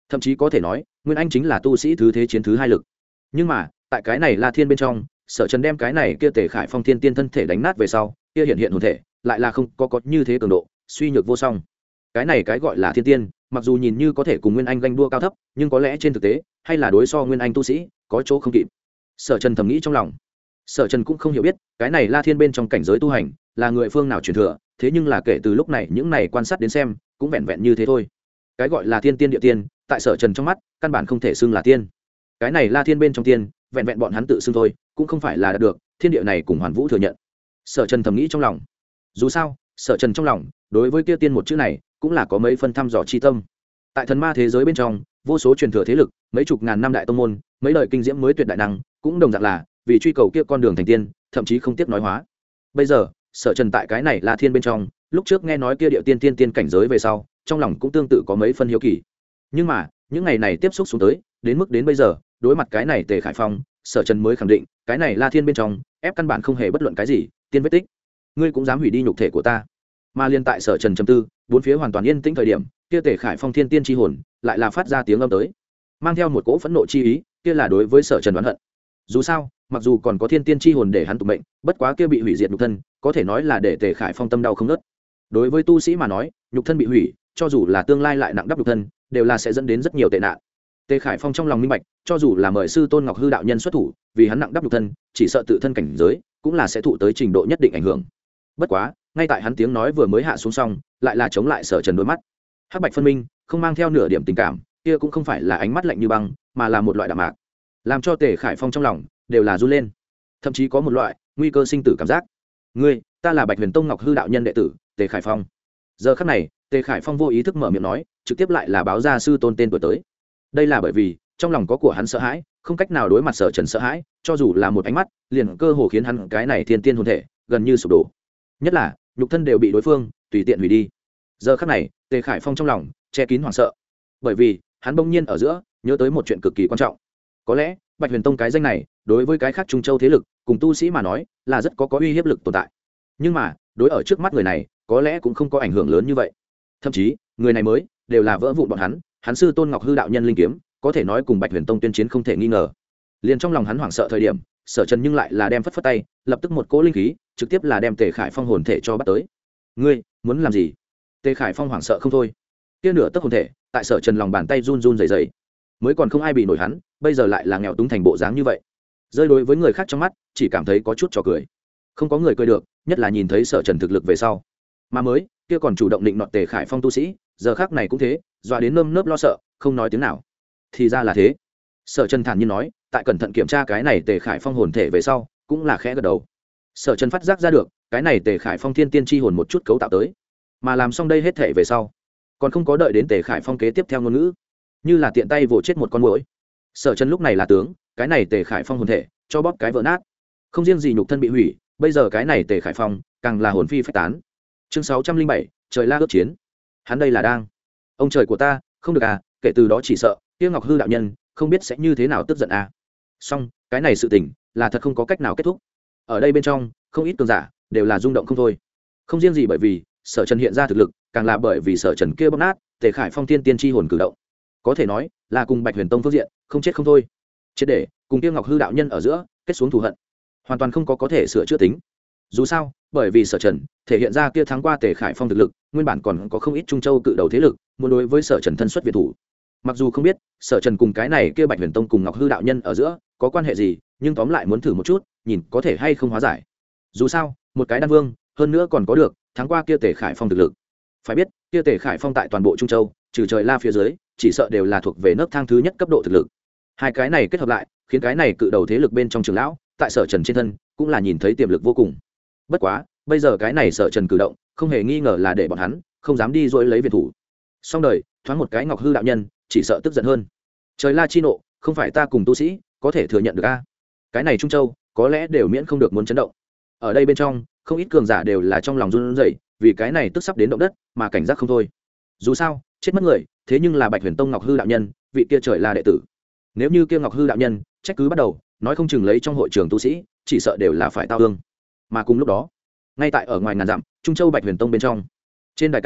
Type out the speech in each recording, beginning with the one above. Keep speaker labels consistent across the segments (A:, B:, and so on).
A: thậm chí có thể nói nguyên anh chính là tu sĩ thứ thế chiến thứ hai lực. Nhưng mà tại cái này La Thiên bên trong, Sở Trần đem cái này kia Tề Khải Phong thiên tiên thân thể đánh nát về sau, kia hiện hồn thể lại là không có như thế cường độ, suy nhược vô song. Cái này cái gọi là thiên tiên, mặc dù nhìn như có thể cùng nguyên anh ganh đua cao thấp, nhưng có lẽ trên thực tế hay là đối so nguyên anh tu sĩ có chỗ không kịp. Sở Trần thầm nghĩ trong lòng. Sở Trần cũng không hiểu biết cái này La Thiên bên trong cảnh giới tu hành là người phương nào truyền thừa, thế nhưng là kể từ lúc này những này quan sát đến xem, cũng vẹn vẹn như thế thôi. Cái gọi là thiên tiên địa tiên, tại Sở Trần trong mắt, căn bản không thể xưng là tiên. Cái này La Thiên bên trong tiên, vẹn vẹn bọn hắn tự xưng thôi, cũng không phải là đạt được thiên địa này cùng Hoàn Vũ thừa nhận. Sở Trần thầm nghĩ trong lòng. Dù sao, Sở Trần trong lòng đối với kia tiên một chữ này cũng là có mấy phân thăm dò chi tâm. Tại thần ma thế giới bên trong, vô số truyền thừa thế lực, mấy chục ngàn năm đại tông môn, mấy đời kinh diễm mới tuyệt đại năng, cũng đồng dạng là vì truy cầu kia con đường thành tiên, thậm chí không tiếc nói hóa. Bây giờ, Sở Trần tại cái này La Thiên bên trong, lúc trước nghe nói kia điệu tiên tiên tiên cảnh giới về sau, trong lòng cũng tương tự có mấy phân hiếu kỳ. Nhưng mà, những ngày này tiếp xúc xuống tới, đến mức đến bây giờ, đối mặt cái này Tề Khải Phong, Sở Trần mới khẳng định, cái này La Thiên bên trong, ép căn bản không hề bất luận cái gì, tiên vết tích. Ngươi cũng dám hủy đi nhục thể của ta. Mà liên tại Sở Trần trầm tư, bốn phía hoàn toàn yên tĩnh thời điểm, kia Tề Khải Phong thiên tiên chi hồn, lại là phát ra tiếng âm tới, mang theo một cỗ phẫn nộ chi ý, kia là đối với Sở Trần đoán hận. Dù sao, mặc dù còn có thiên tiên chi hồn để hắn tụ mệnh, bất quá kia bị hủy diệt nhục thân, có thể nói là để Tề Khải Phong tâm đau không ngớt. Đối với tu sĩ mà nói, nhục thân bị hủy, cho dù là tương lai lại nặng đắp nhục thân, đều là sẽ dẫn đến rất nhiều tệ nạn. Tề Khải Phong trong lòng minh bạch, cho dù là mời sư tôn Ngọc Hư đạo nhân xuất thủ, vì hắn nặng đắp nhục thân, chỉ sợ tự thân cảnh giới cũng là sẽ thụ tới trình độ nhất định ảnh hưởng. Bất quá, ngay tại hắn tiếng nói vừa mới hạ xuống xong, lại là chống lại Sở Trần đôi mắt. Hắc bạch phân minh, không mang theo nửa điểm tình cảm, kia cũng không phải là ánh mắt lạnh như băng, mà là một loại đạm mạc, làm cho Tề Khải Phong trong lòng đều là run lên, thậm chí có một loại nguy cơ sinh tử cảm giác. Ngươi, ta là Bạch Huyền Tông Ngọc Hư đạo nhân đệ tử, Tề Khải Phong. Giờ khắc này, Tề Khải Phong vô ý thức mở miệng nói, trực tiếp lại là báo ra sư tôn tên tuổi tới. Đây là bởi vì trong lòng có của hắn sợ hãi, không cách nào đối mặt Sở Trần sợ hãi, cho dù là một ánh mắt, liền cơ hồ khiến hắn cái này thiên tiên hồn thể gần như sụp đổ. Nhất là nhục thân đều bị đối phương tùy tiện hủy đi. Giờ khắc này, Tề Khải Phong trong lòng che kín hoảng sợ, bởi vì hắn bỗng nhiên ở giữa nhớ tới một chuyện cực kỳ quan trọng. Có lẽ Bạch Huyền Tông cái danh này đối với cái khác Trung Châu thế lực cùng tu sĩ mà nói là rất có uy hiếp lực tồn tại, nhưng mà đối ở trước mắt người này có lẽ cũng không có ảnh hưởng lớn như vậy. Thậm chí người này mới đều là vỡ vụn bọn hắn sư tôn Ngọc Hư đạo nhân linh kiếm có thể nói cùng Bạch Huyền Tông tuyên chiến không thể nghi ngờ. Liền trong lòng hắn hoảng sợ thời điểm, Sở Trần nhưng lại là đem phất phất tay, lập tức một cỗ linh khí trực tiếp là đem Tề Khải Phong hồn thể cho bắt tới. Ngươi muốn làm gì? Tề Khải Phong hoảng sợ không thôi. Kia nửa tấc hồn thể tại Sở Trần lòng bàn tay run run rẩy rẩy, mới còn không ai bị nổi hắn, bây giờ lại là nghèo túng thành bộ dáng như vậy. Rơi đối với người khác trong mắt, chỉ cảm thấy có chút trò cười. Không có người cười được, nhất là nhìn thấy Sở Trần thực lực về sau. Mà mới, kia còn chủ động định nọt Tề Khải Phong tu sĩ, giờ khác này cũng thế, dọa đến nơm nớp lo sợ, không nói tiếng nào. Thì ra là thế. Sở Trần thản nhiên nói, tại cẩn thận kiểm tra cái này Tề Khải Phong hồn thể về sau, cũng là khẽ gật đầu. Sở Trần phát giác ra được, cái này Tề Khải Phong thiên tiên chi hồn một chút cấu tạo tới, mà làm xong đây hết thể về sau, còn không có đợi đến Tề Khải Phong kế tiếp theo ngôn ngữ, như là tiện tay vồ chết một con muỗi. Sở Trần lúc này là tướng, cái này Tề Khải Phong hồn thể cho bóp cái vỡ nát, không riêng gì nhục thân bị hủy, bây giờ cái này Tề Khải Phong càng là hồn phi phách tán. Chương 607, trời la ước chiến. Hắn đây là đang, ông trời của ta, không được à, kể từ đó chỉ sợ Tiêu Ngọc Hư đạo nhân không biết sẽ như thế nào tức giận à. Song cái này sự tình là thật không có cách nào kết thúc. Ở đây bên trong không ít cường giả đều là rung động không thôi, không riêng gì bởi vì Sở Trần hiện ra thực lực, càng là bởi vì Sở Trần kia bóp nát Tề Khải Phong thiên tiên chi hồn cử động, có thể nói là cùng Bạch Huyền Tông phương diện không chết không thôi, chết để cùng Tiêu Ngọc Hư đạo nhân ở giữa kết xuống thù hận, hoàn toàn không có thể sửa chữa tính. Dù sao, bởi vì Sở Trần thể hiện ra kia thắng qua Tề Khải Phong thực lực, nguyên bản còn có không ít Trung Châu cự đầu thế lực muốn đối với Sở Trần thân xuất việt thủ. Mặc dù không biết Sở Trần cùng cái này kia Bạch Huyền Tông cùng Ngọc Hư đạo nhân ở giữa có quan hệ gì, nhưng tóm lại muốn thử một chút, nhìn có thể hay không hóa giải. Dù sao, một cái đan vương, hơn nữa còn có được thắng qua kia Tề Khải Phong thực lực. Phải biết, kia Tề Khải Phong tại toàn bộ Trung Châu, trừ trời la phía dưới, chỉ sợ đều là thuộc về nấc thang thứ nhất cấp độ thực lực. Hai cái này kết hợp lại, khiến cái này cự đầu thế lực bên trong trưởng lão, tại Sở Trần trên thân, cũng là nhìn thấy tiềm lực vô cùng. Bất quá, bây giờ cái này Sở Trần cử động, không hề nghi ngờ là để bọn hắn không dám đi dỗi lấy viện thủ. Song đời, thoáng một cái Ngọc Hư đạo nhân, chỉ sợ tức giận hơn. Trời la chi nộ, không phải ta cùng tu sĩ có thể thừa nhận được a. Cái này Trung Châu, có lẽ đều miễn không được muốn chấn động. Ở đây bên trong, không ít cường giả đều là trong lòng run rẩy, vì cái này tức sắp đến động đất, mà cảnh giác không thôi. Dù sao, chết mất người, thế nhưng là Bạch Huyền Tông Ngọc Hư đạo nhân, vị kia trời la đệ tử. Nếu như kia Ngọc Hư đạo nhân trách cứ bắt đầu, nói không chừng lấy trong hội trường tu sĩ, chỉ sợ đều là phải tao ương. Mà cùng lúc đó, ngay tại ở ngoài ngàn dặm, Trung Châu Bạch Huyền Tông bên trong, trên đài cao,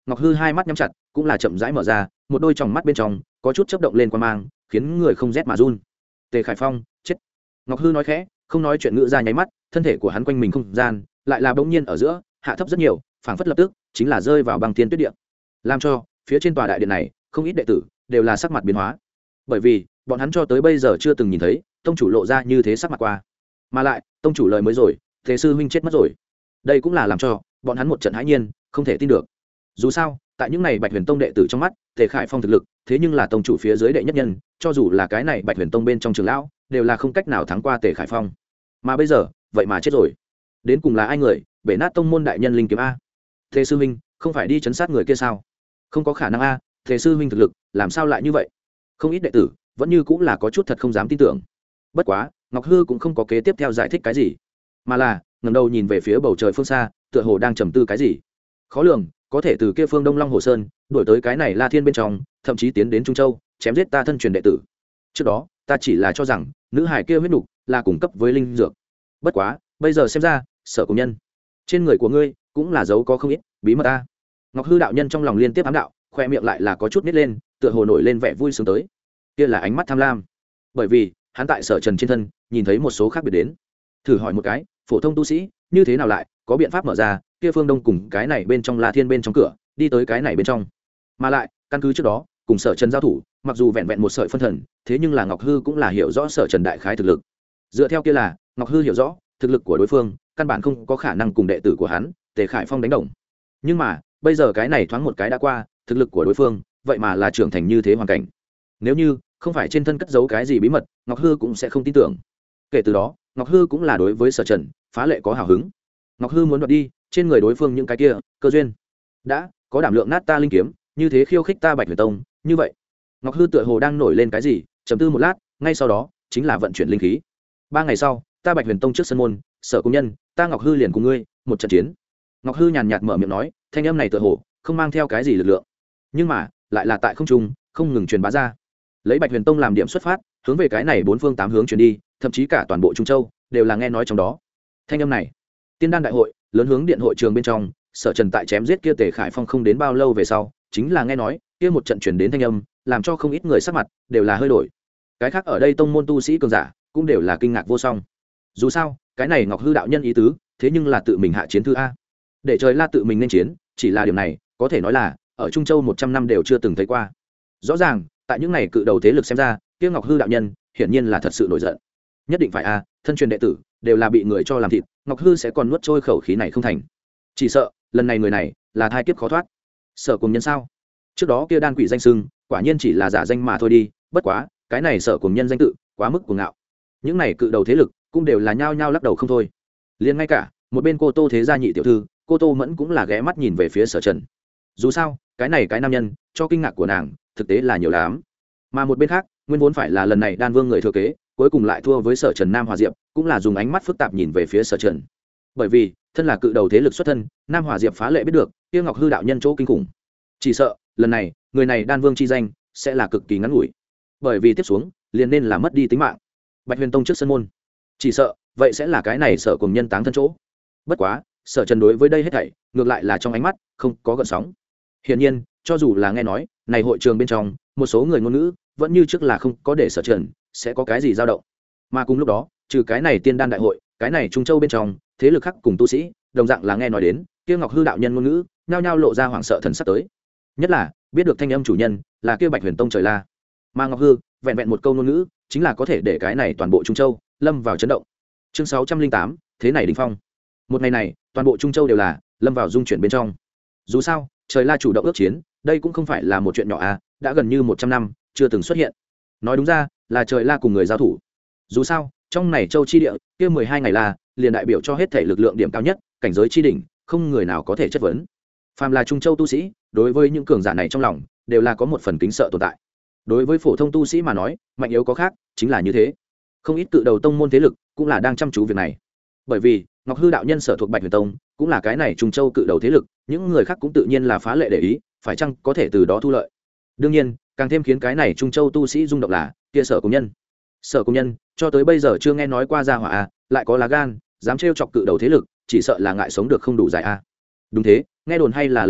A: Ngọc Hư hai mắt nhắm chặt, cũng là chậm rãi mở ra, một đôi tròng mắt bên trong có chút chớp động lên quan mang, khiến người không rét mà run. Tề Khải Phong chết. Ngọc Hư nói khẽ, không nói chuyện ngữ ra nháy mắt, thân thể của hắn quanh mình không gian lại là bỗng nhiên ở giữa hạ thấp rất nhiều, phảng phất lập tức chính là rơi vào băng thiên tuyết địa, làm cho phía trên tòa đại điện này không ít đệ tử đều là sắc mặt biến hóa, bởi vì bọn hắn cho tới bây giờ chưa từng nhìn thấy tông chủ lộ ra như thế sắc mặt qua, mà lại tông chủ lời mới rồi, thế sư huynh chết mất rồi, đây cũng là làm cho bọn hắn một trận hãi nhiên, không thể tin được. Dù sao tại những này Bạch Huyền Tông đệ tử trong mắt, Tề Khải Phong thực lực thế nhưng là tông chủ phía dưới đệ nhất nhân, cho dù là cái này Bạch Huyền Tông bên trong trường lão đều là không cách nào thắng qua Tề Khải Phong, mà bây giờ vậy mà chết rồi, đến cùng là ai người bể nát tông môn đại nhân linh kiếm a? Thế sư huynh không phải đi chấn sát người kia sao? Không có khả năng a, Thế sư huynh thực lực làm sao lại như vậy? Không ít đệ tử vẫn như cũng là có chút thật không dám tin tưởng. Bất quá Ngọc Hư cũng không có kế tiếp theo giải thích cái gì, mà là ngẩng đầu nhìn về phía bầu trời phương xa, tựa hồ đang trầm tư cái gì. Khó lường, có thể từ kia phương Đông Long Hồ Sơn đuổi tới cái này La Thiên bên trong, thậm chí tiến đến Trung Châu chém giết ta thân truyền đệ tử. Trước đó ta chỉ là cho rằng nữ hải kia huyết nục là cung cấp với linh dược, bất quá bây giờ xem ra Sở Cùng Nhân trên người của ngươi cũng là dấu có không ít bí mật ta. Ngọc Hư đạo nhân trong lòng liên tiếp ám đạo, khoe miệng lại là có chút nít lên, tựa hồ nổi lên vẻ vui sướng tới. Kia là ánh mắt tham lam, bởi vì hắn tại Sở Trần trên thân nhìn thấy một số khác biệt đến. Thử hỏi một cái phổ thông tu sĩ như thế nào lại có biện pháp mở ra kia phương Đông cùng cái này bên trong La Thiên bên trong cửa đi tới cái này bên trong, mà lại căn cứ trước đó cùng Sở Trần giao thủ, mặc dù vẹn vẹn một sợi phân thần, thế nhưng là Ngọc Hư cũng là hiểu rõ Sở Trần đại khái thực lực. Dựa theo kia là Ngọc Hư hiểu rõ thực lực của đối phương căn bản không có khả năng cùng đệ tử của hắn Tề Khải Phong đánh đồng, nhưng mà bây giờ cái này thoáng một cái đã qua, thực lực của đối phương vậy mà là trưởng thành như thế hoàn cảnh, nếu như không phải trên thân cất giấu cái gì bí mật, Ngọc Hư cũng sẽ không tin tưởng. Kể từ đó Ngọc Hư cũng là đối với Sở Trần phá lệ có hào hứng. Ngọc Hư muốn đoạt đi trên người đối phương những cái kia cơ duyên, đã có đảm lượng nát ta linh kiếm, như thế khiêu khích ta Bạch Huyền Tông như vậy. Ngọc Hư tựa hồ đang nổi lên cái gì, trầm tư một lát, ngay sau đó chính là vận chuyển linh khí. 3 ngày sau, ta Bạch Huyền Tông trước sân môn, Sở Công Nhân, ta Ngọc Hư liền cùng ngươi một trận chiến. Ngọc Hư nhàn nhạt mở miệng nói, thanh âm này tựa hồ không mang theo cái gì lực lượng, nhưng mà lại là tại không trung không ngừng truyền bá ra, lấy Bạch Huyền Tông làm điểm xuất phát, hướng về cái này 4 phương 8 hướng truyền đi, thậm chí cả toàn bộ Trung Châu đều là nghe nói trong đó. Thanh âm này, Tiên Đan đại hội lớn hướng điện hội trường bên trong, Sở Trần tại chém giết kia Tề Khải Phong không đến bao lâu về sau, chính là nghe nói kia một trận truyền đến thanh âm, làm cho không ít người sắc mặt đều là hơi đổi. Cái khác ở đây tông môn tu sĩ cường giả cũng đều là kinh ngạc vô song. Dù sao cái này Ngọc Hư đạo nhân ý tứ thế nhưng là tự mình hạ chiến thư a, để trời La tự mình nên chiến, chỉ là điểm này có thể nói là ở Trung Châu 100 năm đều chưa từng thấy qua. Rõ ràng tại những này cự đầu thế lực xem ra, kia Ngọc Hư đạo nhân hiển nhiên là thật sự nổi giận, nhất định phải a, thân truyền đệ tử đều là bị người cho làm thịt, Ngọc Hư sẽ còn nuốt trôi khẩu khí này không thành. Chỉ sợ lần này người này là thai kiếp khó thoát. Sở Cùng Nhân sao? Trước đó kia đan quỷ danh sưng quả nhiên chỉ là giả danh mà thôi đi, bất quá cái này Sở Cùng Nhân danh tự quá mức cuồng ngạo, những này cự đầu thế lực cũng đều là nhao nhao lắc đầu không thôi. Liền ngay cả một bên cô Tô thế gia nhị tiểu thư, cô Tô Mẫn cũng là ghé mắt nhìn về phía Sở Trần. Dù sao cái này cái nam nhân cho kinh ngạc của nàng thực tế là nhiều lắm, mà một bên khác nguyên vốn phải là lần này đan vương người thừa kế, cuối cùng lại thua với Sở Trần Nam Hòa Diệp, cũng là dùng ánh mắt phức tạp nhìn về phía Sở Trần, bởi vì thân là cự đầu thế lực xuất thân, Nam Hòa Diệp phá lệ biết được kia Ngọc Hư đạo nhân chỗ kinh khủng, chỉ sợ lần này người này đan vương chi danh sẽ là cực kỳ ngắn ngủi, bởi vì tiếp xuống liền nên là mất đi tính mạng. Bạch Huyền Tông trước sân môn, chỉ sợ vậy sẽ là cái này Sở Cùng Nhân táng thân chỗ. Bất quá Sở Trần đối với đây hết thảy ngược lại là trong ánh mắt không có gợn sóng. Hiển nhiên cho dù là nghe nói này hội trường bên trong một số người ngôn ngữ vẫn như trước là không có để Sở Trần sẽ có cái gì dao động, mà cùng lúc đó trừ cái này Tiên Đan đại hội, cái này Trung Châu bên trong thế lực khác cùng tu sĩ đồng dạng là nghe nói đến kia Ngọc Hư đạo nhân ngôn ngữ, nhao nhao lộ ra hoảng sợ thần sắc tới, nhất là biết được thanh âm chủ nhân là kia Bạch Huyền Tông trời La, mà Ngọc Hư vẹn vẹn một câu ngôn ngữ chính là có thể để cái này toàn bộ Trung Châu lâm vào chấn động. Chương 608, thế này đỉnh phong. Một ngày này toàn bộ Trung Châu đều là lâm vào dung chuyển bên trong. Dù sao trời La chủ động ước chiến, đây cũng không phải là một chuyện nhỏ à, đã gần như 100 năm chưa từng xuất hiện. Nói đúng ra là trời La cùng người giao thủ. Dù sao trong này Châu chi địa kia 12 ngày là liền đại biểu cho hết thể lực lượng điểm cao nhất, cảnh giới chi đỉnh, không người nào có thể chất vấn. Phàm là Trung Châu tu sĩ, đối với những cường giả này trong lòng đều là có một phần kính sợ tồn tại. Đối với phổ thông tu sĩ mà nói, mạnh yếu có khác, chính là như thế. Không ít cự đầu tông môn thế lực cũng là đang chăm chú việc này, bởi vì Ngọc Hư đạo nhân sở thuộc Bạch Huyền Tông cũng là cái này Trung Châu cự đầu thế lực, những người khác cũng tự nhiên là phá lệ để ý, phải chăng có thể từ đó thu lợi. Đương nhiên càng thêm khiến cái này Trung Châu tu sĩ rung động là kia Sở Cùng Nhân. Sở Cùng Nhân cho tới bây giờ chưa nghe nói qua gia hỏa a, lại có lá gan dám trêu chọc cự đầu thế lực, chỉ sợ là ngại sống được không đủ dài a. Đúng thế, nghe đồn hay là lần này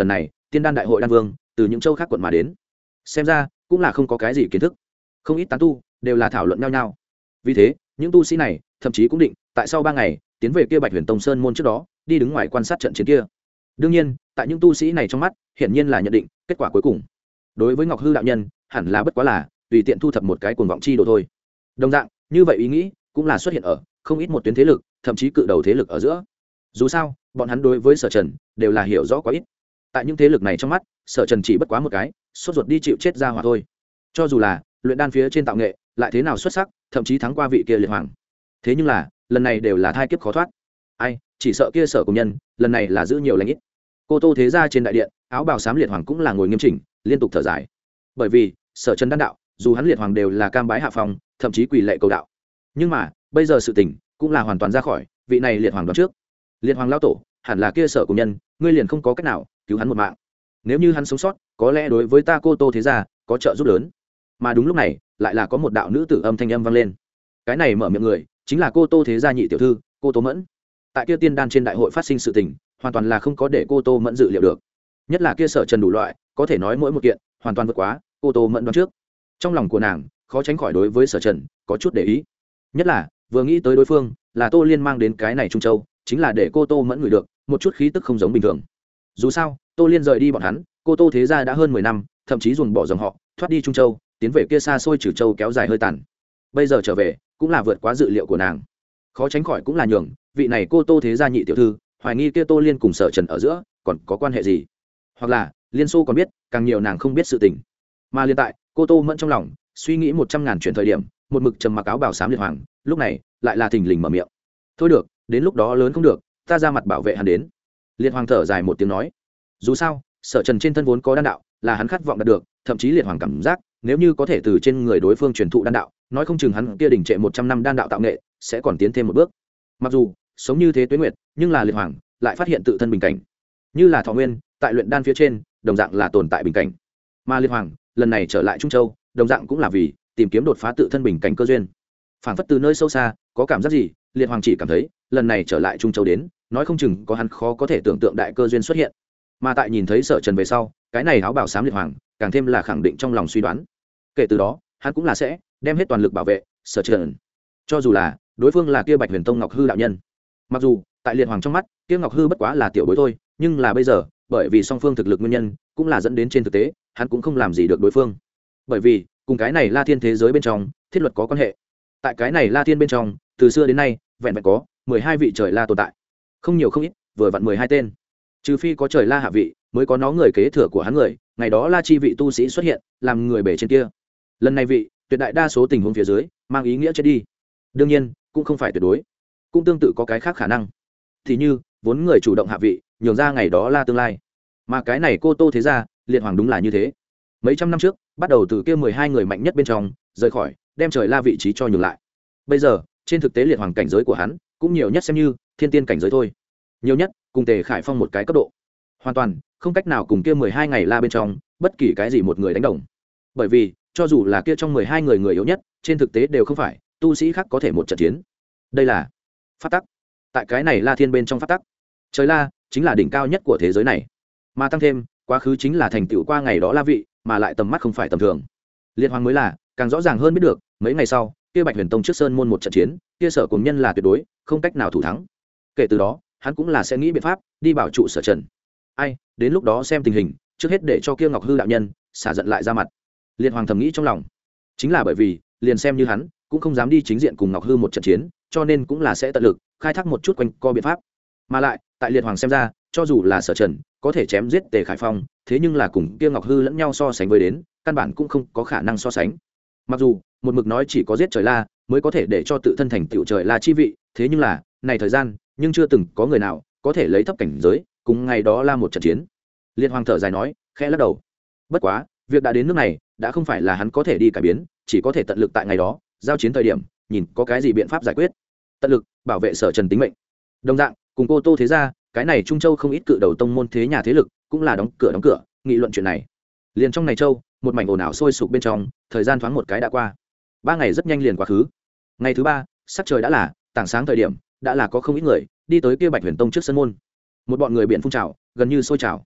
A: tiên đan đại hội đan vương từ những châu khác quận mà đến, xem ra cũng là không có cái gì kiến thức, không ít tán tu đều là thảo luận nhau nhau. Vì thế những tu sĩ này thậm chí cũng định tại sau 3 ngày tiến về kia Bạch Huyền Tông Sơn môn trước đó đi đứng ngoài quan sát trận chiến kia. Đương nhiên tại những tu sĩ này trong mắt hiển nhiên là nhận định kết quả cuối cùng đối với Ngọc Hư đạo nhân hẳn là bất quá là tùy tiện thu thập một cái cuồng vọng chi đồ thôi. Đồng dạng như vậy ý nghĩ cũng là xuất hiện ở không ít một tuyến thế lực, thậm chí cự đầu thế lực ở giữa. Dù sao bọn hắn đối với Sở Trần đều là hiểu rõ quá ít, tại những thế lực này trong mắt Sở Trần chỉ bất quá một cái sốt ruột đi chịu chết ra hỏa thôi. Cho dù là luyện đan phía trên tạo nghệ lại thế nào xuất sắc, thậm chí thắng qua vị kia liệt hoàng, thế nhưng là lần này đều là thai kiếp khó thoát. Ai chỉ sợ kia Sở cùng nhân lần này là giữ nhiều lãnh ít. Cô Tô thế gia trên đại điện, áo bào xám liệt hoàng cũng là ngồi nghiêm chỉnh liên tục thở dài, bởi vì Sở Trần đan đạo dù hắn liệt hoàng đều là cam bái hạ phòng, thậm chí quỳ lệ cầu đạo, nhưng mà bây giờ sự tình cũng là hoàn toàn ra khỏi vị này liệt hoàng đoán trước. Liệt hoàng lao tổ hẳn là kia Sở cùng nhân, ngươi liền không có cách nào cứu hắn một mạng. Nếu như hắn sống sót có lẽ đối với ta Cô Tô thế gia có trợ giúp lớn. Mà đúng lúc này lại là có một đạo nữ tử âm thanh âm vang lên. Cái này mở miệng người chính là Cô Tô thế gia nhị tiểu thư Cô Tô Mẫn. Tại kia tiên đan trên đại hội phát sinh sự tình hoàn toàn là không có để Cô Tô Mẫn dự liệu được, nhất là kia Sở Trần đủ loại có thể nói mỗi một kiện hoàn toàn vượt quá Cô Tô Mẫn đoán trước. Trong lòng của nàng khó tránh khỏi đối với Sở Trần có chút để ý, nhất là vừa nghĩ tới đối phương là Tô Liên mang đến cái này Trung Châu, chính là để Cô Tô Mẫn ngửi được một chút khí tức không giống bình thường. Dù sao Tô Liên rời đi bọn hắn Cô Tô thế gia đã hơn 10 năm, thậm chí ruồng bỏ dòng họ thoát đi Trung Châu tiến về kia xa xôi Trừ Châu kéo dài hơi tàn, bây giờ trở về cũng là vượt quá dự liệu của nàng. Khó tránh khỏi cũng là nhường vị này Cô Tô thế gia nhị tiểu thư hoài nghi kia Tô Liên cùng Sở Trần ở giữa còn có quan hệ gì, hoặc là liên xô còn biết càng nhiều nàng không biết sự tình. Mà liên tại Cô Tô Mẫn trong lòng suy nghĩ 100.000 chuyện thời điểm, một mực trầm mặc áo bào xám liệt hoàng lúc này lại là thình lình mở miệng. Thôi được, đến lúc đó lớn không được, ta ra mặt bảo vệ hắn đến. Liệt hoàng thở dài một tiếng nói, dù sao Sở Trần trên thân vốn có đan đạo là hắn khát vọng đạt được, thậm chí liệt hoàng cảm giác nếu như có thể từ trên người đối phương truyền thụ đan đạo, nói không chừng hắn kia đỉnh trệ 100 năm đan đạo tạo nghệ sẽ còn tiến thêm một bước. Mặc dù sống như thế tuế nguyệt, nhưng là liệt hoàng lại phát hiện tự thân bình cảnh, như là thọ nguyên tại luyện đan phía trên đồng dạng là tồn tại bình cảnh. Mà liệt hoàng lần này trở lại Trung Châu đồng dạng cũng là vì tìm kiếm đột phá tự thân bình cảnh cơ duyên. Phảng phất từ nơi sâu xa có cảm giác gì, liệt hoàng chỉ cảm thấy lần này trở lại Trung Châu đến, nói không chừng có hắn khó có thể tưởng tượng đại cơ duyên xuất hiện. Mà tại nhìn thấy Sở Trần về sau, cái này áo bào xám liệt hoàng càng thêm là khẳng định trong lòng suy đoán. Kể từ đó hắn cũng là sẽ đem hết toàn lực bảo vệ Sở Trần, cho dù là đối phương là kia Bạch Huyền Tông Ngọc Hư đạo nhân. Mặc dù tại liệt hoàng trong mắt kia Ngọc Hư bất quá là tiểu bối thôi, nhưng là bây giờ bởi vì song phương thực lực nguyên nhân cũng là dẫn đến trên thực tế hắn cũng không làm gì được đối phương, bởi vì cùng cái này La Thiên thế giới bên trong thiết luật có quan hệ. Tại cái này La Thiên bên trong từ xưa đến nay vẹn vẹn có 12 vị trời La tồn tại, không nhiều không ít, vừa vặn 12 tên. Trừ phi có trời La hạ vị mới có nó người kế thừa của hắn người, ngày đó La chi vị tu sĩ xuất hiện làm người bể trên kia. Lần này vị tuyệt đại đa số tình huống phía dưới mang ý nghĩa chết đi, đương nhiên cũng không phải tuyệt đối, cũng tương tự có cái khác khả năng, thì như vốn người chủ động hạ vị nhường ra ngày đó La tương lai. Mà cái này Cô Tô thế gia liệt hoàng đúng là như thế, mấy trăm năm trước bắt đầu từ kia 12 người mạnh nhất bên trong rời khỏi, đem trời La vị trí cho nhường lại. Bây giờ trên thực tế liệt hoàng cảnh giới của hắn cũng nhiều nhất xem như thiên tiên cảnh giới thôi, nhiều nhất cùng Tề Khải Phong một cái cấp độ, hoàn toàn không cách nào cùng kia 12 ngày La bên trong bất kỳ cái gì một người đánh đồng. Bởi vì cho dù là kia trong 12 người người yếu nhất, trên thực tế đều không phải tu sĩ khác có thể một trận chiến. Đây là pháp tắc. Tại cái này La Thiên bên trong pháp tắc, trời La chính là đỉnh cao nhất của thế giới này, mà tăng thêm quá khứ chính là thành tựu qua ngày đó La vị, mà lại tầm mắt không phải tầm thường. Liệt hoàng mới là càng rõ ràng hơn biết được, mấy ngày sau kia Bạch Huyền Tông trước sơn môn một trận chiến, kia Sở cùng nhân là tuyệt đối không cách nào thủ thắng. Kể từ đó hắn cũng là sẽ nghĩ biện pháp đi bảo trụ Sở Trần. Ai đến lúc đó xem tình hình, trước hết để cho kia Ngọc Hư đạo nhân xả giận lại ra mặt. Liệt hoàng thầm nghĩ trong lòng, chính là bởi vì liền xem như hắn cũng không dám đi chính diện cùng Ngọc Hư một trận chiến, cho nên cũng là sẽ tận lực khai thác một chút quanh co biện pháp. Mà lại tại liệt hoàng xem ra, cho dù là Sở Trần có thể chém giết Tề Khải Phong, thế nhưng là cùng kia Ngọc Hư lẫn nhau so sánh với đến, căn bản cũng không có khả năng so sánh. Mặc dù một mực nói chỉ có giết trời La mới có thể để cho tự thân thành tựu trời La chi vị, thế nhưng là này thời gian nhưng chưa từng có người nào có thể lấy thấp cảnh giới cùng ngày đó La một trận chiến. Liệt hoàng thở dài nói, khẽ lắc đầu. Bất quá việc đã đến nước này, đã không phải là hắn có thể đi cải biến, chỉ có thể tận lực tại ngày đó giao chiến thời điểm nhìn có cái gì biện pháp giải quyết, tận lực bảo vệ Sở Trần tính mệnh. Đồng dạng cùng Cô Tô thế gia, cái này Trung Châu không ít cự đầu tông môn thế nhà thế lực cũng là đóng cửa nghị luận chuyện này. Liền trong này châu một mảnh ồn ào sôi sục bên trong, thời gian thoáng một cái đã qua. 3 ngày rất nhanh liền quá khứ. Ngày thứ 3, sắc trời đã là tảng sáng thời điểm, đã là có không ít người đi tới kia Bạch Huyền Tông trước sân môn. Một bọn người biển phun trào gần như sôi trào.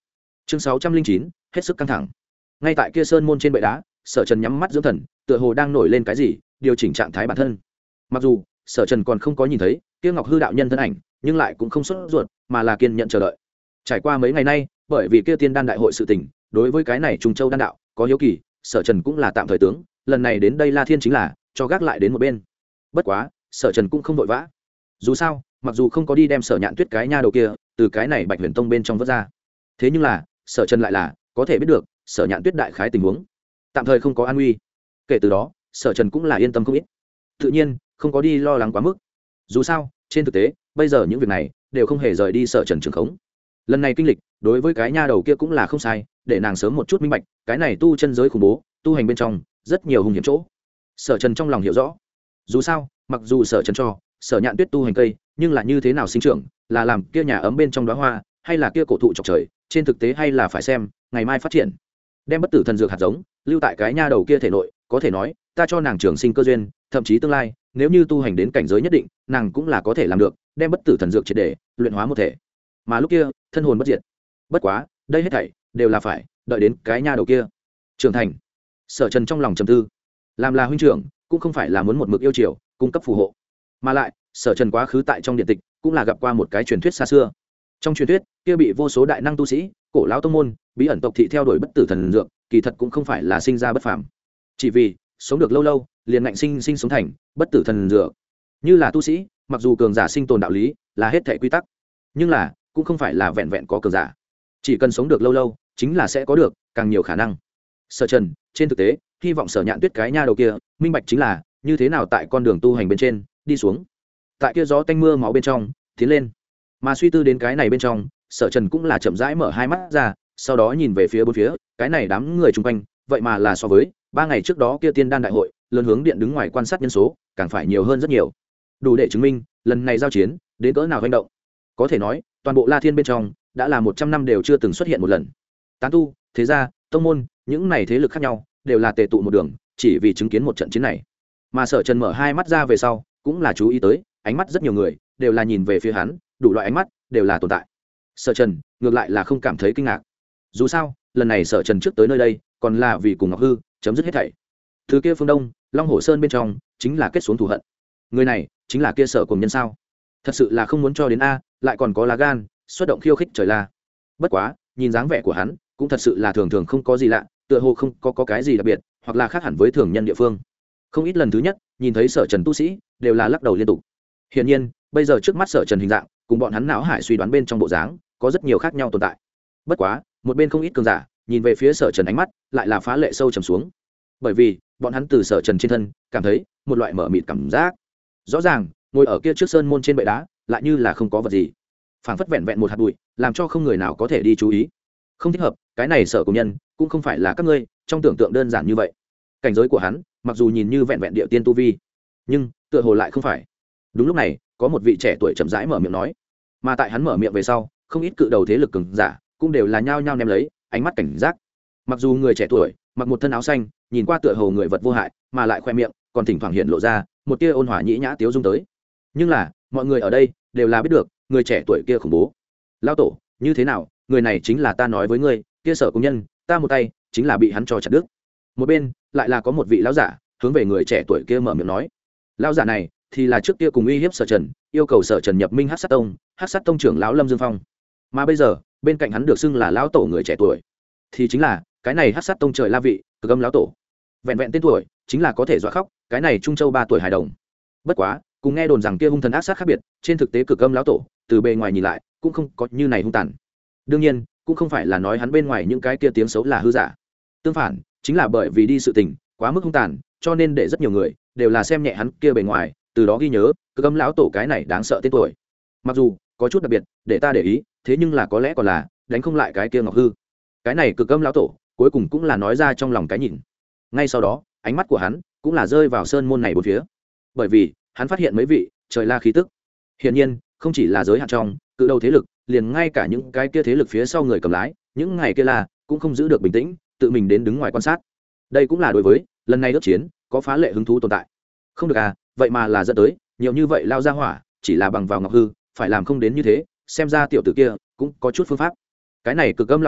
A: chương 609, hết sức căng thẳng. Ngay tại kia sơn môn trên bệ đá, Sở Trần nhắm mắt dưỡng thần, tựa hồ đang nổi lên cái gì, điều chỉnh trạng thái bản thân. Mặc dù Sở Trần còn không có nhìn thấy kia Ngọc Hư đạo nhân thân ảnh, nhưng lại cũng không sốt ruột, mà là kiên nhẫn chờ đợi. Trải qua mấy ngày nay, bởi vì kia tiên đan đại hội sự tình, đối với cái này Trung Châu đan đạo có hiếu kỳ, Sở Trần cũng là tạm thời tướng, lần này đến đây La Thiên chính là cho gác lại đến một bên. Bất quá, Sở Trần cũng không vội vã. Dù sao, mặc dù không có đi đem Sở Nhạn Tuyết cái nha đầu kia từ cái này Bạch Huyền Tông bên trong vớt ra, thế nhưng là Sở Trần lại là có thể biết được Sở Nhạn Tuyết đại khái tình huống, tạm thời không có an nguy. Kể từ đó, Sở Trần cũng là yên tâm không ít, tự nhiên không có đi lo lắng quá mức. Dù sao, trên thực tế bây giờ những việc này đều không hề rời đi Sở Trần trường khống. Lần này kinh lịch đối với cái nha đầu kia cũng là không sai, để nàng sớm một chút minh bạch cái này tu chân giới khủng bố, tu hành bên trong rất nhiều hung hiểm chỗ. Sở Trần trong lòng hiểu rõ. Dù sao, mặc dù Sở Trần cho Sở Nhạn Tuyết tu hành cây, nhưng là như thế nào sinh trưởng, là làm kia nhà ấm bên trong đóa hoa, hay là kia cổ thụ chọc trời, trên thực tế hay là phải xem ngày mai phát triển. Đem bất tử thần dược hạt giống lưu tại cái nha đầu kia thể nội, có thể nói ta cho nàng trường sinh cơ duyên, thậm chí tương lai nếu như tu hành đến cảnh giới nhất định, nàng cũng là có thể làm được, đem bất tử thần dược triệt để luyện hóa một thể, mà lúc kia thân hồn bất diệt. Bất quá đây hết thảy đều là phải đợi đến cái nha đầu kia trưởng thành. Sở Trần trong lòng trầm tư, làm là huynh trưởng cũng không phải là muốn một mực yêu chiều cung cấp phù hộ, mà lại Sở Trần quá khứ tại trong điện tịch cũng là gặp qua một cái truyền thuyết xa xưa. Trong truyền thuyết kia bị vô số đại năng tu sĩ, cổ lão tông môn, bí ẩn tộc thị theo đuổi bất tử thần dược, kỳ thật cũng không phải là sinh ra bất phàm, chỉ vì sống được lâu lâu liền ngạnh sinh sinh sống thành bất tử thần dược. Như là tu sĩ, mặc dù cường giả sinh tồn đạo lý là hết thảy quy tắc, nhưng là cũng không phải là vẹn vẹn có cường giả, chỉ cần sống được lâu lâu chính là sẽ có được càng nhiều khả năng. Sở Trần trên thực tế hy vọng Sở Nhạn Tuyết cái nha đầu kia minh bạch chính là như thế nào tại con đường tu hành bên trên đi xuống, tại kia gió tanh mưa máu bên trong tiến lên. Mà suy tư đến cái này bên trong, Sở Trần cũng là chậm rãi mở hai mắt ra, sau đó nhìn về phía bốn phía, cái này đám người chung quanh vậy mà là so với 3 ngày trước đó kia tiên đan đại hội lớn hướng điện đứng ngoài quan sát nhân số càng phải nhiều hơn rất nhiều, đủ để chứng minh lần này giao chiến đến cỡ nào hành động. Có thể nói toàn bộ La Thiên bên trong đã là 100 năm đều chưa từng xuất hiện một lần. Tán tu, thế gia, tông môn, những này thế lực khác nhau đều là tề tụ một đường, chỉ vì chứng kiến một trận chiến này. Mà Sở Trần mở hai mắt ra về sau cũng là chú ý tới ánh mắt rất nhiều người đều là nhìn về phía hắn, đủ loại ánh mắt đều là tồn tại. Sở Trần ngược lại là không cảm thấy kinh ngạc. Dù sao lần này Sở Trần trước tới nơi đây còn là vì cùng Ngọc Hư chấm dứt hết thảy. Thứ kia phương Đông Long Hổ Sơn bên trong chính là kết xuống thù hận. Người này chính là kia Sở Cùng Nhân sao? Thật sự là không muốn cho đến a, lại còn có lá gan xuất động khiêu khích trời la. Bất quá nhìn dáng vẻ của hắn cũng thật sự là thường thường không có gì lạ, tựa hồ không có cái gì đặc biệt, hoặc là khác hẳn với thường nhân địa phương. Không ít lần thứ nhất nhìn thấy Sở Trần tu sĩ đều là lắc đầu liên tục. Hiển nhiên bây giờ trước mắt Sở Trần hình dạng cùng bọn hắn não hải suy đoán bên trong bộ dáng có rất nhiều khác nhau tồn tại. Bất quá một bên không ít cường giả nhìn về phía Sở Trần ánh mắt lại là phá lệ sâu trầm xuống, bởi vì bọn hắn từ Sở Trần trên thân cảm thấy một loại mở mịt cảm giác. Rõ ràng ngồi ở kia trước sơn môn trên bệ đá lại như là không có vật gì, phảng phất vẹn vẹn một hạt bụi, làm cho không người nào có thể đi chú ý. Không thích hợp, cái này Sở Cùng Nhân cũng không phải là các ngươi trong tưởng tượng đơn giản như vậy. Cảnh giới của hắn mặc dù nhìn như vẹn vẹn địa tiên tu vi, nhưng tựa hồ lại không phải. Đúng lúc này có một vị trẻ tuổi chậm rãi mở miệng nói, mà tại hắn mở miệng về sau, không ít cự đầu thế lực cường giả cũng đều là nhao nhao ném lấy ánh mắt cảnh giác. Mặc dù người trẻ tuổi mặc một thân áo xanh, nhìn qua tựa hồ người vật vô hại, mà lại khoe miệng còn thỉnh thoảng hiện lộ ra một tia ôn hòa nhĩ nhã tiếu dung tới, nhưng là mọi người ở đây đều là biết được người trẻ tuổi kia khủng bố. Lão tổ, như thế nào, người này chính là ta nói với ngươi kia Sở Cùng Nhân, ta một tay chính là bị hắn cho chặt đứt. Một bên lại là có một vị lão giả hướng về người trẻ tuổi kia mở miệng nói. Lão giả này thì là trước kia cùng uy hiếp Sở Trần, yêu cầu Sở Trần nhập minh Hắc Sát Tông trưởng lão Lâm Dương Phong, mà bây giờ bên cạnh hắn được xưng là lão tổ người trẻ tuổi thì chính là cái này Hắc Sát Tông trời la vị Cực Âm lão tổ. Vẹn vẹn tên tuổi chính là có thể dọa khóc cái này Trung Châu 3 tuổi hài đồng. Bất quá cùng nghe đồn rằng kia hung thần ác sát khác biệt, trên thực tế Cực Âm lão tổ từ bề ngoài nhìn lại cũng không có như này hung tàn. Đương nhiên cũng không phải là nói hắn bên ngoài những cái kia tiếng xấu là hư giả, tương phản chính là bởi vì đi sự tình quá mức hung tàn, cho nên để rất nhiều người đều là xem nhẹ hắn kia bề ngoài, từ đó ghi nhớ Cực Âm lão tổ cái này đáng sợ tên tuổi. Mặc dù có chút đặc biệt để ta để ý, thế nhưng là có lẽ còn là đánh không lại cái kia Ngọc Hư. Cái này Cực Âm lão tổ cuối cùng cũng là nói ra trong lòng cái nhìn. Ngay sau đó ánh mắt của hắn cũng là rơi vào sơn môn này bốn phía, bởi vì hắn phát hiện mấy vị trời la khí tức. Hiển nhiên không chỉ là giới hạn trong cự đầu thế lực, liền ngay cả những cái kia thế lực phía sau người cầm lái những ngày kia là cũng không giữ được bình tĩnh, tự mình đến đứng ngoài quan sát. Đây cũng là đối với lần này ước chiến có phá lệ hứng thú tồn tại. Không được à, vậy mà là dẫn tới nhiều như vậy lao ra hỏa, chỉ là bằng vào Ngọc Hư phải làm không đến như thế, xem ra tiểu tử kia cũng có chút phương pháp. Cái này Cực Âm lão tổ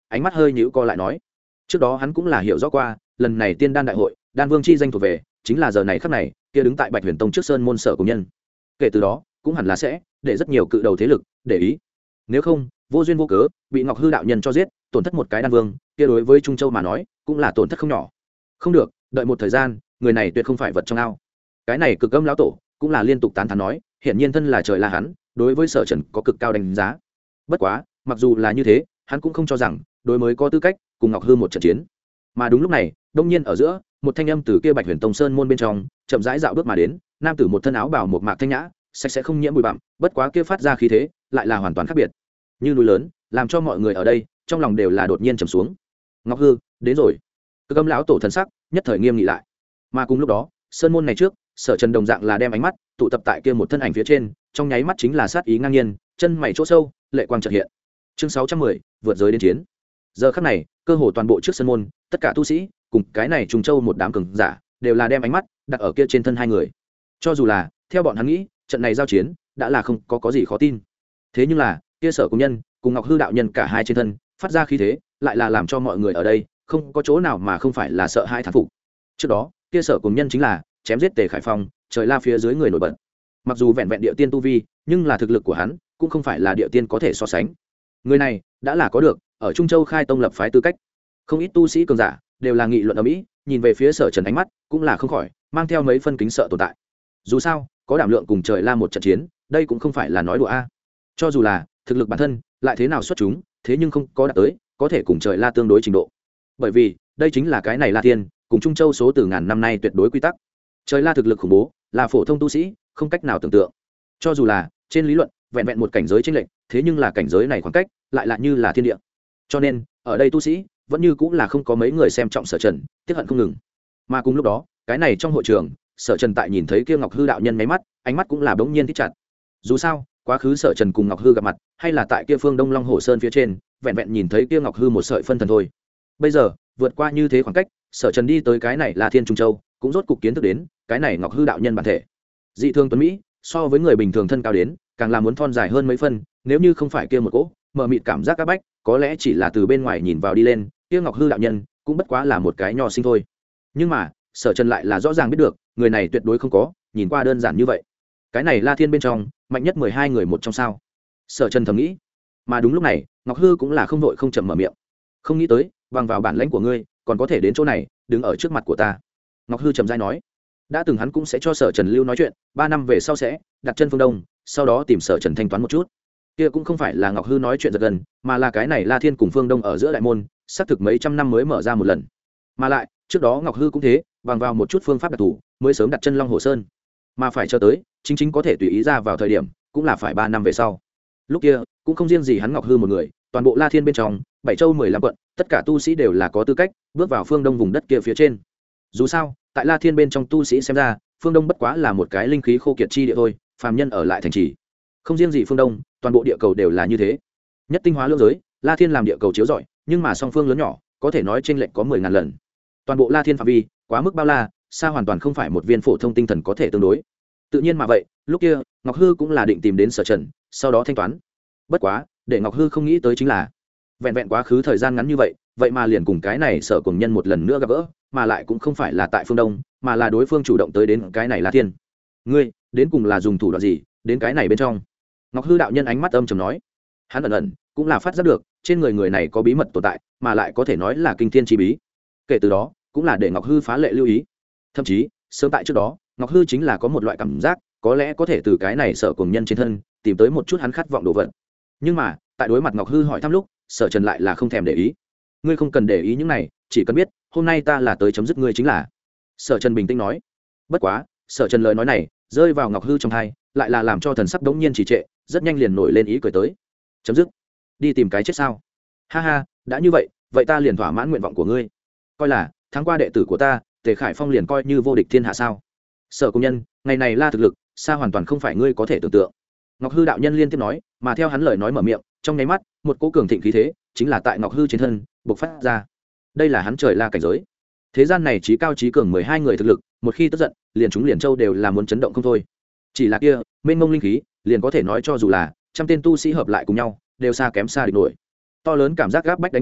A: ánh mắt hơi nhíu co lại nói, trước đó hắn cũng là hiểu rõ qua, lần này tiên đan đại hội đan vương chi danh thuộc về chính là giờ này khắc này kia đứng tại Bạch Huyền Tông trước sơn môn sở cùng nhân. Kể từ đó cũng hẳn là sẽ để rất nhiều cự đầu thế lực để ý, nếu không vô duyên vô cớ bị Ngọc Hư đạo nhân cho giết, tổn thất một cái đan vương, kia đối với Trung Châu mà nói cũng là tổn thất không nhỏ. Không được, đợi một thời gian, người này tuyệt không phải vật trong ao. Cái này Cực Âm lão tổ cũng là liên tục tán thán nói, hiển nhiên thân là trời là hắn đối với Sở Trần có cực cao đánh giá. Bất quá mặc dù là như thế, hắn cũng không cho rằng đối mới có tư cách cùng Ngọc Hư một trận chiến. Mà đúng lúc này, đông nhiên ở giữa, một thanh âm từ kia Bạch Huyền Tông sơn môn bên trong chậm rãi dạo bước mà đến, nam tử một thân áo bào một mạc thanh nhã, sạch sẽ không nhiễm bụi bặm, bất quá kia phát ra khí thế lại là hoàn toàn khác biệt, như núi lớn, làm cho mọi người ở đây trong lòng đều là đột nhiên trầm xuống. Ngọc Hư đến rồi. Cực Âm lão tổ thần sắc nhất thời nghiêm nghị lại. Mà cùng lúc đó, sơn môn này trước, Sở Trần đồng dạng là đem ánh mắt tụ tập tại kia một thân ảnh phía trên, trong nháy mắt chính là sát ý ngang nhiên, chân mày chỗ sâu, lệ quang chợt hiện. Chương 610, vượt giới đến chiến. Giờ khắc này, cơ hồ toàn bộ trước sân môn, tất cả tu sĩ cùng cái này Trùng Châu một đám cường giả, đều là đem ánh mắt đặt ở kia trên thân hai người. Cho dù là theo bọn hắn nghĩ, trận này giao chiến đã là không có gì khó tin. Thế nhưng là, kia Sở Công Nhân cùng Ngọc Hư đạo nhân cả hai trên thân phát ra khí thế, lại là làm cho mọi người ở đây không có chỗ nào mà không phải là sợ hãi thán phục. Trước đó, kia Sở Công Nhân chính là chém giết Tề Khải Phong, trời la phía dưới người nổi bật. Mặc dù vẹn vẹn địa tiên tu vi, nhưng là thực lực của hắn cũng không phải là địa tiên có thể so sánh. Người này đã là có được ở Trung Châu khai tông lập phái tư cách. Không ít tu sĩ cường giả đều là nghị luận ở mỹ, nhìn về phía Sở Trần ánh mắt cũng là không khỏi mang theo mấy phân kính sợ tồn tại. Dù sao, có đảm lượng cùng trời la một trận chiến, đây cũng không phải là nói đùa a. Cho dù là thực lực bản thân lại thế nào xuất chúng, thế nhưng không có đạt tới có thể cùng trời la tương đối trình độ. Bởi vì đây chính là cái này La Thiên cùng Trung Châu số từ ngàn năm nay tuyệt đối quy tắc. Trời la thực lực khủng bố, là phổ thông tu sĩ không cách nào tưởng tượng. Cho dù là trên lý luận vẹn vẹn một cảnh giới chênh lệch, thế nhưng là cảnh giới này khoảng cách lại là như là thiên địa. Cho nên ở đây tu sĩ vẫn như cũng là không có mấy người xem trọng Sở Trần, tiếc hận không ngừng. Mà cùng lúc đó, cái này trong hội trường, Sở Trần tại nhìn thấy kia Ngọc Hư đạo nhân mấy mắt, ánh mắt cũng là bỗng nhiên thích chặt. Dù sao, quá khứ Sở Trần cùng Ngọc Hư gặp mặt, hay là tại kia phương Đông Long Hồ Sơn phía trên, vẹn vẹn nhìn thấy kia Ngọc Hư một sợi phân thần thôi. Bây giờ, vượt qua như thế khoảng cách, Sở Trần đi tới cái này là Thiên Trung Châu, cũng rốt cục kiến thức đến cái này Ngọc Hư đạo nhân bản thể. Dị thường tuấn mỹ, so với người bình thường thân cao đến, càng là muốn thon dài hơn mấy phân, nếu như không phải kia một cỗ mờ mịt cảm giác các bách, có lẽ chỉ là từ bên ngoài nhìn vào đi lên, kia Ngọc Hư đạo nhân cũng bất quá là một cái nho sinh thôi. Nhưng mà, Sở Trần lại là rõ ràng biết được, người này tuyệt đối không có nhìn qua đơn giản như vậy. Cái này La Thiên bên trong, mạnh nhất 12 người một trong sao? Sở Trần thầm nghĩ. Mà đúng lúc này, Ngọc Hư cũng là không vội không chậm mở miệng. Không nghĩ tới, bằng vào bản lãnh của ngươi, còn có thể đến chỗ này, đứng ở trước mặt của ta. Ngọc Hư trầm rãi nói. Đã từng hắn cũng sẽ cho Sở Trần lưu nói chuyện, 3 năm về sau sẽ đặt chân phương Đông, sau đó tìm Sở Trần thanh toán một chút. Kia cũng không phải là Ngọc Hư nói chuyện giật gần, mà là cái này La Thiên cùng phương Đông ở giữa đại môn, xác thực mấy trăm năm mới mở ra một lần. Mà lại, trước đó Ngọc Hư cũng thế, bằng vào một chút phương pháp đặc thù, mới sớm đặt chân Long Hồ Sơn. Mà phải cho tới, chính có thể tùy ý ra vào thời điểm, cũng là phải 3 năm về sau. Lúc kia, cũng không riêng gì hắn Ngọc Hư một người, toàn bộ La Thiên bên trong, 7 châu 15 quận, tất cả tu sĩ đều là có tư cách bước vào phương Đông vùng đất kia phía trên. Dù sao, tại La Thiên bên trong tu sĩ xem ra, phương Đông bất quá là một cái linh khí khô kiệt chi địa thôi, phàm nhân ở lại thành trì. Không riêng gì phương Đông, toàn bộ địa cầu đều là như thế. Nhất tinh hóa lưỡng giới, La Thiên làm địa cầu chiếu rọi, nhưng mà song phương lớn nhỏ, có thể nói chênh lệch có 10.000 lần. Toàn bộ La Thiên phạm vi, quá mức bao la, xa hoàn toàn không phải một viên phổ thông tinh thần có thể tương đối. Tự nhiên mà vậy, lúc kia, Ngọc Hư cũng là định tìm đến Sở Trần, sau đó thanh toán. Bất quá, để Ngọc Hư không nghĩ tới chính là, vẹn vẹn quá khứ thời gian ngắn như vậy, vậy mà liền cùng cái này Sở Cùng Nhân một lần nữa gặp gỡ, mà lại cũng không phải là tại phương Đông, mà là đối phương chủ động tới đến cái này La Thiên. Ngươi, đến cùng là dùng thủ đoạn gì, đến cái này bên trong? Ngọc Hư đạo nhân ánh mắt âm trầm nói. Hắn ẩn cũng là phát giác được, trên người này có bí mật tồn tại, mà lại có thể nói là kinh thiên chi bí. Kể từ đó, cũng là để Ngọc Hư phá lệ lưu ý. Thậm chí, sớm tại trước đó, Ngọc Hư chính là có một loại cảm giác, có lẽ có thể từ cái này Sở Cùng Nhân trên thân tìm tới một chút hắn khát vọng đồ vật. Nhưng mà, tại đối mặt Ngọc Hư hỏi thăm lúc, Sở Trần lại là không thèm để ý. Ngươi không cần để ý những này, chỉ cần biết, hôm nay ta là tới chấm dứt ngươi chính là. Sở Trần bình tĩnh nói. Bất quá, Sở Trần lời nói này rơi vào Ngọc Hư trong tai, lại là làm cho thần sắc đống nhiên trì trệ, rất nhanh liền nổi lên ý cười tới. Chấm dứt? Đi tìm cái chết sao? Ha ha, đã như vậy, vậy ta liền thỏa mãn nguyện vọng của ngươi. Coi là tháng qua đệ tử của ta, Tề Khải Phong liền coi như vô địch thiên hạ sao? Sở Công Nhân, ngày này La thực lực, xa hoàn toàn không phải ngươi có thể tưởng tượng. Ngọc Hư đạo nhân liên tiếp nói, mà theo hắn lời nói mở miệng, trong nháy mắt, một cỗ cường thịnh khí thế, chính là tại Ngọc Hư trên thân bộc phát ra. Đây là hắn trời La cảnh giới. Thế gian này chí cao chí cường 12 người thực lực, một khi tức giận, liền chúng liền châu đều là muốn chấn động không thôi. Chỉ là kia, mênh mông linh khí, liền có thể nói cho dù là trăm tên tu sĩ hợp lại cùng nhau, đều xa kém xa địch nổi. To lớn cảm giác gáp bách đánh tới,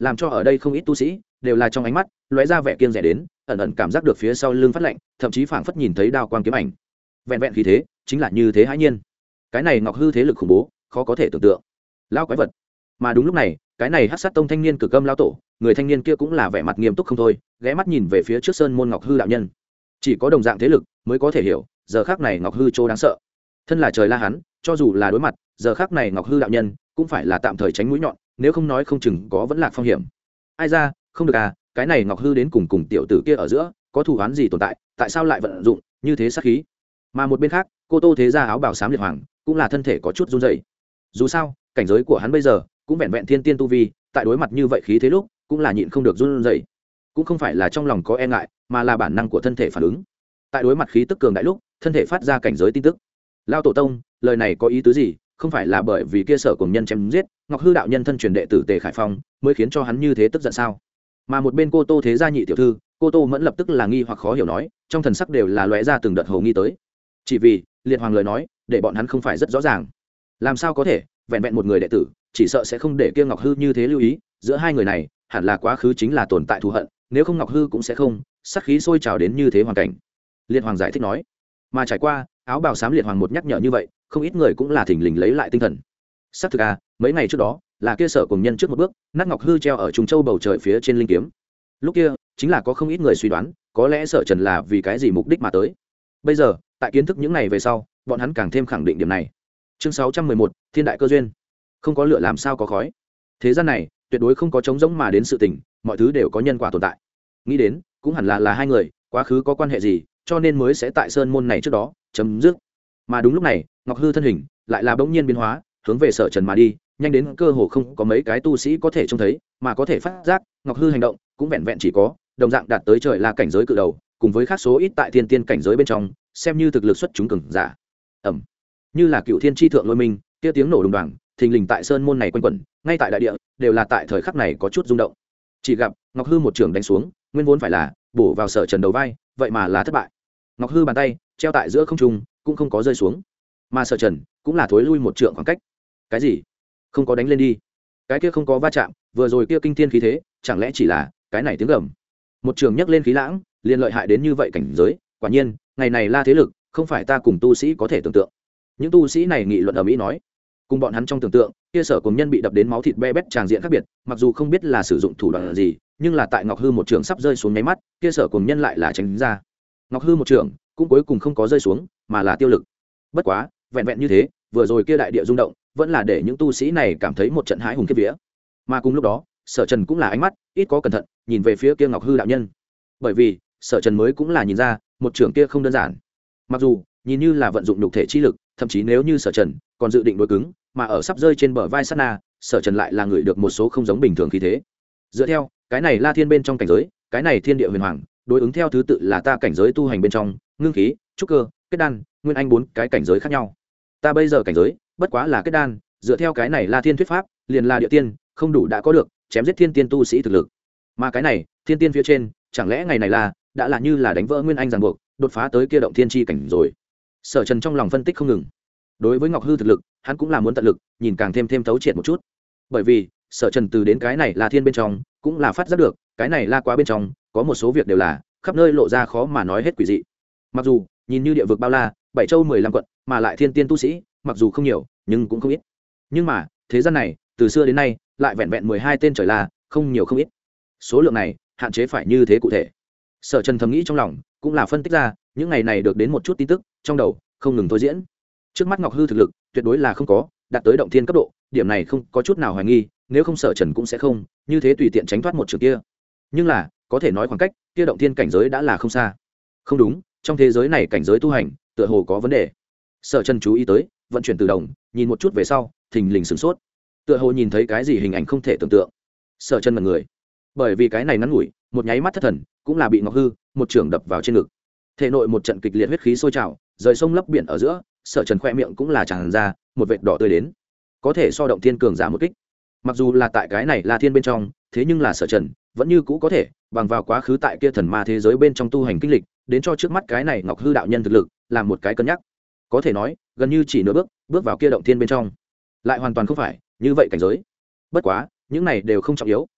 A: làm cho ở đây không ít tu sĩ đều là trong ánh mắt lóe ra vẻ kiêng rẻ đến, ẩn ẩn cảm giác được phía sau lưng phát lạnh, thậm chí phảng phất nhìn thấy đao quang kiếm ảnh. Vẹn vẹn khí thế chính là như thế hãi nhiên. Cái này Ngọc Hư thế lực khủng bố khó có thể tưởng tượng. Lao quái vật. Mà đúng lúc này, cái này Hắc Sát Tông thanh niên cực âm lao tổ, người thanh niên kia cũng là vẻ mặt nghiêm túc không thôi, ghé mắt nhìn về phía trước sơn môn Ngọc Hư đạo nhân. Chỉ có đồng dạng thế lực mới có thể hiểu, giờ khắc này Ngọc Hư chỗ đáng sợ. Thân là trời la hắn, cho dù là đối mặt, giờ khắc này Ngọc Hư đạo nhân cũng phải là tạm thời tránh mũi nhọn, nếu không nói không chừng có vẫn lạc phong hiểm. Ai ra, không được à, cái này Ngọc Hư đến cùng tiểu tử kia ở giữa có thù oán gì tồn tại, tại sao lại vận dụng như thế sát khí? Mà một bên khác, Cô Tô thế gia áo bào xám liệt hoàng cũng là thân thể có chút run rẩy. Dù sao, cảnh giới của hắn bây giờ cũng vẹn vẹn thiên tiên tu vi, tại đối mặt như vậy khí thế lúc cũng là nhịn không được run rẩy. Cũng không phải là trong lòng có e ngại, mà là bản năng của thân thể phản ứng. Tại đối mặt khí tức cường đại lúc, thân thể phát ra cảnh giới tin tức. Lao tổ tông, lời này có ý tứ gì? Không phải là bởi vì kia sở cùng nhân chém giết Ngọc Hư đạo nhân thân truyền đệ tử Tề Khải Phong mới khiến cho hắn như thế tức giận sao? Mà một bên Cô Tô thế gia nhị tiểu thư, Cô Tô Mẫn lập tức là nghi hoặc khó hiểu nói, trong thần sắc đều là lóe ra từng đợt hồ nghi tới. Chỉ vì liệt hoàng lời nói để bọn hắn không phải rất rõ ràng, làm sao có thể vẹn vẹn một người đệ tử chỉ sợ sẽ không để kia Ngọc Hư như thế lưu ý, giữa hai người này hẳn là quá khứ chính là tồn tại thù hận, nếu không Ngọc Hư cũng sẽ không sát khí sôi trào đến như thế hoàn cảnh. Liệt hoàng giải thích nói. Mà trải qua áo bào xám liệt hoàng một nhắc nhở như vậy, không ít người cũng là thỉnh lình lấy lại tinh thần. Xác thực à, mấy ngày trước đó là kia sở cùng nhân trước một bước nát Ngọc Hư treo ở Trung Châu bầu trời phía trên linh kiếm, lúc kia chính là có không ít người suy đoán có lẽ sở trần là vì cái gì mục đích mà tới. Bây giờ tại kiến thức những này về sau, bọn hắn càng thêm khẳng định điểm này. Chương 611, thiên đại cơ duyên. Không có lửa làm sao có khói. Thế gian này tuyệt đối không có trống rỗng mà đến sự tình, mọi thứ đều có nhân quả tồn tại. Nghĩ đến cũng hẳn là hai người quá khứ có quan hệ gì, cho nên mới sẽ tại sơn môn này trước đó chấm dứt. Mà đúng lúc này, Ngọc Hư thân hình lại là bỗng nhiên biến hóa, hướng về sở trần mà đi, nhanh đến cơ hồ không có mấy cái tu sĩ có thể trông thấy, mà có thể phát giác Ngọc Hư hành động cũng vẹn vẹn chỉ có đồng dạng đạt tới trời la cảnh giới cự đầu, cùng với khác số ít tại thiên tiên cảnh giới bên trong, xem như thực lực xuất chúng cường giả. Ẩm, như là cựu thiên tri thượng lôi minh, kia tiếng nổ đùng đoàng thình lình tại sơn môn này quanh quẩn, ngay tại đại địa đều là tại thời khắc này có chút rung động. Chỉ gặp Ngọc Hư một trường đánh xuống, nguyên vốn phải là bổ vào sở trần đầu vai, vậy mà là thất bại. Ngọc Hư bàn tay treo tại giữa không trung cũng không có rơi xuống, mà sở trần cũng là thối lui một trượng khoảng cách. Cái gì? Không có đánh lên đi? Cái kia không có va chạm, vừa rồi kia kinh thiên khí thế chẳng lẽ chỉ là cái này tiếng gầm? Một trường nhấc lên khí lãng liền lợi hại đến như vậy cảnh giới, quả nhiên ngày này la thế lực không phải ta cùng tu sĩ có thể tưởng tượng. Những tu sĩ này nghị luận ở mỹ nói, cùng bọn hắn trong tưởng tượng kia sở cùng nhân bị đập đến máu thịt be bét tràng diện khác biệt, mặc dù không biết là sử dụng thủ đoạn gì, nhưng là tại Ngọc Hư một trường sắp rơi xuống nháy mắt, kia sở cùng nhân lại là tránh ra. Ngọc Hư một trường cũng cuối cùng không có rơi xuống, mà là tiêu lực. Bất quá vẹn vẹn như thế, vừa rồi kia đại địa rung động vẫn là để những tu sĩ này cảm thấy một trận hãi hùng kiếp vía. Mà cùng lúc đó, sở trần cũng là ánh mắt ít có cẩn thận nhìn về phía kia Ngọc Hư đạo nhân, bởi vì sở trần mới cũng là nhìn ra một trường kia không đơn giản. Mặc dù nhìn như là vận dụng nhục thể chi lực, thậm chí nếu như sở trần còn dự định đối cứng, mà ở sắp rơi trên bờ vai sát na, sở trần lại là người được một số không giống bình thường khí thế. Dựa theo cái này la thiên bên trong cảnh giới, cái này thiên địa huyền hoàng đối ứng theo thứ tự là ta cảnh giới tu hành bên trong ngưng khí, trúc cơ, kết đan, nguyên anh 4 cái cảnh giới khác nhau. Ta bây giờ cảnh giới bất quá là kết đan, dựa theo cái này la thiên thuyết pháp liền là địa tiên, không đủ đã có được chém giết thiên tiên tu sĩ thực lực. Mà cái này thiên tiên phía trên, chẳng lẽ ngày này là đã là như là đánh vỡ nguyên anh ràng buộc, đột phá tới kia động thiên chi cảnh rồi. Sở trần trong lòng phân tích không ngừng. Đối với Ngọc Hư thực lực, hắn cũng là muốn tận lực nhìn càng thêm thấu triệt một chút, bởi vì sở trần từ đến cái này la thiên bên trong cũng là phát giác được cái này la quá bên trong có một số việc đều là khắp nơi lộ ra khó mà nói hết quỷ dị. Mặc dù nhìn như địa vực bao la, 7 châu 15 quận, mà lại thiên tiên tu sĩ mặc dù không nhiều nhưng cũng không ít, nhưng mà thế gian này từ xưa đến nay lại vẹn vẹn 12 tên trời la, không nhiều không ít. Số lượng này hạn chế phải như thế cụ thể. Sở trần thầm nghĩ trong lòng, cũng là phân tích ra những ngày này được đến một chút tin tức, trong đầu không ngừng thôi diễn. Trước mắt Ngọc Hư thực lực tuyệt đối là không có đạt tới động thiên cấp độ, điểm này không có chút nào hoài nghi, nếu không sở trần cũng sẽ không như thế tùy tiện tránh thoát một trường kia. Nhưng là có thể nói khoảng cách kia động thiên cảnh giới đã là không xa. Không đúng, trong thế giới này cảnh giới tu hành tựa hồ có vấn đề. Sở trần chú ý tới vận chuyển từ đồng, nhìn một chút về sau thình lình sửng sốt, tựa hồ nhìn thấy cái gì hình ảnh không thể tưởng tượng. Sở trần mật người, bởi vì cái này ngắn ngủi một nháy mắt thất thần, cũng là bị Ngọc Hư một trường đập vào trên ngực, thể nội một trận kịch liệt huyết khí sôi trào, rời sông lấp biển ở giữa, sở trần khoe miệng cũng là tràn ra một vệt đỏ tươi đến, có thể so động thiên cường giả một kích. Mặc dù là tại cái này la thiên bên trong, thế nhưng là sở trần vẫn như cũ có thể bằng vào quá khứ tại kia thần ma thế giới bên trong tu hành kinh lịch, đến cho trước mắt cái này Ngọc Hư đạo nhân thực lực làm một cái cân nhắc. Có thể nói gần như chỉ nửa bước vào kia động thiên bên trong, lại hoàn toàn không phải như vậy cảnh giới. Bất quá những này đều không trọng yếu,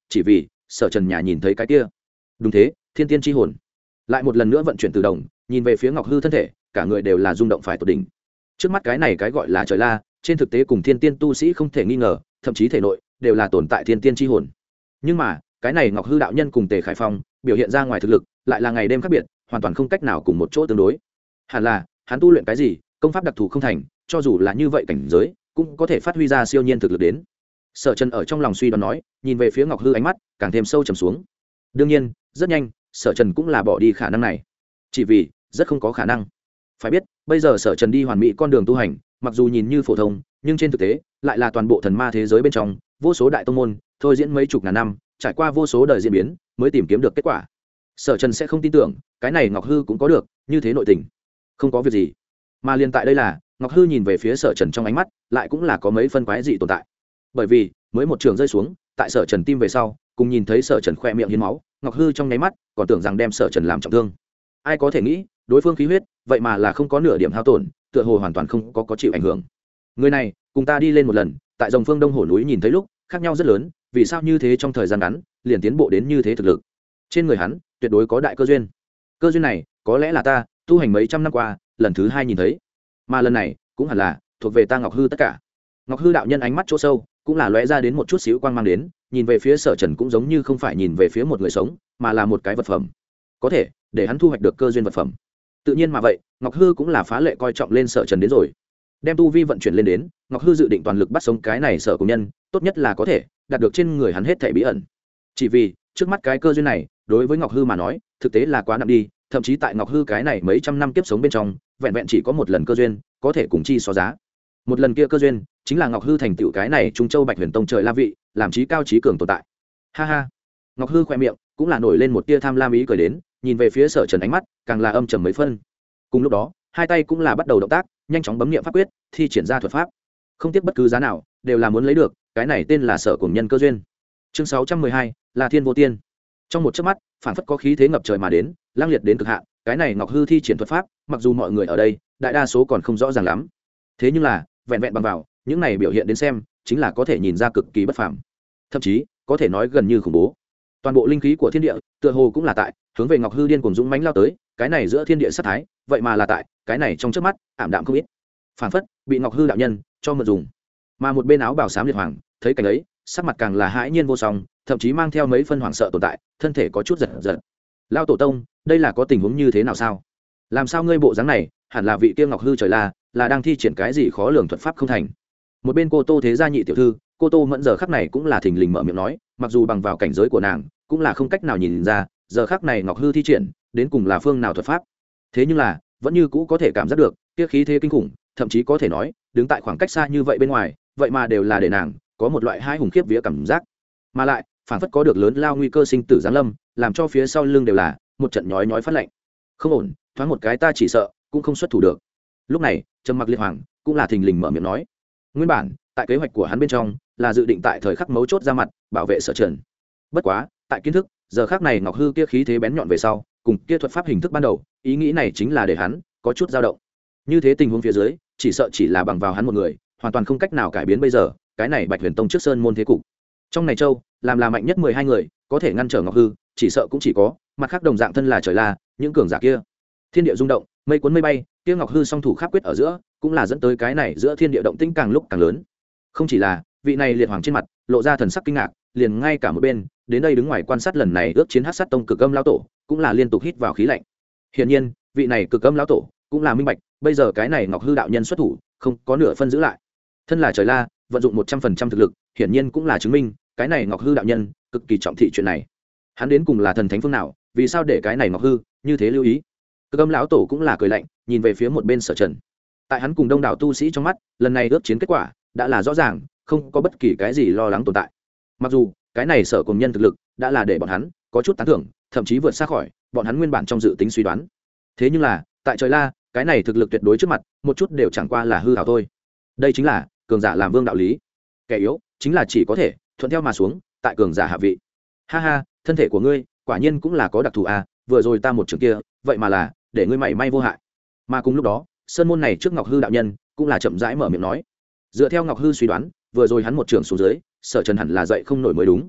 A: chỉ vì Sở Trần nhà nhìn thấy cái kia. Đúng thế, thiên tiên chi hồn. Lại một lần nữa vận chuyển từ đồng, nhìn về phía Ngọc Hư thân thể, cả người đều là rung động phải tột đỉnh. Trước mắt cái này cái gọi là trời la, trên thực tế cùng thiên tiên tu sĩ không thể nghi ngờ, thậm chí thể nội đều là tồn tại thiên tiên chi hồn. Nhưng mà cái này Ngọc Hư đạo nhân cùng Tề Khải Phong biểu hiện ra ngoài thực lực lại là ngày đêm khác biệt, hoàn toàn không cách nào cùng một chỗ tương đối. Hẳn là hắn tu luyện cái gì công pháp đặc thù không thành, cho dù là như vậy cảnh giới cũng có thể phát huy ra siêu nhiên thực lực đến. Sở Trần ở trong lòng suy đoán nói, nhìn về phía Ngọc Hư ánh mắt càng thêm sâu trầm xuống. Đương nhiên rất nhanh Sở Trần cũng là bỏ đi khả năng này, chỉ vì rất không có khả năng. Phải biết bây giờ Sở Trần đi hoàn mỹ con đường tu hành, mặc dù nhìn như phổ thông nhưng trên thực tế lại là toàn bộ thần ma thế giới bên trong vô số đại tông môn thôi diễn mấy chục ngàn năm, trải qua vô số đời diễn biến mới tìm kiếm được kết quả. Sở Trần sẽ không tin tưởng cái này Ngọc Hư cũng có được như thế nội tình. Không có việc gì, mà liên tại đây là Ngọc Hư nhìn về phía Sở Trần trong ánh mắt lại cũng là có mấy phân quái dị tồn tại. Bởi vì mới một trường rơi xuống tại Sở Trần tim về sau, cùng nhìn thấy Sở Trần khoe miệng hiến máu, Ngọc Hư trong nháy mắt còn tưởng rằng đem Sở Trần làm trọng thương. Ai có thể nghĩ đối phương khí huyết vậy mà là không có nửa điểm hao tổn, tựa hồ hoàn toàn không có chịu ảnh hưởng. Người này cùng ta đi lên một lần tại Rồng Phương Đông Hổ núi nhìn thấy lúc khác nhau rất lớn, vì sao như thế trong thời gian ngắn liền tiến bộ đến như thế thực lực? Trên người hắn tuyệt đối có đại cơ duyên. Cơ duyên này có lẽ là ta tu hành mấy trăm năm qua lần thứ hai nhìn thấy, mà lần này cũng hẳn là thuộc về ta Ngọc Hư tất cả. Ngọc Hư đạo nhân ánh mắt chỗ sâu cũng là lóe ra đến một chút xíu quang mang đến, nhìn về phía Sở Trần cũng giống như không phải nhìn về phía một người sống, mà là một cái vật phẩm, có thể để hắn thu hoạch được cơ duyên vật phẩm. Tự nhiên mà vậy Ngọc Hư cũng là phá lệ coi trọng lên Sở Trần đến rồi, đem tu vi vận chuyển lên đến. Ngọc Hư dự định toàn lực bắt sống cái này Sở Cùng Nhân, tốt nhất là có thể đạt được trên người hắn hết thảy bí ẩn. Chỉ vì trước mắt cái cơ duyên này đối với Ngọc Hư mà nói thực tế là quá nặng đi, thậm chí tại Ngọc Hư cái này mấy trăm năm kiếp sống bên trong vẹn vẹn chỉ có một lần cơ duyên có thể cùng chi so giá. Một lần kia cơ duyên chính là Ngọc Hư thành tựu cái này Trung Châu Bạch Huyền Tông trời la vị, làm trí cao trí cường tồn tại. Ha ha. Ngọc Hư khoe miệng cũng là nổi lên một tia tham lam ý cười đến, nhìn về phía Sở Trần ánh mắt càng là âm trầm mấy phân. Cùng lúc đó hai tay cũng là bắt đầu động tác, nhanh chóng bấm niệm pháp quyết, thi triển ra thuật pháp, không tiếc bất cứ giá nào đều là muốn lấy được cái này tên là Sở Cùng Nhân cơ duyên. Chương 612 là Thiên Vô Tiên. Trong một chớp mắt phản phất có khí thế ngập trời mà đến, lang liệt đến cực hạn. Cái này Ngọc Hư thi triển thuật pháp, mặc dù mọi người ở đây đại đa số còn không rõ ràng lắm, thế nhưng là vẹn vẹn bằng vào những này biểu hiện đến xem, chính là có thể nhìn ra cực kỳ bất phàm, thậm chí có thể nói gần như khủng bố. Toàn bộ linh khí của thiên địa tựa hồ cũng là tại hướng về Ngọc Hư điên cuồng dũng mãnh lao tới, cái này giữa thiên địa sát thái vậy mà là tại cái này trong chớp mắt ảm đạm không ít, phản phất bị Ngọc Hư đạo nhân cho mượn dùng. Mà một bên áo bào xám liệt hoàng thấy cảnh ấy, sắc mặt càng là hãi nhiên vô song, thậm chí mang theo mấy phân hoảng sợ tồn tại, thân thể có chút giật giật. Lao tổ tông, đây là có tình huống như thế nào sao? Làm sao ngươi bộ dáng này, hẳn là vị kia Ngọc Hư trời là đang thi triển cái gì khó lường thuật pháp không thành? Một bên cô Tô Thế gia nhị tiểu thư, cô Tô Mẫn giờ khắc này cũng là thình lình mở miệng nói, mặc dù bằng vào cảnh giới của nàng cũng là không cách nào nhìn ra giờ khắc này Ngọc Hư thi triển đến cùng là phương nào thuật pháp, thế nhưng là vẫn như cũ có thể cảm giác được kia khí thế kinh khủng, thậm chí có thể nói đứng tại khoảng cách xa như vậy bên ngoài, vậy mà đều là để nàng có một loại hai hùng khiếp vía cảm giác, mà lại phản phất có được lớn lao nguy cơ sinh tử giáng lâm, làm cho phía sau lưng đều là một trận nhói nhói phát lạnh. Không ổn, thoáng một cái ta chỉ sợ cũng không xuất thủ được. Lúc này Trầm Mặc Liệt Hoàng cũng là thình lình mở miệng nói, nguyên bản tại kế hoạch của hắn bên trong là dự định tại thời khắc mấu chốt ra mặt bảo vệ Sở Trần, bất quá tại kiến thức giờ khắc này Ngọc Hư kia khí thế bén nhọn về sau, cùng kia thuật pháp hình thức ban đầu, ý nghĩ này chính là để hắn có chút dao động. Như thế tình huống phía dưới chỉ sợ chỉ là bằng vào hắn một người hoàn toàn không cách nào cải biến bây giờ cái này Bạch Huyền Tông trước sơn môn thế cục. Trong này châu làm là mạnh nhất 12 người có thể ngăn trở Ngọc Hư, chỉ sợ cũng chỉ có mặt khác đồng dạng thân là trời la những cường giả kia. Thiên địa rung động, mây cuốn mây bay, kia Ngọc Hư song thủ khắp quyết ở giữa cũng là dẫn tới cái này giữa thiên địa động tĩnh càng lúc càng lớn. Không chỉ là vị này liệt hoàng trên mặt lộ ra thần sắc kinh ngạc, liền ngay cả một bên đến đây đứng ngoài quan sát lần này ước chiến Hắc Sát Tông Cực Âm lão tổ cũng là liên tục hít vào khí lạnh. Hiển nhiên vị này Cực Âm lão tổ cũng là minh bạch bây giờ cái này Ngọc Hư đạo nhân xuất thủ không có nửa phân giữ lại, thân là trời la vận dụng 100% thực lực, hiển nhiên cũng là chứng minh cái này Ngọc Hư đạo nhân cực kỳ trọng thị chuyện này. Hắn đến cùng là thần thánh phương nào, vì sao để cái này Ngọc Hư như thế lưu ý? Cực Âm lão tổ cũng là cười lạnh, nhìn về phía một bên Sở Trần. Tại hắn cùng đông đảo tu sĩ trong mắt, lần này ước chiến kết quả đã là rõ ràng, không có bất kỳ cái gì lo lắng tồn tại. Mặc dù cái này Sở Cùng Nhân thực lực đã là để bọn hắn có chút tán thưởng, thậm chí vượt xa khỏi bọn hắn nguyên bản trong dự tính suy đoán. Thế nhưng là tại trời la, cái này thực lực tuyệt đối trước mặt, một chút đều chẳng qua là hư ảo thôi. Đây chính là cường giả làm vương đạo lý. Kẻ yếu chính là chỉ có thể thuận theo mà xuống, tại cường giả hạ vị. Ha ha, thân thể của ngươi quả nhiên cũng là có đặc thù à, vừa rồi ta một trường kia vậy mà là để ngươi mảy may vô hại. Mà cùng lúc đó sơn môn này trước Ngọc Hư đạo nhân cũng là chậm rãi mở miệng nói, dựa theo Ngọc Hư suy đoán, vừa rồi hắn một trường xuống dưới, Sở Trần hẳn là dậy không nổi mới đúng.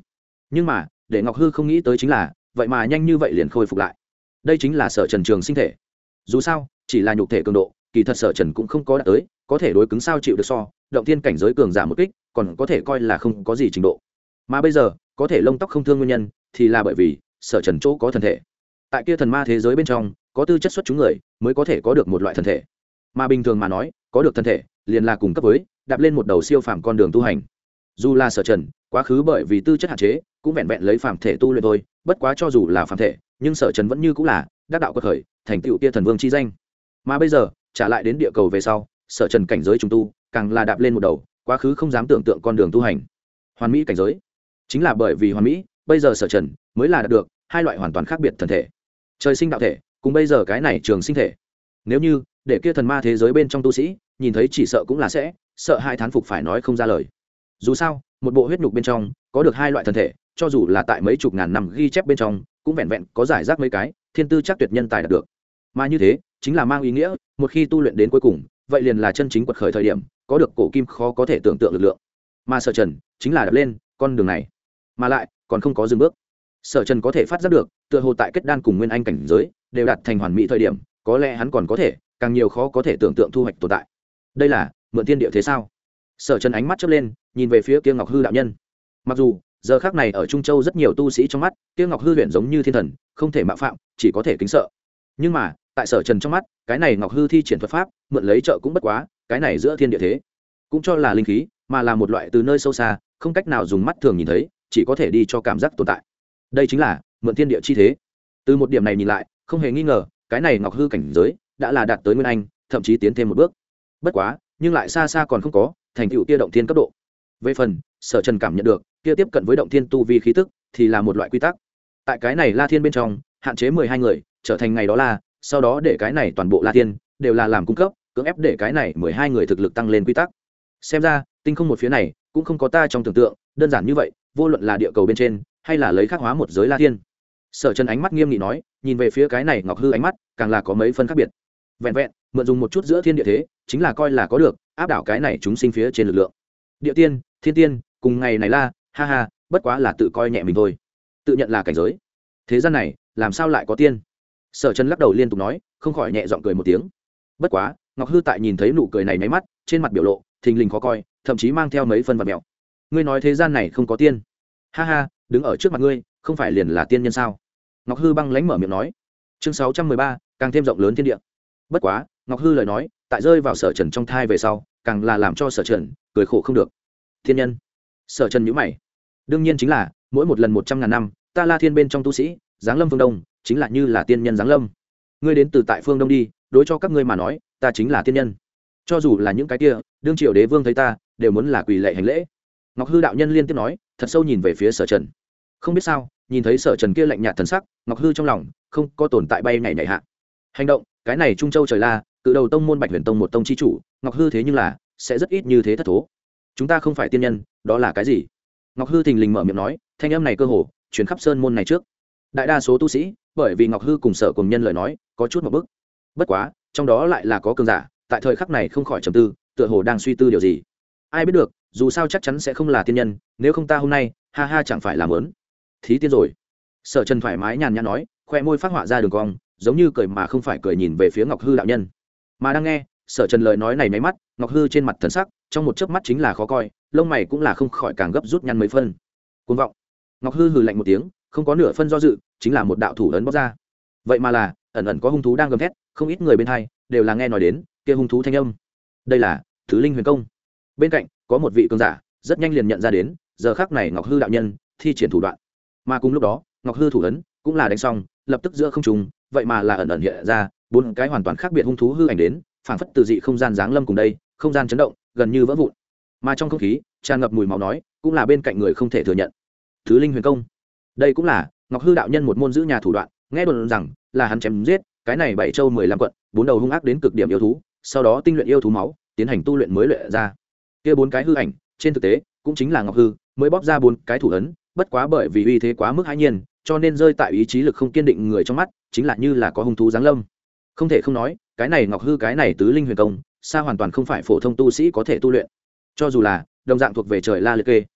A: Nhưng mà để ngọc hư không nghĩ tới chính là vậy mà nhanh như vậy liền khôi phục lại. Đây chính là Sở Trần trường sinh thể. Dù sao chỉ là nhục thể cường độ, kỳ thật Sở Trần cũng không có đạt tới có thể đối cứng sao chịu được so động thiên cảnh giới cường giả một kích, còn có thể coi là không có gì trình độ. Mà bây giờ có thể lông tóc không thương nguyên nhân thì là bởi vì Sở Trần chỗ có thần thể. Tại kia thần ma thế giới bên trong có tư chất xuất chúng người mới có thể có được một loại thần thể, mà bình thường mà nói có được thần thể liền là cùng cấp với đạp lên một đầu siêu phàm con đường tu hành. Dù là Sở Trần quá khứ bởi vì tư chất hạn chế cũng vẹn vẹn lấy phàm thể tu luyện thôi, bất quá cho dù là phàm thể nhưng Sở Trần vẫn như cũng là đắc đạo quật khởi, thành tựu kia thần vương chi danh. Mà bây giờ trả lại đến địa cầu về sau, Sở Trần cảnh giới trùng tu càng là đạp lên một đầu quá khứ không dám tưởng tượng con đường tu hành, hoàn mỹ cảnh giới. Chính là bởi vì hoàn mỹ, bây giờ Sở Trần mới là đạt được hai loại hoàn toàn khác biệt thần thể, trời sinh đạo thể cùng bây giờ cái này trường sinh thể. Nếu như để kia thần ma thế giới bên trong tu sĩ nhìn thấy chỉ sợ cũng là sẽ sợ hai thán phục phải nói không ra lời. Dù sao một bộ huyết nhục bên trong có được hai loại thần thể, cho dù là tại mấy chục ngàn năm ghi chép bên trong cũng vẹn vẹn có giải rác mấy cái thiên tư chắc tuyệt nhân tài đạt được. Mà như thế chính là mang ý nghĩa một khi tu luyện đến cuối cùng vậy liền là chân chính quật khởi thời điểm, có được cổ kim khó có thể tưởng tượng lực lượng. Mà Sở Trần chính là đạp lên con đường này, mà lại còn không có dừng bước. Sở Trần có thể phát giác được tựa hồ tại kết đan cùng nguyên anh cảnh giới đều đạt thành hoàn mỹ thời điểm, có lẽ hắn còn có thể càng nhiều khó có thể tưởng tượng thu hoạch tồn tại. Đây là mượn thiên địa thế sao? Sở Trần ánh mắt chớp lên nhìn về phía kia Ngọc Hư đạo nhân. Mặc dù giờ khắc này ở Trung Châu rất nhiều tu sĩ trong mắt kia Ngọc Hư huyền giống như thiên thần, không thể mạo phạm, chỉ có thể kính sợ. Nhưng mà tại Sở Trần trong mắt cái này Ngọc Hư thi triển thuật pháp mượn lấy trợ cũng bất quá cái này giữa thiên địa thế cũng cho là linh khí, mà là một loại từ nơi sâu xa không cách nào dùng mắt thường nhìn thấy, chỉ có thể đi cho cảm giác tồn tại. Đây chính là mượn thiên địa chi thế. Từ một điểm này nhìn lại không hề nghi ngờ cái này Ngọc Hư cảnh giới đã là đạt tới nguyên anh, thậm chí tiến thêm một bước. Bất quá nhưng lại xa xa còn không có thành tựu kia động thiên cấp độ. Về phần Sở Trần cảm nhận được kia tiếp cận với động thiên tu vi khí tức thì là một loại quy tắc. Tại cái này La Thiên bên trong hạn chế 12 người trở thành ngày đó là sau đó để cái này toàn bộ La Thiên đều là làm cung cấp cưỡng ép để cái này 12 người thực lực tăng lên quy tắc. Xem ra tinh không một phía này cũng không có ta trong tưởng tượng đơn giản như vậy, vô luận là địa cầu bên trên hay là lấy khắc hóa một giới La Thiên. Sở Trần ánh mắt nghiêm nghị nói, nhìn về phía cái này Ngọc Hư ánh mắt càng là có mấy phân khác biệt. Vẹn vẹn mượn dùng một chút giữa thiên địa thế chính là coi là có được áp đảo cái này chúng sinh phía trên lực lượng. Địa tiên, thiên tiên cùng ngày này la ha ha, bất quá là tự coi nhẹ mình thôi, tự nhận là cảnh giới. Thế gian này làm sao lại có tiên? Sở Trần lắc đầu liên tục nói, không khỏi nhẹ giọng cười một tiếng. Bất quá Ngọc Hư tại nhìn thấy nụ cười này nháy mắt trên mặt biểu lộ thình lình khó coi, thậm chí mang theo mấy phân vật mèo. Ngươi nói thế gian này không có tiên? Ha ha, đứng ở trước mặt ngươi không phải liền là tiên nhân sao? Ngọc Hư băng lãnh mở miệng nói. Chương 613, càng thêm rộng lớn thiên địa. Bất quá Ngọc Hư lời nói tại rơi vào Sở Trần trong thai về sau càng là làm cho Sở Trần cười khổ không được. Thiên nhân? Sở Trần nhíu mày. Đương nhiên chính là mỗi một lần 100.000 năm ta La Thiên bên trong tu sĩ giáng lâm phương đông chính là như là tiên nhân giáng lâm. Ngươi đến từ tại phương đông đi, đối cho các ngươi mà nói ta chính là tiên nhân. Cho dù là những cái kia đương triều đế vương thấy ta đều muốn là quỳ lạy hành lễ. Ngọc Hư đạo nhân liên tiếp nói, thật sâu nhìn về phía Sở Trần. Không biết sao nhìn thấy Sở Trần kia lạnh nhạt thần sắc, Ngọc Hư trong lòng không có tồn tại bay nhảy nhảy hạ hành động. Cái này Trung Châu trời la cự đầu tông môn Bạch Huyền Tông một tông chi chủ Ngọc Hư thế nhưng là sẽ rất ít như thế thất thố. Chúng ta không phải tiên nhân, đó là cái gì? Ngọc Hư thình lình mở miệng nói, thanh âm này cơ hồ truyền khắp sơn môn này trước. Đại đa số tu sĩ bởi vì Ngọc Hư cùng Sở cùng nhân lời nói có chút một bức. Bất quá trong đó lại là có cường giả tại thời khắc này không khỏi trầm tư, tựa hồ đang suy tư điều gì. Ai biết được, dù sao chắc chắn sẽ không là tiên nhân, nếu không ta hôm nay ha ha chẳng phải làm lớn thí tiên rồi. Sở Trần thoải mái nhàn nhã nói, khoe môi phát họa ra đường cong, giống như cười mà không phải cười nhìn về phía Ngọc Hư đạo nhân. Mà đang nghe Sở Trần lời nói này nháy mắt, Ngọc Hư trên mặt thần sắc trong một chớp mắt chính là khó coi, lông mày cũng là không khỏi càng gấp rút nhăn mấy phân. Cuồng vọng. Ngọc Hư hừ lạnh một tiếng, không có nửa phân do dự, chính là một đạo thủ ấn bóc ra. Vậy mà là ẩn ẩn có hung thú đang gầm thét, không ít người bên hai đều là nghe nói đến kia hung thú thanh âm. Đây là Thứ Linh Huyền Công. Bên cạnh có một vị cường giả rất nhanh liền nhận ra đến, giờ khắc này Ngọc Hư đạo nhân thi triển thủ đoạn. Mà cùng lúc đó Ngọc Hư thủ ấn cũng là đánh xong, lập tức giữa không trung vậy mà là ẩn ẩn hiện ra bốn cái hoàn toàn khác biệt hung thú hư ảnh đến, phảng phất từ dị không gian giáng lâm cùng đây, không gian chấn động gần như vỡ vụn. Mà trong không khí tràn ngập mùi máu nói, cũng là bên cạnh người không thể thừa nhận. Thứ Linh Huyền Công, đây cũng là Ngọc Hư đạo nhân một môn giữ nhà thủ đoạn, nghe đồn rằng là hắn chém giết cái này 7 châu 15 quận, 4 đầu hung ác đến cực điểm yêu thú, sau đó tinh luyện yêu thú máu, tiến hành tu luyện mới luyện ra. Kia bốn cái hư ảnh, trên thực tế cũng chính là Ngọc Hư mới bóp ra bốn cái thủ ấn, bất quá bởi vì uy thế quá mức hãi nhiên, cho nên rơi tại ý chí lực không kiên định người trong mắt, chính là như là có hung thú giáng lâm. Không thể không nói, cái này Ngọc Hư cái này Tứ Linh Huyền Công, xa hoàn toàn không phải phổ thông tu sĩ có thể tu luyện. Cho dù là đồng dạng thuộc về trời la liệt kê,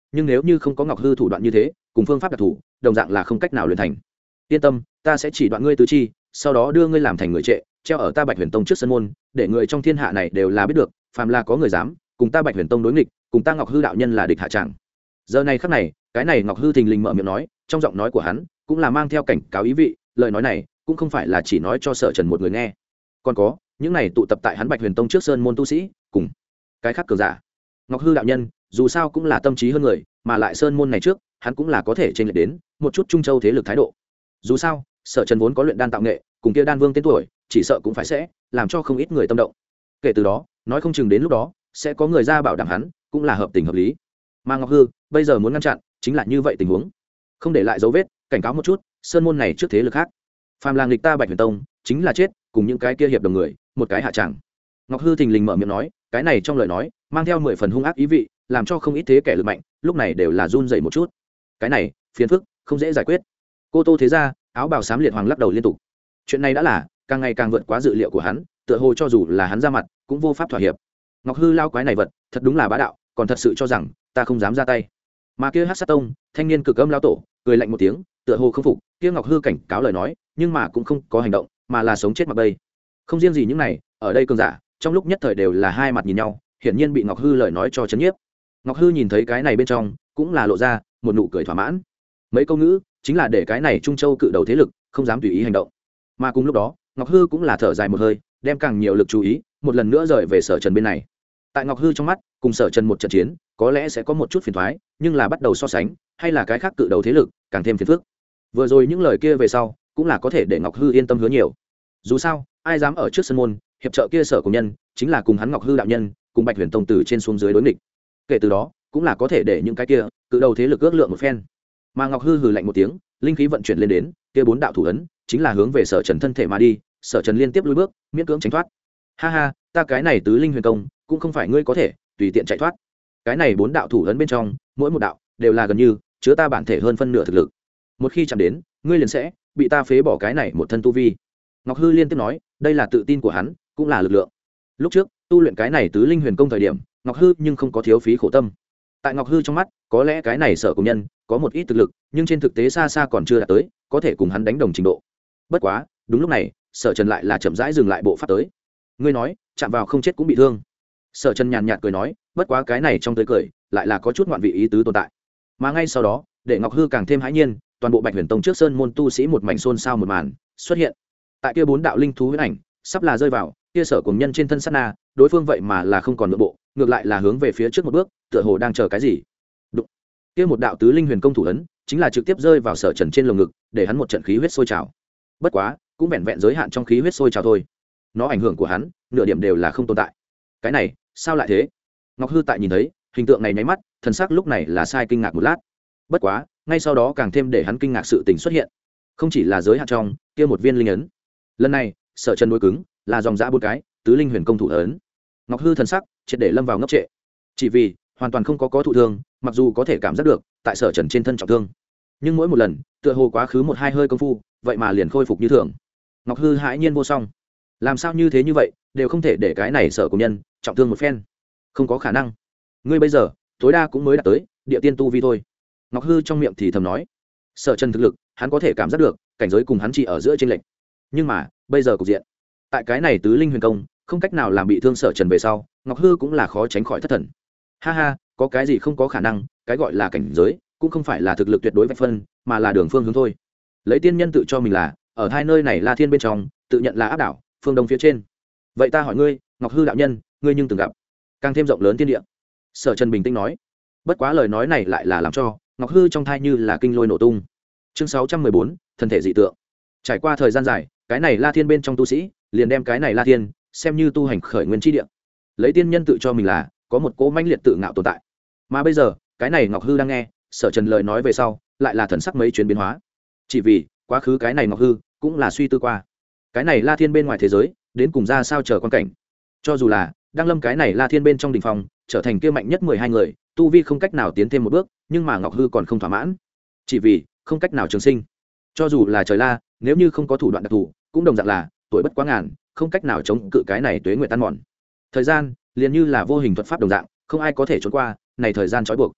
A: nhưng nếu như không có ngọc hư thủ đoạn như thế cùng phương pháp đặc thù đồng dạng là không cách nào luyện thành. Yên tâm, ta sẽ chỉ đoạn ngươi tứ chi, sau đó đưa ngươi làm thành người trệ, treo ở ta Bạch Huyền Tông trước sân môn, để người trong thiên hạ này đều là biết được, phàm là có người dám cùng ta Bạch Huyền Tông đối nghịch, cùng ta Ngọc Hư đạo nhân là địch hạ trạng. Giờ này khắc này, cái này Ngọc Hư thình lình mở miệng nói, trong giọng nói của hắn cũng là mang theo cảnh cáo ý vị, lời nói này cũng không phải là chỉ nói cho Sở Trần một người nghe, còn có những này tụ tập tại hắn Bạch Huyền Tông trước sơn môn tu sĩ, cùng cái khác cường giả. Ngọc Hư đạo nhân dù sao cũng là tâm trí hơn người, mà lại sơn môn này trước hắn cũng là có thể chênh lệch đến một chút trung châu thế lực thái độ. Dù sao Sở Trần vốn có luyện đan tạo nghệ, cùng kia đan vương tên tuổi chỉ sợ cũng phải sẽ làm cho không ít người tâm động. Kể từ đó nói không chừng đến lúc đó sẽ có người ra bảo đảm hắn, cũng là hợp tình hợp lý. Mà Ngọc Hư bây giờ muốn ngăn chặn chính là như vậy tình huống, không để lại dấu vết, cảnh cáo một chút sơn môn này trước thế lực khác, phàm là nghịch ta Bạch Huyền Tông chính là chết, cùng những cái kia hiệp đồng người một cái hạ tràng. Ngọc Hư thình lình mở miệng nói, cái này trong lời nói mang theo 10 phần hung ác ý vị, làm cho không ít thế kẻ lực mạnh lúc này đều là run rẩy một chút. Cái này phiền phức không dễ giải quyết. Cô Tô thế gia áo bào xám liệt hoàng lắc đầu liên tục. Chuyện này đã là càng ngày càng vượt quá dự liệu của hắn, tựa hồ cho dù là hắn ra mặt cũng vô pháp thỏa hiệp. Ngọc Hư lao quái này vật thật đúng là bá đạo, còn thật sự cho rằng ta không dám ra tay. Mà kia Hắc Sát Tông thanh niên cực âm lao tổ cười lạnh một tiếng, tựa hồ không phục kia Ngọc Hư cảnh cáo lời nói, nhưng mà cũng không có hành động, mà là sống chết mặc bay. Không riêng gì những này, ở đây cường giả trong lúc nhất thời đều là hai mặt nhìn nhau, hiển nhiên bị Ngọc Hư lời nói cho chấn nhiếp. Ngọc Hư nhìn thấy cái này bên trong cũng là lộ ra một nụ cười thỏa mãn, mấy câu ngữ chính là để cái này Trung Châu cự đầu thế lực không dám tùy ý hành động. Mà cùng lúc đó Ngọc Hư cũng là thở dài một hơi, đem càng nhiều lực chú ý một lần nữa rời về Sở Trần bên này. Tại Ngọc Hư trong mắt, cùng Sở Trần một trận chiến có lẽ sẽ có một chút phiền toái, nhưng là bắt đầu so sánh hay là cái khác cự đầu thế lực càng thêm phiền phức. Vừa rồi những lời kia về sau cũng là có thể để Ngọc Hư yên tâm hứa nhiều. Dù sao ai dám ở trước sân môn hiệp trợ kia Sở Cổ nhân, chính là cùng hắn Ngọc Hư đạo nhân cùng Bạch Huyền Tông từ trên xuống dưới đối nghịch. Kể từ đó cũng là có thể để những cái kia cự đầu thế lực ước lượng một phen. Mà Ngọc Hư hừ lạnh một tiếng, linh khí vận chuyển lên đến, kia 4 đạo thủ ấn chính là hướng về Sở Trần thân thể mà đi. Sở Trần liên tiếp lùi bước, miễn cưỡng tránh thoát. Ha ha, ta cái này tứ linh huyền công cũng không phải ngươi có thể tùy tiện chạy thoát. Cái này 4 đạo thủ ấn bên trong, mỗi một đạo đều là gần như chứa ta bản thể hơn phân nửa thực lực. Một khi chạm đến, ngươi liền sẽ bị ta phế bỏ cái này một thân tu vi. Ngọc Hư liên tiếp nói, đây là tự tin của hắn, cũng là lực lượng. Lúc trước tu luyện cái này tứ linh huyền công thời điểm, Ngọc Hư nhưng không có thiếu phí khổ tâm. Tại Ngọc Hư trong mắt, có lẽ cái này Sở Cổ nhân có một ít thực lực, nhưng trên thực tế xa xa còn chưa đạt tới có thể cùng hắn đánh đồng trình độ. Bất quá đúng lúc này Sở Trần lại là chậm rãi dừng lại bộ pháp tới. Ngươi nói chạm vào không chết cũng bị thương. Sở Trần nhàn nhạt cười nói, bất quá cái này trong tới cười lại là có chút ngoạn vị ý tứ tồn tại. Mà ngay sau đó để Ngọc Hư càng thêm hãi nhiên, toàn bộ Bạch Huyền Tông trước sơn môn tu sĩ một mảnh xôn xao một màn xuất hiện. Tại kia 4 đạo linh thú huyễn ảnh sắp là rơi vào kia Sở Cổ nhân trên thân sát na, đối phương vậy mà là không còn nội bộ, ngược lại là hướng về phía trước một bước, tựa hồ đang chờ cái gì. Đụng. Kia một đạo tứ linh huyền công thủ ấn chính là trực tiếp rơi vào Sở Trần trên lồng ngực, để hắn một trận khí huyết sôi trào. Bất quá cũng vẹn vẹn giới hạn trong khí huyết sôi trào thôi, nó ảnh hưởng của hắn nửa điểm đều là không tồn tại. Cái này sao lại thế? Ngọc Hư tại nhìn thấy hình tượng này nháy mắt, thần sắc lúc này là sai kinh ngạc một lát. Bất quá ngay sau đó càng thêm để hắn kinh ngạc sự tình xuất hiện, không chỉ là giới hạn trong kia một viên linh ấn. Lần này Sở Trần đối cứng là dòng dã 4 cái tứ linh huyền công thủ ấn. Ngọc Hư thần sắc triệt để lâm vào ngốc trệ, chỉ vì hoàn toàn không có thụ thương, mặc dù có thể cảm giác được tại Sở Trần trên thân trọng thương, nhưng mỗi một lần tựa hồ quá khứ 1-2 hơi công phu, vậy mà liền khôi phục như thường. Ngọc Hư hãi nhiên vô song, làm sao như thế như vậy đều không thể để cái này Sở Cổ nhân trọng thương một phen, không có khả năng. Ngươi bây giờ tối đa cũng mới đạt tới địa tiên tu vi thôi. Ngọc Hư trong miệng thì thầm nói. Sở Trần thực lực hắn có thể cảm giác được, cảnh giới cùng hắn chỉ ở giữa chênh lệch, nhưng mà bây giờ cục diện tại cái này tứ linh huyền công không cách nào làm bị thương Sở Trần về sau, Ngọc Hư cũng là khó tránh khỏi thất thần. Ha ha, có cái gì không có khả năng, cái gọi là cảnh giới cũng không phải là thực lực tuyệt đối vạch phân, mà là đường phương hướng thôi. Lấy tiên nhân tự cho mình là ở hai nơi này La Thiên bên trong tự nhận là áp đảo phương đông phía trên, vậy ta hỏi ngươi Ngọc Hư đạo nhân, ngươi nhưng từng gặp càng thêm rộng lớn thiên địa? Sở Trần bình tĩnh nói. Bất quá lời nói này lại là làm cho Ngọc Hư trong thai như là kinh lôi nổ tung. Chương 614, thân thể dị tượng. Trải qua thời gian dài, cái này La Thiên bên trong tu sĩ liền đem cái này La Thiên xem như tu hành khởi nguyên chi địa. Lấy tiên nhân tự cho mình là có một cỗ mãnh liệt tự ngạo tồn tại, mà bây giờ cái này Ngọc Hư đang nghe Sở Trần lời nói về sau, lại là thần sắc mấy chuyến biến hóa. Chỉ vì quá khứ cái này Ngọc Hư cũng là suy tư qua, cái này La Thiên bên ngoài thế giới đến cùng ra sao chờ quan cảnh. Cho dù là đang lâm cái này La Thiên bên trong đỉnh phòng trở thành kia mạnh nhất 12 người, tu vi không cách nào tiến thêm một bước, nhưng mà Ngọc Hư còn không thỏa mãn, chỉ vì không cách nào trường sinh. Cho dù là trời La, nếu như không có thủ đoạn đặc thù, cũng đồng dạng là tuổi bất quá ngàn, không cách nào chống cự cái này tuế nguyệt tan mòn. Thời gian liền như là vô hình thuật pháp đồng dạng, không ai có thể trốn qua này thời gian trói buộc.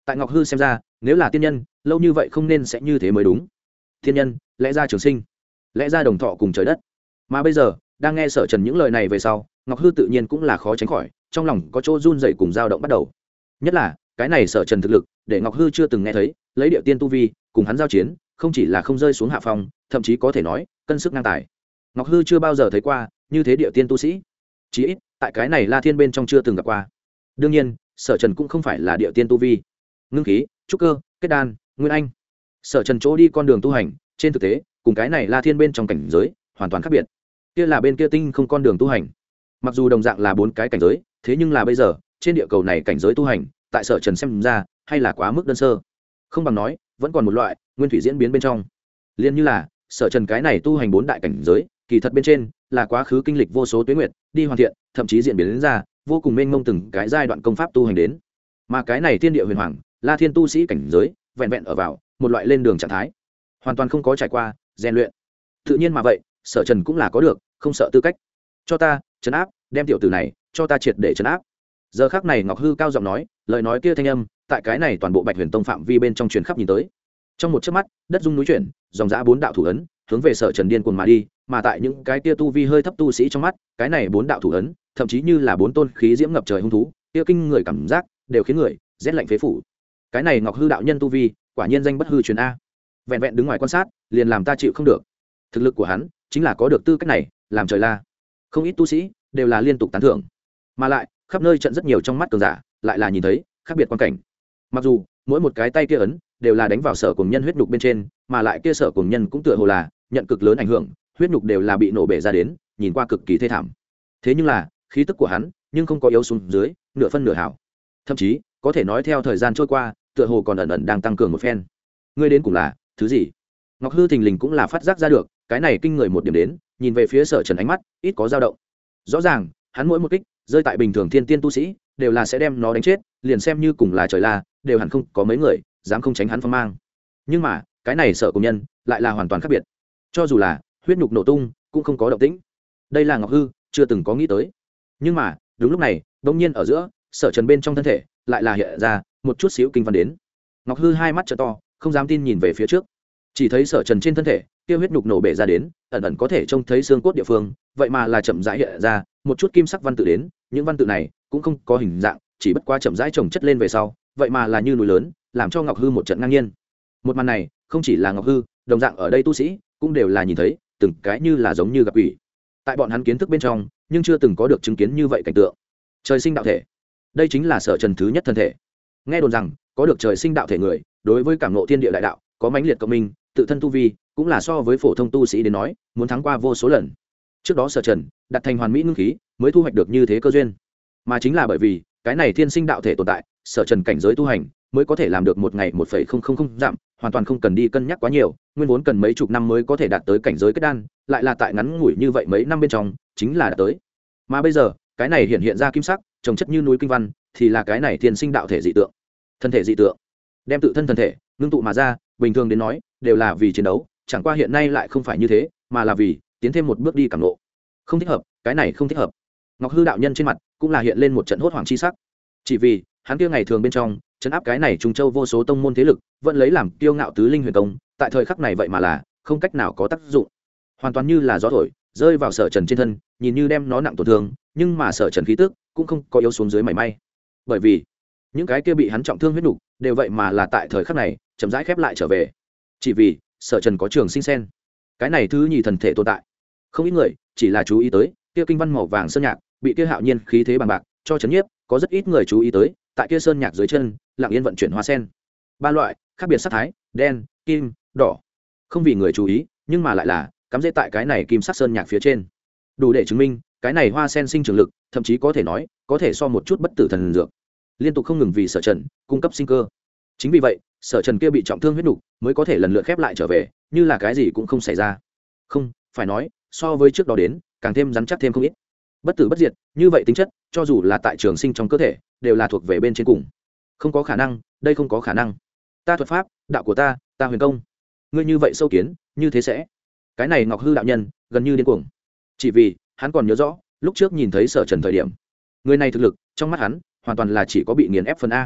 A: tại ngọc hư xem ra nếu là tiên nhân lâu như vậy không nên sẽ như thế mới đúng. Tiên nhân lẽ ra trường sinh, lẽ ra đồng thọ cùng trời đất, mà bây giờ đang nghe Sở Trần những lời này về sau, ngọc hư tự nhiên cũng là khó tránh khỏi trong lòng có chỗ run dậy cùng dao động bắt đầu. Nhất là cái này Sở Trần thực lực để ngọc hư chưa từng nghe thấy, lấy địa tiên tu vi cùng hắn giao chiến không chỉ là không rơi xuống hạ phong, thậm chí có thể nói cân sức ngang tài. Ngọc hư chưa bao giờ thấy qua như thế địa tiên tu sĩ, chí ít tại cái này La Thiên bên trong chưa từng gặp qua. Đương nhiên Sở Trần cũng không phải là địa tiên tu vi, ngưng khí, trúc cơ, kết đan, nguyên anh. Sở Trần chỗ đi con đường tu hành trên thực tế cùng cái này La Thiên bên trong cảnh giới hoàn toàn khác biệt. Kia là bên kia tinh không con đường tu hành, mặc dù đồng dạng là 4 cái cảnh giới, thế nhưng là bây giờ trên địa cầu này cảnh giới tu hành tại Sở Trần xem ra hay là quá mức đơn sơ, không bằng nói vẫn còn một loại nguyên thủy diễn biến bên trong. Liên như là Sở Trần cái này tu hành 4 đại cảnh giới, kỳ thật bên trên là quá khứ kinh lịch vô số tuế nguyệt đi hoàn thiện, thậm chí diễn biến đến ra vô cùng mênh mông từng cái giai đoạn công pháp tu hành đến. Mà cái này thiên địa huyền hoàng La Thiên tu sĩ cảnh giới vẹn vẹn ở vào một loại lên đường trạng thái, hoàn toàn không có trải qua rèn luyện. Tự nhiên mà vậy Sở Trần cũng là có được không sợ tư cách. Cho ta trấn áp, đem tiểu tử này cho ta triệt để trấn áp. Giờ khắc này ngọc hư cao giọng nói, lời nói kia thanh âm tại cái này toàn bộ Bạch Huyền Tông phạm vi bên trong truyền khắp nhìn tới. Trong một chớp mắt đất rung núi chuyển, dòng dã 4 đạo thủ ấn hướng về Sở Trần điên cuồng mà đi, mà tại những cái kia tu vi hơi thấp tu sĩ trong mắt, cái này 4 đạo thủ ấn thậm chí như là 4 tôn khí diễm ngập trời hung thú, kia kinh người cảm giác đều khiến người rét lạnh phế phủ. Cái này ngọc hư đạo nhân tu vi quả nhiên danh bất hư truyền a, vẹn vẹn đứng ngoài quan sát liền làm ta chịu không được. Thực lực của hắn chính là có được tư cách này làm trời la, không ít tu sĩ đều là liên tục tán thưởng, mà lại khắp nơi trận rất nhiều trong mắt cường giả lại là nhìn thấy khác biệt quan cảnh. Mặc dù mỗi một cái tay kia ấn đều là đánh vào Sở Cùng Nhân huyết nhục bên trên, mà lại kia Sở Cùng Nhân cũng tựa hồ là nhận cực lớn ảnh hưởng, huyết nhục đều là bị nổ bể ra đến, nhìn qua cực kỳ thê thảm. Thế nhưng là khí tức của hắn nhưng không có yếu xuống dưới nửa phân nửa hảo, thậm chí có thể nói theo thời gian trôi qua tựa hồ còn ẩn ẩn đang tăng cường một phen. Ngươi đến cùng là thứ gì? Ngọc hư thình lình cũng là phát giác ra được cái này kinh người một điểm đến, nhìn về phía Sở Trần ánh mắt ít có dao động. Rõ ràng hắn mỗi một kích rơi tại bình thường thiên tiên tu sĩ đều là sẽ đem nó đánh chết, liền xem như cùng là trời la đều hẳn không có mấy người dám không tránh hắn phong mang. Nhưng mà cái này Sở Cùng Nhân lại là hoàn toàn khác biệt, cho dù là huyết nhục nổ tung cũng không có động tĩnh. Đây là ngọc hư chưa từng có nghĩ tới. Nhưng mà đúng lúc này đông nhiên ở giữa Sở Trần bên trong thân thể lại là hiện ra một chút xíu kinh văn đến. Ngọc hư hai mắt trợ to không dám tin nhìn về phía trước, chỉ thấy Sở Trần trên thân thể kia huyết nhục nổ bể ra đến, ẩn ẩn có thể trông thấy xương cốt địa phương, vậy mà là chậm rãi hiện ra một chút kim sắc văn tự đến. Những văn tự này cũng không có hình dạng, chỉ bất quá chậm rãi chồng chất lên về sau, vậy mà là như núi lớn, làm cho ngọc hư một trận ngang nhiên. Một màn này không chỉ là ngọc hư, đồng dạng ở đây tu sĩ cũng đều là nhìn thấy, từng cái như là giống như gặp quỷ. Tại bọn hắn kiến thức bên trong nhưng chưa từng có được chứng kiến như vậy cảnh tượng. Trời sinh đạo thể, đây chính là Sở Trần thứ nhất thân thể. Nghe đồn rằng có được trời sinh đạo thể người đối với cảm ngộ thiên địa đại đạo có mãnh liệt cộng minh, tự thân tu vi cũng là so với phổ thông tu sĩ đến nói muốn thắng qua vô số lần. Trước đó Sở Trần đặt thành hoàn mỹ ngưng khí mới thu hoạch được như thế cơ duyên, mà chính là bởi vì cái này thiên sinh đạo thể tồn tại, Sở Trần cảnh giới tu hành mới có thể làm được một ngày 1,000 dặm, hoàn toàn không cần đi cân nhắc quá nhiều. Nguyên vốn cần mấy chục năm mới có thể đạt tới cảnh giới kết đan, lại là tại ngắn ngủi như vậy mấy năm bên trong chính là đạt tới. Mà bây giờ cái này hiện ra kim sắc trồng chất như núi kinh văn thì là cái này thiên sinh đạo thể dị tượng. Thân thể dị tượng đem tự thân thân thể ngưng tụ mà ra, bình thường đến nói đều là vì chiến đấu, chẳng qua hiện nay lại không phải như thế, mà là vì tiến thêm một bước đi cảm ngộ. Không thích hợp, cái này không thích hợp. Ngọc hư đạo nhân trên mặt cũng là hiện lên một trận hốt hoảng chi sắc, chỉ vì hắn kia ngày thường bên trong trấn áp cái này Trung Châu vô số tông môn thế lực, vẫn lấy làm kiêu ngạo tứ linh huyền công, tại thời khắc này vậy mà là không cách nào có tác dụng, hoàn toàn như là gió thổi rơi vào Sở Trần trên thân, nhìn như đem nó nặng tổn thương, nhưng mà Sở Trần khí tức cũng không có yếu xuống dưới mảy may, bởi vì những cái kia bị hắn trọng thương huyết nục đều vậy mà là tại thời khắc này chậm rãi khép lại trở về, chỉ vì Sở Trần có trường sinh sen, cái này thứ nhì thần thể tồn tại. Không ít người chỉ là chú ý tới kia kinh văn màu vàng sơn nhạc bị kia hạo nhiên khí thế bằng bạc cho chấn nhiếp, có rất ít người chú ý tới tại kia sơn nhạc dưới chân lặng yên vận chuyển hoa sen, ba loại khác biệt sắc thái, đen, kim, đỏ, không vì người chú ý nhưng mà lại là cắm rễ tại cái này kim sắc sơn nhạc phía trên, đủ để chứng minh cái này hoa sen sinh trưởng lực thậm chí có thể nói có thể so một chút bất tử thần dược, liên tục không ngừng vì Sở Trần cung cấp sinh cơ. Chính vì vậy Sở Trần kia bị trọng thương huyết nục mới có thể lần lượt khép lại trở về, như là cái gì cũng không xảy ra. Không phải nói so với trước đó đến càng thêm rắn chắc thêm không ít. Bất tử bất diệt như vậy tính chất, cho dù là tại trường sinh trong cơ thể đều là thuộc về bên trên cùng. Không có khả năng, đây không có khả năng. Ta thuật pháp, đạo của ta huyền công, ngươi như vậy sâu kiến, như thế sẽ. Cái này ngọc hư đạo nhân gần như điên cuồng, chỉ vì hắn còn nhớ rõ lúc trước nhìn thấy Sở Trần thời điểm, người này thực lực trong mắt hắn hoàn toàn là chỉ có bị nghiền ép phần a.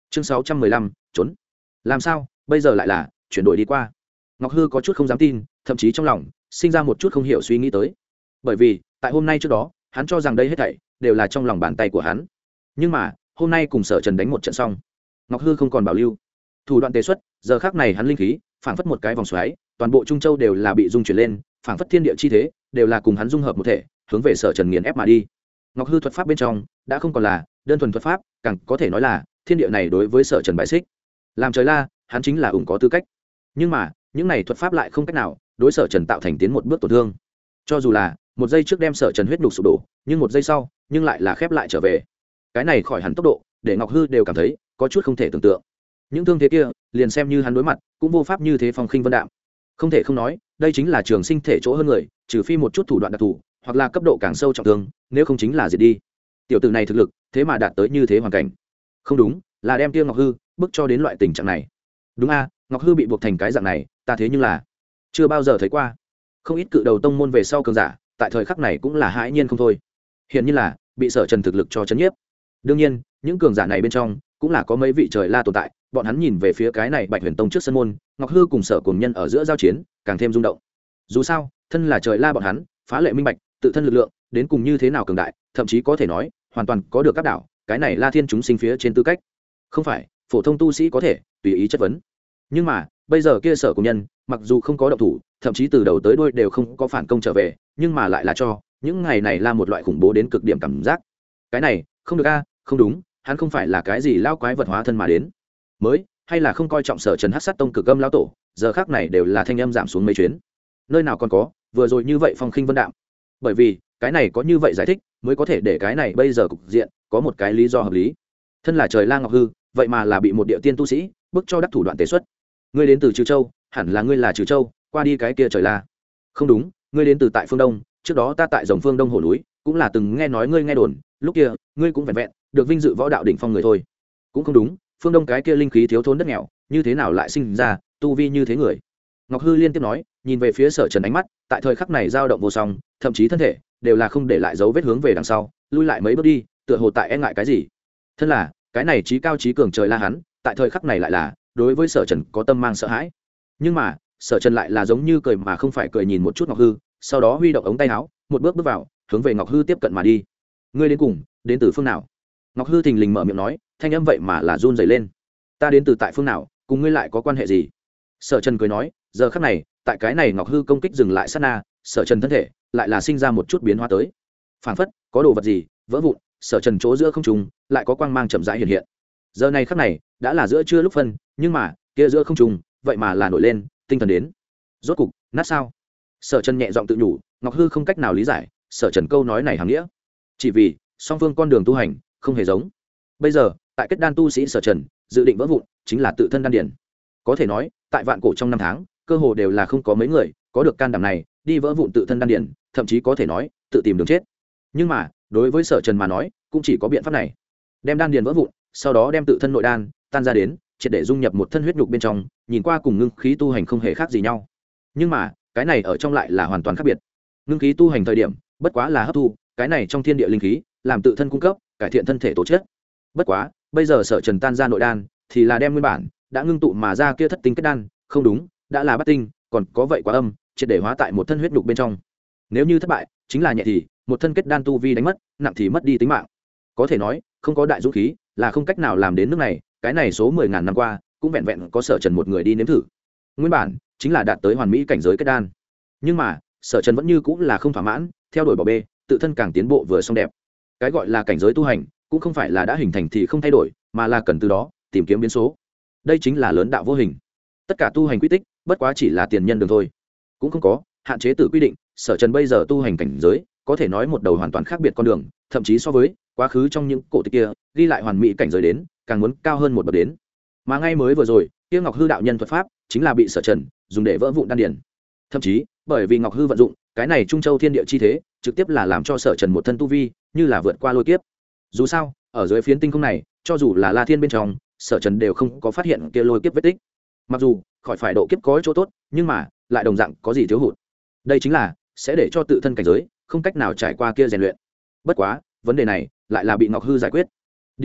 A: chương 615, trốn. Làm sao bây giờ lại là chuyển đổi đi qua? Ngọc Hư có chút không dám tin, thậm chí trong lòng sinh ra một chút không hiểu suy nghĩ tới. Bởi vì tại hôm nay trước đó hắn cho rằng đây hết thảy đều là trong lòng bàn tay của hắn, nhưng mà hôm nay cùng Sở Trần đánh một trận xong, Ngọc Hư không còn bảo lưu thủ đoạn tế xuất. Giờ khác này hắn linh khí phảng phất một cái vòng xoáy, toàn bộ Trung Châu đều là bị dung chuyển lên, phảng phất thiên địa chi thế đều là cùng hắn dung hợp một thể, hướng về Sở Trần nghiền ép mà đi. Ngọc Hư thuật pháp bên trong đã không còn là đơn thuần thuật pháp, càng có thể nói là thiên địa này đối với Sở Trần bại xích. Làm trời la, hắn chính là ủng có tư cách, nhưng mà những này thuật pháp lại không cách nào đối Sở Trần tạo thành tiến một bước tổn thương. Cho dù là một giây trước đem Sở Trần huyết nhục sụp đổ, nhưng một giây sau nhưng lại là khép lại trở về. Cái này khỏi hẳn tốc độ để Ngọc Hư đều cảm thấy có chút không thể tưởng tượng. Những thương thế kia liền xem như hắn đối mặt cũng vô pháp như thế phong khinh vân đạm. Không thể không nói, đây chính là trường sinh thể chỗ hơn người, trừ phi một chút thủ đoạn đặc thù hoặc là cấp độ càng sâu trọng thương, nếu không chính là diệt đi. Tiểu tử này thực lực thế mà đạt tới như thế hoàn cảnh, không đúng là đem Tiêu Ngọc Hư bức cho đến loại tình trạng này. Đúng a, Ngọc Hư bị buộc thành cái dạng này, ta thế nhưng là chưa bao giờ thấy qua. Không ít cự đầu tông môn về sau cường giả tại thời khắc này cũng là hãi nhiên không thôi, hiện như là bị Sở Trần thực lực cho chấn nhiếp. Đương nhiên những cường giả này bên trong cũng là có mấy vị trời la tồn tại, bọn hắn nhìn về phía cái này Bạch Huyền Tông trước sân môn, Ngọc Hư cùng Sở Cuồng Nhân ở giữa giao chiến càng thêm rung động. Dù sao thân là trời la bọn hắn phá lệ minh bạch tự thân lực lượng đến cùng như thế nào cường đại, thậm chí có thể nói hoàn toàn có được áp đảo cái này La Thiên chúng sinh phía trên tư cách, không phải phổ thông tu sĩ có thể tùy ý chất vấn. Nhưng mà bây giờ kia Sở Cuồng Nhân mặc dù không có động thủ, thậm chí từ đầu tới đuôi đều không có phản công trở về, nhưng mà lại là cho những ngày này là một loại khủng bố đến cực điểm cảm giác. Cái này không được a, không đúng, hắn không phải là cái gì lao quái vật hóa thân mà đến mới, hay là không coi trọng Sở Trần Hắc Sát Tông cực âm lão tổ, giờ khác này đều là thanh âm giảm xuống mấy chuyến. Nơi nào còn có vừa rồi như vậy phong khinh vân đạm. Bởi vì cái này có như vậy giải thích mới có thể để cái này bây giờ cục diện có một cái lý do hợp lý. Thân là trời la Ngọc Hư, vậy mà là bị một địa tiên tu sĩ bức cho đắc thủ đoạn tế xuất. Ngươi đến từ Trừ Châu, hẳn là ngươi là Trừ Châu qua đi cái kia trời la. Không đúng, ngươi đến từ tại phương Đông, trước đó ta tại Rồng Phương Đông hồ núi cũng là từng nghe nói ngươi nghe đồn, lúc kia ngươi cũng vẹn vẹn được vinh dự võ đạo đỉnh phong người thôi. Cũng không đúng, phương Đông cái kia linh khí thiếu thốn đất nghèo, như thế nào lại sinh ra tu vi như thế người? Ngọc Hư liên tiếp nói, nhìn về phía Sở Trần, ánh mắt tại thời khắc này dao động vô song, thậm chí thân thể đều là không để lại dấu vết hướng về đằng sau, lui lại mấy bước đi, tựa hồ tại e ngại cái gì. Thân là cái này trí cao trí cường trời la hắn, tại thời khắc này lại là đối với Sở Trần có tâm mang sợ hãi. Nhưng mà Sở Trần lại là giống như cười mà không phải cười nhìn một chút Ngọc Hư, sau đó huy động ống tay áo, một bước bước vào, hướng về Ngọc Hư tiếp cận mà đi. Ngươi đến cùng đến từ phương nào? Ngọc Hư thình lình mở miệng nói, thanh âm vậy mà là run rẩy lên. Ta đến từ tại phương nào, cùng ngươi lại có quan hệ gì? Sở Trần cười nói, giờ khắc này tại cái này Ngọc Hư công kích dừng lại sát na, Sở Trần thân thể lại là sinh ra một chút biến hóa tới, phảng phất có đồ vật gì vỡ vụn. Sở Trần chỗ giữa không trung lại có quang mang chậm rãi hiện hiện. Giờ này khắc này đã là giữa trưa lúc phân, nhưng mà kia giữa không trung vậy mà là nổi lên tinh thần đến. Rốt cục nát sao? Sở Trần nhẹ giọng tự nhủ. Ngọc Hư không cách nào lý giải Sở Trần câu nói này hàm nghĩa, chỉ vì song phương con đường tu hành không hề giống. Bây giờ tại kết đan tu sĩ Sở Trần dự định vỡ vụn chính là tự thân đan điển. Có thể nói tại vạn cổ trong năm tháng cơ hồ đều là không có mấy người có được can đảm này đi vỡ vụn tự thân đan điển, thậm chí có thể nói tự tìm đường chết. Nhưng mà đối với Sở Trần mà nói cũng chỉ có biện pháp này, đem đan điển vỡ vụn, sau đó đem tự thân nội đan tan ra đến, triệt để dung nhập một thân huyết nhục bên trong, nhìn qua cùng ngưng khí tu hành không hề khác gì nhau. Nhưng mà cái này ở trong lại là hoàn toàn khác biệt. Ngưng khí tu hành thời điểm bất quá là hấp thu cái này trong thiên địa linh khí, làm tự thân cung cấp cải thiện thân thể tố chất. Bất quá bây giờ Sở Trần tan ra nội đan thì là đem nguyên bản đã ngưng tụ mà ra kia thất tinh kết đan, không đúng, đã là bát tinh, còn có vậy quá âm, triệt để hóa tại một thân huyết nhục bên trong. Nếu như thất bại chính là nhẹ thì một thân kết đan tu vi đánh mất, nặng thì mất đi tính mạng. Có thể nói không có đại dũng khí là không cách nào làm đến nước này. Cái này số 10.000 năm qua cũng vẹn vẹn có Sở Trần một người đi nếm thử, nguyên bản chính là đạt tới hoàn mỹ cảnh giới kết đan. Nhưng mà Sở Trần vẫn như cũng là không thỏa mãn, theo đuổi bỏ bê, tự thân càng tiến bộ vừa xong đẹp. Cái gọi là cảnh giới tu hành cũng không phải là đã hình thành thì không thay đổi, mà là cần từ đó tìm kiếm biến số. Đây chính là lớn đạo vô hình. Tất cả tu hành quy tích bất quá chỉ là tiền nhân đường thôi, cũng không có hạn chế tự quy định. Sở Trần bây giờ tu hành cảnh giới có thể nói một đầu hoàn toàn khác biệt con đường, thậm chí so với quá khứ trong những cổ tịch kia ghi lại hoàn mỹ cảnh giới đến càng muốn cao hơn một bậc đến. Mà ngay mới vừa rồi kia Ngọc Hư đạo nhân thuật pháp chính là bị Sở Trần dùng để vỡ vụn đan điển. Thậm chí bởi vì Ngọc Hư vận dụng cái này Trung Châu thiên địa chi thế, trực tiếp là làm cho Sở Trần một thân tu vi như là vượt qua lôi kiếp. Dù sao ở dưới phiến tinh không này, cho dù là La Thiên bên trong, Sở Trần đều không có phát hiện kia lôi kiếp vết tích. Mặc dù khỏi phải độ kiếp có chỗ tốt, nhưng mà lại đồng dạng có gì thiếu hụt. Đây chính là sẽ để cho tự thân cảnh giới không cách nào trải qua kia rèn luyện. Bất quá vấn đề này lại là bị Ngọc Hư giải quyết. Điểm này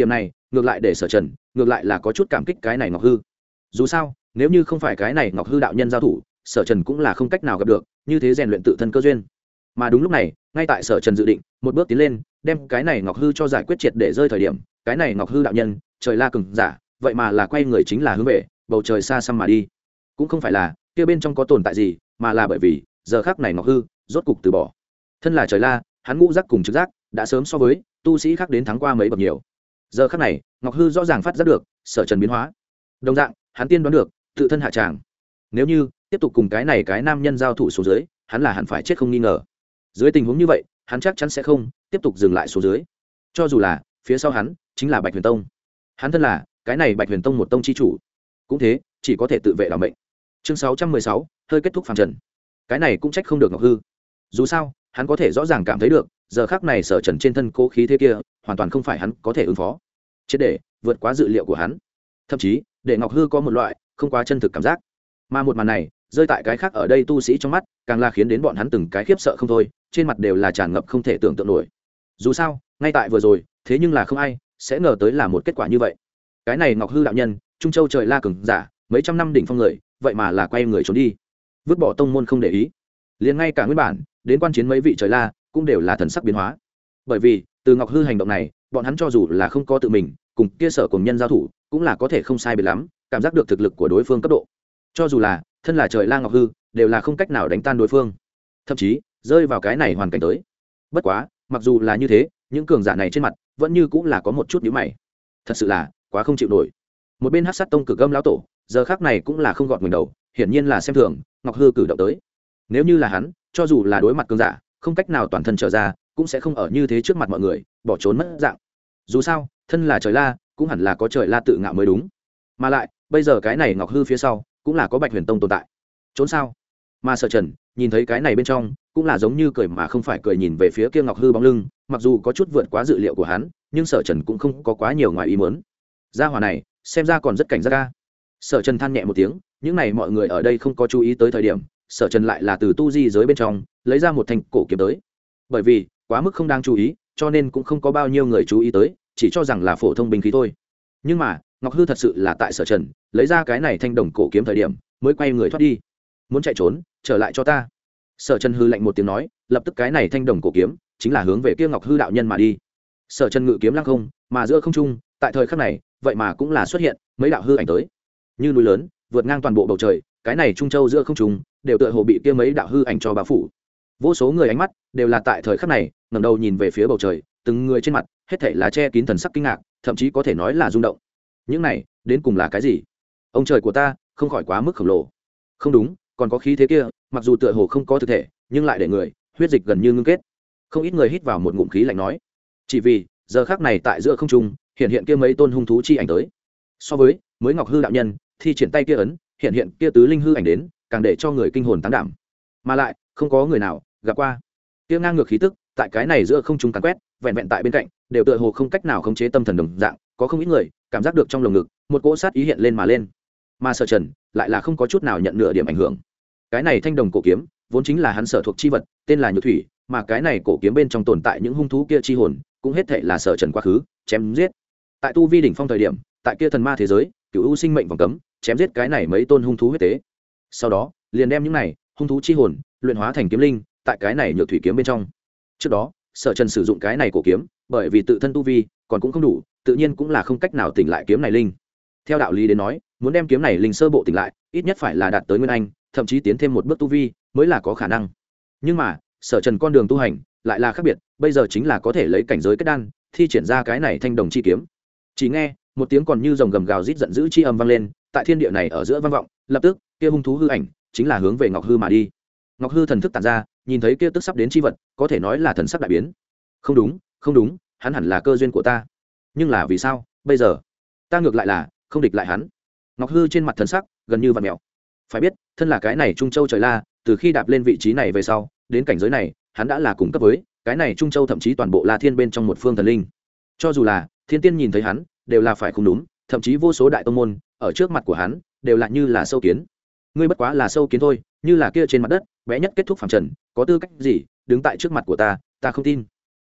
A: ngược lại để Sở Trần ngược lại là có chút cảm kích cái này Ngọc Hư. Dù sao nếu như không phải cái này Ngọc Hư đạo nhân giao thủ, Sở Trần cũng là không cách nào gặp được như thế rèn luyện tự thân cơ duyên. Mà đúng lúc này, ngay tại Sở Trần dự định một bước tiến lên đem cái này Ngọc Hư cho giải quyết triệt để rơi thời điểm, cái này Ngọc Hư đạo nhân trời la cường giả vậy mà là quay người chính là hướng về bầu trời xa xăm mà đi. Cũng không phải là kia bên trong có tồn tại gì, mà là bởi vì giờ khắc này Ngọc Hư rốt cục từ bỏ. Thân là trời la, hắn ngũ giác cùng trực giác đã sớm so với tu sĩ khác đến thắng qua mấy bậc nhiều. Giờ khắc này Ngọc Hư rõ ràng phát giác được Sở Trần biến hóa, đồng dạng hắn tiên đoán được tự thân hạ tràng. Nếu như tiếp tục cùng cái này cái nam nhân giao thủ xuống dưới, hắn là hẳn phải chết không nghi ngờ. Dưới tình huống như vậy, hắn chắc chắn sẽ không tiếp tục dừng lại xuống dưới. Cho dù là phía sau hắn chính là Bạch Huyền Tông, hắn thân là cái này Bạch Huyền Tông một tông chi chủ, cũng thế, chỉ có thể tự vệ đảm mệnh. Chương 616, hơi kết thúc phàm trần. Cái này cũng trách không được Ngọc Hư. Dù sao, hắn có thể rõ ràng cảm thấy được, giờ khắc này Sở Trần trên thân cố khí thế kia, hoàn toàn không phải hắn có thể ứng phó. Chết để vượt quá dự liệu của hắn. Thậm chí, để Ngọc Hư có một loại không quá chân thực cảm giác. Mà một màn này, rơi tại cái khác ở đây tu sĩ trong mắt, càng là khiến đến bọn hắn từng cái khiếp sợ không thôi, trên mặt đều là tràn ngập không thể tưởng tượng nổi. Dù sao, ngay tại vừa rồi, thế nhưng là không ai sẽ ngờ tới là một kết quả như vậy. Cái này Ngọc Hư đạo nhân, Trung Châu trời la cường giả, mấy trăm năm đỉnh phong người, vậy mà là quay người trốn đi, vứt bỏ tông môn không để ý. Liền ngay cả nguyên bản đến quan chiến mấy vị trời la cũng đều là thần sắc biến hóa, bởi vì từ Ngọc Hư hành động này, bọn hắn cho dù là không có tự mình cùng kia Sở cùng nhân giao thủ, cũng là có thể không sai biệt lắm cảm giác được thực lực của đối phương cấp độ. Cho dù là thân là trời la Ngọc Hư, đều là không cách nào đánh tan đối phương, thậm chí rơi vào cái này hoàn cảnh tới. Bất quá mặc dù là như thế, những cường giả này trên mặt vẫn như cũng là có một chút nhíu mày, thật sự là quá không chịu nổi. Một bên Hắc Sát Tông Cực Âm lão tổ giờ khác này cũng là không gọt mình đầu, hiển nhiên là xem thường Ngọc Hư cử động tới. Nếu như là hắn, cho dù là đối mặt cường giả không cách nào toàn thân trở ra, cũng sẽ không ở như thế trước mặt mọi người bỏ trốn mất dạng. Dù sao thân là trời la, cũng hẳn là có trời la tự ngạo mới đúng. Mà lại bây giờ cái này Ngọc Hư phía sau cũng là có Bạch Huyền Tông tồn tại, trốn sao? Mà Sở Trần nhìn thấy cái này bên trong, cũng là giống như cười mà không phải cười, nhìn về phía kia Ngọc Hư bóng lưng. Mặc dù có chút vượt quá dự liệu của hắn, nhưng Sở Trần cũng không có quá nhiều ngoài ý muốn. Gia hỏa này xem ra còn rất cảnh giác ca. Sở Trần than nhẹ một tiếng, những này mọi người ở đây không có chú ý tới thời điểm, Sở Trần lại là từ tu di giới bên trong lấy ra một thanh cổ kiếm tới. Bởi vì quá mức không đáng chú ý, cho nên cũng không có bao nhiêu người chú ý tới, chỉ cho rằng là phổ thông binh khí thôi. Nhưng mà Ngọc Hư thật sự là tại Sở Trần lấy ra cái này thanh đồng cổ kiếm thời điểm, mới quay người thoát đi. Muốn chạy trốn, trở lại cho ta. Sở Trần hư lạnh một tiếng nói, lập tức cái này thanh đồng cổ kiếm chính là hướng về kia Ngọc Hư đạo nhân mà đi. Sở Trần ngự kiếm lăng không, mà giữa không trung, tại thời khắc này, vậy mà cũng là xuất hiện mấy đạo hư ảnh tới, như núi lớn vượt ngang toàn bộ bầu trời. Cái này Trung Châu giữa không trung đều tựa hồ bị kia mấy đạo hư ảnh cho bao phủ. Vô số người ánh mắt đều là tại thời khắc này ngẩng đầu nhìn về phía bầu trời, từng người trên mặt hết thảy là che kín thần sắc kinh ngạc, thậm chí có thể nói là rung động. Những này đến cùng là cái gì? Ông trời của ta, không khỏi quá mức khổng lồ. Không đúng, còn có khí thế kia, mặc dù tựa hồ không có thực thể, nhưng lại để người huyết dịch gần như ngưng kết. Không ít người hít vào một ngụm khí lạnh nói, chỉ vì giờ khắc này tại giữa không trung hiện hiện kia mấy tôn hung thú chi ảnh tới. So với mới Ngọc Hư đạo nhân thi triển tay kia ấn hiện hiện kia tứ linh hư ảnh đến, càng để cho người kinh hồn tán đảm. Mà lại không có người nào gặp qua kia ngang ngược khí tức tại cái này giữa không trung càn quét, vẹn vẹn tại bên cạnh đều tựa hồ không cách nào khống chế tâm thần đồng dạng. Có không ít người cảm giác được trong lồng ngực một cỗ sát ý hiện lên mà lên, mà Sở Trần lại là không có chút nào nhận nửa điểm ảnh hưởng. Cái này thanh đồng cổ kiếm vốn chính là hắn sở thuộc chi vật, tên là Nhược Thủy, mà cái này cổ kiếm bên trong tồn tại những hung thú kia chi hồn, cũng hết thảy là Sở Trần quá khứ chém giết. Tại tu vi đỉnh phong thời điểm, tại kia thần ma thế giới, cửu u sinh mệnh vòng cấm, chém giết cái này mấy tôn hung thú huyết tế. Sau đó, liền đem những này hung thú chi hồn luyện hóa thành kiếm linh, tại cái này Nhược Thủy kiếm bên trong. Trước đó, Sở Trần sử dụng cái này cổ kiếm, bởi vì tự thân tu vi còn cũng không đủ, tự nhiên cũng là không cách nào tỉnh lại kiếm này linh. Theo đạo lý đến nói, muốn đem kiếm này linh sơ bộ tỉnh lại, ít nhất phải là đạt tới nguyên anh, thậm chí tiến thêm một bước tu vi mới là có khả năng. Nhưng mà Sở Trần con đường tu hành lại là khác biệt, bây giờ chính là có thể lấy cảnh giới kết đan thi triển ra cái này thanh đồng chi kiếm. Chỉ nghe một tiếng còn như rồng gầm gào rít giận dữ chi âm vang lên, tại thiên địa này ở giữa vang vọng, lập tức kia hung thú hư ảnh chính là hướng về Ngọc Hư mà đi. Ngọc Hư thần thức tản ra, nhìn thấy kia tức sắp đến chi vật, có thể nói là thần sắc đại biến. Không đúng, không đúng, hắn hẳn là cơ duyên của ta. Nhưng là vì sao bây giờ ta ngược lại là không địch lại hắn? Ngọc Hư trên mặt thần sắc gần như vặn mèo. Phải biết, thân là cái này Trung Châu trời la, từ khi đạp lên vị trí này về sau, đến cảnh giới này, hắn đã là cùng cấp với cái này Trung Châu, thậm chí toàn bộ La Thiên bên trong một phương thần linh. Cho dù là thiên tiên nhìn thấy hắn, đều là phải không đúng, thậm chí vô số đại tông môn ở trước mặt của hắn đều là như là sâu kiến. Ngươi bất quá là sâu kiến thôi, như là kia trên mặt đất bé nhất kết thúc phàm trần, có tư cách gì đứng tại trước mặt của ta, ta không tin.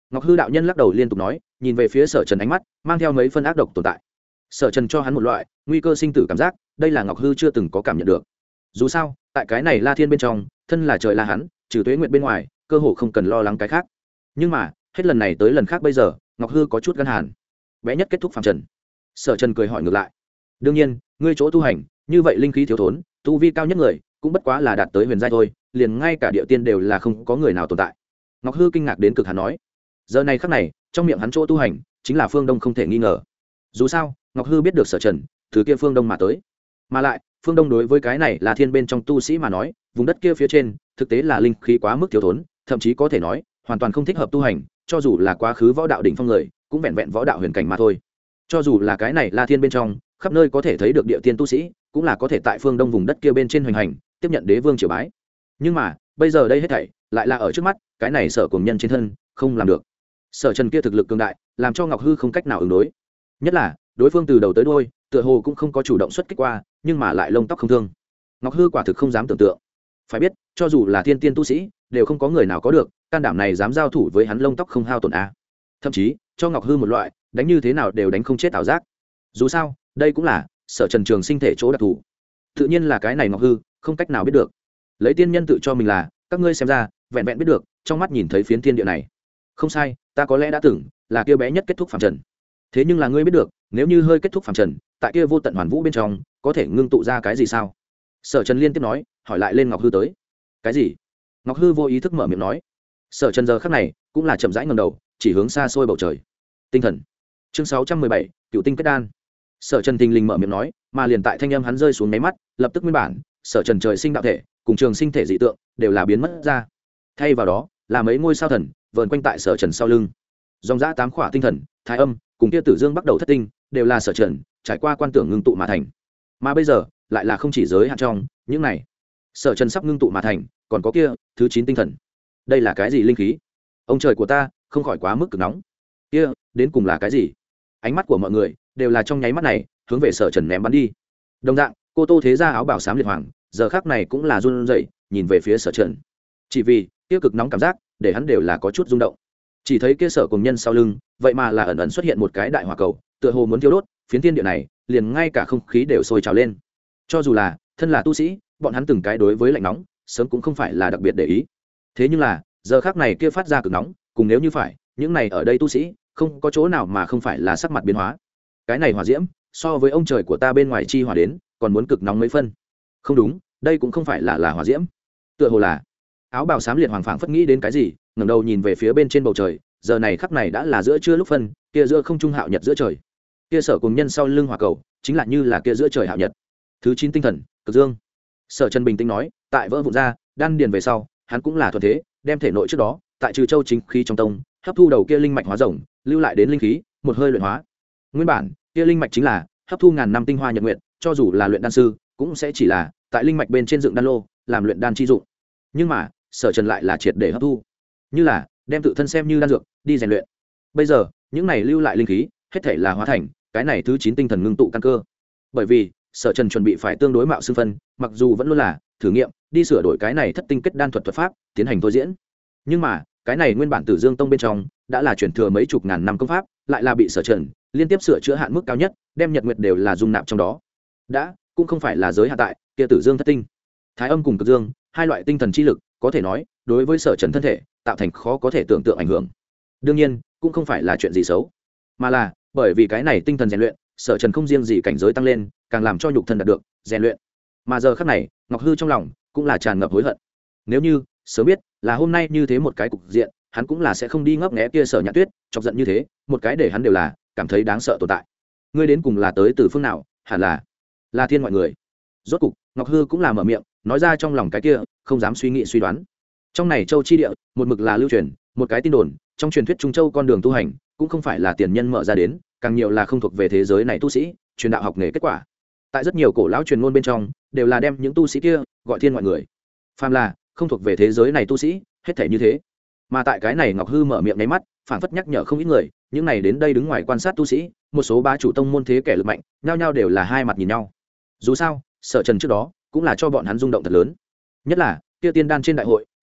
A: Ngọc hư đạo nhân lắc đầu liên tục nói, nhìn về phía Sở Trần ánh mắt mang theo mấy phân ác độc tồn tại. Sở Trần cho hắn một loại nguy cơ sinh tử cảm giác, đây là Ngọc hư chưa từng có cảm nhận được. Dù sao tại cái này La Thiên bên trong, thân là trời là hắn, trừ Tuế Nguyệt bên ngoài cơ hồ không cần lo lắng cái khác. Nhưng mà hết lần này tới lần khác bây giờ Ngọc hư có chút gan hàn. Bé nhất kết thúc phàm trần. Sở Trần cười hỏi ngược lại, đương nhiên ngươi chỗ tu hành như vậy linh khí thiếu thốn, tu vi cao nhất người cũng bất quá là đạt tới huyền giai thôi, liền ngay cả địa tiên đều là không có người nào tồn tại. Ngọc hư kinh ngạc đến cực, hắn nói giờ này khắc này trong miệng hắn chỗ tu hành chính là phương đông không thể nghi ngờ. Dù sao Ngọc hư biết được Sở Trần từ kia phương đông mà tới, mà lại phương đông đối với cái này là thiên bên trong tu sĩ mà nói, vùng đất kia phía trên thực tế là linh khí quá mức thiếu thốn, thậm chí có thể nói hoàn toàn không thích hợp tu hành, cho dù là quá khứ võ đạo đỉnh phong người cũng vẹn vẹn võ đạo huyền cảnh mà thôi. Cho dù là cái này La Thiên bên trong khắp nơi có thể thấy được địa tiên tu sĩ, cũng là có thể tại phương đông vùng đất kia bên trên hoành hành, tiếp nhận đế vương triều bái. Nhưng mà bây giờ đây hết thảy lại là ở trước mắt cái này Sở cùng nhân trên thân không làm được. Sở Trần kia thực lực cường đại làm cho Ngọc hư không cách nào ứng đối, nhất là đối phương từ đầu tới đuôi tựa hồ cũng không có chủ động xuất kích qua, nhưng mà lại lông tóc không thương. Ngọc hư quả thực không dám tưởng tượng. Phải biết cho dù là thiên tiên tu sĩ đều không có người nào có được can đảm này dám giao thủ với hắn lông tóc không hao tổn a. Thậm chí cho Ngọc hư một loại đánh như thế nào đều đánh không chết ảo giác. Dù sao đây cũng là Sở Trần trường sinh thể chỗ đặc thù, tự nhiên là cái này Ngọc hư không cách nào biết được. Lấy tiên nhân tự cho mình là các ngươi xem ra vẹn vẹn biết được trong mắt nhìn thấy phiến thiên địa này. Không sai, ta có lẽ đã từng là kia bé nhất kết thúc phàm trần, thế nhưng là ngươi biết được nếu như hơi kết thúc phàm trần, tại kia vô tận hoàn vũ bên trong có thể ngưng tụ ra cái gì sao? Sở Trần liên tiếp nói, hỏi lại lên Ngọc hư tới cái gì. Ngọc hư vô ý thức mở miệng nói. Sở Trần giờ khắc này cũng là chậm rãi ngẩng đầu chỉ hướng xa xôi bầu trời. Tinh thần. Chương 617, Cựu tinh kết đan. Sở Trần thình lình mở miệng nói, mà liền tại thanh âm hắn rơi xuống mấy mắt, lập tức nguyên bản Sở Trần trời sinh đạo thể cùng trường sinh thể dị tượng đều là biến mất ra, thay vào đó là mấy ngôi sao thần vờn quanh tại Sở Trần sau lưng. Dòng dã 8 khỏa tinh thần, thái âm cùng kia tử dương bắt đầu thất tinh đều là Sở Trần trải qua quan tưởng ngưng tụ mà thành, mà bây giờ lại là không chỉ giới hạn trong những này. Sở Trần sắp ngưng tụ mà thành còn có kia thứ 9 tinh thần. Đây là cái gì linh khí? Ông trời của ta, không khỏi quá mức cực nóng. Kia đến cùng là cái gì? Ánh mắt của mọi người đều là trong nháy mắt này hướng về Sở Trần ném bắn đi. Đồng dạng cô Tô Thế Gia áo bảo xám liệt hoàng giờ khắc này cũng là run rẩy nhìn về phía Sở Trần, chỉ vì kia cực nóng cảm giác để hắn đều là có chút rung động. Chỉ thấy kia Sở cùng nhân sau lưng vậy mà là ẩn ẩn xuất hiện một cái đại hỏa cầu, tựa hồ muốn thiêu đốt phiến thiên địa này, liền ngay cả không khí đều sôi trào lên. Cho dù là thân là tu sĩ, bọn hắn từng cái đối với lạnh nóng sớm cũng không phải là đặc biệt để ý, thế nhưng là giờ khắc này kia phát ra cực nóng, cùng nếu như phải những này ở đây tu sĩ không có chỗ nào mà không phải là sắc mặt biến hóa. Cái này hỏa diễm so với ông trời của ta bên ngoài chi hỏa đến còn muốn cực nóng mấy phân. Không đúng, đây cũng không phải là hỏa diễm, tựa hồ là áo bào xám liệt hoàng phảng phất nghĩ đến cái gì, ngẩng đầu nhìn về phía bên trên bầu trời. Giờ này khắc này đã là giữa trưa lúc phân, kia giữa không trung hạo nhật giữa trời, kia Sở cùng nhân sau lưng hỏa cầu chính là như là kia giữa trời hạo nhật. Thứ 9 tinh thần, cực dương. Sở Trần bình tĩnh nói, tại vỡ vụn ra đan điền về sau, hắn cũng là thuần thế, đem thể nội trước đó tại trừ châu chính khí trong tông hấp thu đầu kia linh mạch hóa rồng lưu lại đến linh khí một hơi luyện hóa. Nguyên bản kia linh mạch chính là hấp thu ngàn năm tinh hoa nhật nguyện, cho dù là luyện đan sư cũng sẽ chỉ là tại linh mạch bên trên dựng đan lô làm luyện đan chi dụng, nhưng mà Sở Trần lại là triệt để hấp thu, như là đem tự thân xem như đan dược đi rèn luyện. Bây giờ những này lưu lại linh khí hết thể là hóa thành cái này thứ 9 tinh thần ngưng tụ căn cơ. Bởi vì Sở Trần chuẩn bị phải tương đối mạo xưng phân, mặc dù vẫn luôn là thử nghiệm đi sửa đổi cái này thất tinh kết đan thuật pháp tiến hành thôi diễn, nhưng mà cái này nguyên bản Tử Dương Tông bên trong đã là chuyển thừa mấy chục ngàn năm công pháp, lại là bị Sở Trần liên tiếp sửa chữa hạn mức cao nhất, đem nhật nguyệt đều là dung nạp trong đó. Đã cũng không phải là giới hạn tại kia Tử Dương thất tinh, thái âm cùng cực dương hai loại tinh thần chi lực, có thể nói đối với Sở Trần thân thể tạo thành khó có thể tưởng tượng ảnh hưởng. Đương nhiên cũng không phải là chuyện gì xấu, mà là bởi vì cái này tinh thần rèn luyện, Sở Trần không riêng gì cảnh giới tăng lên, càng làm cho nhục thân đạt được rèn luyện. Mà giờ khắc này Ngọc hư trong lòng cũng là tràn ngập hối hận. Nếu như sớm biết là hôm nay như thế một cái cục diện, hắn cũng là sẽ không đi ngấp nghé kia Sở Nhạn Tuyết, chọc giận như thế một cái để hắn đều là cảm thấy đáng sợ tồn tại. Ngươi đến cùng là tới từ phương nào? Hẳn là thiên ngoại người. Rốt cục Ngọc hư cũng là mở miệng nói ra trong lòng cái kia không dám suy nghĩ suy đoán. Trong này châu chi địa một mực là lưu truyền một cái tin đồn, trong truyền thuyết Trung Châu con đường tu hành cũng không phải là tiền nhân mở ra đến, càng nhiều là không thuộc về thế giới này tu sĩ truyền đạo học nghề kết quả. Tại rất nhiều cổ lão truyền ngôn bên trong đều là đem những tu sĩ kia gọi thiên ngoại người, phàm là không thuộc về thế giới này tu sĩ hết thể như thế. Mà tại cái này Ngọc hư mở miệng nháy mắt phảng phất nhắc nhở không ít người, những này đến đây đứng ngoài quan sát tu sĩ, một số bá chủ tông môn thế kẻ lực mạnh nhao nhao đều là hai mặt nhìn nhau. Dù sao Sở Trần trước đó cũng là cho bọn hắn rung động thật lớn, nhất là kia tiên đan trên đại hội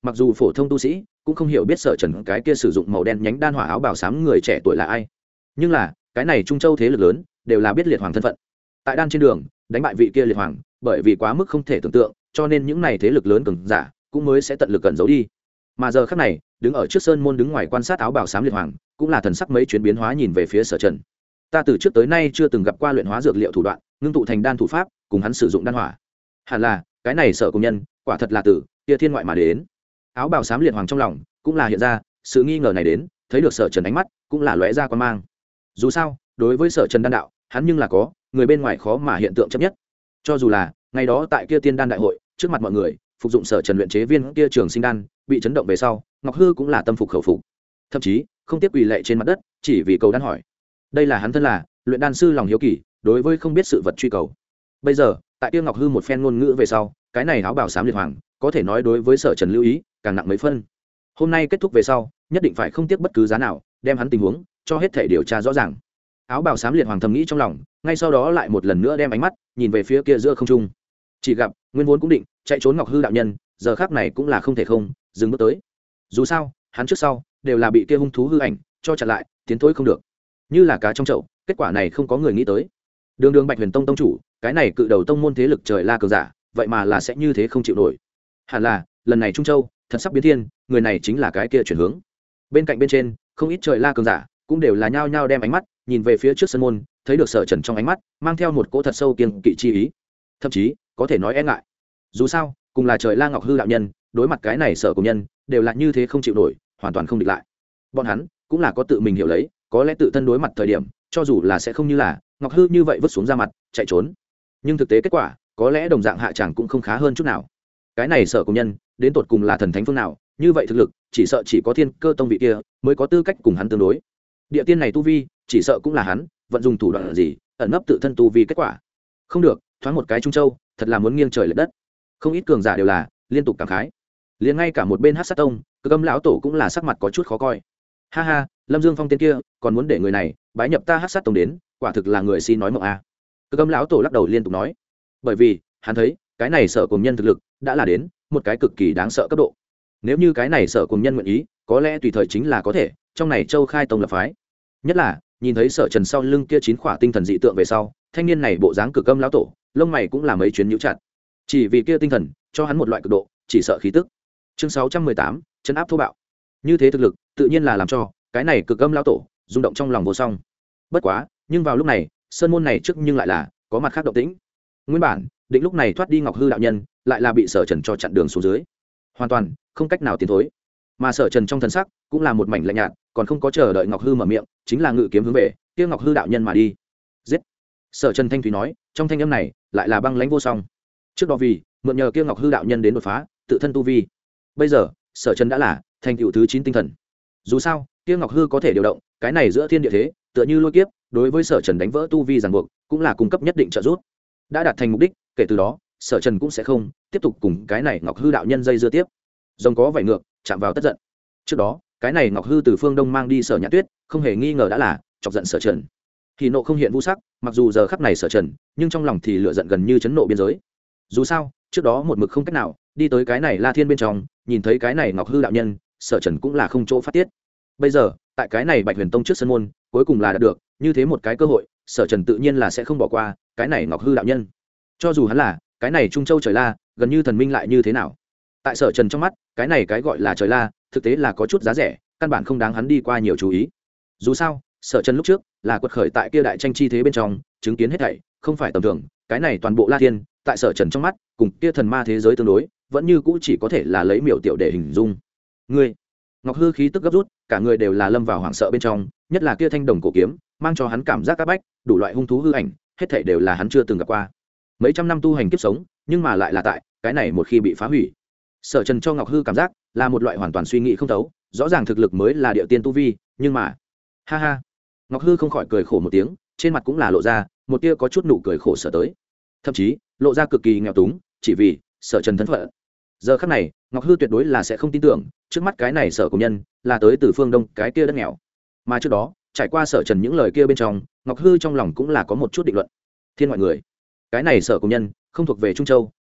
A: mặc dù phổ thông tu sĩ cũng không hiểu biết Sở Trần cái kia sử dụng màu đen nhánh đan hỏa áo bào xám người trẻ tuổi là ai, nhưng là cái này Trung Châu thế lực lớn đều là biết liệt hoàng thân phận. Tại đan trên đường đánh bại vị kia liệt hoàng, bởi vì quá mức không thể tưởng tượng, cho nên những này thế lực lớn cường giả cũng mới sẽ tận lực cẩn giấu đi. Mà giờ khắc này, đứng ở trước sơn môn đứng ngoài quan sát áo bào xám liệt hoàng, cũng là thần sắc mấy chuyến biến hóa nhìn về phía Sở Trần. Ta từ trước tới nay chưa từng gặp qua luyện hóa dược liệu thủ đoạn, ngưng tụ thành đan thủ pháp, cùng hắn sử dụng đan hỏa. Hẳn là cái này Sở công nhân, quả thật là từ kia thiên ngoại mà đến. Áo bào xám liệt hoàng trong lòng cũng là hiện ra sự nghi ngờ này đến, thấy được Sở Trần ánh mắt cũng là lóe ra quan mang. Dù sao, đối với Sở Trần đan đạo, hắn nhưng là có người bên ngoài khó mà hiện tượng chấp nhất. Cho dù là ngày đó tại kia tiên đan đại hội, trước mặt mọi người phục dụng Sở Trần luyện chế viên kia trường sinh đan bị chấn động về sau, Ngọc Hư cũng là tâm phục khẩu phục, thậm chí không tiếc quỳ lạy trên mặt đất chỉ vì cầu đan hỏi. Đây là hắn thân là luyện đan sư lòng hiếu kỳ đối với không biết sự vật truy cầu. Bây giờ tại kia Ngọc Hư một phen ngôn ngữ về sau, cái này áo bào xám liệt hoàng có thể nói đối với Sở Trần lưu ý càng nặng mấy phân. Hôm nay kết thúc về sau, nhất định phải không tiếc bất cứ giá nào đem hắn tình huống cho hết thể điều tra rõ ràng. Áo bào xám liệt hoàng thầm nghĩ trong lòng, ngay sau đó lại một lần nữa đem ánh mắt nhìn về phía kia giữa không trung. Chỉ gặp nguyên vốn cũng định chạy trốn Ngọc Hư đạo nhân, giờ khắc này cũng là không thể không dừng bước tới. Dù sao hắn trước sau đều là bị kia hung thú hư ảnh cho chặn lại, tiến thối không được, như là cá trong chậu. Kết quả này không có người nghĩ tới. Đường Bạch Huyền Tông tông chủ, cái này cự đầu tông môn thế lực trời la cường giả, vậy mà là sẽ như thế không chịu nổi. Hẳn là lần này Trung Châu thật sắp biến thiên, người này chính là cái kia chuyển hướng. Bên cạnh bên trên không ít trời la cường giả cũng đều là nhao nhao đem ánh mắt nhìn về phía trước sân môn, thấy được Sở Trần trong ánh mắt mang theo một cỗ thật sâu kiêng kỵ chi ý, thậm chí có thể nói e ngại. Dù sao cùng là trời la Ngọc Hư đạo nhân, đối mặt cái này Sở công nhân đều là như thế không chịu nổi, hoàn toàn không địch lại. Bọn hắn cũng là có tự mình hiểu lấy, có lẽ tự thân đối mặt thời điểm cho dù là sẽ không như là Ngọc Hư như vậy vứt xuống ra mặt chạy trốn, nhưng thực tế kết quả có lẽ đồng dạng hạ chẳng cũng không khá hơn chút nào. Cái này Sở công nhân đến tột cùng là thần thánh phương nào, như vậy thực lực chỉ sợ chỉ có Thiên Cơ tông vị kia mới có tư cách cùng hắn tương đối. Địa tiên này tu vi chỉ sợ cũng là hắn vận dùng thủ đoạn gì ẩn nấp tự thân tu vi kết quả. Không được, thoáng một cái Trung Châu thật là muốn nghiêng trời lệch đất. Không ít cường giả đều là liên tục cảm khái, liền ngay cả một bên Hắc Sát tông Cực Âm lão tổ cũng là sắc mặt có chút khó coi. Ha ha, Lâm Dương Phong tên kia còn muốn để người này bái nhập ta Hắc Sát tông đến, quả thực là người xin nói mộng a. Cực Âm lão tổ lắc đầu liên tục nói, bởi vì hắn thấy cái này Sở cùng nhân thực lực đã là đến một cái cực kỳ đáng sợ cấp độ. Nếu như cái này Sở cùng nhân nguyện ý, có lẽ tùy thời chính là có thể trong này Châu khai tông lập phái. Nhất là nhìn thấy Sở Trần sau lưng kia 9 khỏa tinh thần dị tượng về sau, thanh niên này bộ dáng Cực Âm lão tổ lông mày cũng là mấy chuyến nhíu chặt. Chỉ vì kia tinh thần cho hắn một loại cực độ chỉ sợ khí tức. Chương 618, trấn áp thô bạo. Như thế thực lực tự nhiên là làm cho cái này Cực Âm lão tổ rung động trong lòng vô song. Bất quá nhưng vào lúc này sơn môn này trước nhưng lại là có mặt khác động tĩnh. Nguyên bản định lúc này thoát đi Ngọc Hư đạo nhân lại là bị Sở Trần cho chặn đường xuống dưới, hoàn toàn không cách nào tiến thối. Mà Sở Trần trong thần sắc cũng là một mảnh lạnh nhạt, còn không có chờ đợi Ngọc Hư mở miệng, chính là ngự kiếm hướng về kia Ngọc Hư đạo nhân mà đi. Giết! Sở Trần thanh thúy nói, trong thanh âm này lại là băng lãnh vô song. Trước đó vì mượn nhờ kia Ngọc Hư đạo nhân đến đột phá tự thân tu vi, bây giờ Sở Trần đã là thành tựu thứ 9 tinh thần. Dù sao kia Ngọc Hư có thể điều động cái này giữa thiên địa thế, tựa như lôi kiếp, đối với Sở Trần đánh vỡ tu vi ràng buộc cũng là cung cấp nhất định trợ giúp. Đã đạt thành mục đích, kể từ đó Sở Trần cũng sẽ không tiếp tục cùng cái này Ngọc Hư đạo nhân dây dưa tiếp. Rồng có vảy ngược, chạm vào tất giận. Trước đó cái này Ngọc Hư từ phương đông mang đi Sở Nhã Tuyết, không hề nghi ngờ đã là chọc giận Sở Trần. Thì nộ không hiện vũ sắc, mặc dù giờ khắc này Sở Trần, nhưng trong lòng thì lửa giận gần như chấn nộ biên giới. Dù sao trước đó một mực không cách nào đi tới cái này La Thiên bên trong, nhìn thấy cái này Ngọc Hư đạo nhân, Sở Trần cũng là không chỗ phát tiết. Bây giờ tại cái này Bạch Huyền Tông trước sân môn, cuối cùng là đạt được như thế một cái cơ hội, Sở Trần tự nhiên là sẽ không bỏ qua cái này Ngọc Hư đạo nhân. Cho dù hắn là cái này Trung Châu trời la, gần như thần minh lại như thế nào, tại Sở Trần trong mắt, cái này cái gọi là trời la thực tế là có chút giá rẻ, căn bản không đáng hắn đi qua nhiều chú ý. Dù sao Sở Trần lúc trước là quật khởi tại kia đại tranh chi thế bên trong, chứng kiến hết thảy không phải tầm thường. Cái này toàn bộ La Thiên tại Sở Trần trong mắt cùng kia thần ma thế giới tương đối, vẫn như cũ chỉ có thể là lấy miểu tiểu để hình dung. Ngươi Ngọc Hư khí tức gấp rút, cả người đều là lâm vào hoảng sợ bên trong, nhất là kia thanh đồng cổ kiếm mang cho hắn cảm giác áp bách, đủ loại hung thú hư ảnh, hết thảy đều là hắn chưa từng gặp qua. Mấy trăm năm tu hành kiếp sống, nhưng mà lại là tại cái này một khi bị phá hủy. Sở Trần cho Ngọc Hư cảm giác là một loại hoàn toàn suy nghĩ không thấu, rõ ràng thực lực mới là địa tiên tu vi, nhưng mà ha ha. Ngọc Hư không khỏi cười khổ một tiếng, trên mặt cũng là lộ ra một tia có chút nụ cười khổ sở tới, thậm chí lộ ra cực kỳ nghèo túng, chỉ vì Sở Trần thân phận. Giờ khắc này Ngọc Hư tuyệt đối là sẽ không tin tưởng trước mắt cái này Sở công nhân là tới từ phương đông cái kia đất nghèo, mà trước đó trải qua Sở Trần những lời kia bên trong, Ngọc Hư trong lòng cũng là có một chút định luận. Thiên ngoại người, cái này Sở công nhân không thuộc về Trung Châu,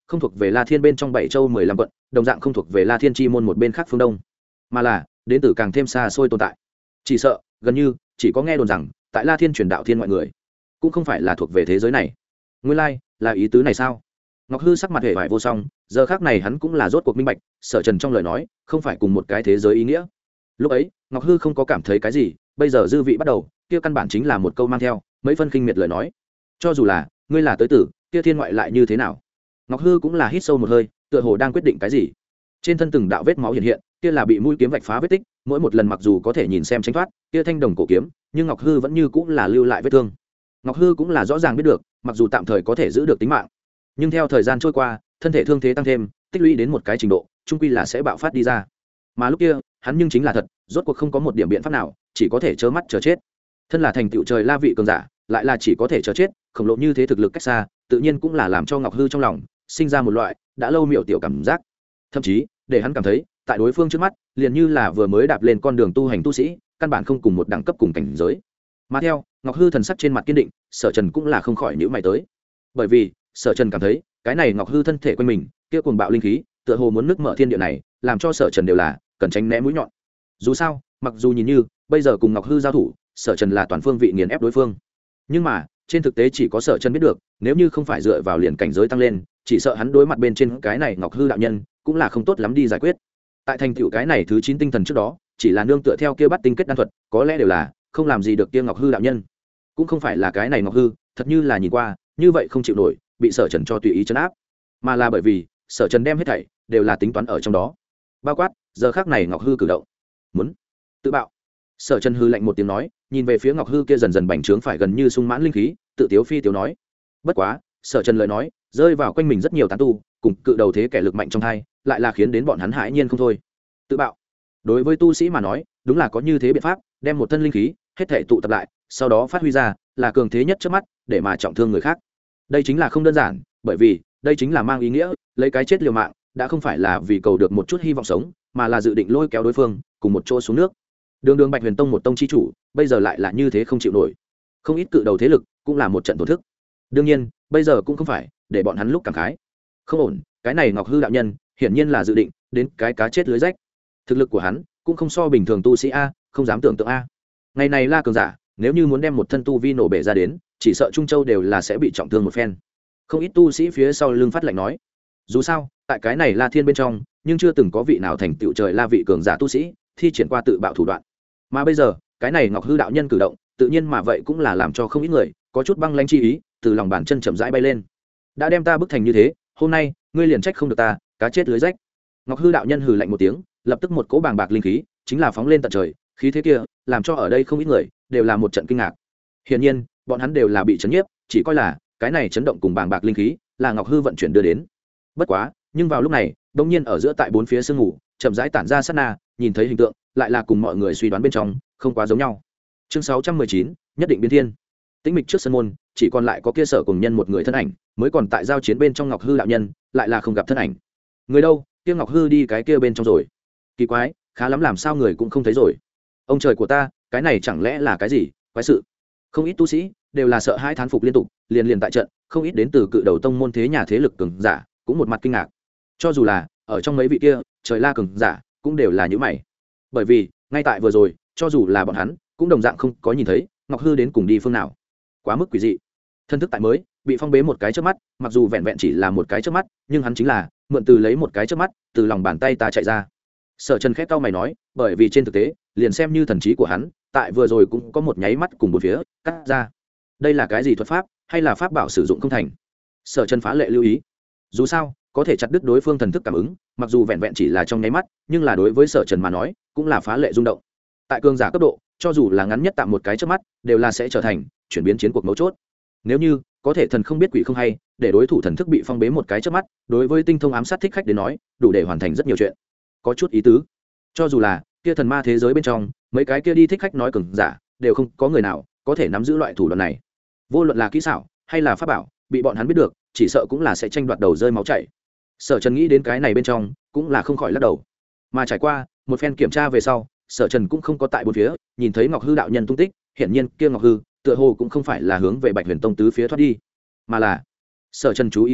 A: không thuộc về La Thiên bên trong 7 châu 15 quận, đồng dạng không thuộc về La Thiên chi môn một bên khác phương đông, mà là đến từ càng thêm xa xôi tồn tại. Chỉ sợ, gần như chỉ có nghe đồn rằng, tại La Thiên truyền đạo thiên mọi người, cũng không phải là thuộc về thế giới này. Nguyên lai, là ý tứ này sao? Ngọc Hư sắc mặt hề vải vô song, giờ khác này hắn cũng là rốt cuộc minh bạch, Sở Trần trong lời nói, không phải cùng một cái thế giới ý nghĩa. Lúc ấy, Ngọc Hư không có cảm thấy cái gì, bây giờ dư vị bắt đầu, kia căn bản chính là một câu mang theo mấy phân khinh miệt lời nói. Cho dù là ngươi là tới tử, kia thiên ngoại lại như thế nào? Ngọc Hư cũng là hít sâu một hơi, tựa hồ đang quyết định cái gì. Trên thân từng đạo vết máu hiện hiện, kia là bị mũi kiếm vạch phá vết tích, mỗi một lần mặc dù có thể nhìn xem tránh thoát, kia thanh đồng cổ kiếm, nhưng Ngọc Hư vẫn như cũng là lưu lại vết thương. Ngọc Hư cũng là rõ ràng biết được, mặc dù tạm thời có thể giữ được tính mạng, nhưng theo thời gian trôi qua, thân thể thương thế tăng thêm, tích lũy đến một cái trình độ, trung quy là sẽ bạo phát đi ra. Mà lúc kia, hắn nhưng chính là thật, rốt cuộc không có một điểm biện pháp nào, chỉ có thể trơ mắt chờ chết. Thân là thành tựu trời La vị cường giả, lại là chỉ có thể chờ chết, khổng lồ như thế thực lực cách xa, tự nhiên cũng là làm cho Ngọc Hư trong lòng sinh ra một loại đã lâu miểu tiểu cảm giác, thậm chí để hắn cảm thấy tại đối phương trước mắt liền như là vừa mới đạp lên con đường tu hành tu sĩ, căn bản không cùng một đẳng cấp cùng cảnh giới. Mà theo Ngọc Hư thần sắc trên mặt kiên định, Sở Trần cũng là không khỏi nhíu mày tới, bởi vì Sở Trần cảm thấy cái này Ngọc Hư thân thể quanh mình kia cuồng bạo linh khí, tựa hồ muốn nứt mở thiên địa này, làm cho Sở Trần đều là cần tránh né mũi nhọn. Dù sao, mặc dù nhìn như bây giờ cùng Ngọc Hư giao thủ, Sở Trần là toàn phương vị nghiền ép đối phương, nhưng mà trên thực tế chỉ có Sở Trần biết được, nếu như không phải dựa vào liền cảnh giới tăng lên, chỉ sợ hắn đối mặt bên trên cái này Ngọc Hư đạo nhân cũng là không tốt lắm đi giải quyết. Tại thành tựu cái này thứ 9 tinh thần trước đó, chỉ là nương tựa theo kia bắt tinh kết đan thuật, có lẽ đều là không làm gì được kia Ngọc Hư đạo nhân. Cũng không phải là cái này Ngọc Hư thật như là nhìn qua như vậy không chịu nổi, bị Sở Trần cho tùy ý trấn áp, mà là bởi vì Sở Trần đem hết thảy đều là tính toán ở trong đó, bao quát giờ khắc này Ngọc Hư cử động muốn tự bạo. Sở Trần hư lạnh một tiếng nói, nhìn về phía Ngọc Hư kia dần dần bành trướng phải gần như sung mãn linh khí, tự tiếu phi tiếu nói. Bất quá, Sở Trần lời nói rơi vào quanh mình rất nhiều tán tu, cùng cự đầu thế kẻ lực mạnh trong hai, lại là khiến đến bọn hắn hãi nhiên không thôi. Tự bạo, đối với tu sĩ mà nói, đúng là có như thế biện pháp, đem một thân linh khí hết thể tụ tập lại, sau đó phát huy ra, là cường thế nhất trước mắt, để mà trọng thương người khác. Đây chính là không đơn giản, bởi vì đây chính là mang ý nghĩa lấy cái chết liều mạng, đã không phải là vì cầu được một chút hy vọng sống, mà là dự định lôi kéo đối phương cùng một chỗ xuống nước. Đường Bạch Huyền Tông một tông chi chủ, bây giờ lại là như thế không chịu nổi, không ít cự đầu thế lực cũng là một trận tổn thức. Đương nhiên, bây giờ cũng không phải để bọn hắn lúc cảm khái. Không ổn, cái này Ngọc Hư đạo nhân, hiển nhiên là dự định đến cái cá chết lưới rách. Thực lực của hắn cũng không so bình thường tu sĩ a, không dám tưởng tượng a. Ngày này La cường giả, nếu như muốn đem một thân tu vi nổ bể ra đến, chỉ sợ Trung Châu đều là sẽ bị trọng thương một phen. Không ít tu sĩ phía sau lưng phát lạnh nói, dù sao, tại cái này La Thiên bên trong, nhưng chưa từng có vị nào thành tựu trời La vị cường giả tu sĩ thi triển qua tự bạo thủ đoạn. Mà bây giờ, cái này Ngọc Hư đạo nhân cử động, tự nhiên mà vậy cũng là làm cho không ít người có chút băng lãnh chi ý, từ lòng bàn chân chậm rãi bay lên. Đã đem ta bức thành như thế, hôm nay ngươi liền trách không được ta, cá chết lưới rách. Ngọc Hư đạo nhân hừ lạnh một tiếng, lập tức một cỗ bàng bạc linh khí chính là phóng lên tận trời, khí thế kia làm cho ở đây không ít người đều là một trận kinh ngạc. Hiển nhiên, bọn hắn đều là bị chấn nhiếp, chỉ coi là cái này chấn động cùng bàng bạc linh khí là Ngọc Hư vận chuyển đưa đến. Bất quá, nhưng vào lúc này, đột nhiên ở giữa tại bốn phía sương ngủ, chậm rãi tản ra sát na, nhìn thấy hình tượng, lại là cùng mọi người suy đoán bên trong không quá giống nhau. Chương 619, nhất định biến thiên. Tĩnh mịch trước sân môn, chỉ còn lại có kia Sở cùng nhân một người thân ảnh, mới còn tại giao chiến bên trong Ngọc Hư đạo nhân, lại là không gặp thân ảnh. Người đâu? Kia Ngọc Hư đi cái kia bên trong rồi. Kỳ quái, khá lắm làm sao người cũng không thấy rồi. Ông trời của ta, cái này chẳng lẽ là cái gì? Quái sự. Không ít tu sĩ đều là sợ hãi thán phục liên tục, liền tại trận, không ít đến từ cự đầu tông môn thế nhà thế lực cường giả, cũng một mặt kinh ngạc. Cho dù là ở trong mấy vị kia, trời La cường giả, cũng đều là như mày. Bởi vì, ngay tại vừa rồi, cho dù là bọn hắn, cũng đồng dạng không có nhìn thấy Ngọc Hư đến cùng đi phương nào. Quá mức quỷ dị. Thân thức tại mới bị phong bế một cái trước mắt, mặc dù vẹn vẹn chỉ là một cái trước mắt, nhưng hắn chính là mượn từ lấy một cái trước mắt, từ lòng bàn tay ta chạy ra. Sở Trần khép cau mày nói, bởi vì trên thực tế, liền xem như thần trí của hắn, tại vừa rồi cũng có một nháy mắt cùng một phía cắt ra. Đây là cái gì thuật pháp, hay là pháp bảo sử dụng không thành? Sở Trần phá lệ lưu ý. Dù sao, có thể chặt đứt đối phương thần thức cảm ứng, mặc dù vẹn vẹn chỉ là trong nháy mắt, nhưng là đối với Sở Trần mà nói, cũng là phá lệ rung động. Tại cường giả cấp độ, cho dù là ngắn nhất tạm một cái trước mắt, đều là sẽ trở thành chuyển biến chiến cuộc mấu chốt. Nếu như có thể thần không biết quỷ không hay, để đối thủ thần thức bị phong bế một cái trước mắt, đối với tinh thông ám sát thích khách đến nói, đủ để hoàn thành rất nhiều chuyện. Có chút ý tứ. Cho dù là kia thần ma thế giới bên trong, mấy cái kia đi thích khách nói cường giả, đều không có người nào có thể nắm giữ loại thủ đoạn này. Vô luận là kỹ xảo hay là pháp bảo, bị bọn hắn biết được, chỉ sợ cũng là sẽ tranh đoạt đầu rơi máu chảy. Sở Trần nghĩ đến cái này bên trong, cũng là không khỏi lắc đầu. Mà trải qua một phen kiểm tra về sau, Sở Trần cũng không có tại bốn phía nhìn thấy Ngọc Hư đạo nhân tung tích, hiển nhiên kia Ngọc Hư tựa hồ cũng không phải là hướng về Bạch Huyền Tông tứ phía thoát đi, mà là Sở Trần chú ý tới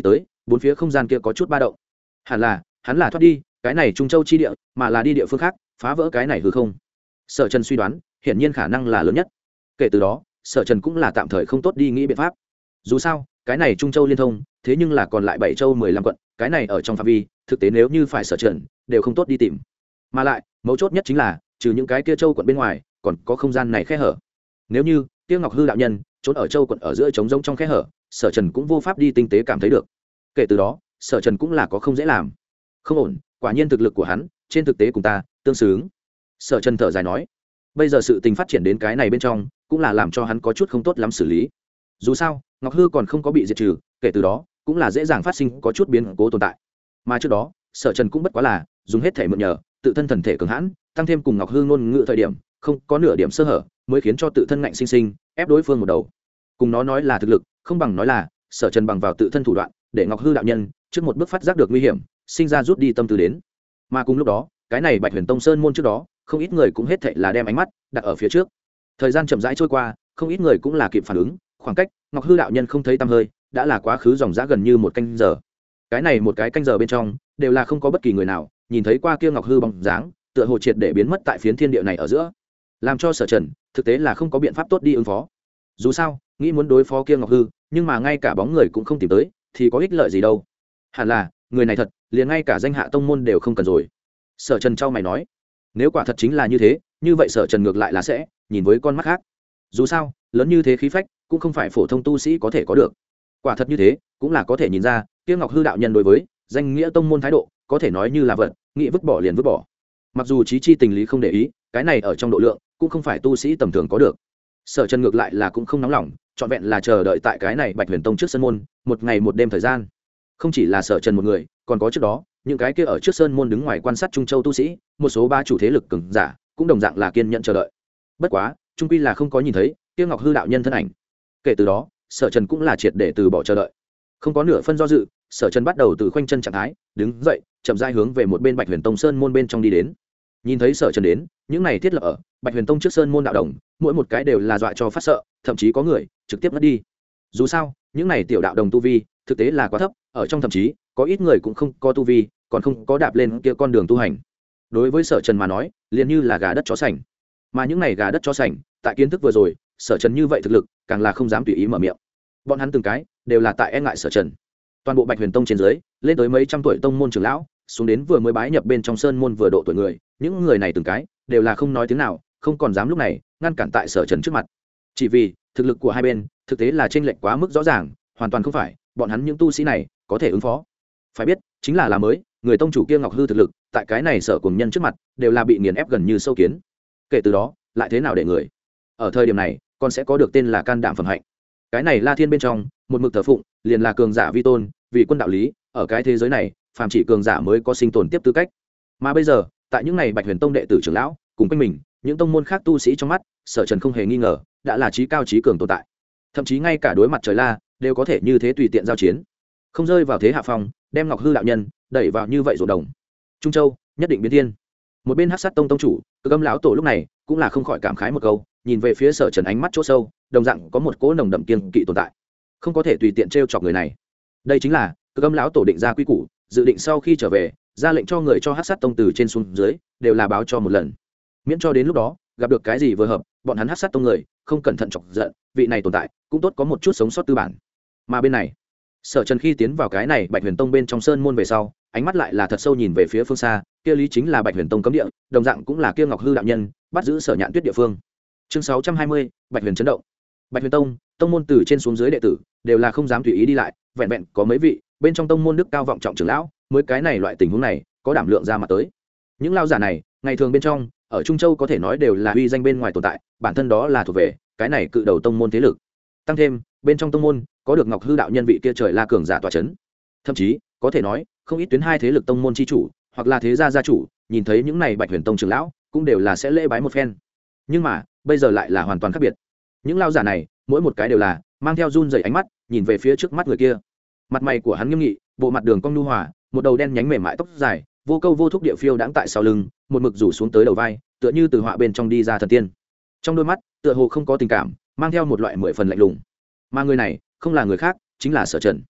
A: bốn phía không gian kia có chút ba động. Hẳn là hắn là thoát đi cái này Trung Châu chi địa, mà là đi địa phương khác phá vỡ cái này hư không. Sở Trần suy đoán hiển nhiên khả năng là lớn nhất. Kể từ đó Sở Trần cũng là tạm thời không tốt đi nghĩ biện pháp. Dù sao cái này Trung Châu liên thông, thế nhưng là còn lại 7 châu 15 quận, cái này ở trong phạm vi thực tế nếu như phải Sở Trần đều không tốt đi tìm. Mà lại mấu chốt nhất chính là trừ những cái kia châu quận bên ngoài còn có không gian này khe hở. Nếu như Tiêu Ngọc Hư đạo nhân trốn ở châu quận ở giữa trống rỗng trong khe hở, Sở Trần cũng vô pháp đi tinh tế cảm thấy được. Kể từ đó Sở Trần cũng là có không dễ làm. Không ổn, quả nhiên thực lực của hắn trên thực tế cùng ta tương xứng. Sở Trần thở dài nói, bây giờ sự tình phát triển đến cái này bên trong cũng là làm cho hắn có chút không tốt lắm xử lý. Dù sao Ngọc Hư còn không có bị diệt trừ, kể từ đó cũng là dễ dàng phát sinh có chút biến cố tồn tại. Mà trước đó Sở Trần cũng bất quá là dùng hết thể mượn nhờ tự thân thần thể cường hãn, tăng thêm cùng Ngọc Hư ngôn ngữ thời điểm không có nửa điểm sơ hở, mới khiến cho tự thân ngạnh sinh sinh ép đối phương một đầu. Cùng nó nói là thực lực, không bằng nói là Sở Trần bằng vào tự thân thủ đoạn để Ngọc Hư đạo nhân trước một bước phát giác được nguy hiểm, sinh ra rút đi tâm tư đến. Mà cùng lúc đó cái này Bạch Huyền Tông Sơn môn trước đó không ít người cũng hết thảy là đem ánh mắt đặt ở phía trước. Thời gian chậm rãi trôi qua, không ít người cũng là kịp phản ứng, khoảng cách Ngọc Hư đạo nhân không thấy tăm hơi đã là quá khứ dòng dã gần như một canh giờ. Cái này một cái canh giờ bên trong đều là không có bất kỳ người nào nhìn thấy qua kia Ngọc Hư bóng dáng, tựa hồ triệt để biến mất tại phiến thiên địa này ở giữa, làm cho Sở Trần thực tế là không có biện pháp tốt đi ứng phó. Dù sao nghĩ muốn đối phó kia Ngọc Hư, nhưng mà ngay cả bóng người cũng không tìm tới thì có ích lợi gì đâu. Hẳn là người này thật liền ngay cả danh hạ tông môn đều không cần rồi. Sở Trần trao mày nói, nếu quả thật chính là như thế, như vậy Sở Trần ngược lại là sẽ nhìn với con mắt khác. Dù sao lớn như thế khí phách cũng không phải phổ thông tu sĩ có thể có được. Quả thật như thế cũng là có thể nhìn ra kia Ngọc Hư đạo nhân đối với danh nghĩa tông môn thái độ có thể nói như là vật nghĩ vứt bỏ liền vứt bỏ. Mặc dù chí chi tình lý không để ý, cái này ở trong độ lượng cũng không phải tu sĩ tầm thường có được. Sở Trần ngược lại là cũng không nóng lòng, trọn vẹn là chờ đợi tại cái này Bạch Huyền Tông trước sân môn một ngày một đêm thời gian. Không chỉ là Sở Trần một người, còn có trước đó những cái kia ở trước sơn môn đứng ngoài quan sát Trung Châu tu sĩ, một số ba chủ thế lực cường giả cũng đồng dạng là kiên nhẫn chờ đợi. Bất quá trung quy là không có nhìn thấy kia Ngọc Hư đạo nhân thân ảnh. Kể từ đó Sở Trần cũng là triệt để từ bỏ chờ đợi. Không có nửa phân do dự, Sở Trần bắt đầu từ khoanh chân trạng thái đứng dậy, chậm rãi hướng về một bên Bạch Huyền Tông sơn môn bên trong đi đến. Nhìn thấy Sở Trần đến, những này thiết lập ở Bạch Huyền Tông trước sơn môn đạo đồng, mỗi một cái đều là dọa cho phát sợ, thậm chí có người trực tiếp ngất đi. Dù sao những này tiểu đạo đồng tu vi thực tế là quá thấp, ở trong thậm chí có ít người cũng không có tu vi, còn không có đạp lên kia con đường tu hành. Đối với Sở Trần mà nói liền như là gà đất chó sành. Mà những này gà đất chó sành tại kiến thức vừa rồi, Sở Trần như vậy thực lực càng là không dám tùy ý mở miệng. Bọn hắn từng cái đều là tại e ngại Sở Trần. Toàn bộ Bạch Huyền Tông trên dưới lên tới mấy trăm tuổi tông môn trưởng lão, xuống đến vừa mới bái nhập bên trong sơn môn vừa độ tuổi người, những người này từng cái đều là không nói tiếng nào, không còn dám lúc này ngăn cản tại Sở Trần trước mặt. Chỉ vì thực lực của hai bên thực tế là chênh lệch quá mức rõ ràng, hoàn toàn không phải bọn hắn những tu sĩ này có thể ứng phó. Phải biết chính là mới người tông chủ kia Ngọc Hư thực lực tại cái này Sở cùng nhân trước mặt đều là bị nghiền ép gần như sâu kiến. Kể từ đó lại thế nào để người ở thời điểm này còn sẽ có được tên là can đảm phẩm hạnh. Cái này La Thiên bên trong một mực thờ phụng liền là cường giả vi tôn, vì quân đạo lý, ở cái thế giới này phàm chỉ cường giả mới có sinh tồn tiếp tư cách. Mà bây giờ tại những này Bạch Huyền Tông đệ tử trưởng lão cùng quanh mình những tông môn khác tu sĩ trong mắt, Sở Trần không hề nghi ngờ đã là trí cao trí cường tồn tại, thậm chí ngay cả đối mặt trời La đều có thể như thế tùy tiện giao chiến, không rơi vào thế hạ phong, đem Ngọc Hư đạo nhân đẩy vào như vậy rồi đồng. Trung Châu nhất định biến thiên. Một bên Hắc Sát Tông tông chủ Cực Âm lão tổ lúc này cũng là không khỏi cảm khái một câu, nhìn về phía Sở Trần ánh mắt chỗ sâu đồng dạng có một cỗ nồng đậm kiên kỵ tồn tại, không có thể tùy tiện trêu chọc người này. Đây chính là Cực Âm lão tổ định ra quy củ, dự định sau khi trở về ra lệnh cho người cho Hắc Sát Tông từ trên xuống dưới đều là báo cho một lần, miễn cho đến lúc đó gặp được cái gì vừa hợp, bọn hắn Hắc Sát Tông người không cẩn thận chọc giận vị này tồn tại, cũng tốt có một chút sống sót tư bản. Mà bên này Sở Trần khi tiến vào cái này Bạch Huyền Tông bên trong sơn môn về sau, ánh mắt lại là thật sâu nhìn về phía phương xa, kia lý chính là Bạch Huyền Tông cấm địa, đồng dạng cũng là kia Ngọc Hư đạo nhân bắt giữ Sở Nhạn Tuyết địa phương. Chương 620, Bạch Huyền chấn động. Bạch Huyền Tông tông môn từ trên xuống dưới đệ tử đều là không dám tùy ý đi lại, vẹn vẹn có mấy vị bên trong tông môn đức cao vọng trọng trưởng lão mới cái này loại tình huống này có đảm lượng ra mặt tới. Những lao giả này ngày thường bên trong ở Trung Châu có thể nói đều là uy danh bên ngoài tồn tại, bản thân đó là thuộc về cái này cự đầu tông môn thế lực. Tăng thêm bên trong tông môn có được Ngọc Hư đạo nhân vị kia trời la cường giả tọa chấn, thậm chí có thể nói không ít tuyến hai thế lực tông môn chi chủ hoặc là thế gia gia chủ nhìn thấy những này Bạch Huyền Tông trưởng lão cũng đều là sẽ lễ bái một phen. Nhưng mà bây giờ lại là hoàn toàn khác biệt. Những lao giả này mỗi một cái đều là mang theo run rẩy ánh mắt nhìn về phía trước mắt người kia. Mặt mày của hắn nghiêm nghị, bộ mặt đường cong nhu hòa, một đầu đen nhánh mềm mại tóc dài vô câu vô thúc địa phiêu đãng tại sau lưng, một mực rủ xuống tới đầu vai, tựa như từ họa bên trong đi ra thần tiên. Trong đôi mắt tựa hồ không có tình cảm, mang theo một loại mười phần lạnh lùng. Mà người này không là người khác, chính là Sở Trần.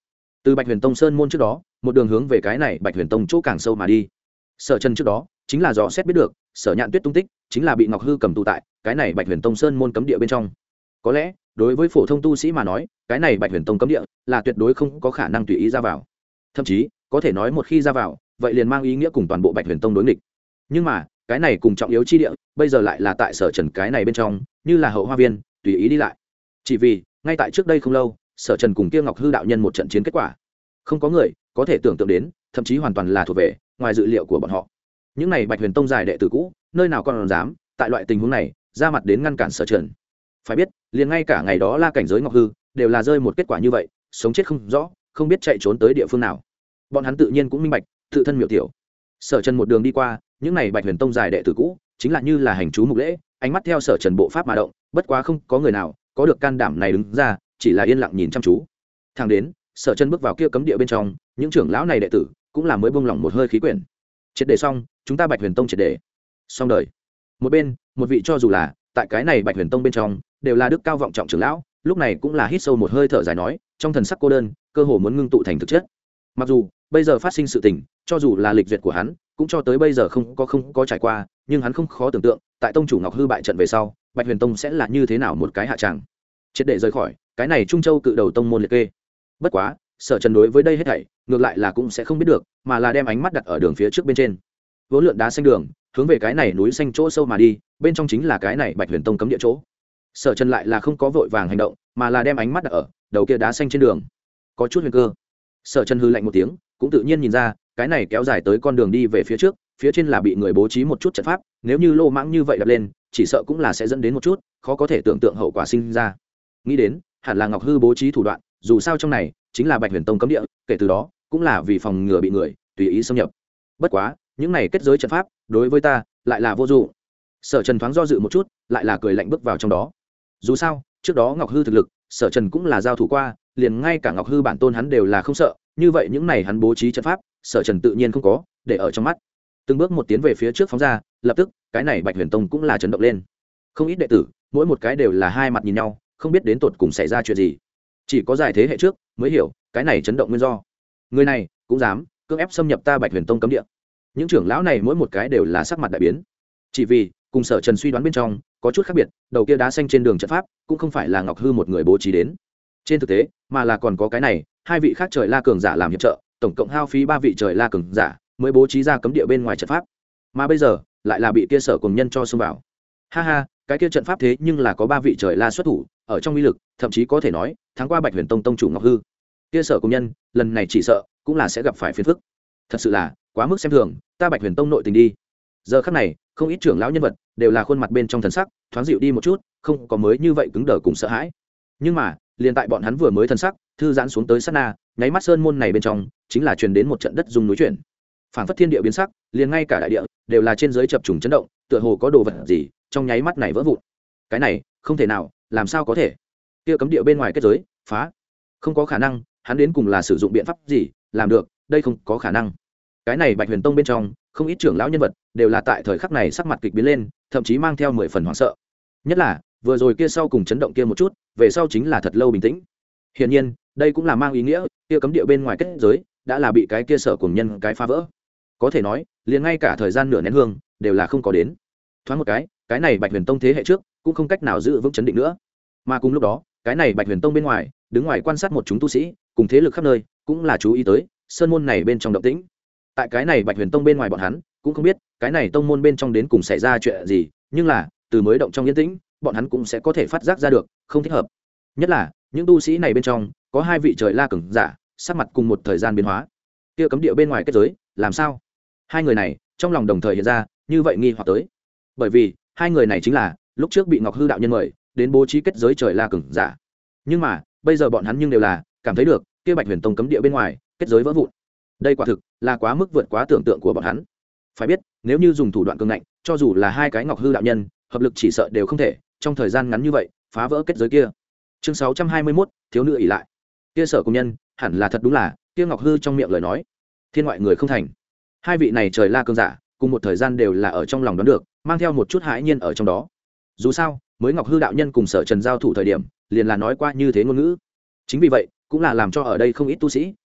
A: từ Bạch Huyền Tông sơn môn trước đó, một đường hướng về cái này Bạch Huyền Tông chỗ càng sâu mà đi. Sở Trần trước đó chính là dò xét biết được, Sở Nhạn Tuyết tung tích chính là bị Ngọc Hư cầm tù tại cái này Bạch Huyền Tông sơn môn cấm địa bên trong. Có lẽ, đối với phổ thông tu sĩ mà nói, cái này Bạch Huyền Tông cấm địa là tuyệt đối không có khả năng tùy ý ra vào. Thậm chí, có thể nói một khi ra vào, vậy liền mang ý nghĩa cùng toàn bộ Bạch Huyền Tông đối nghịch. Nhưng mà, cái này cùng trọng yếu chi địa, bây giờ lại là tại Sở Trần cái này bên trong, như là hậu hoa viên, tùy ý đi lại. Chỉ vì, ngay tại trước đây không lâu, Sở Trần cùng kia Ngọc Hư đạo nhân một trận chiến kết quả, không có người có thể tưởng tượng đến, thậm chí hoàn toàn là thuộc về ngoài dự liệu của bọn họ. Những này Bạch Huyền Tông dài đệ tử cũ, nơi nào còn dám tại loại tình huống này ra mặt đến ngăn cản Sở Trần. Phải biết, liền ngay cả ngày đó La cảnh giới Ngọc Hư đều là rơi một kết quả như vậy, sống chết không rõ, không biết chạy trốn tới địa phương nào. Bọn hắn tự nhiên cũng minh bạch, tự thân miểu tiểu. Sở Trần một đường đi qua, những này Bạch Huyền Tông dài đệ tử cũ, chính là như là hành chú mục lễ, ánh mắt theo Sở Trần bộ pháp mà động, bất quá không có người nào có được can đảm này đứng ra, chỉ là yên lặng nhìn chăm chú. Thẳng đến Sở Trần bước vào kia cấm địa bên trong, những trưởng lão này đệ tử cũng là mới buông lỏng một hơi khí quyển. Triệt để xong, chúng ta Bạch Huyền Tông triệt để xong đời. Một bên, một vị cho dù là tại cái này Bạch Huyền Tông bên trong đều là đức cao vọng trọng trưởng lão, lúc này cũng là hít sâu một hơi thở dài nói, trong thần sắc cô đơn, cơ hồ muốn ngưng tụ thành thực chất. Mặc dù bây giờ phát sinh sự tình, cho dù là lịch duyệt của hắn, cũng cho tới bây giờ không có trải qua, nhưng hắn không khó tưởng tượng, tại tông chủ Ngọc Hư bại trận về sau, Bạch Huyền Tông sẽ là như thế nào một cái hạ tràng. Triệt để rời khỏi cái này Trung Châu cự đầu tông môn liệt kê. Bất quá, Sở Trần đối với đây hết thảy ngược lại là cũng sẽ không biết được, mà là đem ánh mắt đặt ở đường phía trước bên trên. Vốn lượn đá xanh đường, hướng về cái này núi xanh chỗ sâu mà đi, bên trong chính là cái này Bạch Huyền Tông cấm địa chỗ. Sở Trần lại là không có vội vàng hành động, mà là đem ánh mắt đặt ở đầu kia đá xanh trên đường. Có chút huyền cơ. Sở Trần hừ lạnh một tiếng, cũng tự nhiên nhìn ra, cái này kéo dài tới con đường đi về phía trước, phía trên là bị người bố trí một chút trận pháp, nếu như lô mãng như vậy đập lên, chỉ sợ cũng là sẽ dẫn đến một chút khó có thể tưởng tượng hậu quả sinh ra. Nghĩ đến, hẳn là Ngọc Hư bố trí thủ đoạn, dù sao trong này chính là Bạch Huyền Tông cấm địa, kể từ đó cũng là vì phòng ngừa bị người tùy ý xâm nhập. Bất quá, những này kết giới trận pháp, đối với ta lại là vô dụng. Sở Trần thoáng do dự một chút, lại là cười lạnh bước vào trong đó. Dù sao, trước đó Ngọc Hư thực lực, Sở Trần cũng là giao thủ qua, liền ngay cả Ngọc Hư bản tôn hắn đều là không sợ, như vậy những này hắn bố trí trận pháp, Sở Trần tự nhiên không có để ở trong mắt. Từng bước một tiến về phía trước phóng ra, lập tức, cái này Bạch Huyền Tông cũng là chấn động lên. Không ít đệ tử, mỗi một cái đều là hai mặt nhìn nhau, không biết đến tột cùng xảy ra chuyện gì. Chỉ có dài thế hệ trước mới hiểu, cái này chấn động nguyên do. Người này cũng dám cưỡng ép xâm nhập ta Bạch Huyền Tông cấm địa. Những trưởng lão này mỗi một cái đều là sắc mặt đại biến. Chỉ vì, cùng Sở Trần suy đoán bên trong có chút khác biệt, đầu kia đá xanh trên đường trận pháp cũng không phải là Ngọc Hư một người bố trí đến. Trên thực tế, mà là còn có cái này, hai vị khác trời la cường giả làm hiệp trợ, tổng cộng hao phí 3 vị trời la cường giả mới bố trí ra cấm địa bên ngoài trận pháp. Mà bây giờ, lại là bị kia Sở cùng nhân cho xông vào. Ha ha, cái kia trận pháp thế nhưng là có 3 vị trời la xuất thủ, ở trong uy lực, thậm chí có thể nói, thắng qua Bạch Huyền Tông tông chủ Ngọc Hư. Kia Sở cùng nhân, lần này chỉ sợ cũng là sẽ gặp phải phiền phức. Thật sự là quá mức xem thường ta Bạch Huyền Tông nội tình đi. Giờ khắc này, không ít trưởng lão nhân vật đều là khuôn mặt bên trong thần sắc thoáng dịu đi một chút, không có mới như vậy cứng đờ cùng sợ hãi. Nhưng mà, liền tại bọn hắn vừa mới thần sắc thư giãn xuống tới sát na, nháy mắt sơn môn này bên trong chính là truyền đến một trận đất rung núi chuyển. Phảng phất thiên địa biến sắc, liền ngay cả đại địa đều là trên dưới chập trùng chấn động, tựa hồ có đồ vật gì trong nháy mắt này vỡ vụn. Cái này, không thể nào, làm sao có thể? Kia cấm địa bên ngoài kết giới, phá. Không có khả năng, hắn đến cùng là sử dụng biện pháp gì làm được, đây không có khả năng. Cái này Bạch Huyền Tông bên trong, không ít trưởng lão nhân vật đều là tại thời khắc này sắc mặt kịch biến lên, thậm chí mang theo 10 phần hoảng sợ. Nhất là, vừa rồi kia sau cùng chấn động kia một chút, về sau chính là thật lâu bình tĩnh. Hiển nhiên, đây cũng là mang ý nghĩa, kia cấm địa bên ngoài kết giới đã là bị cái kia Sở cùng nhân cái phá vỡ. Có thể nói, liền ngay cả thời gian nửa nén hương đều là không có đến. Thoáng một cái này Bạch Huyền Tông thế hệ trước cũng không cách nào giữ vững chấn định nữa. Mà cùng lúc đó, cái này Bạch Huyền Tông bên ngoài, đứng ngoài quan sát một chúng tu sĩ, cùng thế lực khắp nơi, cũng là chú ý tới sơn môn này bên trong động tĩnh. Tại cái này Bạch Huyền Tông bên ngoài bọn hắn cũng không biết cái này tông môn bên trong đến cùng xảy ra chuyện gì, nhưng là từ mới động trong yên tĩnh, bọn hắn cũng sẽ có thể phát giác ra được không thích hợp. Nhất là những tu sĩ này bên trong có 2 vị trời la cường giả sắc mặt cùng một thời gian biến hóa. Kia cấm địa bên ngoài kết giới, làm sao? Hai người này trong lòng đồng thời hiện ra như vậy nghi hoặc tới. Bởi vì hai người này chính là lúc trước bị Ngọc Hư đạo nhân mời đến bố trí kết giới trời la cường giả. Nhưng mà bây giờ bọn hắn nhưng đều là cảm thấy được kia Bạch Huyền Tông cấm địa bên ngoài kết giới vỡ vụn. Đây quả thực là quá mức vượt quá tưởng tượng của bọn hắn. Phải biết, nếu như dùng thủ đoạn cường ngạnh, cho dù là 2 cái Ngọc Hư đạo nhân hợp lực chỉ sợ đều không thể trong thời gian ngắn như vậy phá vỡ kết giới kia. Chương 621, thiếu nữ ỷ lại. Kia Sở cùng nhân hẳn là thật đúng là kia Ngọc Hư trong miệng lời nói thiên ngoại người không thành. 2 vị này trời la cường giả cùng một thời gian đều là ở trong lòng đoán được, mang theo một chút hãi nhiên ở trong đó. Dù sao, mới Ngọc Hư đạo nhân cùng Sở Trần giao thủ thời điểm liền là nói qua như thế ngôn ngữ. Chính vì vậy cũng là làm cho ở đây không ít tu sĩ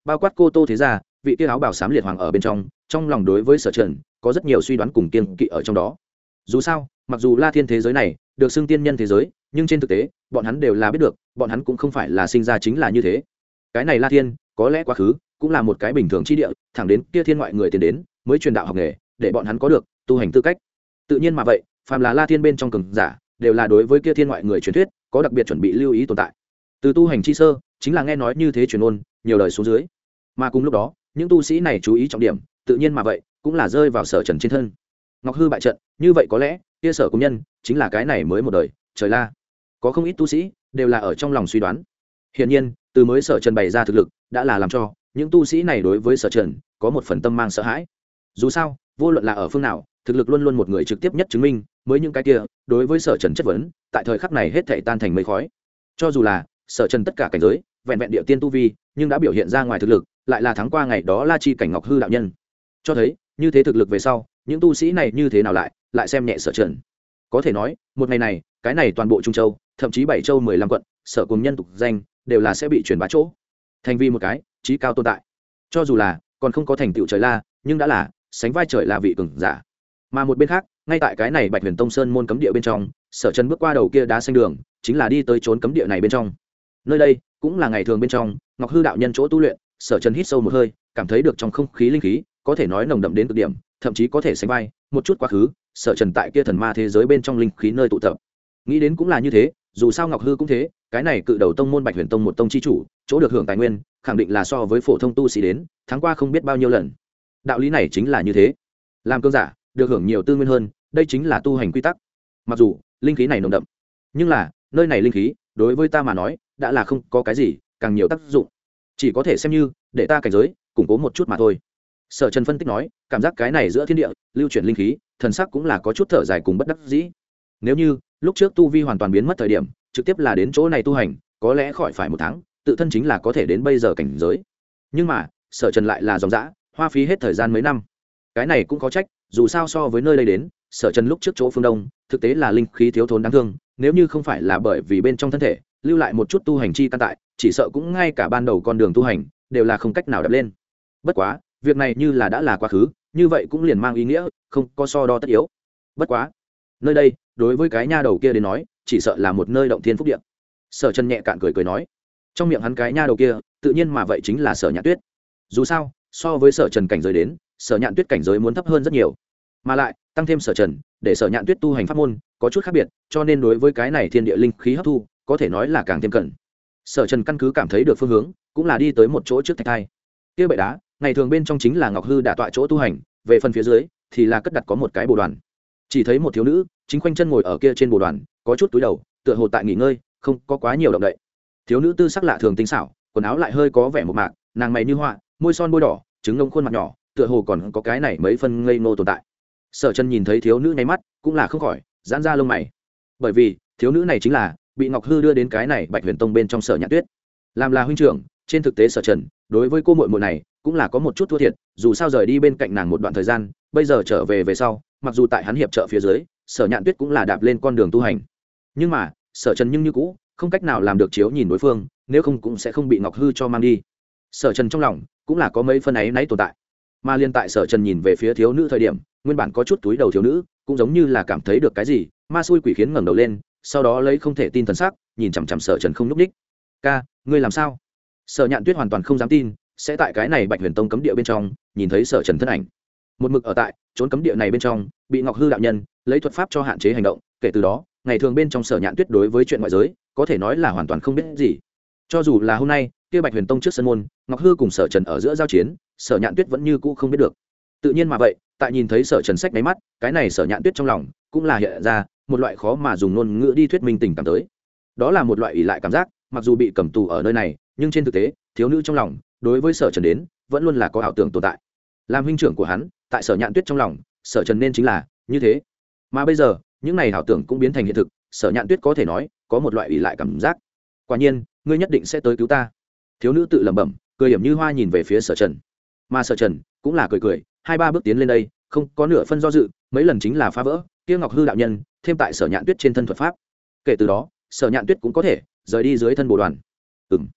A: bao quát cô tô thế gia vị kia áo bảo xám liệt hoàng ở bên trong lòng đối với sở trần có rất nhiều suy đoán cùng kiên kỵ ở trong đó. Dù sao mặc dù La Thiên thế giới này được xưng tiên nhân thế giới, nhưng trên thực tế bọn hắn đều là biết được, bọn hắn cũng không phải là sinh ra chính là như thế. Cái này La Thiên có lẽ quá khứ cũng là một cái bình thường chi địa, thẳng đến kia thiên ngoại người tiến đến mới truyền đạo học nghề để bọn hắn có được tu hành tư cách. Tự nhiên mà vậy, phàm là La Thiên bên trong cường giả đều là đối với kia thiên ngoại người truyền thuyết có đặc biệt chuẩn bị lưu ý tồn tại. Từ tu hành chi sơ chính là nghe nói như thế truyền ôn nhiều đời xuống dưới, mà cùng lúc đó những tu sĩ này chú ý trọng điểm tự nhiên mà vậy cũng là rơi vào sở trần trên thân. Ngọc hư bại trận, như vậy có lẽ kia sở công nhân chính là cái này mới một đời trời La. Có không ít tu sĩ đều là ở trong lòng suy đoán. Hiển nhiên từ mới sở trần bày ra thực lực đã là làm cho những tu sĩ này đối với sở trần có một phần tâm mang sợ hãi. Dù sao vô luận là ở phương nào, thực lực luôn luôn một người trực tiếp nhất chứng minh mới những cái kia đối với sở trần chất vấn tại thời khắc này hết thảy tan thành mây khói. Cho dù là sở trần tất cả cảnh giới vẹn vẹn địa tiên tu vi, nhưng đã biểu hiện ra ngoài thực lực lại là thắng qua ngày đó La Chi cảnh Ngọc hư đạo nhân, cho thấy như thế thực lực về sau những tu sĩ này như thế nào lại xem nhẹ sở trần. Có thể nói một ngày này cái này toàn bộ Trung Châu thậm chí 7 châu 15 quận sở cùng nhân tục danh đều là sẽ bị truyền bá chỗ thành vì một cái trí cao tồn tại. Cho dù là còn không có thành tựu trời La, nhưng đã là sánh vai trời là vị cường giả. Mà một bên khác, ngay tại cái này Bạch Huyền Tông Sơn môn cấm địa bên trong, sở trần bước qua đầu kia đá xanh đường, chính là đi tới trốn cấm địa này bên trong. Nơi đây cũng là ngày thường bên trong Ngọc hư đạo nhân chỗ tu luyện. Sở trần hít sâu một hơi, cảm thấy được trong không khí linh khí có thể nói nồng đậm đến cực điểm, thậm chí có thể sánh vai một chút quá khứ sở trần tại kia thần ma thế giới bên trong linh khí nơi tụ tập. Nghĩ đến cũng là như thế, dù sao Ngọc hư cũng thế, cái này cự đầu tông môn Bạch Huyền Tông một tông chi chủ, chỗ được hưởng tài nguyên khẳng định là so với phổ thông tu sĩ đến tháng qua không biết bao nhiêu lần. Đạo lý này chính là như thế, làm cương giả được hưởng nhiều tư nguyên hơn, đây chính là tu hành quy tắc. Mặc dù linh khí này nồng đậm, nhưng là nơi này linh khí đối với ta mà nói đã là không có cái gì càng nhiều tác dụng, chỉ có thể xem như để ta cảnh giới củng cố một chút mà thôi. Sở trần phân tích nói, cảm giác cái này giữa thiên địa lưu chuyển linh khí, thần sắc cũng là có chút thở dài cùng bất đắc dĩ. Nếu như lúc trước tu vi hoàn toàn biến mất thời điểm trực tiếp là đến chỗ này tu hành, có lẽ khỏi phải 1 tháng tự thân chính là có thể đến bây giờ cảnh giới. Nhưng mà sở trần lại là dòng dã hoa phí hết thời gian mấy năm. Cái này cũng có trách, dù sao so với nơi đây đến, sở trần lúc trước chỗ phương đông thực tế là linh khí thiếu thốn đáng thương. Nếu như không phải là bởi vì bên trong thân thể lưu lại một chút tu hành chi căn tại, chỉ sợ cũng ngay cả ban đầu con đường tu hành đều là không cách nào đập lên. Bất quá việc này như là đã là quá khứ, như vậy cũng liền mang ý nghĩa không có so đo tất yếu. Bất quá nơi đây đối với cái nha đầu kia đến nói chỉ sợ là một nơi động thiên phúc địa. Sở trần nhẹ cạn cười nói, trong miệng hắn cái nha đầu kia tự nhiên mà vậy chính là Sở Nhạn Tuyết. Dù sao so với sở trần cảnh giới đến, Sở Nhạn Tuyết cảnh giới muốn thấp hơn rất nhiều, mà lại tăng thêm sở trần để Sở Nhạn Tuyết tu hành pháp môn có chút khác biệt, cho nên đối với cái này thiên địa linh khí hấp thu có thể nói là càng thêm cẩn. Sở trần căn cứ cảm thấy được phương hướng, cũng là đi tới một chỗ trước thạch thai kia bệ đá, ngày thường bên trong chính là Ngọc hư đả tọa chỗ tu hành, về phần phía dưới thì là cất đặt có một cái bồ đoàn. Chỉ thấy một thiếu nữ chính khoanh chân ngồi ở kia trên bồ đoàn, có chút túi đầu tựa hồ tại nghỉ ngơi, không có quá nhiều động đậy. Thiếu nữ tư sắc lạ thường tinh xảo, quần áo lại hơi có vẻ một mạc, nàng mày như họa, môi son môi đỏ, trứng ngông khuôn mặt nhỏ, tựa hồ còn có cái này mấy phân ngây ngô tồn tại. Sở trần nhìn thấy thiếu nữ nháy mắt cũng là không khỏi giãn ra lông mày, bởi vì thiếu nữ này chính là bị Ngọc hư đưa đến cái này Bạch Huyền Tông bên trong Sở Nhạn Tuyết. Làm là huynh trưởng, trên thực tế sở trần đối với cô muội muội này cũng là có một chút thua thiệt, dù sao rời đi bên cạnh nàng một đoạn thời gian, bây giờ trở về về sau, mặc dù tại hắn hiệp trợ phía dưới, Sở Nhạn Tuyết cũng là đạp lên con đường tu hành, nhưng mà sở trần nhưng như cũ không cách nào làm được chiếu nhìn đối phương, nếu không cũng sẽ không bị Ngọc hư cho mang đi. Sở trần trong lòng cũng là có mấy phân áy náy tồn tại, mà liên tại sở trần nhìn về phía thiếu nữ thời điểm, nguyên bản có chút túi đầu thiếu nữ cũng giống như là cảm thấy được cái gì, ma xui quỷ khiến ngẩng đầu lên, sau đó lấy không thể tin thần sắc nhìn chằm chằm sở trần không nhúc ních. Ca, ngươi làm sao? Sở Nhạn Tuyết hoàn toàn không dám tin sẽ tại cái này Bạch Huyền Tông cấm địa bên trong nhìn thấy sở trần thân ảnh. Một mực ở tại trốn cấm địa này bên trong, bị Ngọc hư đạo nhân lấy thuật pháp cho hạn chế hành động, kể từ đó ngày thường bên trong Sở Nhạn Tuyết đối với chuyện ngoại giới có thể nói là hoàn toàn không biết gì. Cho dù là hôm nay kia Bạch Huyền Tông trước sân môn, Ngọc hư cùng sở trần ở giữa giao chiến, Sở Nhạn Tuyết vẫn như cũ không biết được. Tự nhiên mà vậy, tại nhìn thấy sở trần sách máy mắt, cái này Sở Nhạn Tuyết trong lòng cũng là hiện ra một loại khó mà dùng ngôn ngữ đi thuyết minh tình cảm tới. Đó là một loại ỷ lại cảm giác, mặc dù bị cầm tù ở nơi này, nhưng trên thực tế thiếu nữ trong lòng đối với sở trần đến vẫn luôn là có ảo tưởng tồn tại. Làm huynh trưởng của hắn, tại Sở Nhạn Tuyết trong lòng, sở trần nên chính là như thế. Mà bây giờ những này ảo tưởng cũng biến thành hiện thực, Sở Nhạn Tuyết có thể nói có một loại ỷ lại cảm giác. Quả nhiên ngươi nhất định sẽ tới cứu ta. Thiếu nữ tự lẩm bẩm, cười hiểm như hoa nhìn về phía sở trần, mà sở trần cũng là cười cười, 2-3 bước tiến lên đây, không có nửa phân do dự, mấy lần chính là phá vỡ kia Ngọc hư đạo nhân thêm tại Sở Nhạn Tuyết trên thân thuật pháp. Kể từ đó Sở Nhạn Tuyết cũng có thể rời đi dưới thân bồ đoàn.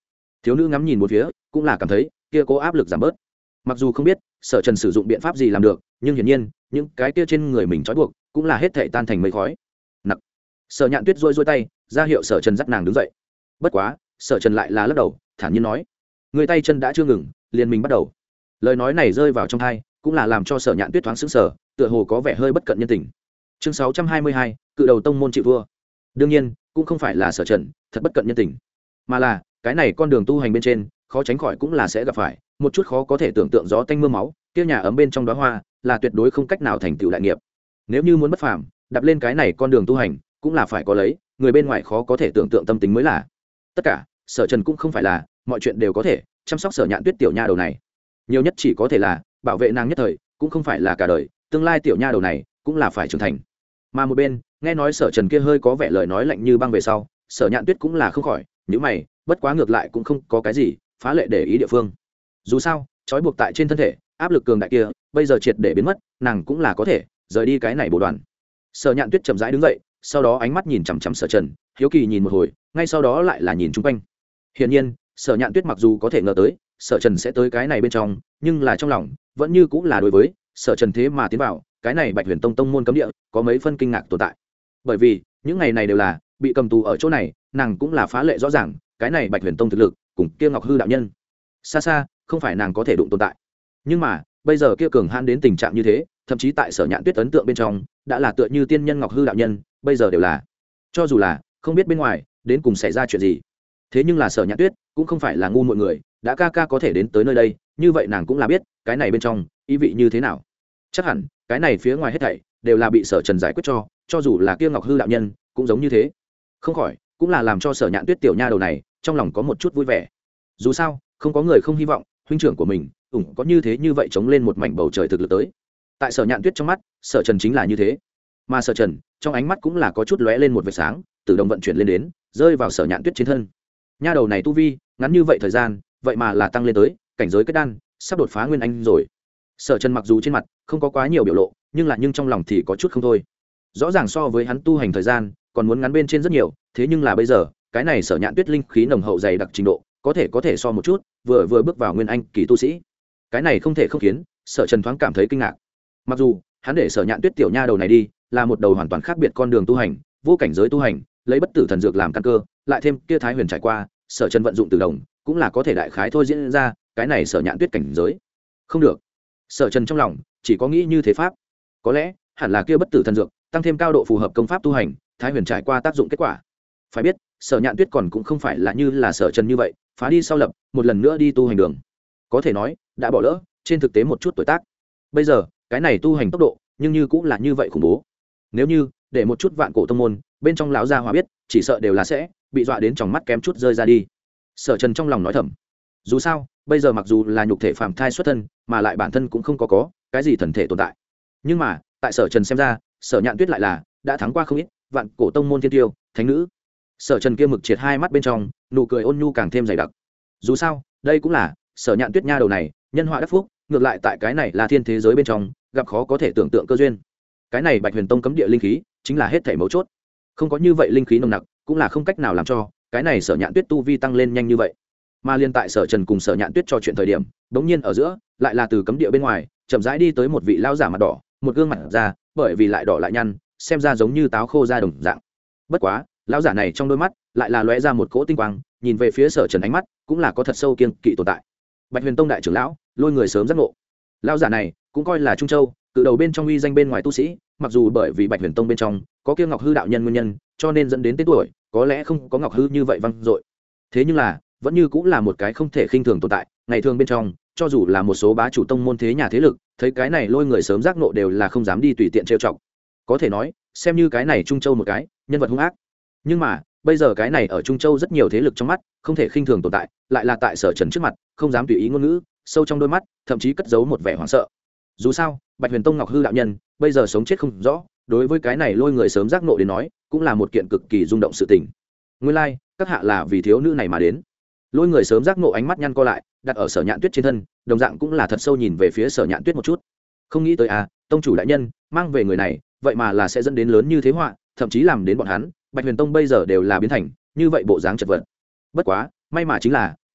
A: thiếu nữ ngắm nhìn một phía cũng là cảm thấy kia cố áp lực giảm bớt. Mặc dù không biết sở trần sử dụng biện pháp gì làm được, nhưng hiển nhiên những cái kia trên người mình trói buộc cũng là hết thảy tan thành mây khói. Nặc. Sở Nhạn Tuyết rôi tay ra hiệu sở trần dắt nàng đứng dậy. Bất quá sở trần lại là lắc đầu thản nhiên nói, người tay chân đã chưa ngừng liền mình bắt đầu. Lời nói này rơi vào trong tai cũng là làm cho sở Nhạn Tuyết thoáng sững sờ, tựa hồ có vẻ hơi bất cận nhân tình. Chương 622, cự đầu tông môn chịu thua. Đương nhiên cũng không phải là sở trần thật bất cận nhân tình, mà là cái này con đường tu hành bên trên khó tránh khỏi cũng là sẽ gặp phải một chút khó có thể tưởng tượng gió tanh mưa máu, kia nhà ấm bên trong đóa hoa là tuyệt đối không cách nào thành tựu đại nghiệp. Nếu như muốn bất phàm đạp lên cái này con đường tu hành cũng là phải có lấy người bên ngoài khó có thể tưởng tượng tâm tính mới là. Tất cả sở trần cũng không phải là mọi chuyện đều có thể chăm sóc sở Nhạn Tuyết tiểu nha đầu này, nhiều nhất chỉ có thể là bảo vệ nàng nhất thời, cũng không phải là cả đời. Tương lai tiểu nha đầu này cũng là phải trưởng thành. Mà một bên nghe nói sở trần kia hơi có vẻ lời nói lạnh như băng về sau, sở Nhạn Tuyết cũng là không khỏi nhíu mày, bất quá ngược lại cũng không có cái gì phá lệ để ý địa phương. Dù sao trói buộc tại trên thân thể áp lực cường đại kia bây giờ triệt để biến mất, nàng cũng là có thể rời đi cái này bộ đoàn. Sở Nhạn Tuyết chậm rãi đứng dậy, sau đó ánh mắt nhìn chằm chằm sở trần, hiếu kỳ nhìn một hồi, ngay sau đó lại là nhìn chung quanh. Hiển nhiên sở Nhạn Tuyết mặc dù có thể ngờ tới sở trần sẽ tới cái này bên trong, nhưng là trong lòng vẫn như cũng là đối với sở trần thế mà tiến vào cái này Bạch Huyền Tông tông môn cấm địa có mấy phân kinh ngạc tồn tại. Bởi vì những ngày này đều là bị cầm tù ở chỗ này, nàng cũng là phá lệ rõ ràng cái này Bạch Huyền Tông thực lực cùng kia Ngọc Hư đạo nhân xa xa không phải nàng có thể đụng tồn tại. Nhưng mà bây giờ kia cường hãn đến tình trạng như thế, thậm chí tại sở Nhạn Tuyết ấn tượng bên trong đã là tựa như tiên nhân Ngọc Hư đạo nhân, bây giờ đều là cho dù là không biết bên ngoài đến cùng xảy ra chuyện gì. Thế nhưng là sở Nhạn Tuyết cũng không phải là ngu muội người, đã ca có thể đến tới nơi đây, như vậy nàng cũng là biết cái này bên trong ý vị như thế nào. Chắc hẳn cái này phía ngoài hết thảy đều là bị sở trần giải quyết cho dù là kia Ngọc Hư đạo nhân cũng giống như thế. Không khỏi cũng là làm cho sở Nhạn Tuyết tiểu nha đầu này trong lòng có một chút vui vẻ. Dù sao không có người không hy vọng huynh trưởng của mình có như thế như vậy chống lên một mảnh bầu trời thực lực tới. Tại sở Nhạn Tuyết trong mắt sở trần chính là như thế, mà sở trần trong ánh mắt cũng là có chút lóe lên một vệt sáng, tự động vận chuyển lên đến rơi vào sở Nhạn Tuyết trên thân. Nha đầu này tu vi ngắn như vậy thời gian vậy mà là tăng lên tới cảnh giới kết đan, sắp đột phá nguyên anh rồi. Sở trần mặc dù trên mặt không có quá nhiều biểu lộ, nhưng trong lòng thì có chút không thôi. Rõ ràng so với hắn tu hành thời gian còn muốn ngắn bên trên rất nhiều, thế nhưng là bây giờ cái này sở Nhạn Tuyết linh khí nồng hậu dày đặc trình độ có thể so một chút vừa bước vào nguyên anh kỳ tu sĩ. Cái này không thể không khiến sở trần thoáng cảm thấy kinh ngạc. Mặc dù hắn để sở Nhạn Tuyết tiểu nha đầu này đi là một đầu hoàn toàn khác biệt con đường tu hành, vô cảnh giới tu hành, lấy bất tử thần dược làm căn cơ, lại thêm kia Thái Huyền trải qua, sở trần vận dụng từ đồng cũng là có thể đại khái thôi diễn ra cái này sở Nhạn Tuyết cảnh giới. Không được, sở trần trong lòng chỉ có nghĩ như thế pháp, có lẽ hẳn là kia bất tử thần dược tăng thêm cao độ phù hợp công pháp tu hành, Thái Huyền trải qua tác dụng kết quả. Phải biết sở Nhạn Tuyết còn cũng không phải là như là sở trần như vậy phá đi sau lập một lần nữa đi tu hành đường, có thể nói đã bỏ lỡ trên thực tế một chút tuổi tác. Bây giờ cái này tu hành tốc độ nhưng như cũng là như vậy khủng bố. Nếu như để một chút vạn cổ tông môn bên trong lão gia hòa biết, chỉ sợ đều là sẽ bị dọa đến tròng mắt kém chút rơi ra đi. Sở trần trong lòng nói thầm, dù sao bây giờ mặc dù là nhục thể phàm thai xuất thân, mà lại bản thân cũng không có cái gì thần thể tồn tại, nhưng mà tại sở trần xem ra sở Nhạn Tuyết lại là đã thắng qua không ít vạn cổ tông môn thiên tiêu thánh nữ. Sở trần kia mực triệt hai mắt bên trong nụ cười ôn nhu càng thêm dày đặc. Dù sao đây cũng là sở Nhạn Tuyết nha đầu này nhân họa đắc phúc, ngược lại tại cái này là thiên thế giới bên trong gặp khó có thể tưởng tượng cơ duyên. Cái này Bạch Huyền Tông cấm địa linh khí chính là hết thảy mấu chốt, không có như vậy linh khí nồng nặc cũng là không cách nào làm cho cái này sở Nhạn Tuyết tu vi tăng lên nhanh như vậy. Mà liên tại sở trần cùng sở Nhạn Tuyết trò chuyện thời điểm, bỗng nhiên ở giữa lại là từ cấm địa bên ngoài chậm rãi đi tới một vị lão giả mặt đỏ, một gương mặt ra bởi vì lại đỏ lại nhăn, xem ra giống như táo khô ra đồng dạng. Bất quá lão giả này trong đôi mắt lại là lóe ra một cỗ tinh quang, nhìn về phía sở trần ánh mắt cũng là có thật sâu kiêng kỵ tồn tại. Bạch Huyền Tông đại trưởng lão, Lôi Người sớm giác ngộ. Lão giả này cũng coi là Trung Châu cự đầu bên trong uy danh bên ngoài tu sĩ, mặc dù bởi vì Bạch Huyền Tông bên trong có kia Ngọc Hư đạo nhân nguyên nhân, cho nên dẫn đến tên tuổi có lẽ không có Ngọc Hư như vậy vang dội. Thế nhưng là vẫn như cũng là một cái không thể khinh thường tồn tại. Ngày thường bên trong, cho dù là một số bá chủ tông môn thế nhà thế lực, thấy cái này Lôi Người sớm giác ngộ đều là không dám đi tùy tiện trêu chọc. Có thể nói xem như cái này Trung Châu một cái nhân vật hung ác. Nhưng mà bây giờ cái này ở Trung Châu rất nhiều thế lực trong mắt không thể khinh thường tồn tại, lại là tại sở trần trước mặt không dám tùy ý ngôn ngữ, sâu trong đôi mắt thậm chí cất giấu một vẻ hoảng sợ. Dù sao Bạch Huyền Tông Ngọc Hư đạo nhân bây giờ sống chết không rõ, đối với cái này Lôi Người sớm giác ngộ đến nói cũng là một kiện cực kỳ rung động sự tình. Nguyên lai like, các hạ là vì thiếu nữ này mà đến. Lôi Người sớm giác ngộ ánh mắt nhăn co lại, đặt ở sở Nhạn Tuyết trên thân, đồng dạng cũng là thật sâu nhìn về phía sở Nhạn Tuyết một chút. Không nghĩ tới tông chủ đại nhân mang về người này, vậy mà là sẽ dẫn đến lớn như thế họa, thậm chí làm đến bọn hắn Bạch Huyền Tông bây giờ đều là biến thành như vậy bộ dáng chật vật. Bất quá may mà chính là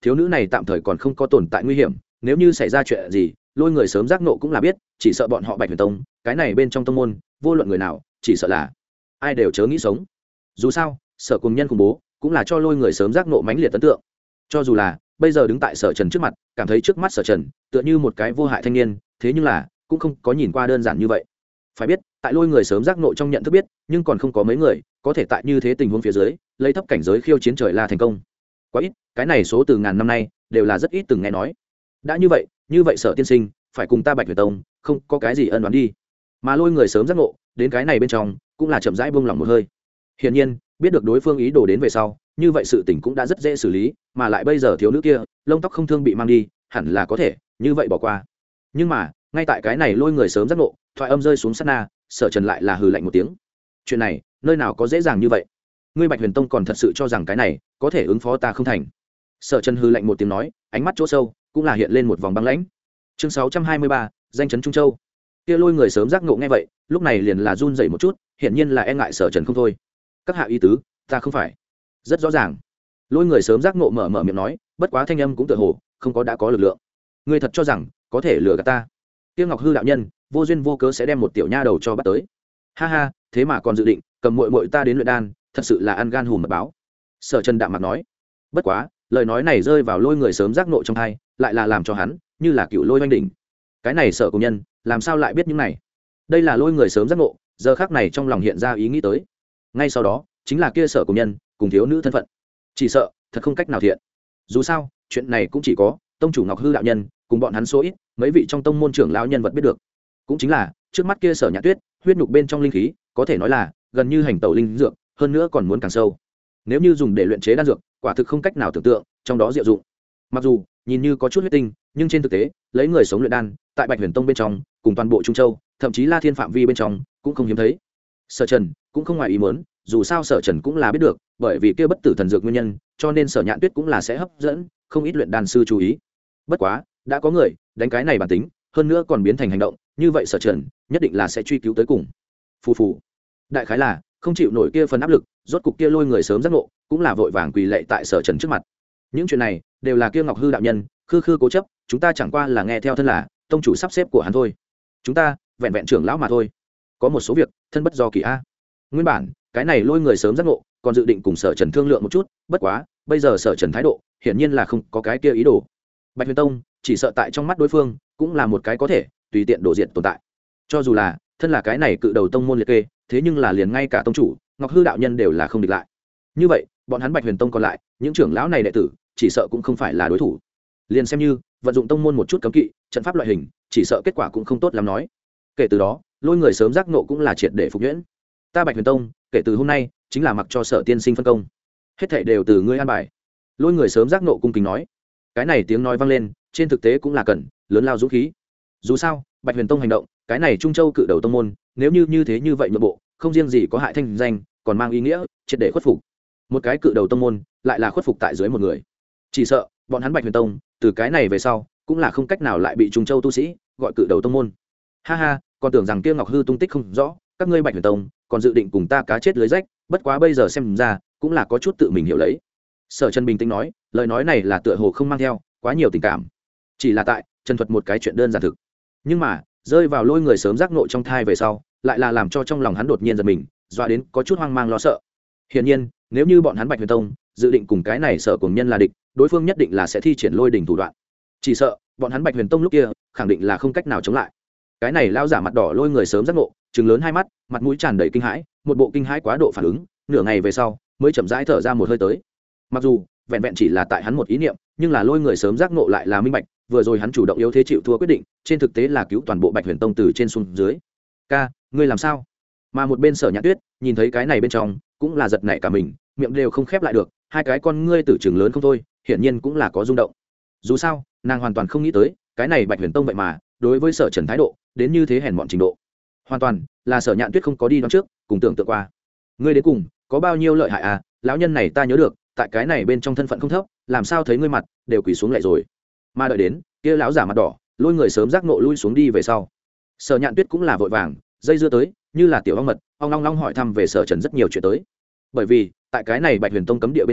A: thiếu nữ này tạm thời còn không có tồn tại nguy hiểm, nếu như xảy ra chuyện gì lôi người sớm giác nộ cũng là biết, chỉ sợ bọn họ Bạch Huyền Tông cái này bên trong tông môn vô luận người nào chỉ sợ là ai đều chớ nghĩ sống. Dù sao Sở cùng nhân khủng bố cũng là cho lôi người sớm giác nộ mãnh liệt ấn tượng, cho dù là bây giờ đứng tại Sở Trần trước mặt cảm thấy trước mắt Sở Trần tựa như một cái vô hại thanh niên, thế nhưng là cũng không có nhìn qua đơn giản như vậy. Phải biết tại lôi người sớm giác nộ trong nhận thức biết, nhưng còn không có mấy người có thể tại như thế tình huống phía dưới lấy thấp cảnh giới khiêu chiến trời la thành công. Quá ít, cái này số từ ngàn năm nay đều là rất ít từng nghe nói. Đã như vậy Sở tiên sinh phải cùng ta Bạch Huyền Tông không có cái gì ân oán đi. Mà lôi người sớm giác ngộ đến cái này bên trong cũng là chậm rãi buông lỏng một hơi. Hiển nhiên biết được đối phương ý đồ đến về sau, như vậy sự tình cũng đã rất dễ xử lý, mà lại bây giờ thiếu nữ kia lông tóc không thương bị mang đi, hẳn là có thể như vậy bỏ qua. Nhưng mà ngay tại cái này lôi người sớm giác ngộ thoại âm rơi xuống sát na, Sở Trần lại là hừ lạnh một tiếng. Chuyện này nơi nào có dễ dàng như vậy, ngươi Bạch Huyền Tông còn thật sự cho rằng cái này có thể ứng phó ta không thành? Sở Trần hừ lạnh một tiếng nói, ánh mắt chỗ sâu cũng là hiện lên một vòng băng lãnh. Chương 623, danh chấn Trung Châu. Kia lôi người sớm giác ngộ nghe vậy, lúc này liền là run rẩy một chút, hiển nhiên là e ngại Sở Trần không thôi. Các hạ ý tứ, ta không phải. Rất rõ ràng. Lôi người sớm giác ngộ mở miệng nói, bất quá thanh âm cũng tựa hồ không có đã có lực lượng. Ngươi thật cho rằng có thể lừa gạt ta? Tiêu Ngọc Hư đạo nhân, vô duyên vô cớ sẽ đem một tiểu nha đầu cho bắt tới. Ha ha, thế mà còn dự định cầm muội muội ta đến luyện đan, thật sự là ăn gan hùm mật báo. Sở Trần đạm mặt nói. Bất quá lời nói này rơi vào lôi người sớm giác nộ trong tai, lại là làm cho hắn như là cựu lôi oanh đỉnh. Cái này Sở công nhân làm sao lại biết những này? Đây là lôi người sớm giác nộ giờ khắc này trong lòng hiện ra ý nghĩ tới. Ngay sau đó chính là kia Sở công nhân cùng thiếu nữ thân phận, chỉ sợ thật không cách nào thiện. Dù sao chuyện này cũng chỉ có tông chủ Ngọc Hư đạo nhân cùng bọn hắn số ít mấy vị trong tông môn trưởng lão nhân vật biết được. Cũng chính là trước mắt kia Sở Nhã Tuyết huyết nhục bên trong linh khí có thể nói là gần như hành tẩu linh dược, hơn nữa còn muốn càng sâu. Nếu như dùng để luyện chế đan dược, quả thực không cách nào tưởng tượng trong đó diệu dụng. Mặc dù nhìn như có chút huyết tinh, nhưng trên thực tế lấy người sống luyện đan tại Bạch Huyền Tông bên trong cùng toàn bộ Trung Châu, thậm chí La Thiên phạm vi bên trong cũng không hiếm thấy. Sở Trần cũng không ngoài ý muốn, dù sao Sở Trần cũng là biết được, bởi vì kia bất tử thần dược nguyên nhân, cho nên Sở Nhạn Tuyết cũng là sẽ hấp dẫn không ít luyện đan sư chú ý. Bất quá đã có người đánh cái này bản tính, hơn nữa còn biến thành hành động, như vậy Sở Trần nhất định là sẽ truy cứu tới cùng. Phù phù. Đại khái là không chịu nổi kia phần áp lực, rốt cục kia lôi người sớm giác ngộ cũng là vội vàng quỳ lạy tại Sở Trần trước mặt. Những chuyện này đều là kia Ngọc Hư đạo nhân khư khư cố chấp, chúng ta chẳng qua là nghe theo thân là tông chủ sắp xếp của hắn thôi, chúng ta vẹn vẹn trưởng lão mà thôi, có một số việc thân bất do kỳ a. Nguyên bản cái này lôi người sớm giác ngộ còn dự định cùng Sở Trần thương lượng một chút, bất quá bây giờ Sở Trần thái độ hiển nhiên là không có cái kia ý đồ. Bạch Huyền Tông chỉ sợ tại trong mắt đối phương cũng là một cái có thể tùy tiện đổ diện tồn tại, cho dù là thân là cái này cự đầu tông môn liệt kê, thế nhưng là liền ngay cả tông chủ Ngọc Hư đạo nhân đều là không địch lại. Như vậy bọn hắn Bạch Huyền Tông còn lại những trưởng lão này đệ tử chỉ sợ cũng không phải là đối thủ. Liền xem như vận dụng tông môn một chút cấm kỵ trận pháp loại hình, chỉ sợ kết quả cũng không tốt lắm nói. Kể từ đó lôi người sớm giác nộ cũng là triệt để phục nhuyễn. Ta Bạch Huyền Tông kể từ hôm nay chính là mặc cho Sở tiên sinh phân công, hết thảy đều từ ngươi an bài. Lôi người sớm giác nộ cung kính nói. Cái này tiếng nói vang lên, trên thực tế cũng là cần lớn lao dũng khí. Dù sao Bạch Huyền Tông hành động, cái này Trung Châu cự đầu tông môn, nếu như thế như vậy nhượng bộ, không riêng gì có hại thanh danh, còn mang ý nghĩa triệt để khuất phục. Một cái cự đầu tông môn lại là khuất phục tại dưới một người, chỉ sợ bọn hắn Bạch Huyền Tông từ cái này về sau cũng là không cách nào lại bị Trung Châu tu sĩ gọi cự đầu tông môn. Ha ha, còn tưởng rằng kia Ngọc Hư tung tích không rõ, các ngươi Bạch Huyền Tông còn dự định cùng ta cá chết lưới rách, bất quá bây giờ xem ra cũng là có chút tự mình hiểu lấy. Sở Trần bình tĩnh nói, lời nói này là tựa hồ không mang theo quá nhiều tình cảm, chỉ là tại trần thuật một cái chuyện đơn giản thực, nhưng mà rơi vào lôi người sớm giác nộ trong thai về sau, lại là làm cho trong lòng hắn đột nhiên giật mình, dọa đến có chút hoang mang lo sợ. Hiển nhiên nếu như bọn hắn Bạch Huyền Tông dự định cùng cái này Sở cùng nhân là địch, đối phương nhất định là sẽ thi triển lôi đỉnh thủ đoạn, chỉ sợ bọn hắn Bạch Huyền Tông lúc kia khẳng định là không cách nào chống lại. Cái này lao giả mặt đỏ lôi người sớm giác ngộ, trừng lớn hai mắt, mặt mũi tràn đầy kinh hãi, một bộ kinh hãi quá độ phản ứng, nửa ngày về sau mới chậm rãi thở ra một hơi tới. Mặc dù vẹn vẹn chỉ là tại hắn một ý niệm, nhưng là lôi người sớm giác ngộ lại là minh bạch, vừa rồi hắn chủ động yếu thế chịu thua quyết định, trên thực tế là cứu toàn bộ Bạch Huyền Tông từ trên xuống dưới. Ca, ngươi làm sao? Mà một bên Sở Nhã Tuyết nhìn thấy cái này bên trong cũng là giật nảy cả mình, miệng đều không khép lại được, hai cái con ngươi tử trừng lớn không thôi, hiển nhiên cũng là có rung động. Dù sao nàng hoàn toàn không nghĩ tới cái này Bạch Huyền Tông vậy mà đối với Sở Trần thái độ đến như thế hèn mọn trình độ, hoàn toàn là Sở Nhạn Tuyết không có đi đoán trước cùng tưởng tượng qua. Ngươi đến cùng có bao nhiêu lợi hại à? Lão nhân này ta nhớ được tại cái này bên trong thân phận không thấp, làm sao thấy ngươi mặt đều quỳ xuống lại rồi. Mà đợi đến kia lão giả mặt đỏ lôi người sớm giác nộ lui xuống đi về sau, Sở Nhạn Tuyết cũng là vội vàng dây dưa tới, như là tiểu ong mật ong long long hỏi thăm về Sở Trần rất nhiều chuyện tới. Bởi vì tại cái này Bạch Huyền Tông cấm địa bên trong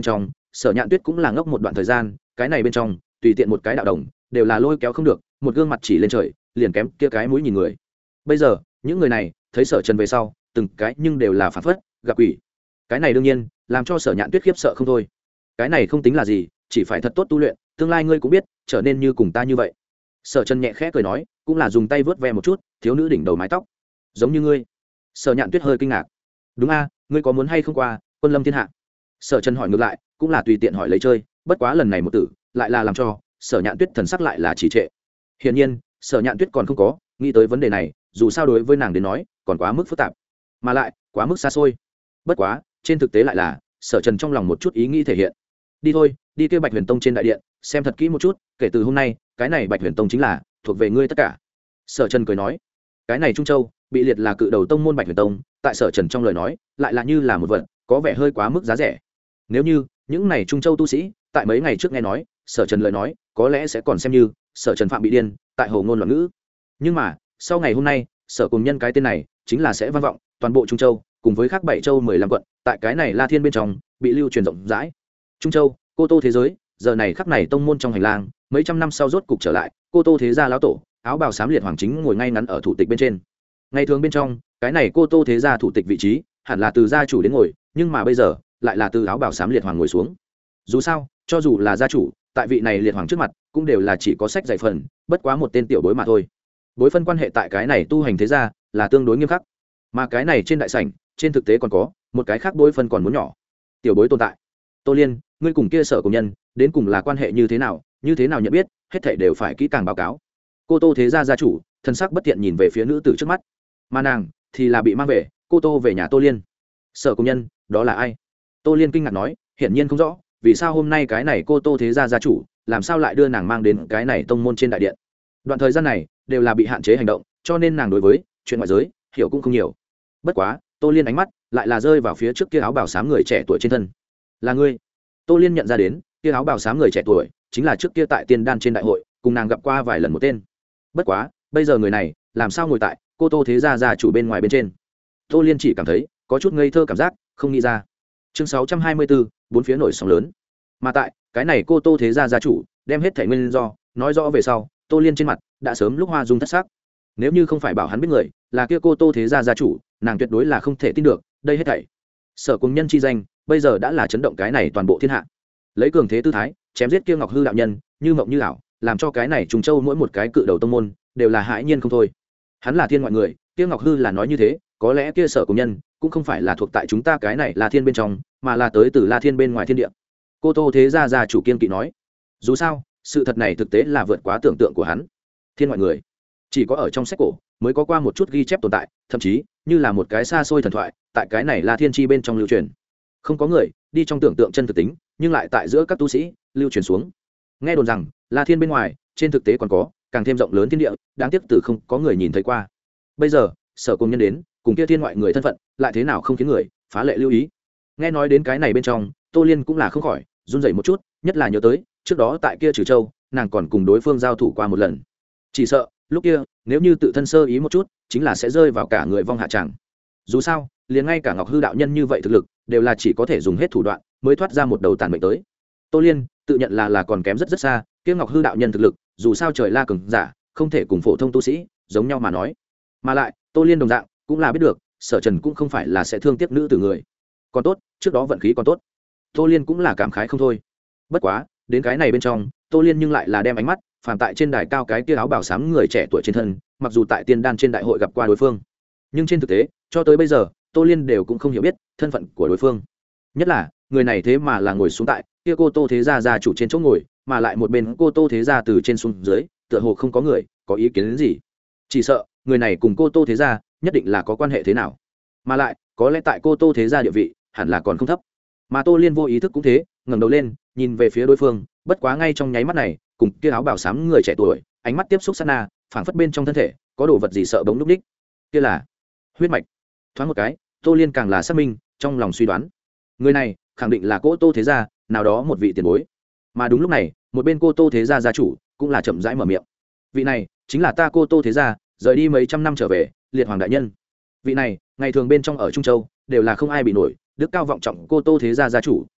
A: Sở Nhạn Tuyết cũng là ngốc một đoạn thời gian, cái này bên trong tùy tiện một cái đạo đồng đều là lôi kéo không được, một gương mặt chỉ lên trời liền kém kia cái mũi nhìn người. Bây giờ những người này thấy Sở Trần về sau từng cái nhưng đều là phản phất gặp quỷ. Cái này đương nhiên làm cho Sở Nhạn Tuyết khiếp sợ không thôi. Cái này không tính là gì, chỉ phải thật tốt tu luyện, tương lai ngươi cũng biết trở nên như cùng ta như vậy. Sở Trần nhẹ khẽ cười nói, cũng là dùng tay vớt ve một chút thiếu nữ đỉnh đầu mái tóc. Giống như ngươi. Sở Nhạn Tuyết hơi kinh ngạc. Đúng a, ngươi có muốn hay không qua Quân Lâm thiên hạ? Sở Trần hỏi ngược lại, cũng là tùy tiện hỏi lấy chơi, bất quá lần này một tử lại là làm cho Sở Nhạn Tuyết thần sắc lại là trì trệ. Hiển nhiên Sở Nhạn Tuyết còn không có nghĩ tới vấn đề này, dù sao đối với nàng đến nói còn quá mức phức tạp, mà lại quá mức xa xôi. Bất quá trên thực tế lại là Sở Trần trong lòng một chút ý nghĩ thể hiện. Đi thôi, đi kia Bạch Huyền Tông trên đại điện xem thật kỹ một chút, kể từ hôm nay cái này Bạch Huyền Tông chính là thuộc về ngươi tất cả. Sở Trần cười nói, cái này Trung Châu bị liệt là cự đầu tông môn Bạch Huyền Tông, tại Sở Trần trong lời nói lại là như là một vật có vẻ hơi quá mức giá rẻ. Nếu như những này Trung Châu tu sĩ tại mấy ngày trước nghe nói Sở Trần lời nói, có lẽ sẽ còn xem như Sở Trần phạm bị điên, tại hồ ngôn loạn ngữ. Nhưng mà sau ngày hôm nay, Sở Cùng Nhân cái tên này chính là sẽ vang vọng toàn bộ Trung Châu, cùng với các 7 châu 15 quận, tại cái này La Thiên bên trong bị lưu truyền rộng rãi. Trung Châu, Cô Tô thế giới, giờ này khắc này tông môn trong hành lang, mấy trăm năm sau rốt cục trở lại, Cô Tô thế gia lão tổ, áo bào xám liệt hoàng chính ngồi ngay ngắn ở thủ tịch bên trên. Ngày thường bên trong, cái này Cô Tô thế gia thủ tịch vị trí, hẳn là từ gia chủ đến ngồi, nhưng mà bây giờ lại là từ áo bào xám liệt hoàng ngồi xuống. Dù sao, cho dù là gia chủ, tại vị này liệt hoàng trước mặt, cũng đều là chỉ có sách dạy phần, bất quá một tên tiểu bối mà thôi. Bối phân quan hệ tại cái này tu hành thế gia là tương đối nghiêm khắc, mà cái này trên đại sảnh, trên thực tế còn có một cái khác bối phân còn muốn nhỏ. Tiểu bối tồn tại. Tô Liên, ngươi cùng kia Sở Cùng Nhân đến cùng là quan hệ như thế nào nhận biết, hết thảy đều phải kỹ càng báo cáo. Cô Tô thế gia gia chủ thân sắc bất thiện nhìn về phía nữ tử trước mắt, mà nàng thì là bị mang về Cô Tô về nhà Tô Liên. Sở Cùng Nhân đó là ai? Tô Liên kinh ngạc nói, hiển nhiên không rõ vì sao hôm nay cái này Cô Tô thế gia gia chủ làm sao lại đưa nàng mang đến cái này tông môn trên đại điện. Đoạn thời gian này đều là bị hạn chế hành động, cho nên nàng đối với chuyện ngoại giới hiểu cũng không nhiều. Bất quá Tô Liên ánh mắt lại là rơi vào phía trước kia áo bào xám người trẻ tuổi trên thân. Là ngươi? Tô Liên nhận ra đến kia áo bào xám người trẻ tuổi chính là trước kia tại Tiên Đan trên đại hội cùng nàng gặp qua vài lần một tên. Bất quá bây giờ người này làm sao ngồi tại Cô Tô thế gia gia chủ bên ngoài bên trên? Tô Liên chỉ cảm thấy có chút ngây thơ cảm giác, không nghĩ ra. Chương 624, bốn phía nổi sóng lớn. Mà tại cái này Cô Tô thế gia gia chủ đem hết thảy nguyên do nói rõ về sau, Tô Liên trên mặt đã sớm lúc hoa dung thất sắc. Nếu như không phải bảo hắn biết người là kia Cô Tô thế gia gia chủ, nàng tuyệt đối là không thể tin được đây hết thảy. Sở Cùng Nhân chi danh bây giờ đã là chấn động cái này toàn bộ thiên hạ, lấy cường thế tư thái chém giết kia Ngọc Hư đạo nhân như mộng như ảo, làm cho cái này Trùng Châu mỗi một cái cự đầu tông môn đều là hãi nhiên không thôi. Hắn là thiên ngoại người, kia Ngọc Hư là nói như thế, có lẽ kia Sở Cùng Nhân cũng không phải là thuộc tại chúng ta cái này là thiên bên trong, mà là tới từ La Thiên bên ngoài thiên địa. Cô Tô thế gia gia chủ kiên kỵ nói, dù sao sự thật này thực tế là vượt quá tưởng tượng của hắn. Thiên ngoại người chỉ có ở trong sách cổ mới có qua một chút ghi chép tồn tại, thậm chí như là một cái xa xôi thần thoại tại cái này La Thiên chi bên trong lưu truyền. Không có người đi trong tưởng tượng chân thực tính, nhưng lại tại giữa các tu sĩ lưu truyền xuống. Nghe đồn rằng La Thiên bên ngoài trên thực tế còn có càng thêm rộng lớn thiên địa, đáng tiếc từ không có người nhìn thấy qua. Bây giờ Sở Cùng Nhân đến cùng kia thiên ngoại người thân phận lại thế nào không khiến người phá lệ lưu ý. Nghe nói đến cái này bên trong, Tô Liên cũng là không khỏi run rẩy một chút, nhất là nhớ tới trước đó tại kia Trừ Châu nàng còn cùng đối phương giao thủ qua một lần. Chỉ sợ lúc kia nếu như tự thân sơ ý một chút, chính là sẽ rơi vào cả người vong hạ tràng. Dù sao liền ngay cả Ngọc Hư đạo nhân như vậy thực lực đều là chỉ có thể dùng hết thủ đoạn mới thoát ra một đầu tàn mệnh tới. Tô Liên tự nhận là còn kém rất xa, kia Ngọc Hư đạo nhân thực lực dù sao trời la cường giả, không thể cùng phổ thông tu sĩ giống nhau mà nói. Mà lại Tô Liên đồng dạng cũng là biết được Sở Trần cũng không phải là sẽ thương tiếc nữ từ người. Còn tốt trước đó vận khí còn tốt, Tô Liên cũng là cảm khái không thôi. Bất quá đến cái này bên trong, Tô Liên nhưng lại là đem ánh mắt phàm tại trên đài cao cái kia áo bào xám người trẻ tuổi trên thân, mặc dù tại Tiên Đan trên đại hội gặp qua đối phương, nhưng trên thực tế cho tới bây giờ Tô Liên đều cũng không hiểu biết thân phận của đối phương. Nhất là người này thế mà là ngồi xuống tại kia Cô Tô thế gia gia chủ trên chỗ ngồi, mà lại một bên Cô Tô thế gia từ trên xuống dưới tựa hồ không có người có ý kiến đến gì. Chỉ sợ người này cùng Cô Tô thế gia nhất định là có quan hệ thế nào, mà lại có lẽ tại Cô Tô thế gia địa vị hẳn là còn không thấp. Mà Tô Liên vô ý thức cũng thế, ngẩng đầu lên nhìn về phía đối phương, bất quá ngay trong nháy mắt này cùng kia áo bào xám người trẻ tuổi ánh mắt tiếp xúc sát na, phảng phất bên trong thân thể có đồ vật gì sợ bỗng núp ních. Kia là huyết mạch. Thoáng một cái Tô Liên càng là xác minh trong lòng suy đoán, người này khẳng định là Cô Tô thế gia nào đó một vị tiền bối. Mà đúng lúc này một bên Cô Tô thế gia gia chủ cũng là chậm rãi mở miệng, vị này chính là ta Cô Tô thế gia rời đi mấy trăm năm trở về liệt hoàng đại nhân. Vị này ngày thường bên trong ở Trung Châu đều là không ai bị nổi, đức cao vọng trọng Cô Tô thế gia gia chủ,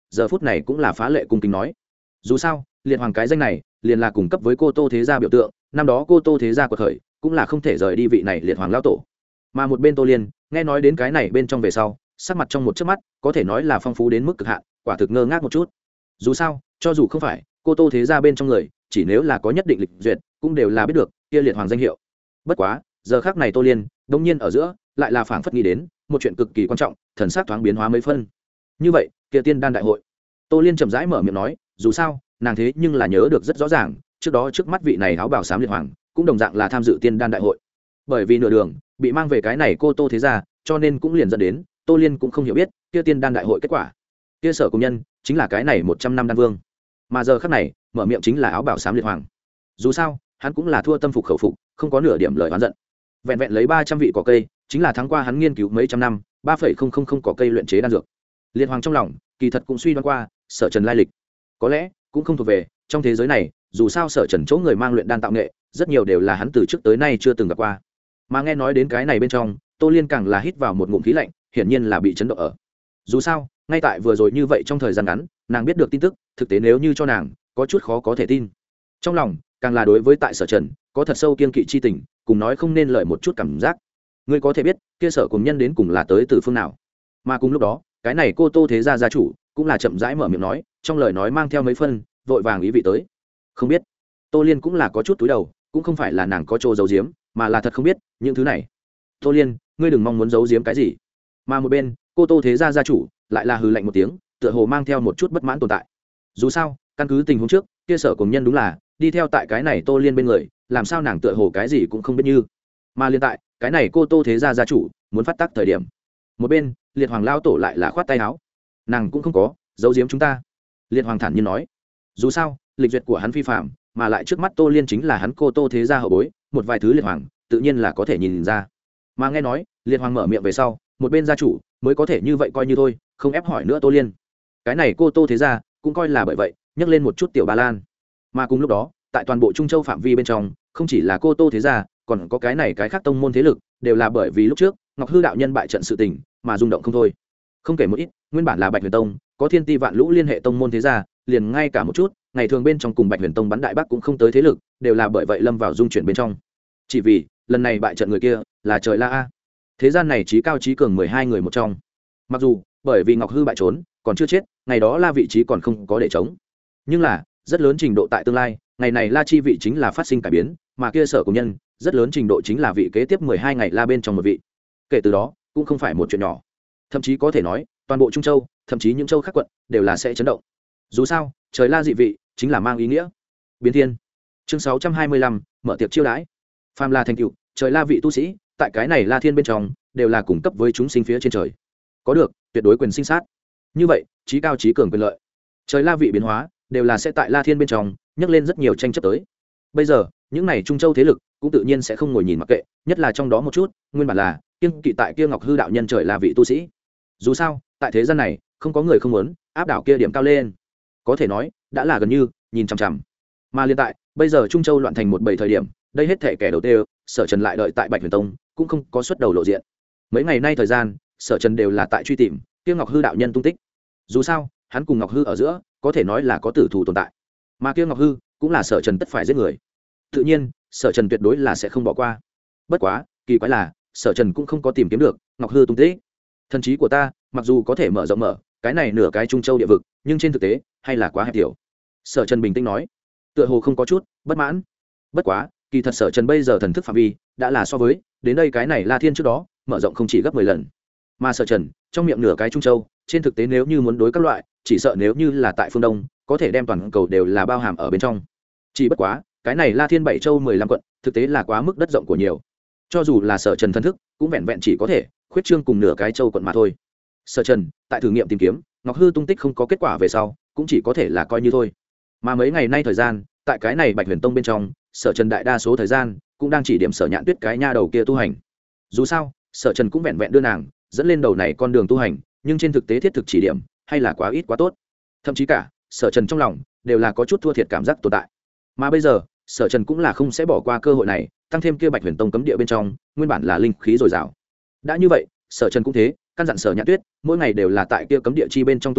A: giờ phút này cũng là phá lệ cung kính nói, dù sao liệt hoàng cái danh này liền là cung cấp với cô tô thế gia biểu tượng, năm đó cô tô thế gia của khởi cũng là không thể rời đi vị này liệt hoàng lão tổ. Mà một bên Tô Liên nghe nói đến cái này bên trong về sau, sắc mặt trong một chớp mắt có thể nói là phong phú đến mức cực hạn, quả thực ngơ ngác một chút. Dù sao cho dù không phải cô tô thế gia bên trong người, chỉ nếu là có nhất định lịch duyệt cũng đều là biết được kia liệt hoàng danh hiệu. Bất quá giờ khắc này Tô Liên đông nhiên ở giữa lại là phảng phất nghĩ đến một chuyện cực kỳ quan trọng, thần sắc thoáng biến hóa mấy phân. Như vậy kia tiên đan đại hội, Tô Liên chậm rãi mở miệng nói, dù sao nàng thế nhưng là nhớ được rất rõ ràng, trước đó trước mắt vị này áo bào xám liệt hoàng cũng đồng dạng là tham dự tiên đan đại hội. Bởi vì nửa đường bị mang về cái này cô tô thế gia, cho nên cũng liền dẫn đến Tô Liên cũng không hiểu biết kia tiên đan đại hội kết quả. Kia sở công nhân chính là cái này 100 năm đan vương, mà giờ khắc này mở miệng chính là áo bào xám liệt hoàng. Dù sao hắn cũng là thua tâm phục khẩu phục, không có nửa điểm lời oán giận. Vẹn vẹn lấy 300 vị cỏ cây chính là thắng qua hắn nghiên cứu mấy trăm năm 3,000 cỏ cây luyện chế đan dược. Liệt hoàng trong lòng kỳ thật cũng suy đoán qua sở trần lai lịch, có lẽ cũng không thuộc về trong thế giới này, dù sao sở trần chỗ người mang luyện đan tạo nghệ rất nhiều đều là hắn từ trước tới nay chưa từng gặp qua. Mà nghe nói đến cái này bên trong, Tô Liên càng là hít vào một ngụm khí lạnh, hiển nhiên là bị chấn động ở. Dù sao ngay tại vừa rồi như vậy trong thời gian ngắn nàng biết được tin tức, thực tế nếu như cho nàng có chút khó có thể tin. Trong lòng càng là đối với tại sở trần có thật sâu kiên kỵ chi tình, cùng nói không nên lời một chút cảm giác. Ngươi có thể biết kia sở cùng nhân đến cùng là tới từ phương nào. Mà cùng lúc đó cái này cô tô thế gia gia chủ cũng là chậm rãi mở miệng nói, trong lời nói mang theo mấy phân vội vàng ý vị tới. Không biết. Tô Liên cũng là có chút túi đầu, cũng không phải là nàng có chỗ giấu giếm, mà là thật không biết những thứ này. Tô Liên, ngươi đừng mong muốn giấu giếm cái gì. Mà một bên cô tô thế gia gia chủ lại là hừ lạnh một tiếng, tựa hồ mang theo một chút bất mãn tồn tại. Dù sao căn cứ tình huống trước kia sở cùng nhân đúng là đi theo tại cái này Tô Liên bên người, làm sao nàng tựa hồ cái gì cũng không biết như. Mà liên tại cái này cô tô thế gia gia chủ muốn phát tác thời điểm, một bên liệt hoàng lao tổ lại là khoát tay áo, nàng cũng không có giấu giếm chúng ta. Liệt hoàng thản nhiên nói, dù sao lịch duyệt của hắn phi phạm, mà lại trước mắt Tô Liên chính là hắn cô tô thế gia hậu bối, một vài thứ liệt hoàng tự nhiên là có thể nhìn ra. Mà nghe nói liệt hoàng mở miệng về sau, một bên gia chủ mới có thể như vậy coi như thôi, không ép hỏi nữa Tô Liên. Cái này cô tô thế gia cũng coi là bởi vậy nhắc lên một chút tiểu Ba Lan. Mà cùng lúc đó tại toàn bộ Trung Châu phạm vi bên trong, không chỉ là cô tô thế gia, còn có cái này cái khác tông môn thế lực, đều là bởi vì lúc trước Ngọc Hư đạo nhân bại trận sự tình mà rung động không thôi. Không kể một ít nguyên bản là Bạch Huyền Tông có thiên ti vạn lũ liên hệ tông môn thế gia, liền ngay cả một chút ngày thường bên trong cùng Bạch Huyền Tông bắn đại bắc cũng không tới thế lực, đều là bởi vậy lâm vào dung chuyển bên trong. Chỉ vì lần này bại trận người kia là trời La A, thế gian này trí cao trí cường 12 người một trong. Mặc dù bởi vì Ngọc Hư bại trốn còn chưa chết, ngày đó La vị trí còn không có để chống, nhưng là rất lớn trình độ tại tương lai ngày này La chi vị chính là phát sinh cải biến, mà kia sở công nhân rất lớn trình độ chính là vị kế tiếp 12 ngày La bên trong một vị. Kể từ đó cũng không phải một chuyện nhỏ, thậm chí có thể nói toàn bộ Trung Châu, thậm chí những châu khác quận đều là sẽ chấn động. Dù sao trời La dị vị chính là mang ý nghĩa biến thiên. Chương 625, mở tiệc chiêu đãi. Phàm là thành tựu trời La vị tu sĩ, tại cái này La thiên bên trong đều là cung cấp với chúng sinh phía trên trời, có được tuyệt đối quyền sinh sát. Như vậy trí cao trí cường quyền lợi, trời La vị biến hóa đều là sẽ tại La thiên bên trong nhắc lên rất nhiều tranh chấp tới. Bây giờ những này Trung Châu thế lực cũng tự nhiên sẽ không ngồi nhìn mặc kệ, nhất là trong đó một chút nguyên bản là kiêng kỵ tại kia Ngọc Hư đạo nhân trời La vị tu sĩ. Dù sao tại thế gian này không có người không muốn áp đảo kia điểm cao lên, có thể nói đã là gần như nhìn chằm chằm. Mà liên tại bây giờ Trung Châu loạn thành một bầy thời điểm, đây hết thể kẻ đầu tiên sở trần lại đợi tại Bạch Huyền Tông cũng không có xuất đầu lộ diện. Mấy ngày nay thời gian sở trần đều là tại truy tìm kia Ngọc Hư đạo nhân tung tích. Dù sao hắn cùng Ngọc Hư ở giữa có thể nói là có tử thù tồn tại, mà kia Ngọc Hư cũng là sở trần tất phải giết người, tự nhiên sở trần tuyệt đối là sẽ không bỏ qua. Bất quá kỳ quái là sở trần cũng không có tìm kiếm được Ngọc Hư tung tích. Thần trí của ta mặc dù có thể mở rộng mở cái này nửa cái Trung Châu địa vực, nhưng trên thực tế hay là quá hẹp tiểu. Sở trần bình tĩnh nói, tựa hồ không có chút bất mãn. Bất quá kỳ thật sở trần bây giờ thần thức phạm vi đã là so với đến đây cái này La thiên trước đó mở rộng không chỉ gấp 10 lần. Mà sở trần trong miệng nửa cái Trung Châu, trên thực tế nếu như muốn đối các loại, chỉ sợ nếu như là tại phương Đông có thể đem toàn cầu đều là bao hàm ở bên trong. Chỉ bất quá cái này La thiên 7 châu 15 quận thực tế là quá mức đất rộng của nhiều, cho dù là sở trần thần thức cũng vẹn vẹn chỉ có thể khuyết trương cùng nửa cái châu quận mà thôi. Sở trần tại thử nghiệm tìm kiếm Ngọc Hư tung tích không có kết quả về sau, cũng chỉ có thể là coi như thôi. Mà mấy ngày nay thời gian tại cái này Bạch Huyền Tông bên trong, sở trần đại đa số thời gian cũng đang chỉ điểm sở nhạn tuyết cái nha đầu kia tu hành. Dù sao sở trần cũng vẹn vẹn đưa nàng dẫn lên đầu này con đường tu hành, nhưng trên thực tế thiết thực chỉ điểm hay là quá ít quá tốt, thậm chí cả sở trần trong lòng đều là có chút thua thiệt cảm giác tồn tại. Mà bây giờ sở trần cũng là không sẽ bỏ qua cơ hội này, tăng thêm kia Bạch Huyền Tông cấm địa bên trong nguyên bản là linh khí dồi dào. Đã như vậy sở trần cũng thế, căn dặn sở nhạn tuyết mỗi ngày đều là tại kia cấm địa chi bên trong tu hành,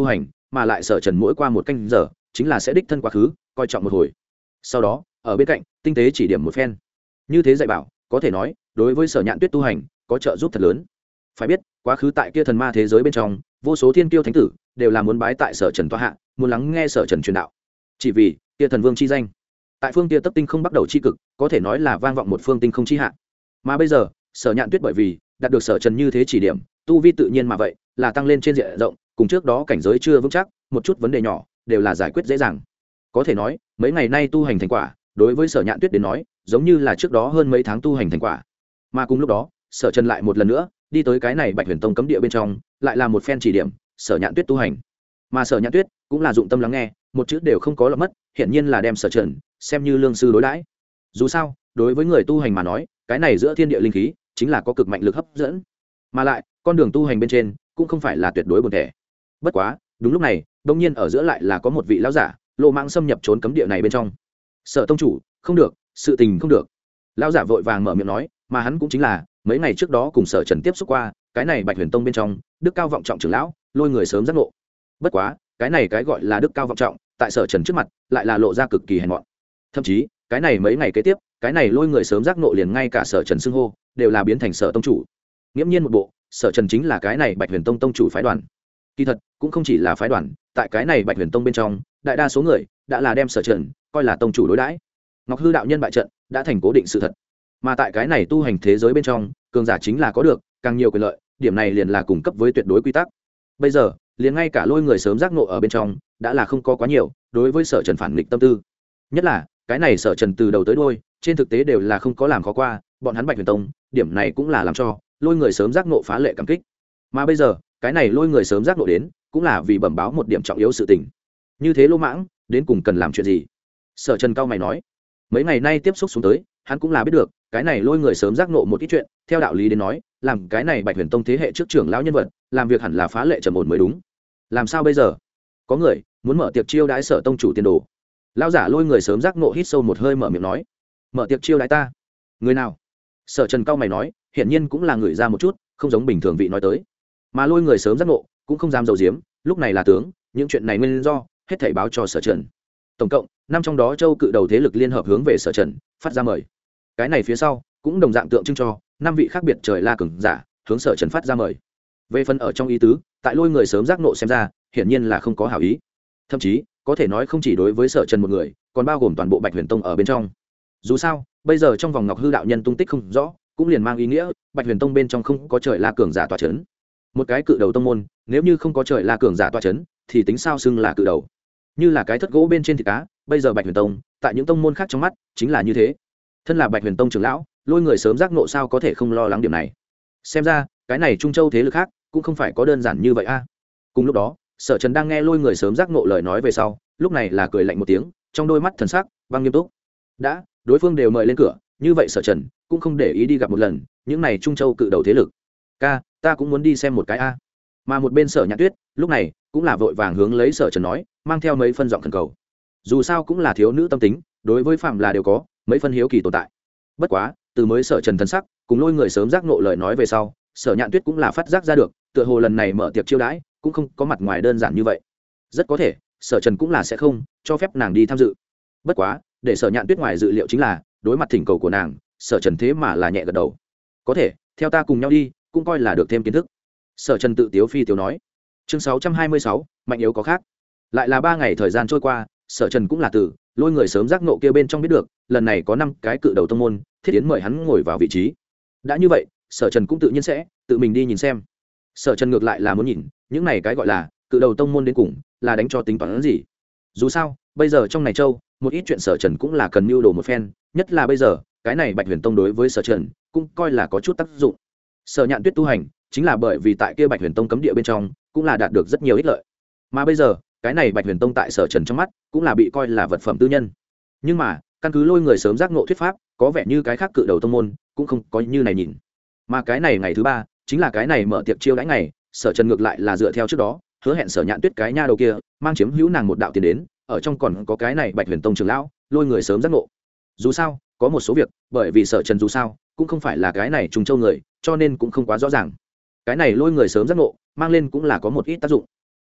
A: mà lại sở trần mỗi qua một canh giờ chính là sẽ đích thân quá khứ coi trọng một hồi, sau đó ở bên cạnh tinh tế chỉ điểm một phen. Như thế dạy bảo có thể nói đối với Sở Nhạn Tuyết tu hành có trợ giúp thật lớn. Phải biết quá khứ tại kia thần ma thế giới bên trong, vô số thiên kiêu thánh tử đều là muốn bái tại Sở Trần tọa hạ, muốn lắng nghe Sở Trần truyền đạo, chỉ vì kia thần vương chi danh tại phương kia tấp tinh không bắt đầu chi cực, có thể nói là vang vọng một phương tinh không chi hạ. Mà bây giờ Sở Nhạn Tuyết bởi vì đạt được Sở Trần như thế chỉ điểm, tu vi tự nhiên mà vậy là tăng lên trên diện rộng, cùng trước đó cảnh giới chưa vững chắc, một chút vấn đề nhỏ đều là giải quyết dễ dàng. Có thể nói mấy ngày nay tu hành thành quả đối với Sở Nhạn Tuyết đến nói giống như là trước đó hơn mấy tháng tu hành thành quả. Mà cùng lúc đó Sở Trần lại một lần nữa đi tới cái này Bạch Huyền Tông cấm địa bên trong, lại là một phen chỉ điểm Sở Nhạn Tuyết tu hành. Mà Sở Nhạn Tuyết cũng là dụng tâm lắng nghe, một chữ đều không có lọt mất, hiển nhiên là đem Sở Trần xem như lương sư đối đãi. Dù sao đối với người tu hành mà nói, cái này giữa thiên địa linh khí chính là có cực mạnh lực hấp dẫn, mà lại con đường tu hành bên trên cũng không phải là tuyệt đối buồn thẻ. Bất quá đúng lúc này đông nhiên ở giữa lại là có một vị lão giả lộ mạng xâm nhập trốn cấm địa này bên trong. Sở tông chủ không được, sự tình không được. Lão giả vội vàng mở miệng nói, mà hắn cũng chính là mấy ngày trước đó cùng Sở Trần tiếp xúc qua cái này Bạch Huyền Tông bên trong đức cao vọng trọng trưởng lão, lôi người sớm giác ngộ. Bất quá cái này cái gọi là đức cao vọng trọng tại Sở Trần trước mặt lại là lộ ra cực kỳ hèn mọn. Thậm chí cái này mấy ngày kế tiếp, cái này lôi người sớm giác ngộ liền ngay cả Sở Trần xưng hô đều là biến thành Sở tông chủ. Nghiễm nhiên một bộ Sở Trần chính là cái này Bạch Huyền Tông tông chủ phái đoàn. Kỳ thật cũng không chỉ là phái đoàn, tại cái này Bạch Huyền Tông bên trong, đại đa số người đã là đem Sở Trần coi là tông chủ đối đãi. Ngọc Hư đạo nhân bại trận đã thành cố định sự thật. Mà tại cái này tu hành thế giới bên trong, cường giả chính là có được càng nhiều quyền lợi, điểm này liền là cung cấp với tuyệt đối quy tắc. Bây giờ liền ngay cả lôi người sớm giác ngộ ở bên trong đã là không có quá nhiều đối với Sở Trần phản nghịch tâm tư. Nhất là cái này Sở Trần từ đầu tới đuôi trên thực tế đều là không có làm khó qua bọn hắn Bạch Huyền Tông, điểm này cũng là làm cho lôi người sớm giác ngộ phá lệ cảm kích. Mà bây giờ cái này lôi người sớm giác ngộ đến cũng là vì bẩm báo một điểm trọng yếu sự tình. Như thế lô mãng đến cùng cần làm chuyện gì? Sở Trần cao mày nói, mấy ngày nay tiếp xúc xuống tới, hắn cũng là biết được cái này lôi người sớm giác ngộ một ít chuyện. Theo đạo lý đến nói, làm cái này Bạch Huyền Tông thế hệ trước trưởng lão nhân vật, làm việc hẳn là phá lệ trầm ổn mới đúng. Làm sao bây giờ? Có người muốn mở tiệc chiêu đãi Sở tông chủ tiền đồ. Lão giả lôi người sớm giác ngộ hít sâu một hơi mở miệng nói, mở tiệc chiêu đãi ta? Người nào? Sở Trần cao mày nói, hiển nhiên cũng là người ra một chút không giống bình thường vị nói tới. Mà lôi người sớm giác ngộ cũng không dám giấu giếm, lúc này là tướng những chuyện này nguyên do hết thảy báo cho Sở Trần. Tổng cộng năm trong đó châu cự đầu thế lực liên hợp hướng về Sở Trần phát ra mời. Cái này phía sau cũng đồng dạng tượng trưng cho năm vị khác biệt trời la cường giả hướng Sở Trần phát ra mời. Về phần ở trong ý tứ, tại lôi người sớm giác ngộ xem ra hiển nhiên là không có hảo ý, thậm chí có thể nói không chỉ đối với Sở Trần một người, còn bao gồm toàn bộ Bạch Huyền Tông ở bên trong. Dù sao bây giờ trong vòng Ngọc Hư đạo nhân tung tích không rõ, cũng liền mang ý nghĩa Bạch Huyền Tông bên trong không có trời la cường giả tọa chấn. Một cái cự đầu tông môn nếu như không có trời la cường giả tọa chấn thì tính sao xưng là cự đầu? Như là cái thất gỗ bên trên thịt cá. Bây giờ Bạch Huyền Tông tại những tông môn khác trong mắt chính là như thế. Thân là Bạch Huyền Tông trưởng lão, lôi người sớm giác ngộ sao có thể không lo lắng điểm này? Xem ra cái này Trung Châu thế lực khác cũng không phải có đơn giản như vậy a. Cùng lúc đó Sở Trần đang nghe lôi người sớm giác ngộ lời nói về sau, lúc này là cười lạnh một tiếng, trong đôi mắt thần sắc vang nghiêm túc. Đã đối phương đều mời lên cửa, như vậy Sở Trần cũng không để ý đi gặp một lần những này Trung Châu cự đầu thế lực. Ca, ta cũng muốn đi xem một cái a. Mà một bên Sở Nhạn Tuyết lúc này cũng là vội vàng hướng lấy Sở Trần nói, mang theo mấy phân giọng khẩn cầu. Dù sao cũng là thiếu nữ tâm tính, đối với phạm là đều có mấy phân hiếu kỳ tồn tại. Bất quá từ mới Sở Trần thần sắc cùng lôi người sớm giác ngộ lời nói về sau, Sở Nhạn Tuyết cũng là phát giác ra được, tựa hồ lần này mở tiệc chiêu đãi cũng không có mặt ngoài đơn giản như vậy. Rất có thể Sở Trần cũng là sẽ không cho phép nàng đi tham dự. Bất quá để Sở Nhạn Tuyết ngoài dự liệu chính là, đối mặt thỉnh cầu của nàng, Sở Trần thế mà là nhẹ gật đầu. Có thể theo ta cùng nhau đi, cũng coi là được thêm kiến thức. Sở Trần tự tiếu phi tiếu nói. Chương 626, mạnh yếu có khác. Lại là 3 ngày thời gian trôi qua, Sở Trần cũng là từ lôi người sớm giác ngộ kia bên trong biết được, lần này có 5 cái cự đầu tông môn thiết yến mời hắn ngồi vào vị trí. Đã như vậy Sở Trần cũng tự nhiên sẽ tự mình đi nhìn xem. Sở Trần ngược lại là muốn nhìn những này cái gọi là cự đầu tông môn đến cùng là đánh cho tính toán gì. Dù sao bây giờ trong này châu một ít chuyện Sở Trần cũng là cần mưu đồ một phen, nhất là bây giờ cái này Bạch Huyền Tông đối với Sở Trần cũng coi là có chút tác dụng. Sở Nhạn Tuyết tu hành chính là bởi vì tại kia Bạch Huyền Tông cấm địa bên trong cũng là đạt được rất nhiều ích lợi, mà bây giờ cái này Bạch Huyền Tông tại Sở Trần trong mắt cũng là bị coi là vật phẩm tư nhân. Nhưng mà căn cứ lôi người sớm giác ngộ thuyết pháp, có vẻ như cái khác cự đầu tông môn cũng không có như này nhìn. Mà cái này ngày thứ 3 chính là cái này mở tiệc chiêu đãi ngày, Sở Trần ngược lại là dựa theo trước đó hứa hẹn Sở Nhạn Tuyết cái nha đầu kia mang chiếm hữu nàng một đạo tiền đến, ở trong còn có cái này Bạch Huyền Tông trưởng lão lôi người sớm giác ngộ. Dù sao có một số việc bởi vì Sở Trần dù sao cũng không phải là cái này Trung Châu người, cho nên cũng không quá rõ ràng. Cái này lôi người sớm giác ngộ mang lên cũng là có một ít tác dụng.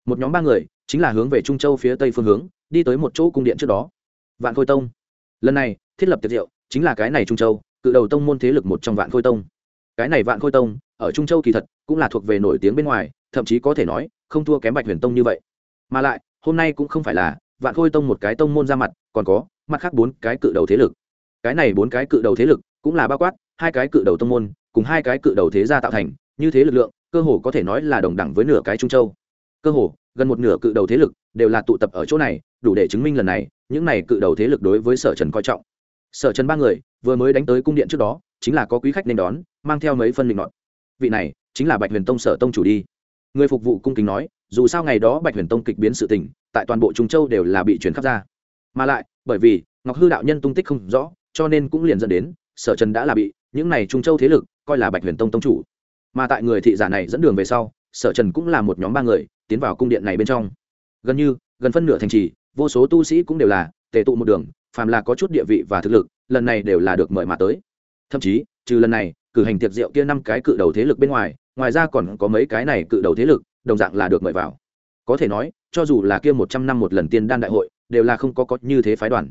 A: một nhóm 3 người chính là hướng về Trung Châu phía tây phương hướng đi tới một chỗ cung điện trước đó. Vạn Khôi Tông lần này thiết lập tiệc rượu chính là cái này Trung Châu cự đầu tông môn thế lực một trong Vạn Khôi Tông. Cái này Vạn Khôi Tông ở Trung Châu kỳ thật cũng là thuộc về nổi tiếng bên ngoài, thậm chí có thể nói không thua kém Bạch Huyền Tông như vậy. Mà lại hôm nay cũng không phải là Vạn Khôi Tông một cái tông môn ra mặt, còn có mặt khác 4 cái cự đầu thế lực. Cái này 4 cái cự đầu thế lực cũng là bao quát 2 cái cự đầu tông môn cùng 2 cái cự đầu thế gia tạo thành, như thế lực lượng cơ hồ có thể nói là đồng đẳng với nửa cái Trung Châu. Cơ hồ gần một nửa cự đầu thế lực đều là tụ tập ở chỗ này, đủ để chứng minh lần này những này cự đầu thế lực đối với Sở Trần coi trọng. Sở Trần 3 người vừa mới đánh tới cung điện trước đó, chính là có quý khách nên đón, mang theo mấy phân định nọt. Vị này chính là Bạch Huyền Tông Sở tông chủ đi. Người phục vụ cung kính nói, dù sao ngày đó Bạch Huyền Tông kịch biến sự tình, tại toàn bộ Trung Châu đều là bị truyền khắp ra. Mà lại, bởi vì Ngọc Hư đạo nhân tung tích không rõ, cho nên cũng liền dẫn đến Sở Trần đã là bị những này Trung Châu thế lực coi là Bạch Huyền Tông tông chủ. Mà tại người thị giả này dẫn đường về sau, Sở Trần cũng là một nhóm 3 người tiến vào cung điện này bên trong. Gần phân nửa thành trì, vô số tu sĩ cũng đều là tề tụ một đường, phàm là có chút địa vị và thực lực, lần này đều là được mời mà tới. Thậm chí, trừ lần này cử hành tiệc rượu kia 5 cái cự đầu thế lực bên ngoài ra còn có mấy cái này cự đầu thế lực đồng dạng là được mời vào. Có thể nói, cho dù là kia 100 năm một lần tiên đan đại hội, đều là không có như thế phái đoàn.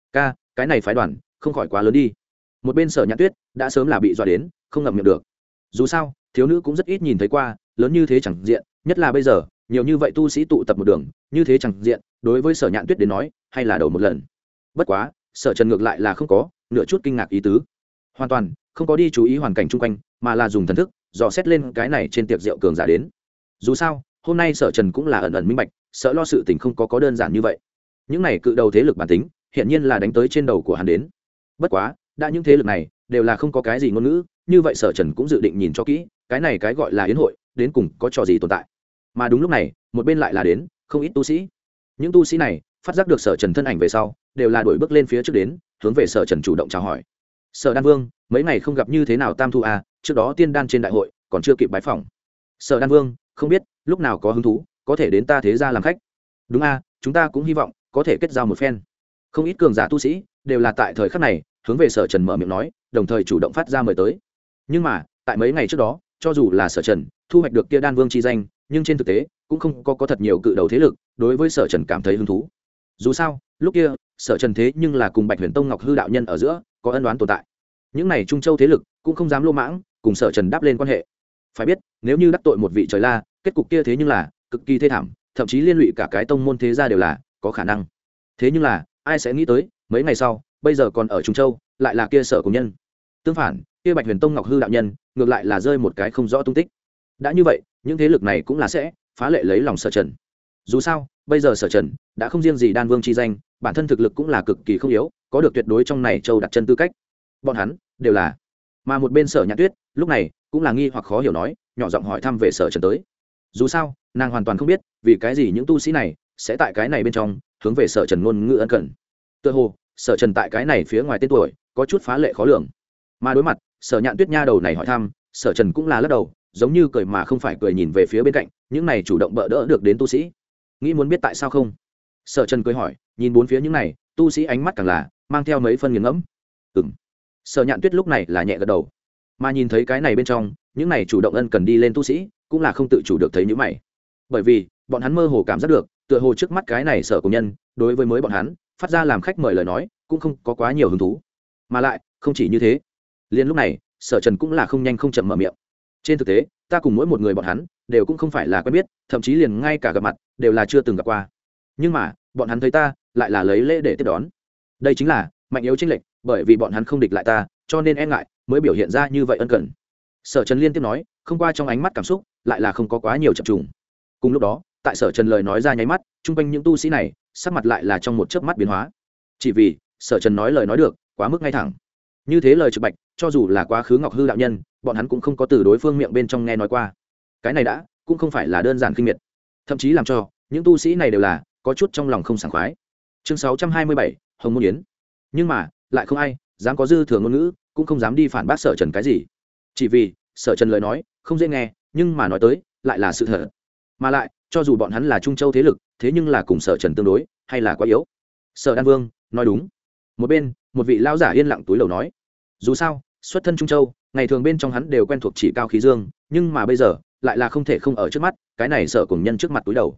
A: Cái này phái đoàn không khỏi quá lớn đi. Một bên Sở Nhạn Tuyết đã sớm là bị dọa đến không ngậm miệng được. Dù sao thiếu nữ cũng rất ít nhìn thấy qua lớn như thế chẳng diện, nhất là bây giờ nhiều như vậy tu sĩ tụ tập một đường như thế chẳng diện, đối với Sở Nhạn Tuyết đến nói hay là đầu một lần. Bất quá Sở Trần ngược lại là không có nửa chút kinh ngạc ý tứ, hoàn toàn không có đi chú ý hoàn cảnh chung quanh, mà là dùng thần thức dò xét lên cái này trên tiệc rượu cường giả đến. Dù sao hôm nay Sở Trần cũng là ẩn ẩn minh bạch, sợ lo sự tình không có đơn giản như vậy. Những này cự đầu thế lực bản tính hiện nhiên là đánh tới trên đầu của hắn đến. Bất quá đã những thế lực này đều là không có cái gì ngôn ngữ, như vậy Sở Trần cũng dự định nhìn cho kỹ cái này cái gọi là yến hội đến cùng có trò gì tồn tại. Mà đúng lúc này một bên lại là đến không ít tu sĩ. Những tu sĩ này phát giác được Sở Trần thân ảnh về sau, đều là đuổi bước lên phía trước đến, hướng về Sở Trần chủ động chào hỏi. Sở Đan Vương, mấy ngày không gặp như thế nào Tam Thu à, trước đó tiên đan trên đại hội còn chưa kịp bái phỏng. Sở Đan Vương, không biết lúc nào có hứng thú có thể đến ta thế gia làm khách. Đúng a, chúng ta cũng hy vọng có thể kết giao một phen. Không ít cường giả tu sĩ đều là tại thời khắc này hướng về Sở Trần mở miệng nói, đồng thời chủ động phát ra mời tới. Nhưng mà tại mấy ngày trước đó, cho dù là Sở Trần thu hoạch được kia Đan Vương chi danh, nhưng trên thực tế cũng không có thật nhiều cự đầu thế lực đối với Sở Trần cảm thấy hứng thú. Dù sao lúc kia Sở Trần thế nhưng là cùng Bạch Huyền Tông Ngọc Hư đạo nhân ở giữa có ân oán tồn tại, những này Trung Châu thế lực cũng không dám lô mãng cùng Sở Trần đáp lên quan hệ. Phải biết nếu như đắc tội một vị trời la, kết cục kia thế nhưng là cực kỳ thê thảm, thậm chí liên lụy cả cái tông môn thế gia đều là có khả năng. Thế nhưng là ai sẽ nghĩ tới mấy ngày sau bây giờ còn ở Trung Châu lại là kia Sở cùng nhân. Tương phản kia Bạch Huyền Tông Ngọc Hư đạo nhân ngược lại là rơi một cái không rõ tung tích. Đã như vậy những thế lực này cũng là sẽ phá lệ lấy lòng Sở Trần. Dù sao bây giờ Sở Trần đã không riêng gì Đan Vương chi danh, bản thân thực lực cũng là cực kỳ không yếu, có được tuyệt đối trong này châu đặt chân tư cách. Bọn hắn đều là. Mà một bên Sở Nhạn Tuyết lúc này cũng là nghi hoặc khó hiểu nói, nhỏ giọng hỏi thăm về Sở Trần tới. Dù sao nàng hoàn toàn không biết vì cái gì những tu sĩ này sẽ tại cái này bên trong hướng về Sở Trần ngôn ngữ ân cần. Tựa hồ Sở Trần tại cái này phía ngoài tên tuổi có chút phá lệ khó lường. Mà đối mặt Sở Nhạn Tuyết nha đầu này hỏi thăm, Sở Trần cũng là lắc đầu, giống như cười mà không phải cười, nhìn về phía bên cạnh những này chủ động bỡ đỡ được đến tu sĩ. Nghĩ muốn biết tại sao không? Sở Trần cười hỏi, nhìn bốn phía những này tu sĩ ánh mắt càng là mang theo mấy phân nghiền ngẫm. Sở Nhạn Tuyết lúc này là nhẹ gật đầu, mà nhìn thấy cái này bên trong những này chủ động ân cần đi lên tu sĩ cũng là không tự chủ được thấy những mày, bởi vì bọn hắn mơ hồ cảm giác được tựa hồ trước mắt cái này Sở cùng nhân đối với mới bọn hắn phát ra làm khách mời lời nói cũng không có quá nhiều hứng thú. Mà lại không chỉ như thế, liền lúc này Sở Trần cũng là không nhanh không chậm mở miệng. Trên thực tế ta cùng mỗi một người bọn hắn đều cũng không phải là quen biết, thậm chí liền ngay cả gặp mặt đều là chưa từng gặp qua, nhưng mà bọn hắn thấy ta lại là lấy lễ để tiếp đón. Đây chính là mạnh yếu chênh lệch, bởi vì bọn hắn không địch lại ta cho nên e ngại mới biểu hiện ra như vậy ân cần. Sở Trần liên tiếp nói, không qua trong ánh mắt cảm xúc lại là không có quá nhiều chập trùng. Cùng lúc đó tại Sở Trần lời nói ra nháy mắt, chung quanh những tu sĩ này sắc mặt lại là trong một chớp mắt biến hóa, chỉ vì Sở Trần nói lời nói được quá mức ngay thẳng. Như thế lời trực bạch, cho dù là quá khứ Ngọc Hư đạo nhân bọn hắn cũng không có từ đối phương miệng bên trong nghe nói qua. Cái này đã cũng không phải là đơn giản khinh miệt, thậm chí làm cho những tu sĩ này đều là có chút trong lòng không sảng khoái. Chương 627, Hồng Môn Yến. Nhưng mà lại không ai dám có dư thừa ngôn ngữ, cũng không dám đi phản bác Sở Trần cái gì, chỉ vì Sở Trần lời nói không dễ nghe, nhưng mà nói tới lại là sự thật. Mà lại cho dù bọn hắn là Trung Châu thế lực, thế nhưng là cùng Sở Trần tương đối hay là quá yếu. Sở Đan Vương nói đúng. Một bên một vị lão giả yên lặng túi lầu nói, dù sao xuất thân Trung Châu, ngày thường bên trong hắn đều quen thuộc chỉ cao khí dương, nhưng mà bây giờ lại là không thể không ở trước mắt cái này Sở cùng nhân trước mặt túi đầu.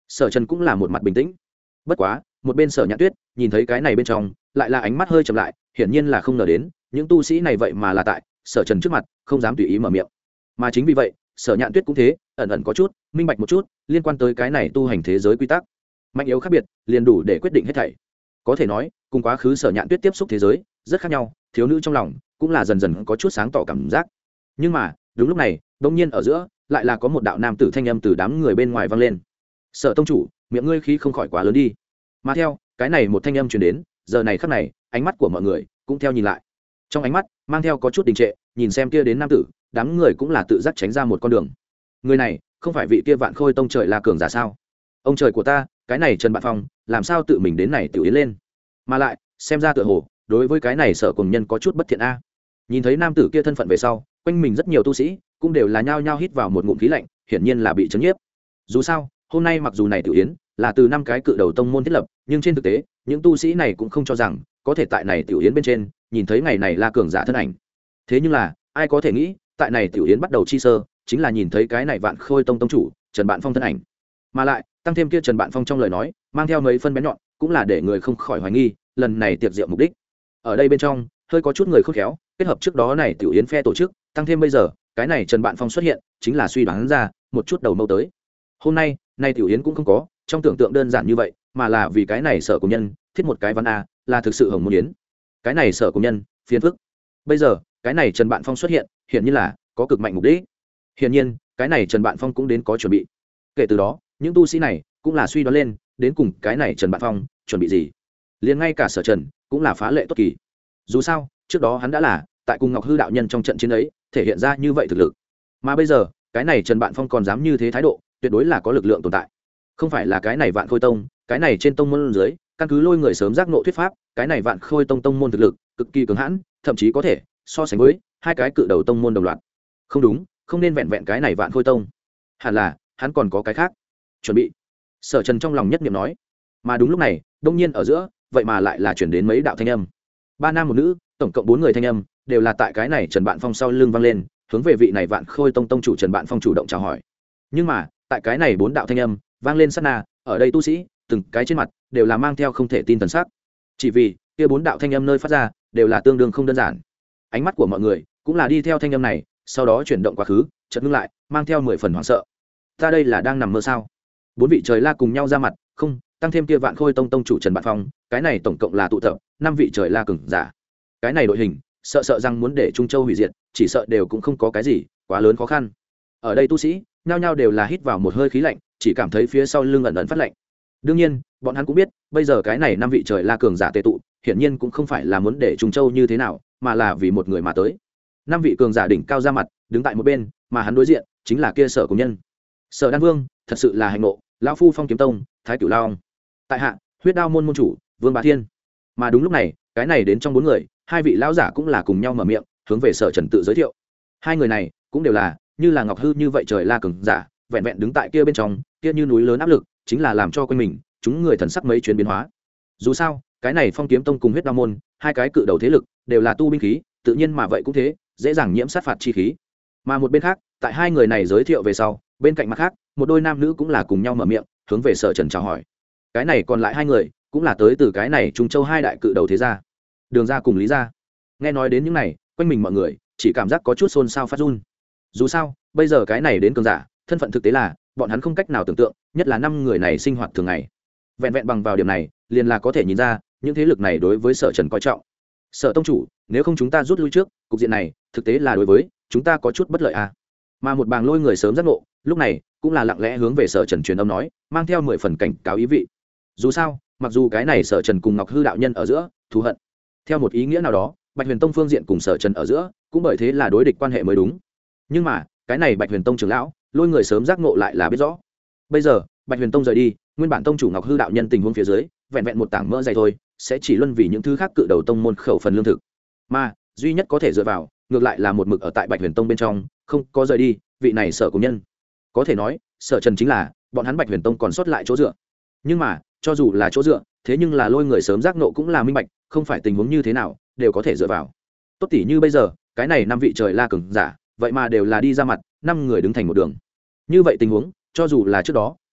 A: Sở Trần cũng là một mặt bình tĩnh. Bất quá một bên Sở Nhạn Tuyết nhìn thấy cái này bên trong lại là ánh mắt hơi chậm lại, hiển nhiên là không ngờ đến những tu sĩ này vậy mà là tại Sở Trần trước mặt không dám tùy ý mở miệng. Mà chính vì vậy Sở Nhạn Tuyết cũng thế, ẩn ẩn có chút minh bạch một chút liên quan tới cái này tu hành thế giới quy tắc, mạnh yếu khác biệt liền đủ để quyết định hết thảy. Có thể nói cùng quá khứ Sở Nhạn Tuyết tiếp xúc thế giới rất khác nhau, thiếu nữ trong lòng cũng là dần dần có chút sáng tỏ cảm giác. Nhưng mà đúng lúc này đột nhiên ở giữa lại là có một đạo nam tử thanh âm từ đám người bên ngoài vang lên. Sở tông chủ, miệng ngươi khí không khỏi quá lớn đi. Mà theo cái này một thanh âm truyền đến, giờ này khắc này ánh mắt của mọi người cũng theo nhìn lại, trong ánh mắt mang theo có chút đình trệ, nhìn xem kia đến nam tử, đám người cũng là tự giác tránh ra một con đường. Người này không phải vị kia Vạn Khôi tông trời là cường giả sao? Ông trời của ta, cái này Trần Bạn Phong làm sao tự mình đến này tiểu yến lên? Mà lại xem ra tựa hồ đối với cái này Sở cùng nhân có chút bất thiện a. Nhìn thấy nam tử kia thân phận về sau, quanh mình rất nhiều tu sĩ cũng đều là nhao nhao hít vào một ngụm khí lạnh, hiển nhiên là bị chấn nhiếp. Dù sao hôm nay mặc dù này tiểu yến là từ 5 cái cự đầu tông môn thiết lập, nhưng trên thực tế những tu sĩ này cũng không cho rằng có thể tại này tiểu yến bên trên nhìn thấy ngày này là cường giả thân ảnh. Thế nhưng là ai có thể nghĩ tại này tiểu yến bắt đầu chi sơ chính là nhìn thấy cái này Vạn Khôi tông tông chủ Trần Bạn Phong thân ảnh, mà lại tăng thêm kia Trần Bạn Phong trong lời nói mang theo mấy phân bén nhọn, cũng là để người không khỏi hoài nghi lần này tiệc rượu mục đích. Ở đây bên trong hơi có chút người khôn khéo kết hợp trước đó này tiểu yến phe tổ chức, tăng thêm bây giờ cái này Trần Bạn Phong xuất hiện, chính là suy đoán ra một chút đầu mâu tới. Hôm nay nay tiểu yến cũng không có trong tưởng tượng đơn giản như vậy, mà là vì cái này Sở cùng nhân thiết một cái văn a là thực sự hồng môn yến. Cái này Sở cùng nhân phiền phức. Bây giờ cái này Trần Bạn Phong xuất hiện hiển nhiên là có cực mạnh mục đích. Hiển nhiên cái này Trần Bạn Phong cũng đến có chuẩn bị. Kể từ đó những tu sĩ này cũng là suy đoán lên đến cùng cái này Trần Bạn Phong chuẩn bị gì. Liền ngay cả Sở Trần cũng là phá lệ tốt kỳ. Dù sao trước đó hắn đã là tại cùng Ngọc Hư đạo nhân trong trận chiến ấy thể hiện ra như vậy thực lực, mà bây giờ cái này Trần Bạn Phong còn dám như thế thái độ, tuyệt đối là có lực lượng tồn tại. Không phải là cái này Vạn Khôi tông, cái này trên tông môn dưới căn cứ lôi người sớm giác ngộ thuyết pháp, cái này Vạn Khôi tông tông môn thực lực cực kỳ cường hãn, thậm chí có thể so sánh với 2 cái cự đầu tông môn đồng loạt. Không đúng, không nên vẹn vẹn cái này Vạn Khôi tông, hẳn là hắn còn có cái khác chuẩn bị. Sở Trần trong lòng nhất niệm nói. Mà đúng lúc này đông nhiên ở giữa vậy mà lại là chuyển đến mấy đạo thanh âm, 3 nam 1 nữ, tổng cộng 4 người thanh âm đều là tại cái này Trần Bạn Phong sau lưng vang lên, hướng về vị này Vạn Khôi tông tông chủ Trần Bạn Phong chủ động chào hỏi. Nhưng mà tại cái này 4 đạo thanh âm vang lên sát na, ở đây tu sĩ từng cái trên mặt đều là mang theo không thể tin thần sắc, chỉ vì kia 4 đạo thanh âm nơi phát ra đều là tương đương không đơn giản. Ánh mắt của mọi người cũng là đi theo thanh âm này, sau đó chuyển động quá khứ, chợt ngưng lại, mang theo 10 phần hoảng sợ. Ta đây là đang nằm mơ sao? 4 vị trời la cùng nhau ra mặt, không, tăng thêm kia Vạn Khôi tông tông chủ Trần Bạn Phong, cái này tổng cộng là tụ tập 5 vị trời la cường giả. Cái này đội hình sợ rằng muốn để Trung Châu hủy diệt, chỉ sợ đều cũng không có cái gì quá lớn khó khăn. Ở đây tu sĩ nhao nhao đều là hít vào một hơi khí lạnh, chỉ cảm thấy phía sau lưng ẩn ẩn phát lạnh. Đương nhiên bọn hắn cũng biết bây giờ cái này 5 vị trời la cường giả tề tụ hiển nhiên cũng không phải là muốn để Trung Châu như thế nào, mà là vì một người mà tới. 5 vị cường giả đỉnh cao ra mặt đứng tại một bên, mà hắn đối diện chính là kia Sở cùng nhân. Sở Đan Vương thật sự là hành nộ, lão phu Phong Kiếm Tông Thái Cửu Long tại hạ Huyết Đao môn môn chủ Vương Bá Thiên. Mà đúng lúc này cái này đến trong 4 người, 2 vị lão giả cũng là cùng nhau mở miệng hướng về Sở Trần tự giới thiệu. 2 người này cũng đều là như là Ngọc Hư như vậy trời la cường giả, vẹn vẹn đứng tại kia bên trong kia như núi lớn áp lực chính là làm cho quanh mình chúng người thần sắc mấy chuyến biến hóa. Dù sao cái này Phong Kiếm Tông cùng Huyết Đao môn 2 cái cự đầu thế lực đều là tu binh khí, tự nhiên mà vậy cũng thế, dễ dàng nhiễm sát phạt chi khí. Mà một bên khác tại 2 người này giới thiệu về sau, bên cạnh mặt khác một đôi nam nữ cũng là cùng nhau mở miệng hướng về Sở Trần chào hỏi. Cái này còn lại 2 người cũng là tới từ cái này Trung Châu 2 đại cự đầu thế gia, Đường gia cùng Lý gia. Nghe nói đến những này, quanh mình mọi người chỉ cảm giác có chút xôn xao phát run. Dù sao bây giờ cái này đến cường giả thân phận thực tế là bọn hắn không cách nào tưởng tượng, nhất là 5 người này sinh hoạt thường ngày. Vẹn vẹn bằng vào điểm này liền là có thể nhìn ra những thế lực này đối với Sở Trần coi trọng. Sở tông chủ, nếu không chúng ta rút lui trước, cục diện này thực tế là đối với chúng ta có chút bất lợi à. Mà một bàng lôi người sớm giác ngộ lúc này cũng là lặng lẽ hướng về Sở Trần truyền âm nói, mang theo 10 phần cảnh cáo ý vị. Dù sao mặc dù cái này Sở Trần cùng Ngọc Hư đạo nhân ở giữa thù hận, theo một ý nghĩa nào đó Bạch Huyền Tông phương diện cùng Sở Trần ở giữa cũng bởi thế là đối địch quan hệ mới đúng. Nhưng mà cái này Bạch Huyền Tông trưởng lão lôi người sớm giác ngộ lại là biết rõ, bây giờ Bạch Huyền Tông rời đi, nguyên bản tông chủ Ngọc Hư đạo nhân tình huống phía dưới vẹn vẹn một tảng mỡ dày thôi, sẽ chỉ luân vì những thứ khác cự đầu tông môn khẩu phần lương thực, mà duy nhất có thể dựa vào ngược lại là một mực ở tại Bạch Huyền Tông bên trong không có rời đi vị này Sở cùng nhân. Có thể nói Sở Trần chính là bọn hắn Bạch Huyền Tông còn sót lại chỗ dựa. Nhưng mà cho dù là chỗ dựa, thế nhưng là lôi người sớm giác nộ cũng là minh bạch, không phải tình huống như thế nào đều có thể dựa vào. Tốt tỷ như bây giờ cái này 5 vị trời la cường giả vậy mà đều là đi ra mặt, 5 người đứng thành một đường. Như vậy tình huống cho dù là trước đó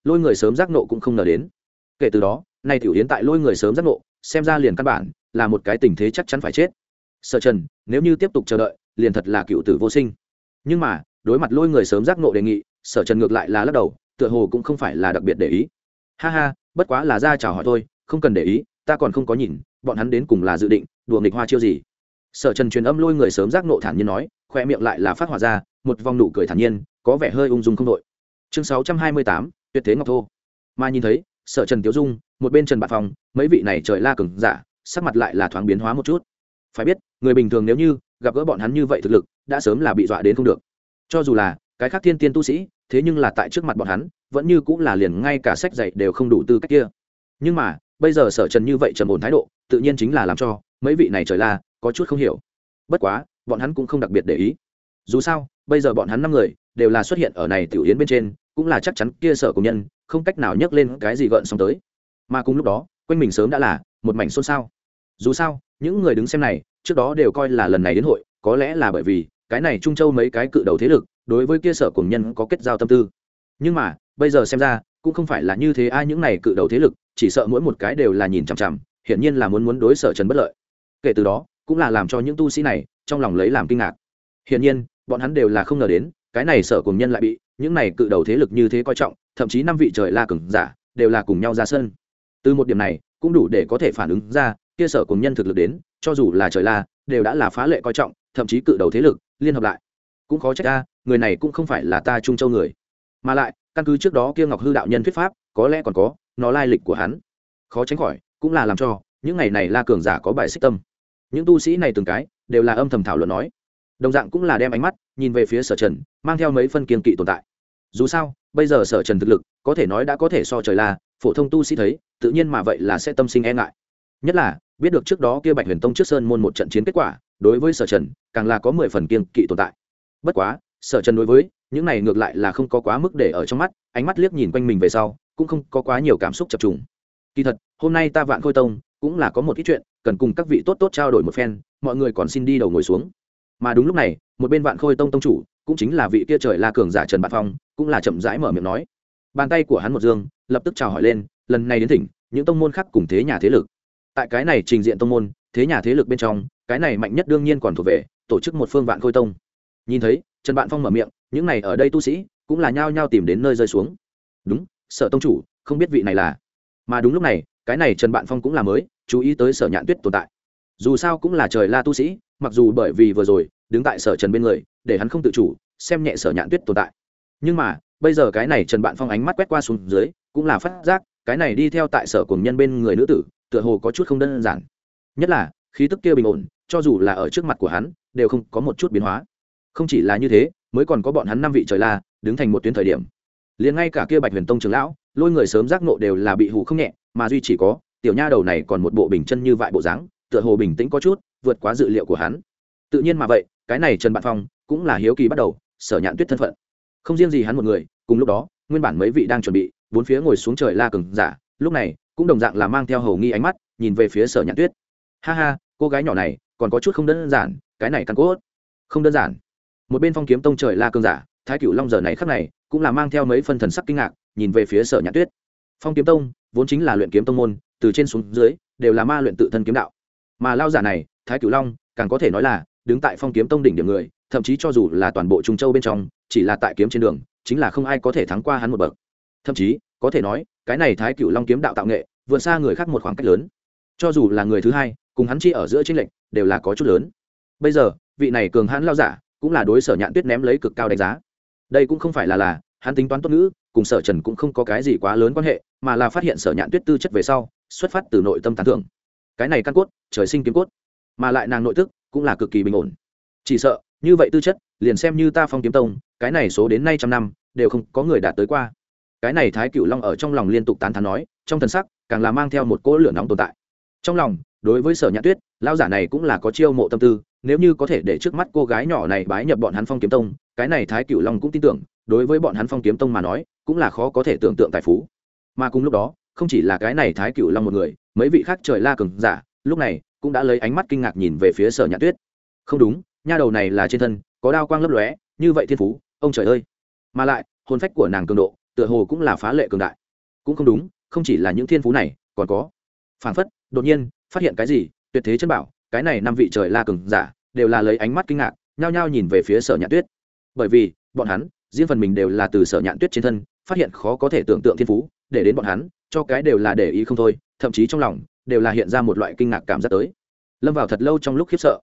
A: lôi người sớm giác nộ cũng không ngờ đến. Kể từ đó nay tiểu yến tại lôi người sớm giác nộ xem ra liền căn bản là một cái tình thế chắc chắn phải chết. Sở Trần nếu như tiếp tục chờ đợi liền thật là cựu tử vô sinh. Nhưng mà đối mặt lôi người sớm giác nộ đề nghị, Sở Trần ngược lại là lắc đầu, tựa hồ cũng không phải là đặc biệt để ý. Ha ha, bất quá là ra chào hỏi thôi, không cần để ý, ta còn không có nhìn bọn hắn đến cùng là dự định đùa nghịch hoa chiêu gì. Sở Trần truyền âm lôi người sớm giác nộ thản nhiên nói, khoe miệng lại là phát hỏa ra một vòng nụ cười thản nhiên, có vẻ hơi ung dung không đội. Chương 628, tuyệt thế ngọc thô. Mà nhìn thấy Sở Trần Tiếu Dung, một bên Trần Bạt Phong, mấy vị này trời la cường giả, sắc mặt lại là thoáng biến hóa một chút. Phải biết, người bình thường nếu như gặp gỡ bọn hắn như vậy thực lực, đã sớm là bị dọa đến không được. Cho dù là cái khác thiên tiên tu sĩ, thế nhưng là tại trước mặt bọn hắn, vẫn như cũng là liền ngay cả sách dạy đều không đủ tư cách kia. Nhưng mà, bây giờ Sở Trần như vậy trầm ổn thái độ, tự nhiên chính là làm cho mấy vị này trời la có chút không hiểu. Bất quá, bọn hắn cũng không đặc biệt để ý. Dù sao, bây giờ bọn hắn 5 người đều là xuất hiện ở này tiểu yến bên trên, cũng là chắc chắn kia Sở cùng nhân không cách nào nhấc lên cái gì gợn sóng tới. Mà cùng lúc đó, quanh mình sớm đã là một mảnh xôn xao. Dù sao, những người đứng xem này, trước đó đều coi là lần này đến hội, có lẽ là bởi vì cái này Trung Châu mấy cái cự đầu thế lực, đối với kia Sở cùng nhân có kết giao tâm tư. Nhưng mà, bây giờ xem ra, cũng không phải là như thế ai, những này cự đầu thế lực, chỉ sợ mỗi một cái đều là nhìn chằm chằm, hiển nhiên là muốn đối Sở Trần bất lợi. Kể từ đó, cũng là làm cho những tu sĩ này trong lòng lấy làm kinh ngạc. Hiển nhiên, bọn hắn đều là không ngờ đến, cái này Sở cùng nhân lại bị những này cự đầu thế lực như thế coi trọng, thậm chí 5 vị trời la cường giả đều là cùng nhau ra sân. Từ một điểm này, cũng đủ để có thể phản ứng ra, kia Sở cùng nhân thực lực đến, cho dù là trời la, đều đã là phá lệ coi trọng, thậm chí cự đầu thế lực liên hợp lại. Cũng khó trách a, người này cũng không phải là ta Trung Châu người. Mà lại, căn cứ trước đó kia Ngọc Hư đạo nhân thuyết pháp, có lẽ còn có nó lai lịch của hắn. Khó tránh khỏi, cũng là làm cho những ngày này la cường giả có bài xích tâm. Những tu sĩ này từng cái đều là âm thầm thảo luận nói, đồng dạng cũng là đem ánh mắt nhìn về phía Sở Trần, mang theo mấy phân kiên kỵ tồn tại. Dù sao, bây giờ Sở Trần thực lực có thể nói đã có thể so trời la, phổ thông tu sĩ thấy, tự nhiên mà vậy là sẽ tâm sinh e ngại. Nhất là biết được trước đó kia Bạch Huyền Tông trước sơn môn một trận chiến kết quả, đối với Sở Trần càng là có 10 phần kiên kỵ tồn tại. Bất quá, Sở Trần đối với những này ngược lại là không có quá mức để ở trong mắt, ánh mắt liếc nhìn quanh mình về sau, cũng không có quá nhiều cảm xúc chập trùng. Kỳ thật, hôm nay ta Vạn Khôi Tông cũng là có một ít chuyện cần cùng các vị tốt tốt trao đổi một phen, mọi người còn xin đi đầu ngồi xuống. Mà đúng lúc này, một bên Vạn Khôi Tông tông chủ, cũng chính là vị kia trời la cường giả Trần Bạt Phong, cũng là chậm rãi mở miệng nói. Bàn tay của hắn một dương, lập tức chào hỏi lên, lần này đến thỉnh những tông môn khác cùng thế nhà thế lực. Tại cái này trình diện tông môn, thế nhà thế lực bên trong, cái này mạnh nhất đương nhiên còn thuộc về tổ chức một phương Vạn Khôi Tông. Nhìn thấy Trần Bạt Phong mở miệng, những này ở đây tu sĩ cũng là nhao nhao tìm đến nơi rơi xuống. Đúng, Sở tông chủ, không biết vị này là. Mà đúng lúc này, cái này Trần Bạt Phong cũng là mới chú ý tới Sở Nhạn Tuyết tồn tại. Dù sao cũng là trời la tu sĩ, mặc dù bởi vì vừa rồi đứng tại Sở Trần bên người, để hắn không tự chủ xem nhẹ Sở Nhạn Tuyết tồn tại. Nhưng mà, bây giờ cái này Trần Bạt Phong ánh mắt quét qua xuống dưới, cũng là phát giác, cái này đi theo tại Sở cùng nhân bên người nữ tử, tựa hồ có chút không đơn giản. Nhất là, khí tức kia bình ổn, cho dù là ở trước mặt của hắn, đều không có một chút biến hóa. Không chỉ là như thế, mới còn có bọn hắn 5 vị trời la đứng thành một tuyến thời điểm, liền ngay cả kia Bạch Huyền Tông trưởng lão, lôi người sớm giác ngộ đều là bị hù không nhẹ, mà duy chỉ có tiểu nha đầu này còn một bộ bình chân như vậy bộ dáng, tựa hồ bình tĩnh có chút vượt quá dự liệu của hắn. Tự nhiên mà vậy, cái này Trần Bạt Phong cũng là hiếu kỳ bắt đầu Sở Nhạn Tuyết thân phận. Không riêng gì hắn một người, cùng lúc đó nguyên bản mấy vị đang chuẩn bị bốn phía ngồi xuống trời la cường giả, lúc này cũng đồng dạng là mang theo hầu nghi ánh mắt nhìn về phía Sở Nhạn Tuyết. Ha ha, cô gái nhỏ này còn có chút không đơn giản, cái này căn cốt không đơn giản. Một bên Phong Kiếm Tông trời la cường giả Thái Cửu Long giờ này khắc này cũng là mang theo mấy phân thần sắc kinh ngạc nhìn về phía Sở Nhạn Tuyết. Phong Kiếm Tông vốn chính là luyện kiếm tông môn, từ trên xuống dưới đều là ma luyện tự thân kiếm đạo, mà lao giả này Thái Cửu Long càng có thể nói là đứng tại Phong Kiếm Tông đỉnh điểm người, thậm chí cho dù là toàn bộ Trung Châu bên trong, chỉ là tại kiếm trên đường chính là không ai có thể thắng qua hắn một bậc. Thậm chí có thể nói cái này Thái Cửu Long kiếm đạo tạo nghệ vượt xa người khác một khoảng cách lớn, cho dù là người thứ hai cùng hắn chi ở giữa chênh lệch đều là có chút lớn. Bây giờ vị này cường hãn lao giả cũng là đối Sở Nhạn Tuyết ném lấy cực cao đánh giá. Đây cũng không phải là hắn tính toán tốt ngữ, cùng Sở Trần cũng không có cái gì quá lớn quan hệ, mà là phát hiện Sở Nhạn Tuyết tư chất về sau, xuất phát từ nội tâm tán thưởng. Cái này căn cốt, trời sinh kiếm cốt, mà lại nàng nội tức cũng là cực kỳ bình ổn. Chỉ sợ, như vậy tư chất, liền xem như ta Phong Kiếm Tông, cái này số đến nay trăm năm, đều không có người đạt tới qua. Cái này Thái Cửu Long ở trong lòng liên tục tán thán nói, trong thần sắc càng là mang theo một cỗ lửa nóng tồn tại. Trong lòng, đối với Sở Nhạn Tuyết, lão giả này cũng là có chiêu mộ tâm tư, nếu như có thể để trước mắt cô gái nhỏ này bái nhập bọn hắn Phong Kiếm Tông, cái này Thái Cửu Long cũng tin tưởng, đối với bọn hắn Phong Kiếm Tông mà nói, cũng là khó có thể tưởng tượng tài phú. Mà cùng lúc đó, không chỉ là cái này Thái Cửu Long một người, mấy vị khác trời la cường giả, lúc này cũng đã lấy ánh mắt kinh ngạc nhìn về phía Sở Nhạn Tuyết. Không đúng, nha đầu này là trên thân có đao quang lấp lóe, như vậy thiên phú, ông trời ơi! Mà lại, hồn phách của nàng cường độ, tựa hồ cũng là phá lệ cường đại. Cũng không đúng, không chỉ là những thiên phú này, còn có phảng phất đột nhiên phát hiện cái gì tuyệt thế chân bảo. Cái này 5 vị trời la cường giả đều là lấy ánh mắt kinh ngạc nhao nhao nhìn về phía Sở Nhạn Tuyết, bởi vì bọn hắn riêng phần mình đều là từ Sở Nhạn Tuyết trên thân phát hiện khó có thể tưởng tượng thiên phú, để đến bọn hắn cho cái đều là để ý không thôi, thậm chí trong lòng đều là hiện ra một loại kinh ngạc cảm giác tới, lâm vào thật lâu trong lúc khiếp sợ.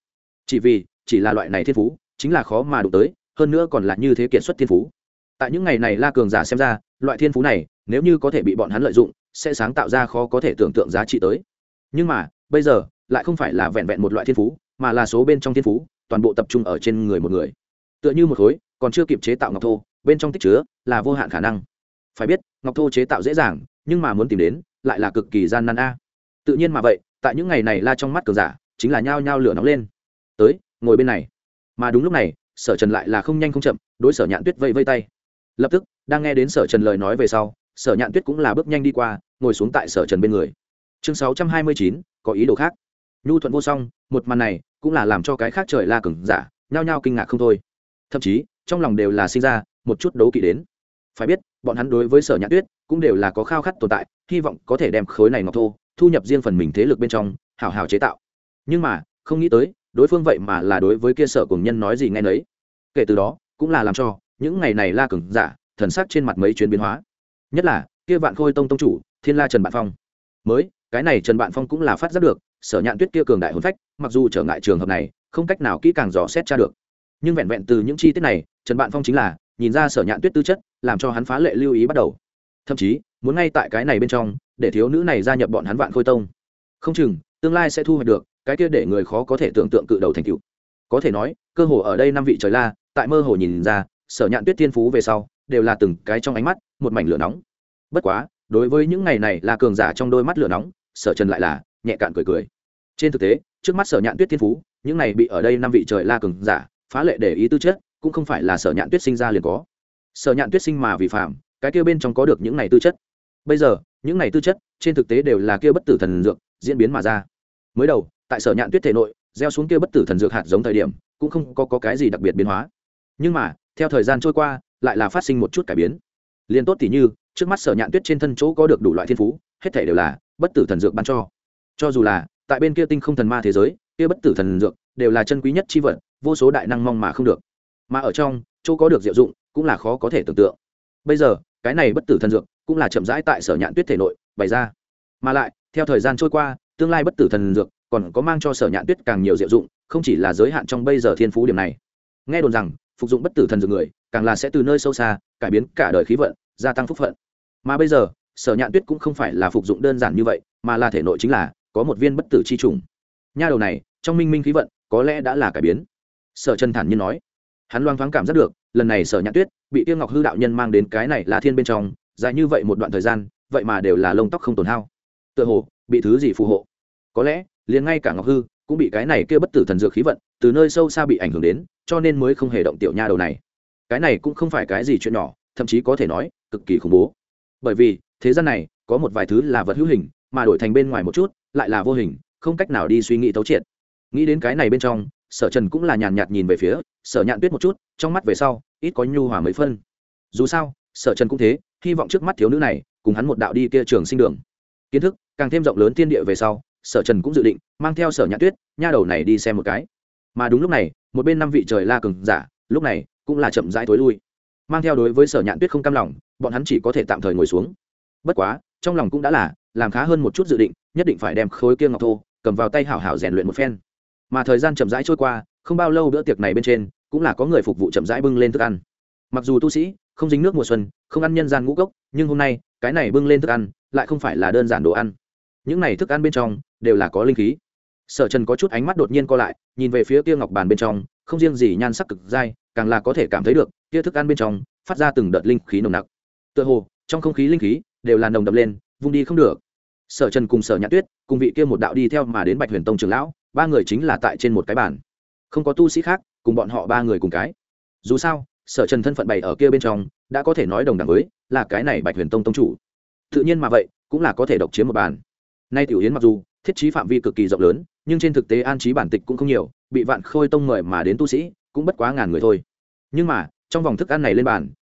A: Chỉ là loại này thiên phú chính là khó mà đụng tới, hơn nữa còn là như thế kiệt xuất thiên phú. Tại những ngày này la cường giả xem ra, loại thiên phú này nếu như có thể bị bọn hắn lợi dụng, sẽ sáng tạo ra khó có thể tưởng tượng giá trị tới. Nhưng mà bây giờ lại không phải là vẹn vẹn một loại thiên phú, mà là số bên trong thiên phú toàn bộ tập trung ở trên người một người, tựa như một khối còn chưa kịp chế tạo ngọc thô, bên trong tích chứa là vô hạn khả năng. Phải biết ngọc thô chế tạo dễ dàng, nhưng mà muốn tìm đến lại là cực kỳ gian nan a. Tự nhiên mà vậy, tại những ngày này la trong mắt cường giả chính là nhao nhao lửa nóng lên, tới ngồi bên này. Mà đúng lúc này Sở Trần lại là không nhanh không chậm đối Sở Nhạn Tuyết vây vây tay. Lập tức đang nghe đến Sở Trần lời nói về sau, Sở Nhạn Tuyết cũng là bước nhanh đi qua, ngồi xuống tại Sở Trần bên người. Chương 629, có ý đồ khác. Nhu thuận vô song, một màn này cũng là làm cho cái khác trời la cường giả nhao nhao kinh ngạc không thôi, thậm chí trong lòng đều là sinh ra một chút đấu kỵ đến. Phải biết bọn hắn đối với Sở Nhạn Tuyết cũng đều là có khao khát tồn tại, hy vọng có thể đem khối này ngọc thô thu nhập riêng phần mình thế lực bên trong, hảo hảo chế tạo. Nhưng mà không nghĩ tới đối phương vậy mà là đối với kia Sở cùng nhân nói gì nghe nấy. Kể từ đó cũng là làm cho những ngày này la cường giả thần sắc trên mặt mấy chuyến biến hóa, nhất là kia Vạn Khôi Tông tông chủ Thiên La Trần Bạn Phong. Mới cái này Trần Bạn Phong cũng là phát giác được Sở Nhạn Tuyết kia cường đại hồn phách, mặc dù trở ngại trường hợp này không cách nào kỹ càng dò xét tra được, nhưng vẹn vẹn từ những chi tiết này, Trần Bạn Phong chính là nhìn ra Sở Nhạn Tuyết tư chất, làm cho hắn phá lệ lưu ý bắt đầu, thậm chí muốn ngay tại cái này bên trong để thiếu nữ này gia nhập bọn hắn Vạn Khôi Tông, không chừng tương lai sẽ thu hoạch được cái kia để người khó có thể tưởng tượng cự đầu thành tựu. Có thể nói cơ hồ ở đây 5 vị trời la tại mơ hồ nhìn ra Sở Nhạn Tuyết thiên phú về sau, đều là từng cái trong ánh mắt một mảnh lửa nóng. Bất quá đối với những ngày này là cường giả trong đôi mắt lửa nóng, Sở Trần lại là nhẹ cạn cười cười. Trên thực tế trước mắt Sở Nhạn Tuyết thiên phú, những này bị ở đây 5 vị trời la cường giả phá lệ để ý tư chất, cũng không phải là Sở Nhạn Tuyết sinh ra liền có. Sở Nhạn Tuyết sinh mà vì phàm, cái kia bên trong có được những này tư chất. Bây giờ những này tư chất trên thực tế đều là kia bất tử thần dược diễn biến mà ra. Mới đầu tại Sở Nhạn Tuyết thể nội gieo xuống kia bất tử thần dược hạt giống thời điểm, cũng không có cái gì đặc biệt biến hóa. Nhưng mà theo thời gian trôi qua, lại là phát sinh một chút cải biến. Liên tốt tỉ như trước mắt Sở Nhạn Tuyết trên thân chỗ có được đủ loại thiên phú, hết thảy đều là bất tử thần dược ban cho. Cho dù là tại bên kia tinh không thần ma thế giới, kia bất tử thần dược đều là chân quý nhất chi vật, vô số đại năng mong mà không được. Mà ở trong chỗ có được diệu dụng cũng là khó có thể tưởng tượng. Bây giờ cái này bất tử thần dược cũng là chậm rãi tại Sở Nhạn Tuyết thể nội bày ra. Mà lại theo thời gian trôi qua, tương lai bất tử thần dược còn có mang cho Sở Nhạn Tuyết càng nhiều diệu dụng, không chỉ là giới hạn trong bây giờ thiên phú điểm này. Nghe đồn rằng phục dụng bất tử thần dược người càng là sẽ từ nơi sâu xa cải biến cả đời khí vận, gia tăng phúc phận. Mà bây giờ Sở Nhạn Tuyết cũng không phải là phục dụng đơn giản như vậy, mà là thể nội chính là có một viên bất tử chi trùng. Nha đầu này trong minh minh khí vận có lẽ đã là cải biến. Sở Trần thản nhiên nói. Hắn loang thoáng cảm giác được lần này Sở Nhạn Tuyết bị Tiêu Ngọc Hư đạo nhân mang đến cái này là thiên bên trong, dài như vậy một đoạn thời gian, vậy mà đều là lông tóc không tổn hao, tựa hồ bị thứ gì phù hộ. Có lẽ liền ngay cả Ngọc Hư cũng bị cái này kia bất tử thần dược khí vận từ nơi sâu xa bị ảnh hưởng đến, cho nên mới không hề động tiểu nha đầu này. Cái này cũng không phải cái gì chuyện nhỏ, thậm chí có thể nói cực kỳ khủng bố. Bởi vì thế gian này có một vài thứ là vật hữu hình, mà đổi thành bên ngoài một chút lại là vô hình, không cách nào đi suy nghĩ thấu triệt. Nghĩ đến cái này bên trong, Sở Trần cũng là nhàn nhạt nhìn về phía Sở Nhạn Tuyết một chút, trong mắt về sau ít có nhu hòa mấy phân. Dù sao Sở Trần cũng thế, hy vọng trước mắt thiếu nữ này cùng hắn một đạo đi kia trường sinh đường, kiến thức càng thêm rộng lớn thiên địa về sau, Sở Trần cũng dự định mang theo Sở Nhạn Tuyết nha đầu này đi xem một cái. Mà đúng lúc này một bên 5 vị trời la cường giả lúc này cũng là chậm rãi tối lui, mang theo đối với Sở Nhạn Tuyết không cam lòng, bọn hắn chỉ có thể tạm thời ngồi xuống. Bất quá trong lòng cũng đã là làm khá hơn một chút dự định, nhất định phải đem khối kia ngọc thô cầm vào tay hảo hảo rèn luyện một phen. Mà thời gian chậm rãi trôi qua, không bao lâu bữa tiệc này bên trên cũng là có người phục vụ chậm rãi bưng lên thức ăn. Mặc dù tu sĩ không dính nước mùa xuân, không ăn nhân gian ngũ cốc, nhưng hôm nay cái này bưng lên thức ăn lại không phải là đơn giản đồ ăn. Những này thức ăn bên trong đều là có linh khí. Sở Trần có chút ánh mắt đột nhiên co lại, nhìn về phía kia ngọc bàn bên trong, không riêng gì nhan sắc cực dai, càng là có thể cảm thấy được kia thức ăn bên trong phát ra từng đợt linh khí nồng nặc. Tựa hồ trong không khí linh khí đều là nồng đậm lên, vung đi không được. Sở Trần cùng Sở Nhạn Tuyết cùng vị kia một đạo đi theo mà đến Bạch Huyền Tông trưởng lão, 3 người chính là tại trên một cái bàn, không có tu sĩ khác cùng bọn họ 3 người cùng cái. Dù sao Sở Trần thân phận bày ở kia bên trong đã có thể nói đồng đẳng với là cái này Bạch Huyền Tông tông chủ, tự nhiên mà vậy cũng là có thể độc chiếm một bàn. Nay tiểu yến mặc dù thiết trí phạm vi cực kỳ rộng lớn, nhưng trên thực tế an trí bản tịch cũng không nhiều, bị Vạn Khôi Tông mời mà đến tu sĩ cũng bất quá ngàn người thôi. Nhưng mà trong vòng thức ăn này lên bàn,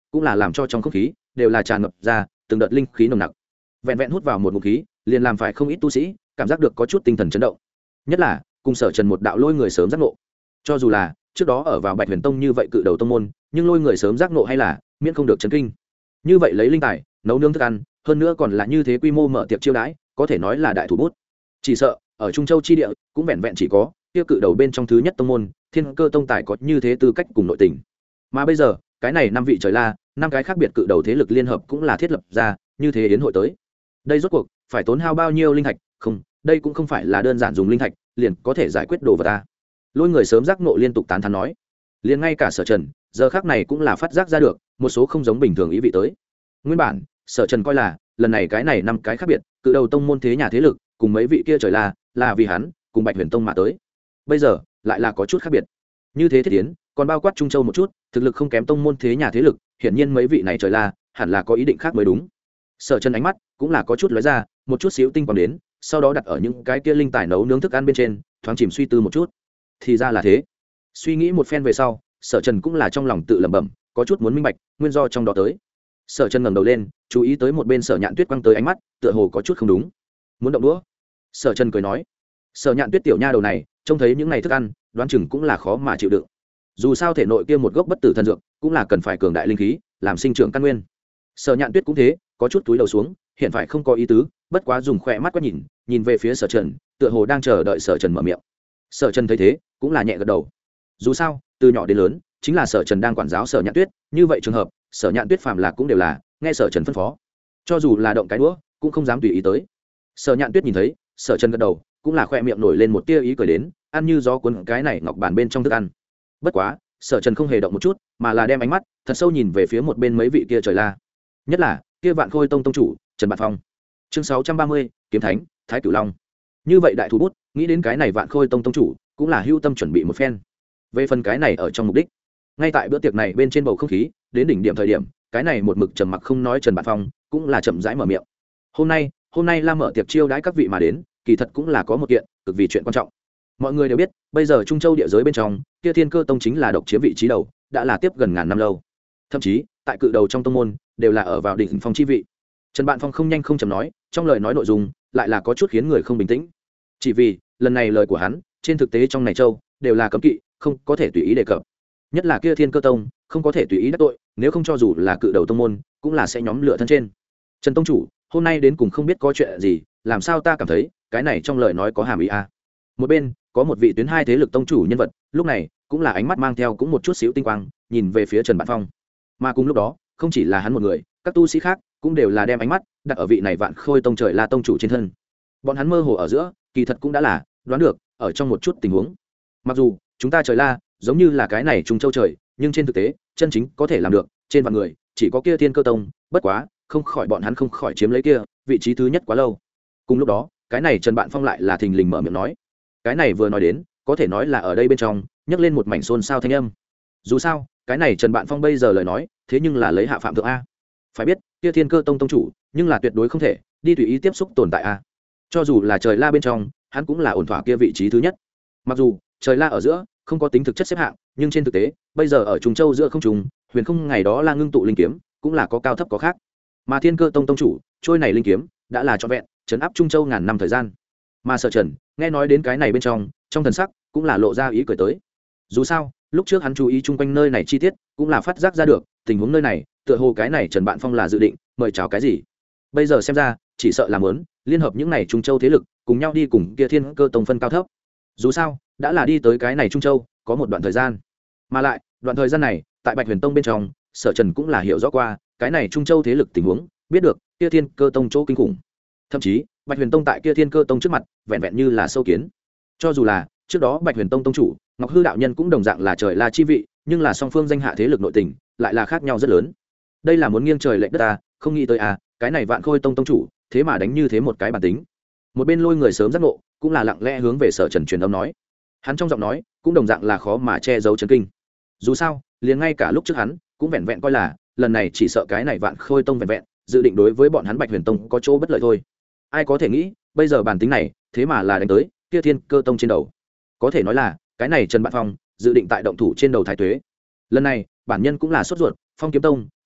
A: cũng là làm cho trong không khí đều là tràn ngập ra từng đợt linh khí nồng nặc. Vẹn vẹn hút vào một ngụm khí liền làm phải không ít tu sĩ cảm giác được có chút tinh thần chấn động, nhất là cùng Sở Trần một đạo lôi người sớm giác ngộ. Cho dù là trước đó ở vào Bạch Huyền Tông như vậy cự đầu tông môn, nhưng lôi người sớm giác ngộ hay là miễn không được chấn kinh. Như vậy lấy linh tài nấu nướng thức ăn, hơn nữa còn là như thế quy mô mở tiệc chiêu đãi, có thể nói là đại thủ bút. Chỉ sợ ở Trung Châu chi địa cũng vẹn vẹn chỉ có kia cự đầu bên trong thứ nhất tông môn Thiên Cơ Tông tài có như thế tư cách cùng nội tình. Mà bây giờ cái này 5 vị trời la, 5 cái khác biệt cự đầu thế lực liên hợp cũng là thiết lập ra như thế yến hội tới. Đây rốt cuộc phải tốn hao bao nhiêu linh thạch? Không, đây cũng không phải là đơn giản dùng linh thạch liền có thể giải quyết đồ vật ta. Lôi người sớm giác ngộ liên tục tán thán nói, liền ngay cả Sở Trần giờ khác này cũng là phát giác ra được một số không giống bình thường ý vị tới. Nguyên bản Sở Trần coi là lần này cái này 5 cái khác biệt cự đầu tông môn thế nhà thế lực cùng mấy vị kia trời là vì hắn cùng Bạch Huyền Tông mà tới. Bây giờ lại là có chút khác biệt. Như thế thiết tiến còn bao quát Trung Châu một chút, thực lực không kém tông môn thế nhà thế lực, hiển nhiên mấy vị này trời la hẳn là có ý định khác mới đúng. Sở Trần ánh mắt cũng là có chút lóe ra một chút xíu tinh quang đến, sau đó đặt ở những cái kia linh tài nấu nướng thức ăn bên trên, thoáng chìm suy tư một chút. Thì ra là thế. Suy nghĩ một phen về sau, Sở Trần cũng là trong lòng tự lẩm bẩm, có chút muốn minh bạch nguyên do trong đó tới. Sở Trần ngẩng đầu lên, chú ý tới một bên Sở Nhạn Tuyết quăng tới ánh mắt, tựa hồ có chút không đúng. Muốn động đũa? Sở Trần cười nói. Sở Nhạn Tuyết tiểu nha đầu này, trông thấy những này thức ăn, đoán chừng cũng là khó mà chịu đựng. Dù sao thể nội kia một gốc bất tử thần dược, cũng là cần phải cường đại linh khí, làm sinh trưởng căn nguyên. Sở Nhạn Tuyết cũng thế, có chút túi đầu xuống, hiện phải không có ý tứ, bất quá dùng khỏe mắt quét nhìn về phía Sở Trần, tựa hồ đang chờ đợi Sở Trần mở miệng. Sở Trần thấy thế, cũng là nhẹ gật đầu. Dù sao, từ nhỏ đến lớn, chính là Sở Trần đang quản giáo Sở Nhạn Tuyết, như vậy trường hợp, Sở Nhạn Tuyết phàm là cũng đều là nghe Sở Trần phân phó, cho dù là động cái đũa, cũng không dám tùy ý tới. Sở Nhạn Tuyết nhìn thấy Sở Trần gật đầu, cũng là khoe miệng nổi lên một tia ý cười đến, ăn như gió cuốn cái này ngọc bàn bên trong thức ăn. Bất quá, Sở Trần không hề động một chút, mà là đem ánh mắt thật sâu nhìn về phía một bên mấy vị kia trời la, nhất là kia Vạn Khôi Tông tông chủ Trần Bạt Phong. Chương 630, Kiếm Thánh Thái Cửu Long. Như vậy đại thủ bút, nghĩ đến cái này Vạn Khôi Tông tông chủ cũng là hưu tâm chuẩn bị một phen. Về phần cái này ở trong mục đích, ngay tại bữa tiệc này bên trên bầu không khí đến đỉnh điểm thời điểm, cái này một mực trầm mặc không nói Trần Bạt Phong cũng là chậm rãi mở miệng. Hôm nay la mở tiệc chiêu đãi các vị mà đến, kỳ thật cũng là có một kiện cực vì chuyện quan trọng. Mọi người đều biết, bây giờ Trung Châu địa giới bên trong, kia Thiên Cơ Tông chính là độc chiếm vị trí đầu, đã là tiếp gần ngàn năm lâu. Thậm chí, tại cự đầu trong tông môn, đều là ở vào đỉnh phong chi vị. Trần Bạn Phong không nhanh không chậm nói, trong lời nói nội dung lại là có chút khiến người không bình tĩnh. Chỉ vì, lần này lời của hắn, trên thực tế trong này châu đều là cấm kỵ, không có thể tùy ý đề cập. Nhất là kia Thiên Cơ Tông, không có thể tùy ý đắc tội, nếu không cho dù là cự đầu tông môn, cũng là sẽ nhóm lửa thân trên. Trần tông chủ, hôm nay đến cùng không biết có chuyện gì, làm sao ta cảm thấy, cái này trong lời nói có hàm ý a. Một bên, có một vị tuyến hai thế lực tông chủ nhân vật, lúc này cũng là ánh mắt mang theo cũng một chút xíu tinh quang, nhìn về phía Trần Bạn Phong. Mà cùng lúc đó, không chỉ là hắn một người, các tu sĩ khác cũng đều là đem ánh mắt đặt ở vị này Vạn Khôi Tông trời la tông chủ trên thân. Bọn hắn mơ hồ ở giữa, kỳ thật cũng đã là đoán được, ở trong một chút tình huống. Mặc dù chúng ta trời la giống như là cái này Trung Châu trời, nhưng trên thực tế, chân chính có thể làm được, trên vạn người, chỉ có kia Thiên Cơ Tông, bất quá, không khỏi bọn hắn không khỏi chiếm lấy kia vị trí thứ nhất quá lâu. Cùng lúc đó, cái này Trần Bạn Phong lại là thình lình mở miệng nói. Cái này vừa nói đến, có thể nói là ở đây bên trong nhấc lên một mảnh xôn xao thanh âm. Dù sao, cái này Trần Bạn Phong bây giờ lời nói, thế nhưng là lấy hạ phạm thượng a. Phải biết, kia Thiên Cơ Tông tông chủ, nhưng là tuyệt đối không thể đi tùy ý tiếp xúc tồn tại a. Cho dù là trời la bên trong, hắn cũng là ổn thỏa kia vị trí thứ nhất. Mặc dù trời la ở giữa không có tính thực chất xếp hạng, nhưng trên thực tế, bây giờ ở Trung Châu giữa không trùng, huyền không ngày đó la ngưng tụ linh kiếm, cũng là có cao thấp có khác. Mà Thiên Cơ Tông tông chủ, trôi này linh kiếm, đã là trọn vẹn trấn áp Trung Châu ngàn năm thời gian. Mà Sở Trần nghe nói đến cái này bên trong thần sắc cũng là lộ ra ý cười tới. Dù sao, lúc trước hắn chú ý chung quanh nơi này chi tiết, cũng là phát giác ra được tình huống nơi này, tựa hồ cái này Trần Bạn Phong là dự định mời chào cái gì. Bây giờ xem ra, chỉ sợ là muốn liên hợp những này Trung Châu thế lực, cùng nhau đi cùng kia Thiên Cơ Tông phân cao thấp. Dù sao, đã là đi tới cái này Trung Châu, có một đoạn thời gian. Mà lại, đoạn thời gian này, tại Bạch Huyền Tông bên trong, Sở Trần cũng là hiểu rõ qua cái này Trung Châu thế lực tình huống, biết được kia Thiên Cơ Tông chỗ kinh khủng. Thậm chí, Bạch Huyền Tông tại kia Thiên Cơ Tông trước mặt, vẹn vẹn như là sâu kiến. Cho dù là trước đó Bạch Huyền Tông tông chủ Ngọc Hư đạo nhân cũng đồng dạng là trời la chi vị, nhưng là song phương danh hạ thế lực nội tình lại là khác nhau rất lớn. Đây là muốn nghiêng trời lệch đất ta, không nghĩ tới cái này Vạn Khôi Tông tông chủ, thế mà đánh như thế một cái bản tính. Một bên lôi người sớm giác ngộ, cũng là lặng lẽ hướng về Sở Trần truyền âm nói. Hắn trong giọng nói, cũng đồng dạng là khó mà che giấu chấn kinh. Dù sao, liền ngay cả lúc trước hắn, cũng vẹn vẹn coi là, lần này chỉ sợ cái này Vạn Khôi Tông vẹn vẹn dự định đối với bọn hắn Bạch Huyền Tông có chỗ bất lợi thôi. Ai có thể nghĩ, bây giờ bản tính này, thế mà là đánh tới kia Thiên Cơ Tông trên đầu. Có thể nói là, cái này Trần Bạn Phong dự định tại động thủ trên đầu Thái Tuế. Lần này, bản nhân cũng là sốt ruột, Phong Kiếm Tông,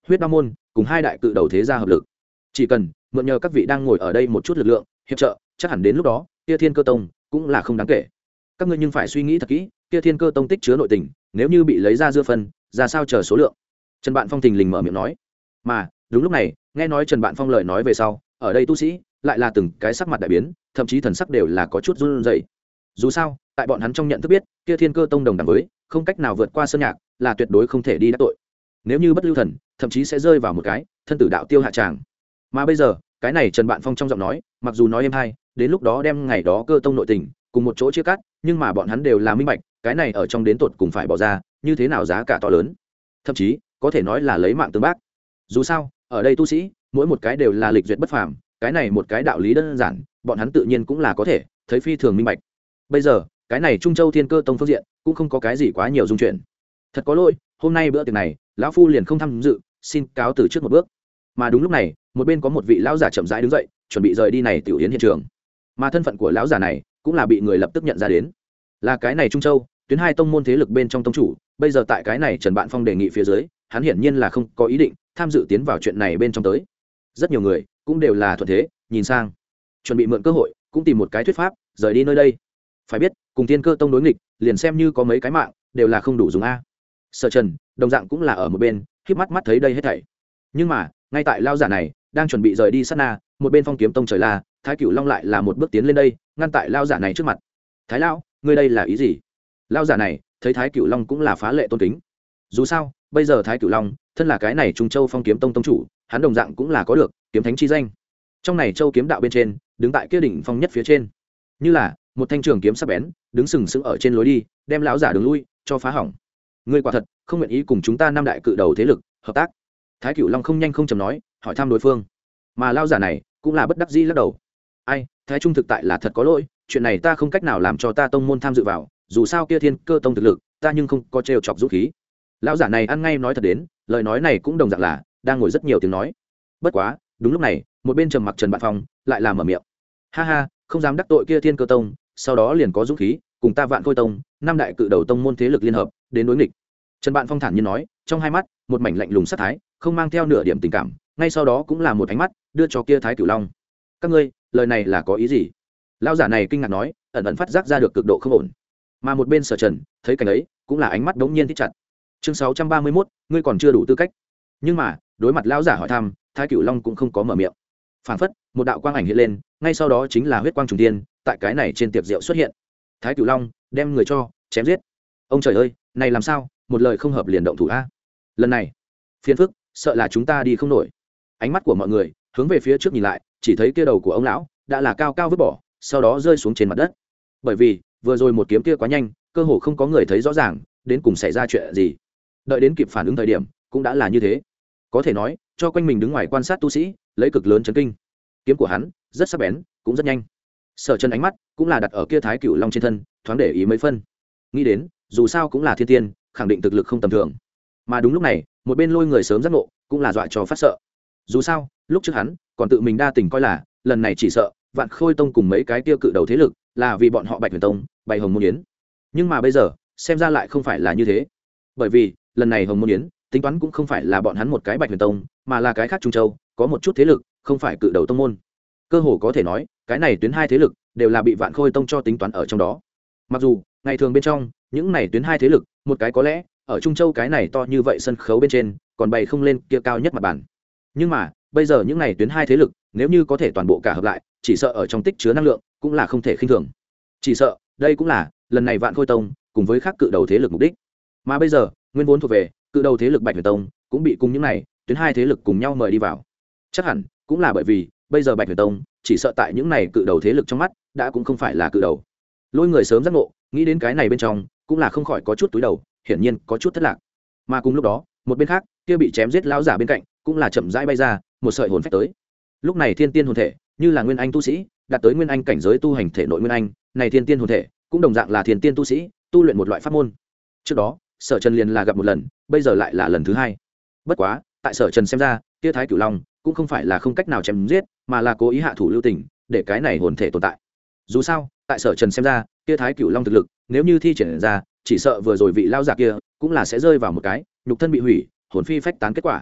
A: huyết đao môn cùng hai đại cự đầu thế gia hợp lực, chỉ cần mượn nhờ các vị đang ngồi ở đây một chút lực lượng hiệp trợ, chắc hẳn đến lúc đó kia thiên cơ tông cũng là không đáng kể. Các ngươi nhưng phải suy nghĩ thật kỹ, kia thiên cơ tông tích chứa nội tình, nếu như bị lấy ra dưa phân, ra sao chờ số lượng. Trần Bạn Phong thình lình mở miệng nói. Mà đúng lúc này, nghe nói Trần Bạn Phong lời nói về sau, ở đây tu sĩ lại là từng cái sắc mặt đại biến, thậm chí thần sắc đều là có chút run rẩy. Dù sao, tại bọn hắn trong nhận thức biết, kia thiên cơ tông đồng đẳng với không cách nào vượt qua sơn nhạc, là tuyệt đối không thể đi đắc tội. Nếu như bất lưu thần, thậm chí sẽ rơi vào một cái thân tử đạo tiêu hạ tràng. Mà bây giờ, cái này Trần Bạn Phong trong giọng nói, mặc dù nói êm hay, đến lúc đó đem ngày đó cơ tông nội tình cùng một chỗ chia cắt, nhưng mà bọn hắn đều là minh bạch, cái này ở trong đến tột cùng phải bỏ ra như thế nào giá cả to lớn, thậm chí có thể nói là lấy mạng tương bác. Dù sao, ở đây tu sĩ mỗi một cái đều là lịch duyệt bất phàm, cái này một cái đạo lý đơn giản, bọn hắn tự nhiên cũng là có thể thấy phi thường minh bạch. Bây giờ, cái này Trung Châu Thiên Cơ Tông phương diện cũng không có cái gì quá nhiều dung chuyện. Thật có lỗi, hôm nay bữa tiệc này, lão phu liền không tham dự, xin cáo từ trước một bước. Mà đúng lúc này, một bên có một vị lão giả chậm rãi đứng dậy, chuẩn bị rời đi này tiểu yến hiện trường. Mà thân phận của lão giả này cũng là bị người lập tức nhận ra đến, là cái này Trung Châu tuyến hai tông môn thế lực bên trong tông chủ. Bây giờ tại cái này Trần Bạn Phong đề nghị phía dưới, hắn hiển nhiên là không có ý định tham dự tiến vào chuyện này bên trong tới. Rất nhiều người cũng đều là thuận thế nhìn sang, chuẩn bị mượn cơ hội cũng tìm một cái thuyết pháp rời đi nơi đây. Phải biết, cùng Thiên Cơ Tông đối nghịch, liền xem như có mấy cái mạng đều là không đủ dùng a. Sở Trần đồng dạng cũng là ở một bên khép mắt mắt thấy đây hết thảy. Nhưng mà ngay tại lao giả này đang chuẩn bị rời đi sát na, một bên Phong Kiếm Tông trời la Thái Cửu Long lại là một bước tiến lên đây, ngăn tại lao giả này trước mặt. Thái lão, ngươi đây là ý gì? Lao giả này thấy Thái Cửu Long cũng là phá lệ tôn kính. Dù sao bây giờ Thái Cửu Long thân là cái này Trung Châu Phong Kiếm Tông tông chủ, hắn đồng dạng cũng là có được kiếm thánh chi danh. Trong này châu kiếm đạo bên trên, đứng tại kia đỉnh phong nhất phía trên, như là một thanh trường kiếm sắc bén đứng sừng sững ở trên lối đi, đem lão giả đường lui cho phá hỏng. Ngươi quả thật không nguyện ý cùng chúng ta năm đại cự đầu thế lực hợp tác? Thái Cửu Long không nhanh không chậm nói, hỏi thăm đối phương. Mà lão giả này cũng là bất đắc dĩ lắc đầu. Ai, Thái Trung thực tại là thật có lỗi, chuyện này ta không cách nào làm cho ta tông môn tham dự vào, dù sao kia Thiên Cơ Tông thực lực ta nhưng không có trêu chọc dũng khí. Lão giả này ăn ngay nói thật đến, lời nói này cũng đồng dạng là đang ngồi rất nhiều tiếng nói. Bất quá đúng lúc này, một bên trầm mặc Trần Bạn Phong lại là mở miệng. Ha ha, không dám đắc tội kia Thiên Cơ Tông, sau đó liền có dũng khí cùng ta Vạn Khôi Tông năm đại cự đầu tông môn thế lực liên hợp đến đối nghịch. Trần Bạn Phong thản nhiên nói, trong hai mắt một mảnh lạnh lùng sát thái, không mang theo nửa điểm tình cảm, ngay sau đó cũng là một ánh mắt đưa cho kia Thái Cửu Long. Các ngươi lời này là có ý gì? Lão giả này kinh ngạc nói, ẩn ẩn phát giác ra được cực độ không ổn. Mà một bên Sở Trần thấy cảnh ấy cũng là ánh mắt đống nhiên thích chặt. Chương 631, ngươi còn chưa đủ tư cách. Nhưng mà đối mặt lão giả hỏi thăm, Thái Cửu Long cũng không có mở miệng. Phản phất một đạo quang ảnh hiện lên, ngay sau đó chính là huyết quang trùng thiên, tại cái này trên tiệc rượu xuất hiện. Thái Cửu Long đem người cho chém giết. Ông trời ơi, này làm sao, một lời không hợp liền động thủ a. Lần này phiền phức sợ là chúng ta đi không nổi. Ánh mắt của mọi người hướng về phía trước nhìn lại, chỉ thấy kia đầu của ông lão đã là cao cao vứt bỏ, sau đó rơi xuống trên mặt đất. Bởi vì vừa rồi một kiếm kia quá nhanh, cơ hồ không có người thấy rõ ràng đến cùng xảy ra chuyện gì. Đợi đến kịp phản ứng thời điểm cũng đã là như thế. Có thể nói cho quanh mình đứng ngoài quan sát tu sĩ lấy cực lớn chấn kinh. Kiếm của hắn rất sắc bén, cũng rất nhanh. Sở Chân ánh mắt cũng là đặt ở kia Thái Cửu Long trên thân, thoáng để ý mấy phân. Nghĩ đến dù sao cũng là thiên tiên, khẳng định thực lực không tầm thường. Mà đúng lúc này, một bên Lôi người sớm giác ngộ cũng là dọa cho phát sợ. Dù sao lúc trước hắn còn tự mình đa tình coi là lần này chỉ sợ Vạn Khôi Tông cùng mấy cái tiêu cự đầu thế lực là vì bọn họ Bạch Huyền Tông bày Hồng Môn Yến. Nhưng mà bây giờ xem ra lại không phải là như thế. Bởi vì lần này Hồng Môn Yến tính toán cũng không phải là bọn hắn một cái Bạch Huyền Tông, mà là cái khác Trung Châu có một chút thế lực không phải cự đầu tông môn. Cơ hồ có thể nói cái này tuyến hai thế lực đều là bị Vạn Khôi Tông cho tính toán ở trong đó. Mặc dù ngày thường bên trong những này tuyến hai thế lực, một cái có lẽ ở Trung Châu cái này to như vậy sân khấu bên trên còn bày không lên kia cao nhất mặt bàn, nhưng mà bây giờ những này tuyến hai thế lực nếu như có thể toàn bộ cả hợp lại, chỉ sợ ở trong tích chứa năng lượng cũng là không thể khinh thường. Chỉ sợ đây cũng là lần này Vạn Khôi Tông cùng với các cự đầu thế lực mục đích. Mà bây giờ nguyên vốn thuộc về cự đầu thế lực Bạch Huyền Tông cũng bị cùng những này tuyến hai thế lực cùng nhau mời đi vào. Chắc hẳn cũng là bởi vì bây giờ Bạch Huyền Tông chỉ sợ tại những này cự đầu thế lực trong mắt đã cũng không phải là cự đầu. Lôi người sớm giác ngộ, nghĩ đến cái này bên trong cũng là không khỏi có chút túi đầu, hiển nhiên có chút thất lạc. Mà cùng lúc đó, một bên khác, kia bị chém giết lão giả bên cạnh cũng là chậm rãi bay ra một sợi hồn phách tới. Lúc này thiên tiên hồn thể như là nguyên anh tu sĩ đạt tới nguyên anh cảnh giới tu hành thể nội nguyên anh, này thiên tiên hồn thể cũng đồng dạng là thiên tiên tu sĩ tu luyện một loại pháp môn. Trước đó Sở Trần liền là gặp một lần, bây giờ lại là lần thứ hai. Bất quá tại Sở Trần xem ra, kia Thái Cửu Long cũng không phải là không cách nào chém giết, mà là cố ý hạ thủ lưu tình để cái này hồn thể tồn tại. Dù sao tại Sở Trần xem ra, kia Thái Cửu Long thực lực nếu như thi triển ra, chỉ sợ vừa rồi vị lao giả kia cũng là sẽ rơi vào một cái nhục thân bị hủy, hồn phi phách tán kết quả.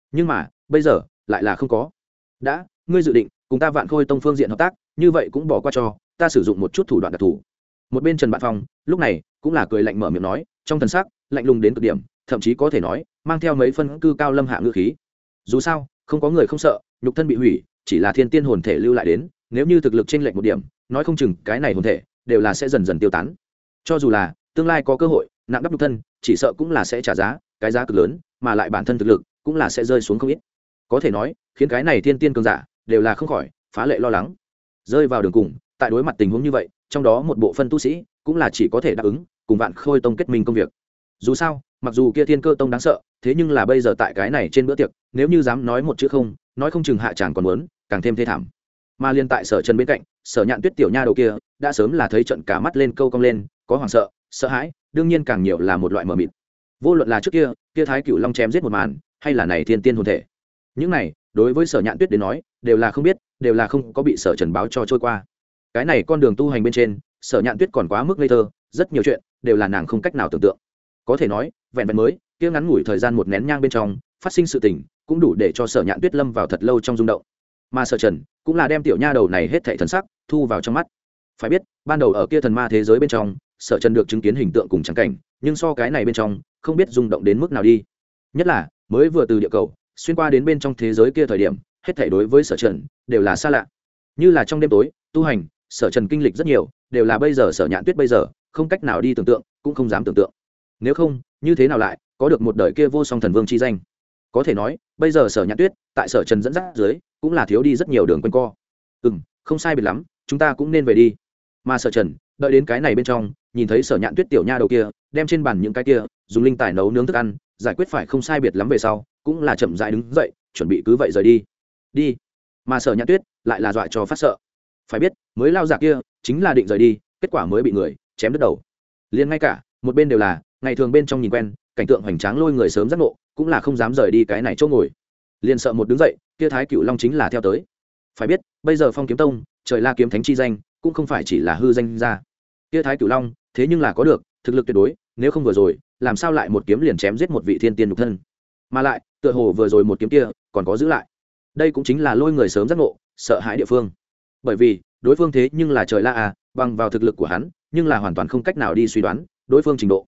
A: nhưng mà bây giờ lại là không có. Đã ngươi dự định cùng ta Vạn Khôi Tông phương diện hợp tác, như vậy cũng bỏ qua cho ta sử dụng một chút thủ đoạn đặc thù. Một bên Trần Bạn Phong lúc này cũng là cười lạnh mở miệng nói, trong thần sắc lạnh lùng đến cực điểm, thậm chí có thể nói mang theo mấy phân cư cao lâm hạ ngữ khí. Dù sao không có người không sợ nhục thân bị hủy, chỉ là thiên tiên hồn thể lưu lại đến, nếu như thực lực chênh lệch một điểm, nói không chừng cái này hồn thể đều là sẽ dần dần tiêu tán. Cho dù là tương lai có cơ hội nặng đắp nhục thân, chỉ sợ cũng là sẽ trả giá, cái giá cực lớn, mà lại bản thân thực lực cũng là sẽ rơi xuống không ít. Có thể nói khiến cái này thiên tiên cường giả đều là không khỏi phá lệ lo lắng, rơi vào đường cùng. Tại đối mặt tình huống như vậy, trong đó một bộ phân tu sĩ cũng là chỉ có thể đáp ứng cùng Vạn Khôi Tông kết minh công việc. Dù sao mặc dù kia Thiên Cơ Tông đáng sợ, thế nhưng là bây giờ tại cái này trên bữa tiệc, nếu như dám nói một chữ không, nói không chừng hạ tràng còn muốn càng thêm thê thảm. Mà liên tại Sở Trần bên cạnh, Sở Nhạn Tuyết tiểu nha đầu kia đã sớm là thấy trận cả mắt lên câu cong lên, có hoảng sợ, sợ hãi, đương nhiên càng nhiều là một loại mờ mịt. Vô luận là trước kia Thái Cửu Long chém giết một màn, hay là này thiên tiên hồn thể, những này đối với Sở Nhạn Tuyết đến nói đều là không biết, đều là không có bị Sở Trần báo cho trôi qua. Cái này con đường tu hành bên trên, Sở Nhạn Tuyết còn quá mức ngây thơ, rất nhiều chuyện đều là nàng không cách nào tưởng tượng. Có thể nói vẹn vẹn mới kia ngắn ngủi thời gian một nén nhang bên trong phát sinh sự tình, cũng đủ để cho Sở Nhạn Tuyết lâm vào thật lâu trong rung động. Mà Sở Trần cũng là đem tiểu nha đầu này hết thảy thần sắc thu vào trong mắt. Phải biết ban đầu ở kia thần ma thế giới bên trong, Sở Trần được chứng kiến hình tượng cùng trắng cảnh, nhưng so cái này bên trong không biết rung động đến mức nào đi. Nhất là mới vừa từ địa cầu xuyên qua đến bên trong thế giới kia thời điểm, hết thảy đối với Sở Trần đều là xa lạ. Như là trong đêm tối tu hành, Sở Trần kinh lịch rất nhiều, đều là bây giờ Sở Nhạn Tuyết bây giờ không cách nào đi tưởng tượng, cũng không dám tưởng tượng. Nếu không như thế nào lại có được một đời kia vô song thần vương chi danh. Có thể nói bây giờ Sở Nhạn Tuyết tại Sở Trần dẫn dắt dưới cũng là thiếu đi rất nhiều đường quanh co. Không sai biệt lắm, chúng ta cũng nên về đi. Mà Sở Trần đợi đến cái này bên trong, nhìn thấy Sở Nhạn Tuyết tiểu nha đầu kia đem trên bàn những cái kia dùng linh tài nấu nướng thức ăn giải quyết phải không sai biệt lắm về sau, cũng là chậm rãi đứng dậy chuẩn bị cứ vậy rời đi. Mà Sở Nhạn Tuyết lại là dọa cho phát sợ. Phải biết mới lao giả kia chính là định rời đi, kết quả mới bị người chém đứt đầu. Liền ngay cả một bên đều là ngày thường bên trong nhìn quen cảnh tượng hoành tráng lôi người sớm giác ngộ, cũng là không dám rời đi cái này chỗ ngồi, liền sợ một đứng dậy kia Thái Cửu Long chính là theo tới. Phải biết bây giờ Phong Kiếm Tông trời la kiếm thánh chi danh cũng không phải chỉ là hư danh ra, kia Thái Cửu Long thế nhưng là có được thực lực tuyệt đối, nếu không vừa rồi làm sao lại một kiếm liền chém giết một vị thiên tiên nhục thân, mà lại tựa hồ vừa rồi một kiếm kia còn có giữ lại. Đây cũng chính là lôi người sớm giác ngộ sợ hãi địa phương, bởi vì đối phương thế nhưng là trời la bằng vào thực lực của hắn, nhưng là hoàn toàn không cách nào đi suy đoán đối phương trình độ.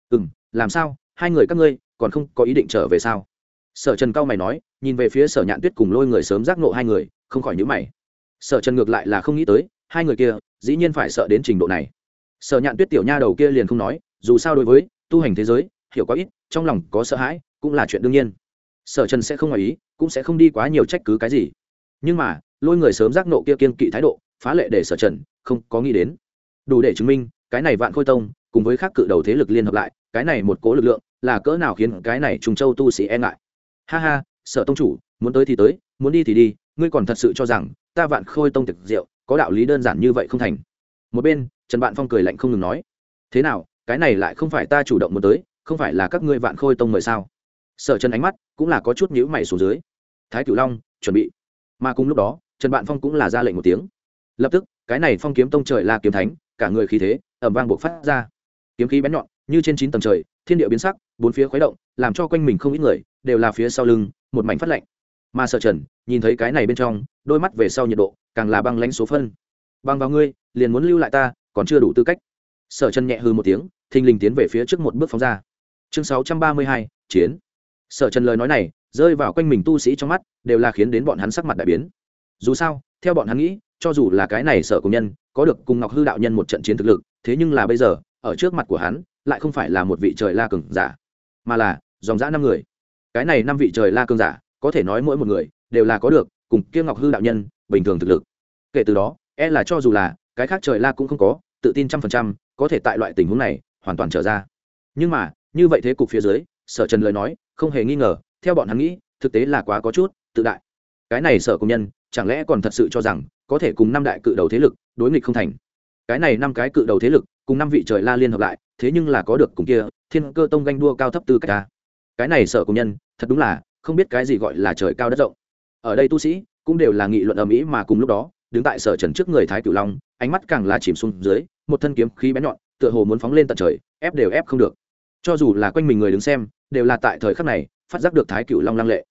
A: Làm sao hai người các ngươi còn không có ý định trở về sao? Sở Trần cao mày nói, nhìn về phía Sở Nhạn Tuyết cùng lôi người sớm giác ngộ hai người, không khỏi nhíu mày. Sở Trần ngược lại là không nghĩ tới hai người kia dĩ nhiên phải sợ đến trình độ này. Sở Nhạn Tuyết tiểu nha đầu kia liền không nói, dù sao đối với tu hành thế giới hiểu quá ít, trong lòng có sợ hãi cũng là chuyện đương nhiên. Sở Trần sẽ không ngoài ý, cũng sẽ không đi quá nhiều trách cứ cái gì. Nhưng mà lôi người sớm giác ngộ kia kiên kỵ thái độ, phá lệ để Sở Trần không có nghĩ đến, đủ để chứng minh cái này Vạn Khôi Tông cùng với các cự đầu thế lực liên hợp lại, cái này một cố lực lượng là cỡ nào khiến cái này Trùng Châu tu sĩ e ngại. Ha ha, Sở tông chủ, muốn tới thì tới, muốn đi thì đi, ngươi còn thật sự cho rằng ta Vạn Khôi Tông tiệc rượu có đạo lý đơn giản như vậy không thành? Một bên Trần Bạn Phong cười lạnh không ngừng nói, thế nào, cái này lại không phải ta chủ động muốn tới, không phải là các ngươi Vạn Khôi Tông mời sao? Sở Trần ánh mắt cũng là có chút nhíu mày xuống dưới. Thái Cửu Long chuẩn bị. Mà cùng lúc đó Trần Bạn Phong cũng là ra lệnh một tiếng, lập tức cái này Phong Kiếm Tông trời la kiếm thánh cả người khí thế ầm vang bộc phát ra, kiếm khí bén nhọn như trên 9 tầng trời, thiên địa biến sắc, bốn phía khuấy động, làm cho quanh mình không ít người đều là phía sau lưng một mảnh phát lạnh. Mà Sở Trần nhìn thấy cái này bên trong, đôi mắt về sau nhiệt độ càng là băng lãnh số phân. Băng vào ngươi, liền muốn lưu lại ta, còn chưa đủ tư cách. Sở Trần nhẹ hừ một tiếng, thình lình tiến về phía trước một bước phóng ra. Chương 632, chiến. Sở Trần lời nói này rơi vào quanh mình tu sĩ trong mắt, đều là khiến đến bọn hắn sắc mặt đại biến. Dù sao theo bọn hắn nghĩ, cho dù là cái này Sở Cùng Nhân có được cùng Ngọc Hư đạo nhân một trận chiến thực lực, thế nhưng là bây giờ ở trước mặt của hắn lại không phải là một vị trời la cường giả, mà là dòng dã 5 người. Cái này 5 vị trời la cường giả, có thể nói mỗi một người đều là có được cùng kia Ngọc Hư đạo nhân bình thường thực lực. Kể từ đó e là cho dù là cái khác trời la cũng không có tự tin 100% có thể tại loại tình huống này hoàn toàn trở ra. Nhưng mà như vậy thế cục phía dưới, Sở Trần lời nói không hề nghi ngờ, theo bọn hắn nghĩ thực tế là quá có chút tự đại. Cái này Sở Cùng Nhân chẳng lẽ còn thật sự cho rằng có thể cùng 5 đại cự đầu thế lực đối nghịch không thành? Cái này 5 cái cự đầu thế lực cùng 5 vị trời la liên hợp lại, thế nhưng là có được cùng kia Thiên Cơ Tông ganh đua cao thấp tư cách ta. Cái này Sở Cùng Nhân thật đúng là không biết cái gì gọi là trời cao đất rộng. Ở đây tu sĩ cũng đều là nghị luận ầm ĩ, mà cùng lúc đó đứng tại Sở Trần trước người Thái Cửu Long, ánh mắt càng là chìm xuống dưới, một thân kiếm khí bén nhọn, tựa hồ muốn phóng lên tận trời, ép đều ép không được. Cho dù là quanh mình người đứng xem, đều là tại thời khắc này phát giác được Thái Cửu Long lăng lệ.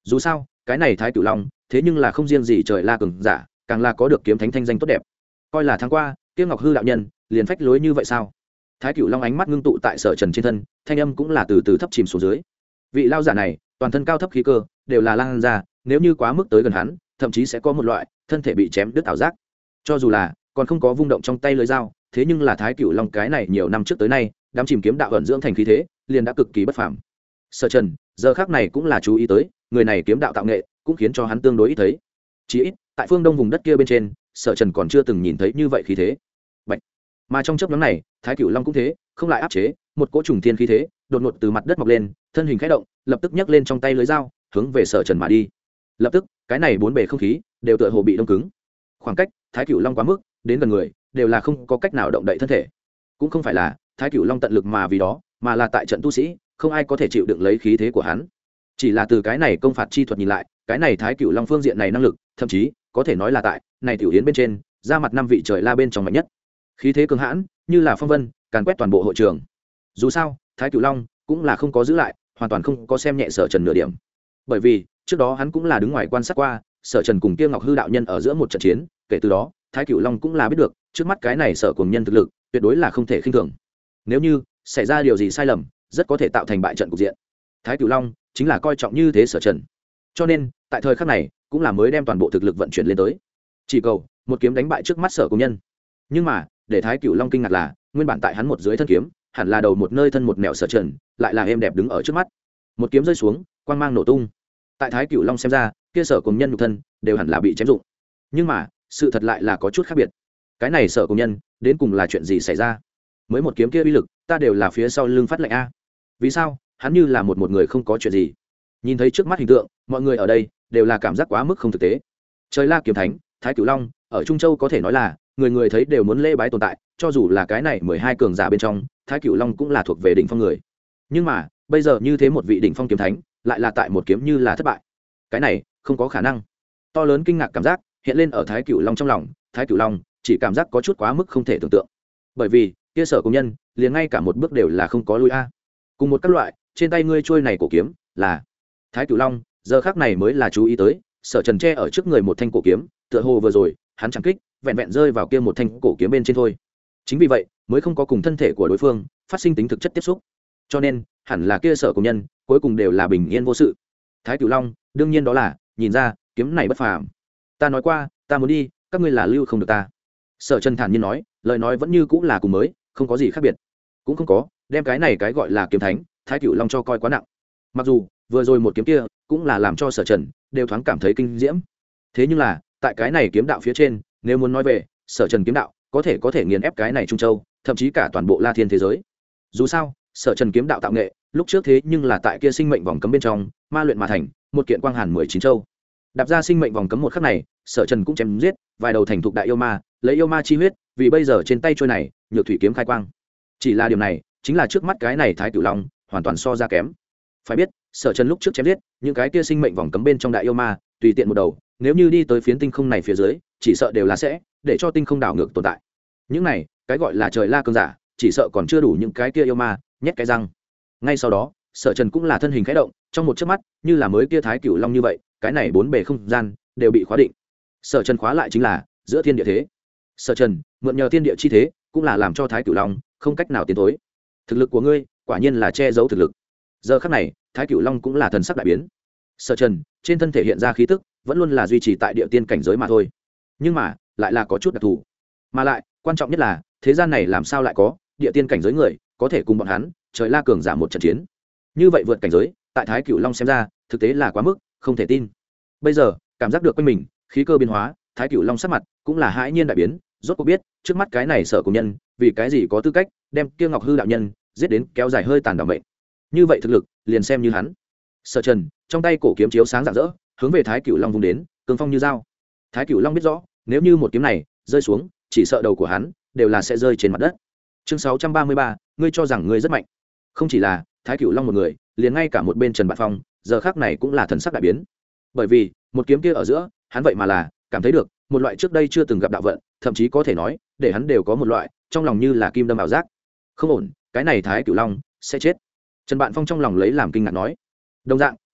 A: dù sao cái này thái cửu long thế nhưng là không riêng gì trời la cường giả, càng là có được kiếm thánh thanh danh tốt đẹp. Coi là tháng qua Kiếp Ngọc Hư đạo nhân liền phách lối như vậy sao? Thái cửu long ánh mắt ngưng tụ tại Sở Trần trên thân, thanh âm cũng là từ từ thấp chìm xuống dưới. Vị lao giả này toàn thân cao thấp khí cơ đều là lan ra, nếu như quá mức tới gần hắn, thậm chí sẽ có một loại thân thể bị chém đứt ảo giác. Cho dù là còn không có vung động trong tay lưỡi dao, thế nhưng là thái cửu long cái này nhiều năm trước tới nay đám chìm kiếm đạo ẩn dưỡng thành khí thế liền đã cực kỳ bất phàm. Sở Trần giờ khác này cũng là chú ý tới, người này kiếm đạo tạo nghệ cũng khiến cho hắn tương đối ít thấy. Chỉ ít tại phương đông vùng đất kia bên trên, Sở Trần còn chưa từng nhìn thấy như vậy khí thế. Bạch. Mà trong chớp nhoáng này, thái cửu long cũng thế, không lại áp chế, một cỗ trùng thiên khí thế đột ngột từ mặt đất mọc lên, thân hình khẽ động, lập tức nhấc lên trong tay lưới dao, hướng về Sở Trần mà đi. Lập tức, cái này bốn bề không khí đều tựa hồ bị đông cứng. Khoảng cách thái cửu long quá mức, đến gần người đều là không có cách nào động đậy thân thể. Cũng không phải là thái cửu long tận lực mà vì đó, mà là tại trận tu sĩ, không ai có thể chịu đựng lấy khí thế của hắn. Chỉ là từ cái này công phạt chi thuật nhìn lại, cái này thái cửu long phương diện này năng lực, thậm chí có thể nói là tại này tiểu yến bên trên, ra mặt năm vị trời la bên trong mạnh nhất. Khí thế cường hãn, như là phong vân, càn quét toàn bộ hội trường. Dù sao, thái cửu long cũng là không có giữ lại, hoàn toàn không có xem nhẹ Sở Trần nửa điểm. Bởi vì trước đó hắn cũng là đứng ngoài quan sát qua Sở Trần cùng Kiếp Ngọc Hư đạo nhân ở giữa một trận chiến, kể từ đó thái cửu long cũng là biết được trước mắt cái này Sở cùng nhân thực lực tuyệt đối là không thể khinh thường. Nếu như xảy ra điều gì sai lầm, rất có thể tạo thành bại trận cục diện. Thái cửu long chính là coi trọng như thế Sở Trần, cho nên tại thời khắc này cũng là mới đem toàn bộ thực lực vận chuyển lên tới, chỉ cầu một kiếm đánh bại trước mắt Sở cùng nhân. Nhưng mà để thái cửu long kinh ngạc là, nguyên bản tại hắn một dưới thân kiếm hẳn là đầu một nơi thân một mẹo Sở Trần lại là êm đẹp đứng ở trước mắt. Một kiếm rơi xuống, quang mang nổ tung. Tại thái cửu long xem ra, kia Sở cùng nhân nhục thân đều hẳn là bị chém dụng, nhưng mà sự thật lại là có chút khác biệt. Cái này Sở cùng nhân đến cùng là chuyện gì xảy ra? Mới một kiếm kia uy lực, ta đều là phía sau lưng phát lệnh a. Vì sao hắn như là một người không có chuyện gì? Nhìn thấy trước mắt hình tượng, mọi người ở đây đều là cảm giác quá mức không thực tế. Trời la kiếm thánh thái cửu long ở Trung Châu có thể nói là người người thấy đều muốn lễ bái tồn tại, cho dù là cái này 12 cường giả bên trong, thái cửu long cũng là thuộc về đỉnh phong người. Nhưng mà bây giờ như thế một vị đỉnh phong kiếm thánh lại là tại một kiếm như là thất bại, cái này không có khả năng. To lớn kinh ngạc cảm giác hiện lên ở thái cửu long trong lòng. Thái cửu long chỉ cảm giác có chút quá mức không thể tưởng tượng, bởi vì kia Sở cùng nhân liền ngay cả một bước đều là không có lui a. Cùng một các loại trên tay ngươi trôi này cổ kiếm là thái cửu long giờ khác này mới là chú ý tới Sở Trần che ở trước người một thanh cổ kiếm, tựa hồ vừa rồi hắn chẳng kích vẹn vẹn rơi vào kia một thanh cổ kiếm bên trên thôi. Chính vì vậy mới không có cùng thân thể của đối phương phát sinh tính thực chất tiếp xúc, cho nên hẳn là kia Sở cùng nhân cuối cùng đều là bình yên vô sự. Thái cửu long đương nhiên đó là nhìn ra kiếm này bất phàm. Ta nói qua ta muốn đi, các ngươi là lưu không được ta. Sở Trần thản nhiên nói, lời nói vẫn như cũng là cùng mới, không có gì khác biệt, cũng không có đem cái này cái gọi là kiếm thánh thái cửu long cho coi quá nặng. Mặc dù vừa rồi một kiếm kia cũng là làm cho Sở Trần đều thoáng cảm thấy kinh diễm, thế nhưng là tại cái này kiếm đạo phía trên, nếu muốn nói về Sở Trần kiếm đạo có thể nghiền ép cái này Trung Châu, thậm chí cả toàn bộ La Thiên thế giới. Dù sao Sở Trần kiếm đạo tạo nghệ lúc trước thế nhưng là tại kia sinh mệnh vòng cấm bên trong ma luyện mà thành một kiện quang hàn 19 châu. Đạp ra sinh mệnh vòng cấm một khắc này, Sở Trần cũng chém giết vài đầu thành thục đại yêu ma, lấy yêu ma chi huyết, vì bây giờ trên tay trôi này nhược thủy kiếm khai quang. Chỉ là điều này chính là trước mắt cái này thái cửu long hoàn toàn so ra kém. Phải biết Sở Trần lúc trước chém giết những cái kia sinh mệnh vòng cấm bên trong đại yêu ma, tùy tiện một đầu nếu như đi tới phiến tinh không này phía dưới, chỉ sợ đều là sẽ để cho tinh không đảo ngược tồn tại. Những này cái gọi là trời la cường giả, chỉ sợ còn chưa đủ những cái kia yêu ma nhét cái răng. Ngay sau đó Sở Trần cũng là thân hình khẽ động, trong một chớp mắt như là mới kia thái cửu long như vậy, cái này bốn bề không gian đều bị khóa định. Sở Trần khóa lại chính là giữa thiên địa thế. Sở Trần mượn nhờ thiên địa chi thế, cũng là làm cho thái cửu long không cách nào tiến thối. Thực lực của ngươi quả nhiên là che giấu thực lực. Giờ khắc này thái cửu long cũng là thần sắc đại biến. Sở Trần trên thân thể hiện ra khí tức vẫn luôn là duy trì tại địa tiên cảnh giới mà thôi, nhưng mà lại là có chút đặc thù, mà lại quan trọng nhất là thế gian này làm sao lại có địa tiên cảnh giới người có thể cùng bọn hắn trời la cường giả một trận chiến. Như vậy vượt cảnh giới, tại thái cửu long xem ra thực tế là quá mức không thể tin. Bây giờ cảm giác được quanh mình khí cơ biến hóa, thái cửu long sắc mặt cũng là hãi nhiên đại biến. Rốt cuộc biết trước mắt cái này Sở cùng nhân vì cái gì có tư cách đem Kiếp Ngọc Hư đạo nhân giết đến kéo dài hơi tàn đảm mệnh. Như vậy thực lực liền xem như hắn. Sở Trần trong tay cổ kiếm chiếu sáng rạng rỡ, hướng về thái cửu long vung đến, cương phong như dao. Thái cửu long biết rõ, nếu như một kiếm này rơi xuống, chỉ sợ đầu của hắn đều là sẽ rơi trên mặt đất. Chương 633, ngươi cho rằng ngươi rất mạnh. Không chỉ là thái cửu long một người, liền ngay cả một bên Trần Bạt Phong giờ khắc này cũng là thần sắc đại biến. Bởi vì một kiếm kia ở giữa, hắn vậy mà là cảm thấy được một loại trước đây chưa từng gặp đạo vận, thậm chí có thể nói để hắn đều có một loại trong lòng như là kim đâm ảo giác. Không ổn, cái này thái cửu long sẽ chết. Trần Bạn Phong trong lòng lấy làm kinh ngạc nói. Đồng dạng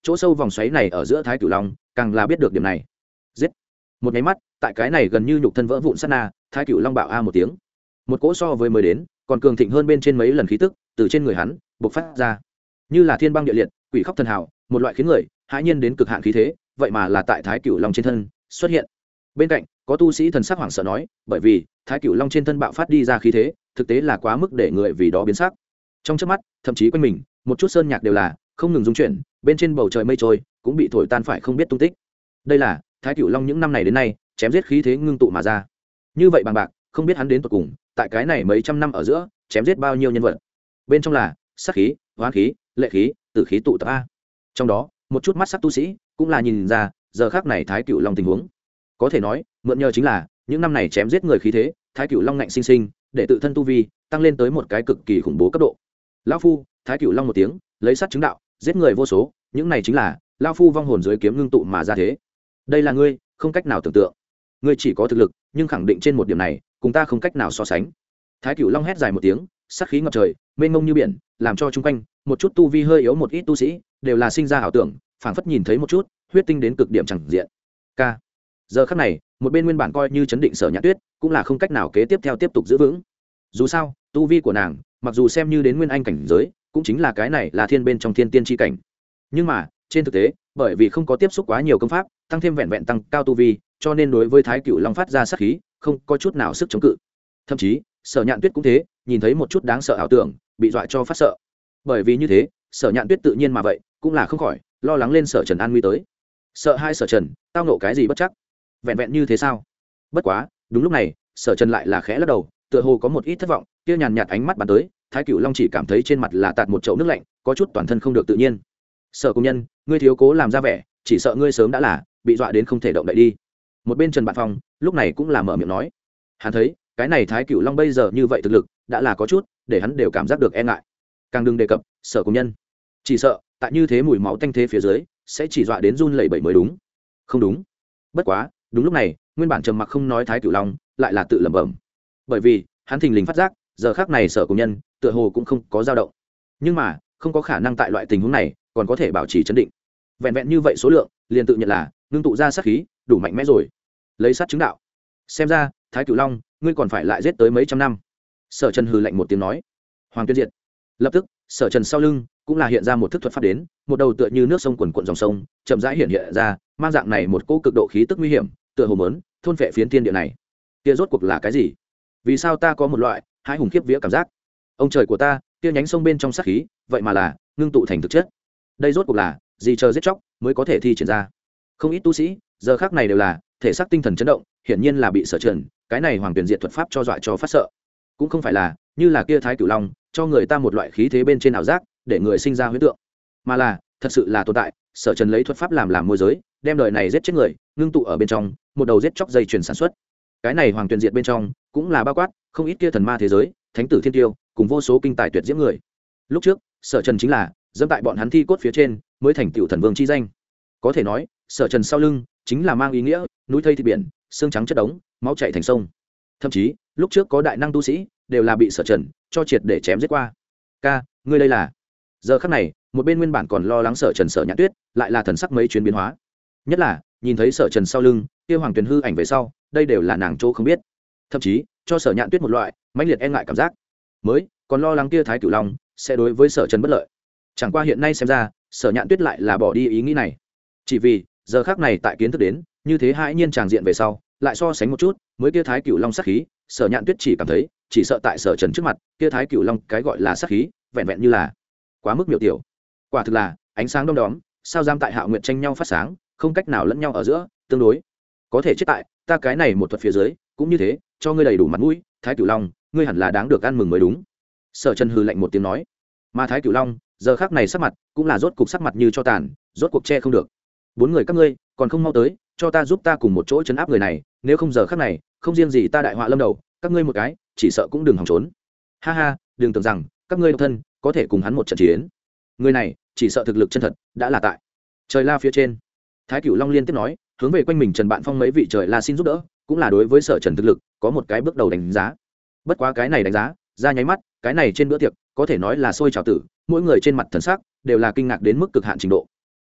A: chỗ sâu vòng xoáy này ở giữa thái cửu long càng là biết được điểm này. Giết! Một cái mắt, tại cái này gần như nhục thân vỡ vụn sát na, thái cửu long bạo a một tiếng, một cỗ so với mới đến còn cường thịnh hơn bên trên mấy lần khí tức từ trên người hắn bộc phát ra, như là thiên băng địa liệt, quỷ khóc thần hào, một loại khiến người hãi nhiên đến cực hạn khí thế, vậy mà là tại thái cửu long trên thân xuất hiện. Bên cạnh có tu sĩ thần sắc hoảng sợ nói, bởi vì thái cửu long trên thân bạo phát đi ra khí thế thực tế là quá mức để người vì đó biến sắc. Trong chớp mắt, thậm chí quanh mình một chút sơn nhạc đều là không ngừng rung chuyển, bên trên bầu trời mây trôi cũng bị thổi tan phải không biết tung tích. Đây là thái cửu long những năm này đến nay chém giết khí thế ngưng tụ mà ra. Như vậy bằng bạc, không biết hắn đến tận cùng tại cái này mấy trăm năm ở giữa chém giết bao nhiêu nhân vật. Bên trong là sát khí, hoán khí, lệ khí, tử khí tụ tập a. Trong đó, một chút mắt sắc tu sĩ cũng là nhìn ra giờ khắc này thái cửu long tình huống. Có thể nói, mượn nhờ chính là những năm này chém giết người khí thế, thái cửu long ngạnh sinh sinh để tự thân tu vi tăng lên tới một cái cực kỳ khủng bố cấp độ. Lão phu, thái cửu long một tiếng, lấy sát chứng đạo, giết người vô số, những này chính là lão phu vong hồn dưới kiếm ngưng tụ mà ra thế. Đây là ngươi không cách nào tưởng tượng. Ngươi chỉ có thực lực, nhưng khẳng định trên một điểm này, cùng ta không cách nào so sánh. Thái cửu long hét dài một tiếng, sát khí ngập trời, mênh mông như biển, làm cho chung quanh một chút tu vi hơi yếu một ít tu sĩ đều là sinh ra ảo tưởng, phảng phất nhìn thấy một chút huyết tinh đến cực điểm chẳng diện. K. Giờ khắc này, một bên nguyên bản coi như chấn định Sở Nhã Tuyết, cũng là không cách nào kế tiếp theo tiếp tục giữ vững. Dù sao, tu vi của nàng, mặc dù xem như đến nguyên anh cảnh giới, cũng chính là cái này là thiên bên trong thiên tiên chi cảnh. Nhưng mà, trên thực tế, bởi vì không có tiếp xúc quá nhiều công pháp, tăng thêm vẹn vẹn tăng cao tu vi, cho nên đối với thái cửu long phát ra sát khí, không có chút nào sức chống cự. Thậm chí, Sở Nhạn Tuyết cũng thế, nhìn thấy một chút đáng sợ ảo tưởng, bị dọa cho phát sợ. Bởi vì như thế, Sở Nhạn Tuyết tự nhiên mà vậy, cũng là không khỏi lo lắng lên Sở Trần an nguy tới. Sợ hai Sở Trần, tao nộ cái gì bất chắc? Vẹn vẹn như thế sao? Bất quá, đúng lúc này, Sở Trần lại là khẽ lắc đầu, tựa hồ có một ít thất vọng, kia nhàn nhạt ánh mắt bắn tới, thái cửu long chỉ cảm thấy trên mặt là tạt một chậu nước lạnh, có chút toàn thân không được tự nhiên. Sở công nhân, ngươi thiếu cố làm ra vẻ, chỉ sợ ngươi sớm đã là bị dọa đến không thể động đậy đi. Một bên Trần Bạn Phong lúc này cũng là mở miệng nói, hắn thấy cái này thái cửu long bây giờ như vậy thực lực đã là có chút để hắn đều cảm giác được e ngại, càng đừng đề cập Sở công nhân, chỉ sợ tại như thế mùi máu tanh thế phía dưới sẽ chỉ dọa đến run lẩy bẩy mới đúng. Không đúng. Bất quá đúng lúc này, nguyên bản trầm mặc không nói thái cửu long lại là tự lẩm bẩm, bởi vì hắn thình lình phát giác giờ khác này Sở công nhân tựa hồ cũng không có dao động, nhưng mà không có khả năng tại loại tình huống này còn có thể bảo trì chấn định. Vẹn vẹn như vậy số lượng liền tự nhận là ngưng tụ ra sát khí đủ mạnh mẽ rồi. Lấy sát chứng đạo, xem ra thái cửu long ngươi còn phải lại giết tới mấy trăm năm. Sở Trần hừ lạnh một tiếng nói. Hoàng Tuyên Diệt. Lập tức Sở Trần sau lưng cũng là hiện ra một thức thuật pháp đến, một đầu tựa như nước sông quần quận dòng sông chậm rãi hiện ra, mang dạng này một cỗ cực độ khí tức nguy hiểm, tựa hồ mớn thôn phệ phiến thiên địa này. Kia rốt cuộc là cái gì? Vì sao ta có một loại hãi hùng khiếp vía cảm giác? Ông trời của ta, kia nhánh sông bên trong sát khí vậy mà là ngưng tụ thành thực chất. Đây rốt cuộc là gì chờ giết chóc mới có thể thi triển ra? Không ít tu sĩ giờ khắc này đều là thể xác tinh thần chấn động, hiển nhiên là bị Sở Trần cái này Hoàng Tuyển Diệt thuật pháp cho dọa cho phát sợ. Cũng không phải là như là kia thái cửu long cho người ta một loại khí thế bên trên ảo giác để người sinh ra huyễn tượng, mà là thật sự là tồn tại. Sở Trần lấy thuật pháp làm môi giới, đem đời này giết chết người ngưng tụ ở bên trong một đầu giết chóc dây chuyền sản xuất. Cái này Hoàng Tuyển Diệt bên trong cũng là bao quát không ít kia thần ma thế giới, thánh tử thiên tiêu cùng vô số kinh tài tuyệt diễm người. Lúc trước Sở Trần chính là dẫm tại bọn hắn thi cốt phía trên mới thành tựu thần vương chi danh. Có thể nói Sở Trần sau lưng chính là mang ý nghĩa núi thây thịt biển, xương trắng chất đống, máu chảy thành sông. Thậm chí lúc trước có đại năng tu sĩ đều là bị Sở Trần cho triệt để chém giết qua. Ca, ngươi đây là? Giờ khắc này, một bên nguyên bản còn lo lắng Sở Trần Sở Nhã Tuyết lại là thần sắc mấy chuyến biến hóa. Nhất là nhìn thấy Sở Trần sau lưng kia Hoàng Tuyền hư ảnh về sau, đây đều là nàng chỗ không biết, thậm chí cho Sở Nhã Tuyết một loại mãnh liệt e ngại cảm giác. Mới còn lo lắng kia thái cửu long sẽ đối với Sở Trần bất lợi, chẳng qua hiện nay xem ra Sở Nhã Tuyết lại là bỏ đi ý nghĩ này, chỉ vì giờ khắc này tại kiến thức đến như thế hãi nhiên tràng diện về sau, lại so sánh một chút mới kia thái cửu long sát khí, Sở Nhã Tuyết chỉ cảm thấy chỉ sợ tại Sở Trần trước mặt kia thái cửu long cái gọi là sát khí vẹn vẹn như là quá mức miểu tiểu. Quả thực là ánh sáng đông đóm, sao dám tại Hạo Nguyệt tranh nhau phát sáng, không cách nào lẫn nhau ở giữa tương đối, có thể chết tại ta cái này một thuật phía dưới cũng như thế, cho ngươi đầy đủ mặt mũi, thái cửu long ngươi hẳn là đáng được ăn mừng mới đúng. Sở Trần hừ lạnh một tiếng nói. Mà thái cửu long giờ khắc này sắc mặt cũng là rốt cục sắc mặt như cho tàn, rốt cuộc che không được. Bốn người các ngươi còn không mau tới cho ta giúp ta cùng một chỗ chấn áp người này, nếu không giờ khắc này không riêng gì ta đại họa lâm đầu, các ngươi một cái chỉ sợ cũng đừng hòng trốn. Ha ha, đừng tưởng rằng các ngươi độc thân có thể cùng hắn một trận chiến. Người này chỉ sợ thực lực chân thật đã là tại trời la phía trên. Thái cửu long liên tiếp nói, hướng về quanh mình Trần Bạn Phong mấy vị trời la xin giúp đỡ, cũng là đối với Sở Trần thực lực có một cái bước đầu đánh giá. Bất quá cái này đánh giá ra nháy mắt, cái này trên bữa tiệc có thể nói là sôi trào tử, mỗi người trên mặt thần sắc đều là kinh ngạc đến mức cực hạn trình độ.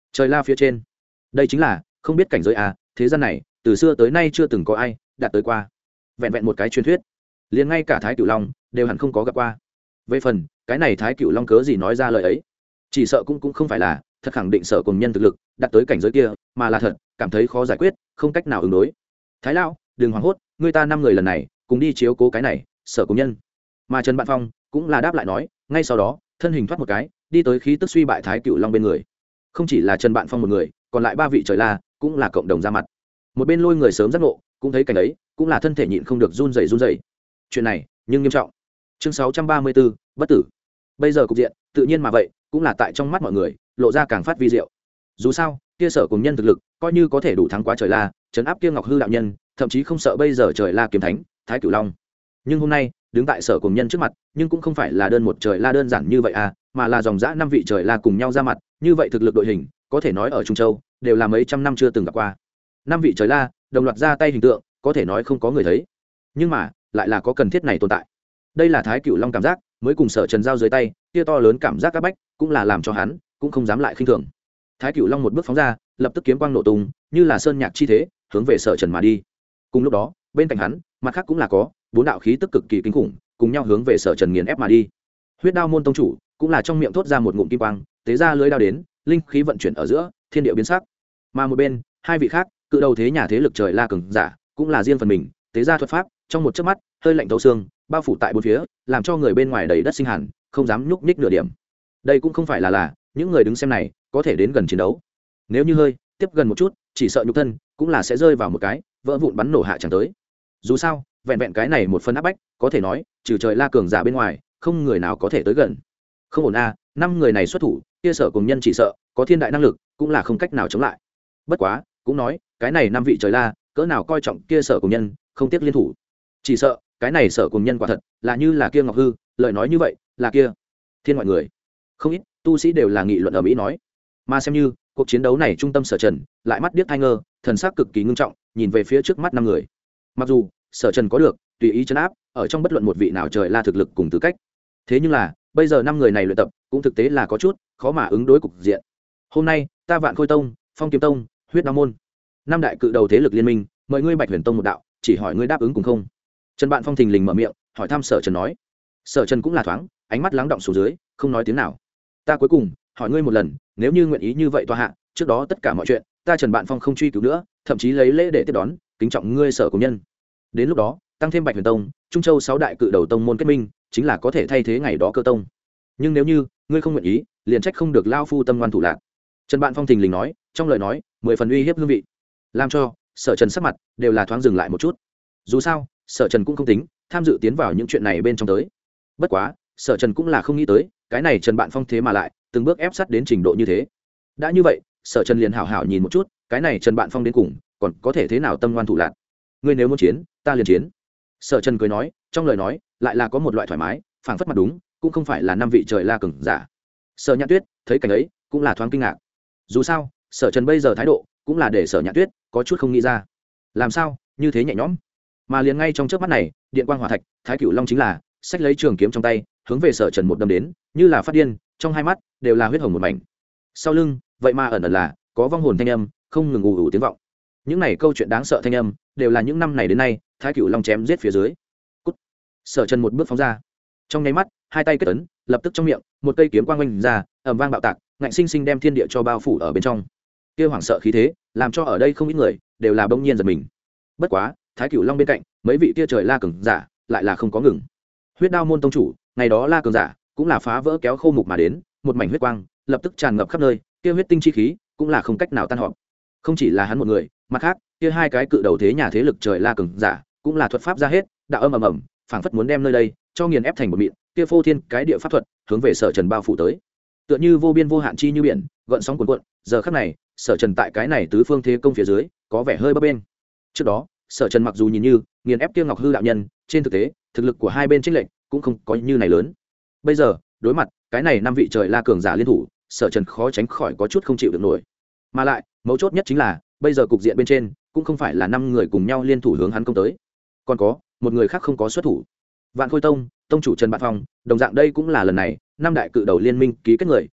A: trời la phía trên, đây chính là không biết cảnh giới à, thế gian này từ xưa tới nay chưa từng có ai đạt tới qua. Vẹn vẹn một cái truyền thuyết, liền ngay cả Thái Cửu Long đều hẳn không có gặp qua. Về phần cái này Thái Cửu Long cớ gì nói ra lời ấy, chỉ sợ cũng không phải là thật khẳng định Sở Cùng Nhân thực lực đạt tới cảnh giới kia, mà là thật cảm thấy khó giải quyết, không cách nào ứng đối. Thái lão, đừng hoảng hốt, người ta 5 người lần này cùng đi chiếu cố cái này Sở Cùng Nhân. Mà Trần Bạn Phong cũng là đáp lại nói, ngay sau đó thân hình thoát một cái đi tới khí tức suy bại Thái Cửu Long bên người. Không chỉ là Trần Bạn Phong một người, còn lại 3 vị trời la cũng là cộng đồng ra mặt. Một bên Lôi người sớm giác ngộ cũng thấy cảnh ấy, cũng là thân thể nhịn không được run rẩy. Chuyện này nhưng nghiêm trọng. Chương 634, bất tử. Bây giờ cục diện tự nhiên mà vậy cũng là tại trong mắt mọi người lộ ra càng phát vi diệu. Dù sao kia Sở Cùng Nhân thực lực coi như có thể đủ thắng quá trời la, trấn áp kia Ngọc Hư đạo nhân, thậm chí không sợ bây giờ trời la kiếm thánh Thái Cửu Long. Nhưng hôm nay đứng tại Sở Cùng Nhân trước mặt, nhưng cũng không phải là đơn một trời la đơn giản như vậy à, mà là dòng dã 5 vị trời la cùng nhau ra mặt, như vậy thực lực đội hình có thể nói ở Trung Châu đều là mấy trăm năm chưa từng gặp qua. 5 vị trời la đồng loạt ra tay hình tượng, có thể nói không có người thấy, nhưng mà lại là có cần thiết này tồn tại. Đây là Thái Cửu Long cảm giác mới cùng Sở Trần giao dưới tay, kia to lớn cảm giác áp bách cũng là làm cho hắn cũng không dám lại khinh thường. Thái Cửu Long một bước phóng ra, lập tức kiếm quang nổ tung, như là sơn nhạc chi thế, hướng về Sở Trần mà đi. Cùng lúc đó, bên cạnh hắn, mặt khác cũng là có 4 đạo khí tức cực kỳ kinh khủng, cùng nhau hướng về Sở Trần nghiền ép mà đi. Huyết Đao môn tông chủ cũng là trong miệng thốt ra một ngụm kim quang, tế ra lưới đao đến, linh khí vận chuyển ở giữa, thiên địa biến sắc. Mà một bên, 2 vị khác, cự đầu thế nhà thế lực trời la cường giả, cũng là riêng phần mình, tế ra thuật pháp, trong một chớp mắt, hơi lạnh thấu xương, bao phủ tại bốn phía, làm cho người bên ngoài đầy đất sinh hàn, không dám nhúc nhích nửa điểm. Đây cũng không phải là những người đứng xem này có thể đến gần chiến đấu. Nếu như hơi tiếp gần một chút, chỉ sợ nhục thân cũng là sẽ rơi vào một cái vỡ vụn bắn nổ hạ chẳng tới. Dù sao, vẹn vẹn cái này một phần áp bách, có thể nói trừ trời la cường giả bên ngoài, không người nào có thể tới gần. Không ổn a, 5 người này xuất thủ, kia Sở Cùng Nhân chỉ sợ có thiên đại năng lực, cũng là không cách nào chống lại. Bất quá, cũng nói, cái này 5 vị trời la, cỡ nào coi trọng kia Sở Cùng Nhân, không tiếc liên thủ. Chỉ sợ, cái này Sở Cùng Nhân quả thật là như là kia Ngọc Hư, lời nói như vậy, là kia thiên ngoại người. Không ít tu sĩ đều là nghị luận ở mỹ nói, mà xem như cuộc chiến đấu này trung tâm Sở Trần lại mắt điếc hai ngơ, thần sắc cực kỳ ngưng trọng, nhìn về phía trước mắt 5 người. Mặc dù Sở Trần có được tùy ý trấn áp ở trong bất luận một vị nào trời la thực lực cùng tư cách, thế nhưng là bây giờ 5 người này luyện tập cũng thực tế là có chút khó mà ứng đối cục diện. Hôm nay ta Vạn Khôi Tông, Phong Kiếm Tông, Huyết Đao môn 5 đại cự đầu thế lực liên minh, mời ngươi Bạch Huyền Tông một đạo, chỉ hỏi ngươi đáp ứng cùng không? Trần Bạn Phong thình lình mở miệng hỏi thăm Sở Trần nói. Sở Trần cũng là thoáng ánh mắt lắng động xuống dưới, không nói tiếng nào. Ta cuối cùng hỏi ngươi một lần, nếu như nguyện ý như vậy tòa hạ, trước đó tất cả mọi chuyện ta Trần Bạn Phong không truy cứu nữa, thậm chí lấy lễ để tiếp đón, kính trọng ngươi Sở Cùng Nhân. Đến lúc đó tăng thêm Bạch Huyền Tông, Trung Châu 6 đại cự đầu tông môn kết minh, chính là có thể thay thế ngày đó cơ tông. Nhưng nếu như ngươi không nguyện ý, liền trách không được lao phu tâm ngoan thủ lạc. Trần Bạn Phong thình lình nói, trong lời nói 10 phần uy hiếp hương vị, làm cho Sở Trần sắc mặt đều là thoáng dừng lại một chút. Dù sao Sở Trần cũng không tính tham dự tiến vào những chuyện này bên trong tới. Bất quá Sở Trần cũng là không nghĩ tới, cái này Trần Bạn Phong thế mà lại từng bước ép sát đến trình độ như thế. Đã như vậy, Sở Trần liền hảo hảo nhìn một chút, cái này Trần Bạn Phong đến cùng còn có thể thế nào tâm ngoan thủ lạc. Ngươi nếu muốn chiến, ta liền chiến. Sở Trần cười nói, trong lời nói lại là có một loại thoải mái, phảng phất mặt đúng, cũng không phải là 5 vị trời la cường giả. Sở Nhạn Tuyết thấy cảnh ấy cũng là thoáng kinh ngạc. Dù sao Sở Trần bây giờ thái độ cũng là để Sở Nhạn Tuyết có chút không nghĩ ra, làm sao như thế nhẹ nhõm. Mà liền ngay trong chớp mắt này, điện quang hỏa thạch, Thái Cửu Long chính là xách lấy trường kiếm trong tay, hướng về Sở Trần một đâm đến, như là phát điên, trong hai mắt đều là huyết hồng một mảnh. Sau lưng vậy mà ẩn ẩn là có vong hồn thanh âm không ngừng ù ù tiếng vọng. Những này câu chuyện đáng sợ thanh âm đều là những năm này đến nay Thái Cửu Long chém giết phía dưới. Cút. Sở Trần một bước phóng ra, trong nháy mắt hai tay kết ấn, lập tức trong miệng một cây kiếm quang oanh ra, ầm vang bạo tạc, ngạnh sinh sinh đem thiên địa cho bao phủ ở bên trong. Kia hoảng sợ khí thế làm cho ở đây không ít người đều là bỗng nhiên giật mình. Bất quá Thái Cửu Long bên cạnh mấy vị kia trời la cường giả lại là không có ngừng. Huyết Đao môn tông chủ ngày đó la cường giả cũng là phá vỡ kéo khô mục mà đến, một mảnh huyết quang lập tức tràn ngập khắp nơi, kia huyết tinh chi khí cũng là không cách nào tan họp. Không chỉ là hắn một người, mặt khác kia hai cái cự đầu thế nhà thế lực trời la cường giả cũng là thuật pháp ra hết, đạo âm ầm ầm, phảng phất muốn đem nơi đây cho nghiền ép thành một mịn, kia phô thiên cái địa pháp thuật hướng về Sở Trần bao phủ tới, tựa như vô biên vô hạn chi như biển, gợn sóng cuồn cuộn. Giờ khắc này Sở Trần tại cái này tứ phương thế công phía dưới có vẻ hơi bấp bênh. Trước đó Sở Trần mặc dù nhìn như nghiền ép kia Ngọc Hư đạo nhân, trên thực tế thực lực của hai bên chênh lệch cũng không có như này lớn. Bây giờ đối mặt cái này 5 vị trời la cường giả liên thủ, Sở Trần khó tránh khỏi có chút không chịu được nổi. Mà lại mấu chốt nhất chính là bây giờ cục diện bên trên cũng không phải là 5 người cùng nhau liên thủ hướng hắn công tới, còn có một người khác không có xuất thủ. Vạn Khôi Tông tông chủ Trần Bạn Phong đồng dạng đây cũng là lần này 5 đại cự đầu liên minh ký kết người,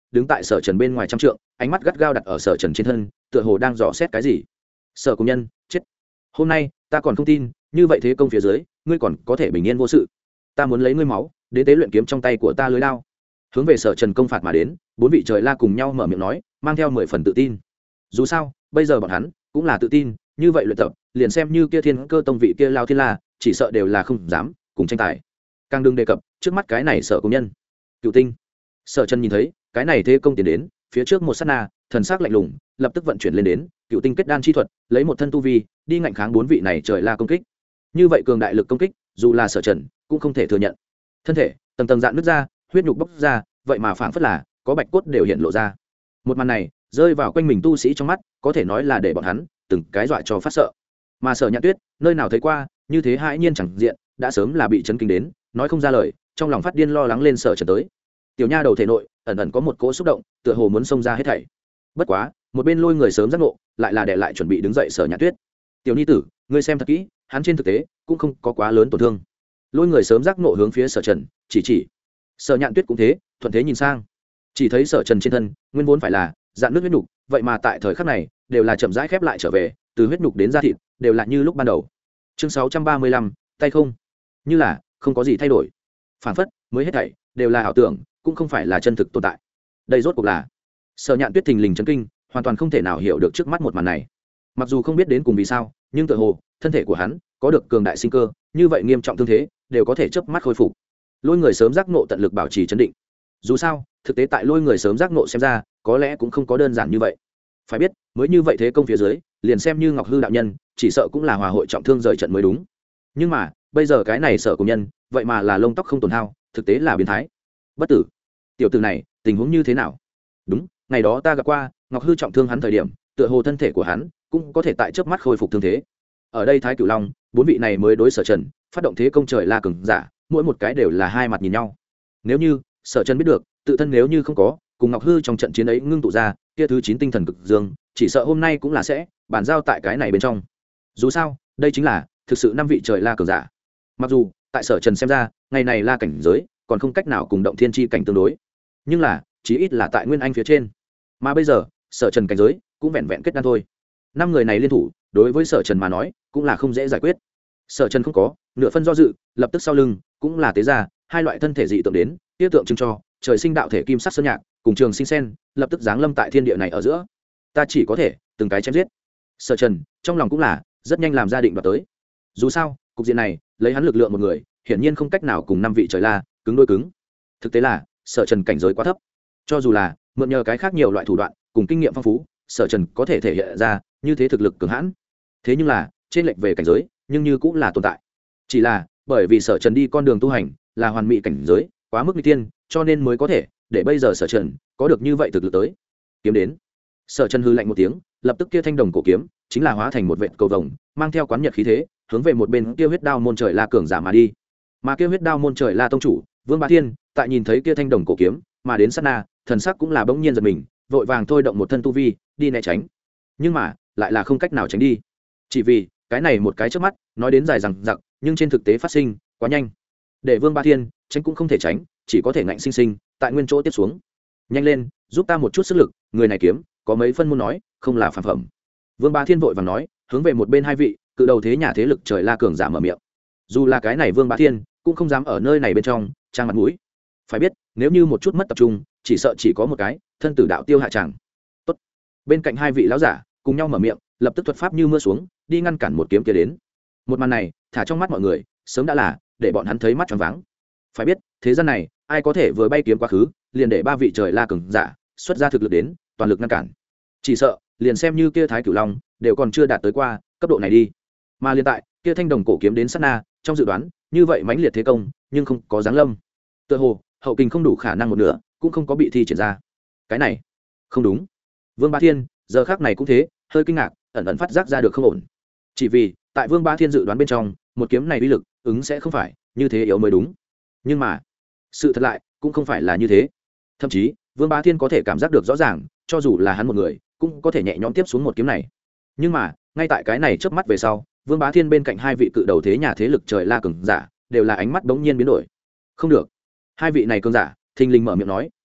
A: đứng tại Sở Trần bên ngoài trăm trượng, ánh mắt gắt gao đặt ở Sở Trần trên thân, tựa hồ đang dò xét cái gì. Sở công nhân chết, hôm nay ta còn không tin như vậy thế công phía dưới ngươi còn có thể bình yên vô sự. Ta muốn lấy ngươi máu đến tế luyện kiếm trong tay của ta lưới lao. Hướng về Sở Trần công phạt mà đến, bốn vị trời la cùng nhau mở miệng nói, mang theo 10 phần tự tin. Dù sao bây giờ bọn hắn cũng là tự tin, như vậy luyện tập liền xem như kia Thiên Cơ tông vị kia lao thiên la chỉ sợ đều là không dám cùng tranh tài. Càng đừng đề cập trước mắt cái này Sở công nhân Cựu Tinh. Sở Trần nhìn thấy cái này thế công tiến đến phía trước một sát na, thần sắc lạnh lùng lập tức vận chuyển lên đến Cựu Tinh kết đan chi thuật, lấy một thân tu vi đi ngạnh kháng bốn vị này trời la công kích. Như vậy cường đại lực công kích dù là Sở Trần cũng không thể thừa nhận. Thân thể tầng tầng dạn nứt ra, huyết nhục bốc ra, vậy mà phảng phất là có bạch cốt đều hiện lộ ra. Một màn này rơi vào quanh mình tu sĩ trong mắt, có thể nói là để bọn hắn từng cái dọa cho phát sợ. Mà Sở Nhạn Tuyết nơi nào thấy qua như thế hãi nhiên chẳng diện, đã sớm là bị chấn kinh đến nói không ra lời, trong lòng phát điên lo lắng lên Sở Trần tới. Tiểu nha đầu thể nội ẩn ẩn có một cỗ xúc động, tựa hồ muốn xông ra hết thảy. Bất quá một bên Lôi Người sớm giác ngộ lại là để lại chuẩn bị đứng dậy Sở Nhạn Tuyết. Tiểu nhi tử, ngươi xem thật kỹ, hắn trên thực tế cũng không có quá lớn tổn thương. Lôi Người sớm giác ngộ hướng phía Sở Trần chỉ. Sở Nhạn Tuyết cũng thế, thuận thế nhìn sang, chỉ thấy Sở Trần trên thân nguyên vốn phải là dạn nước huyết nhục, vậy mà tại thời khắc này đều là chậm rãi khép lại trở về, từ huyết nhục đến da thịt đều là như lúc ban đầu. Chương 635, tay không, như là không có gì thay đổi, phản phất mới hết thảy đều là ảo tưởng, cũng không phải là chân thực tồn tại. Đây rốt cuộc là. Sở Nhạn Tuyết thình lình chấn kinh, hoàn toàn không thể nào hiểu được trước mắt một màn này. Mặc dù không biết đến cùng vì sao, nhưng tựa hồ thân thể của hắn có được cường đại sinh cơ, như vậy nghiêm trọng thương thế đều có thể chớp mắt khôi phục. Lôi Người sớm giác ngộ tận lực bảo trì trấn định. Dù sao thực tế tại Lôi Người sớm giác ngộ xem ra có lẽ cũng không có đơn giản như vậy. Phải biết mới như vậy thế công phía dưới, liền xem như Ngọc Hư đạo nhân chỉ sợ cũng là hòa hội trọng thương rời trận mới đúng. Nhưng mà bây giờ cái này Sở công nhân vậy mà là lông tóc không tổn hao, thực tế là biến thái. Bất tử tiểu tử này tình huống như thế nào? Đúng, ngày đó ta gặp qua Ngọc Hư trọng thương hắn thời điểm, tựa hồ thân thể của hắn cũng có thể tại chớp mắt khôi phục thương thế. Ở đây Thái Cửu Long bốn vị này mới đối Sở Trần phát động thế công trời la cường giả, mỗi một cái đều là hai mặt nhìn nhau. Nếu như Sở Trần biết được tự thân nếu như không có cùng Ngọc Hư trong trận chiến ấy ngưng tụ ra kia thứ 9 tinh thần cực dương, chỉ sợ hôm nay cũng là sẽ bàn giao tại cái này bên trong. Dù sao đây chính là thực sự 5 vị trời la cường giả. Mặc dù tại Sở Trần xem ra ngày này la cảnh giới còn không cách nào cùng động thiên chi cảnh tương đối, nhưng là chí ít là tại Nguyên Anh phía trên. Mà bây giờ Sở Trần cảnh giới cũng vẹn vẹn kết đan thôi. 5 người này liên thủ đối với Sở Trần mà nói cũng là không dễ giải quyết. Sở Trần không có nửa phân do dự, lập tức sau lưng cũng là tế ra hai loại thân thể dị tượng đến, tiêu tượng trưng cho trời sinh đạo thể kim sắc sơn nhạc cùng trường sinh sen, lập tức giáng lâm tại thiên địa này ở giữa. Ta chỉ có thể từng cái chém giết. Sở Trần trong lòng cũng là rất nhanh làm ra định đoạt tới. Dù sao cục diện này lấy hắn lực lượng một người hiển nhiên không cách nào cùng 5 vị trời la cứng đôi cứng. Thực tế là Sở Trần cảnh giới quá thấp, cho dù là mượn nhờ cái khác nhiều loại thủ đoạn cùng kinh nghiệm phong phú, Sở Trần có thể thể hiện ra như thế thực lực cường hãn. Thế nhưng là trên lệch về cảnh giới nhưng như cũng là tồn tại. Chỉ là bởi vì Sở Trần đi con đường tu hành là hoàn mỹ cảnh giới, quá mức nguy tiên, cho nên mới có thể để bây giờ Sở Trần có được như vậy thực lực tới. Kiếm đến. Sở Trần hư lạnh một tiếng, lập tức kia thanh đồng cổ kiếm chính là hóa thành một vệt cầu vồng, mang theo quán nhật khí thế, hướng về một bên kia huyết đao môn trời la cường giả mà đi. Mà kia huyết đao môn trời la tông chủ Vương Bá Thiên tại nhìn thấy kia thanh đồng cổ kiếm mà đến sát na, thần sắc cũng là bỗng nhiên giật mình, vội vàng thôi động một thân tu vi đi né tránh. Nhưng mà lại là không cách nào tránh đi, chỉ vì cái này một cái trước mắt nói đến dài dằng dặc, nhưng trên thực tế phát sinh quá nhanh, để Vương Bá Thiên tránh cũng không thể tránh, chỉ có thể ngạnh sinh sinh tại nguyên chỗ tiếp xuống. Nhanh lên giúp ta một chút sức lực, người này kiếm có mấy phân muốn nói không là phản phẩm. Vương Bá Thiên vội vàng nói, hướng về một bên hai vị cự đầu thế nhà thế lực trời la cường giả mở miệng. Dù là cái này Vương Bá Thiên cũng không dám ở nơi này bên trong trang mặt mũi. Phải biết nếu như một chút mất tập trung, chỉ sợ chỉ có một cái thân tử đạo tiêu hạ tràng. Tốt. Bên cạnh hai vị lão giả cùng nhau mở miệng, lập tức thuật pháp như mưa xuống, đi ngăn cản một kiếm kia đến. Một màn này thả trong mắt mọi người sớm đã là để bọn hắn thấy mắt tròn váng. Phải biết thế gian này ai có thể vừa bay kiếm quá khứ liền để 3 vị trời la cường giả xuất ra thực lực đến toàn lực ngăn cản. Chỉ sợ liền xem như kia Thái Cửu Long đều còn chưa đạt tới qua cấp độ này đi. Mà liên tại kia thanh đồng cổ kiếm đến sát na, trong dự đoán như vậy mãnh liệt thế công nhưng không có giáng lâm. Tựa hồ hậu kình không đủ khả năng một nửa cũng không có bị thi triển ra. Cái này không đúng. Vương Bá Thiên giờ khắc này cũng thế, hơi kinh ngạc, ẩn ẩn phát giác ra được không ổn. Chỉ vì tại Vương Bá Thiên dự đoán bên trong, một kiếm này uy lực ứng sẽ không phải như thế yếu mới đúng. Nhưng mà sự thật lại cũng không phải là như thế. Thậm chí Vương Bá Thiên có thể cảm giác được rõ ràng, cho dù là hắn một người cũng có thể nhẹ nhõm tiếp xuống một kiếm này. Nhưng mà ngay tại cái này chớp mắt về sau, Vương Bá Thiên bên cạnh hai vị cự đầu thế nhà thế lực trời la cường giả đều là ánh mắt bỗng nhiên biến đổi. Không được. Hai vị này cường giả thình lình mở miệng nói,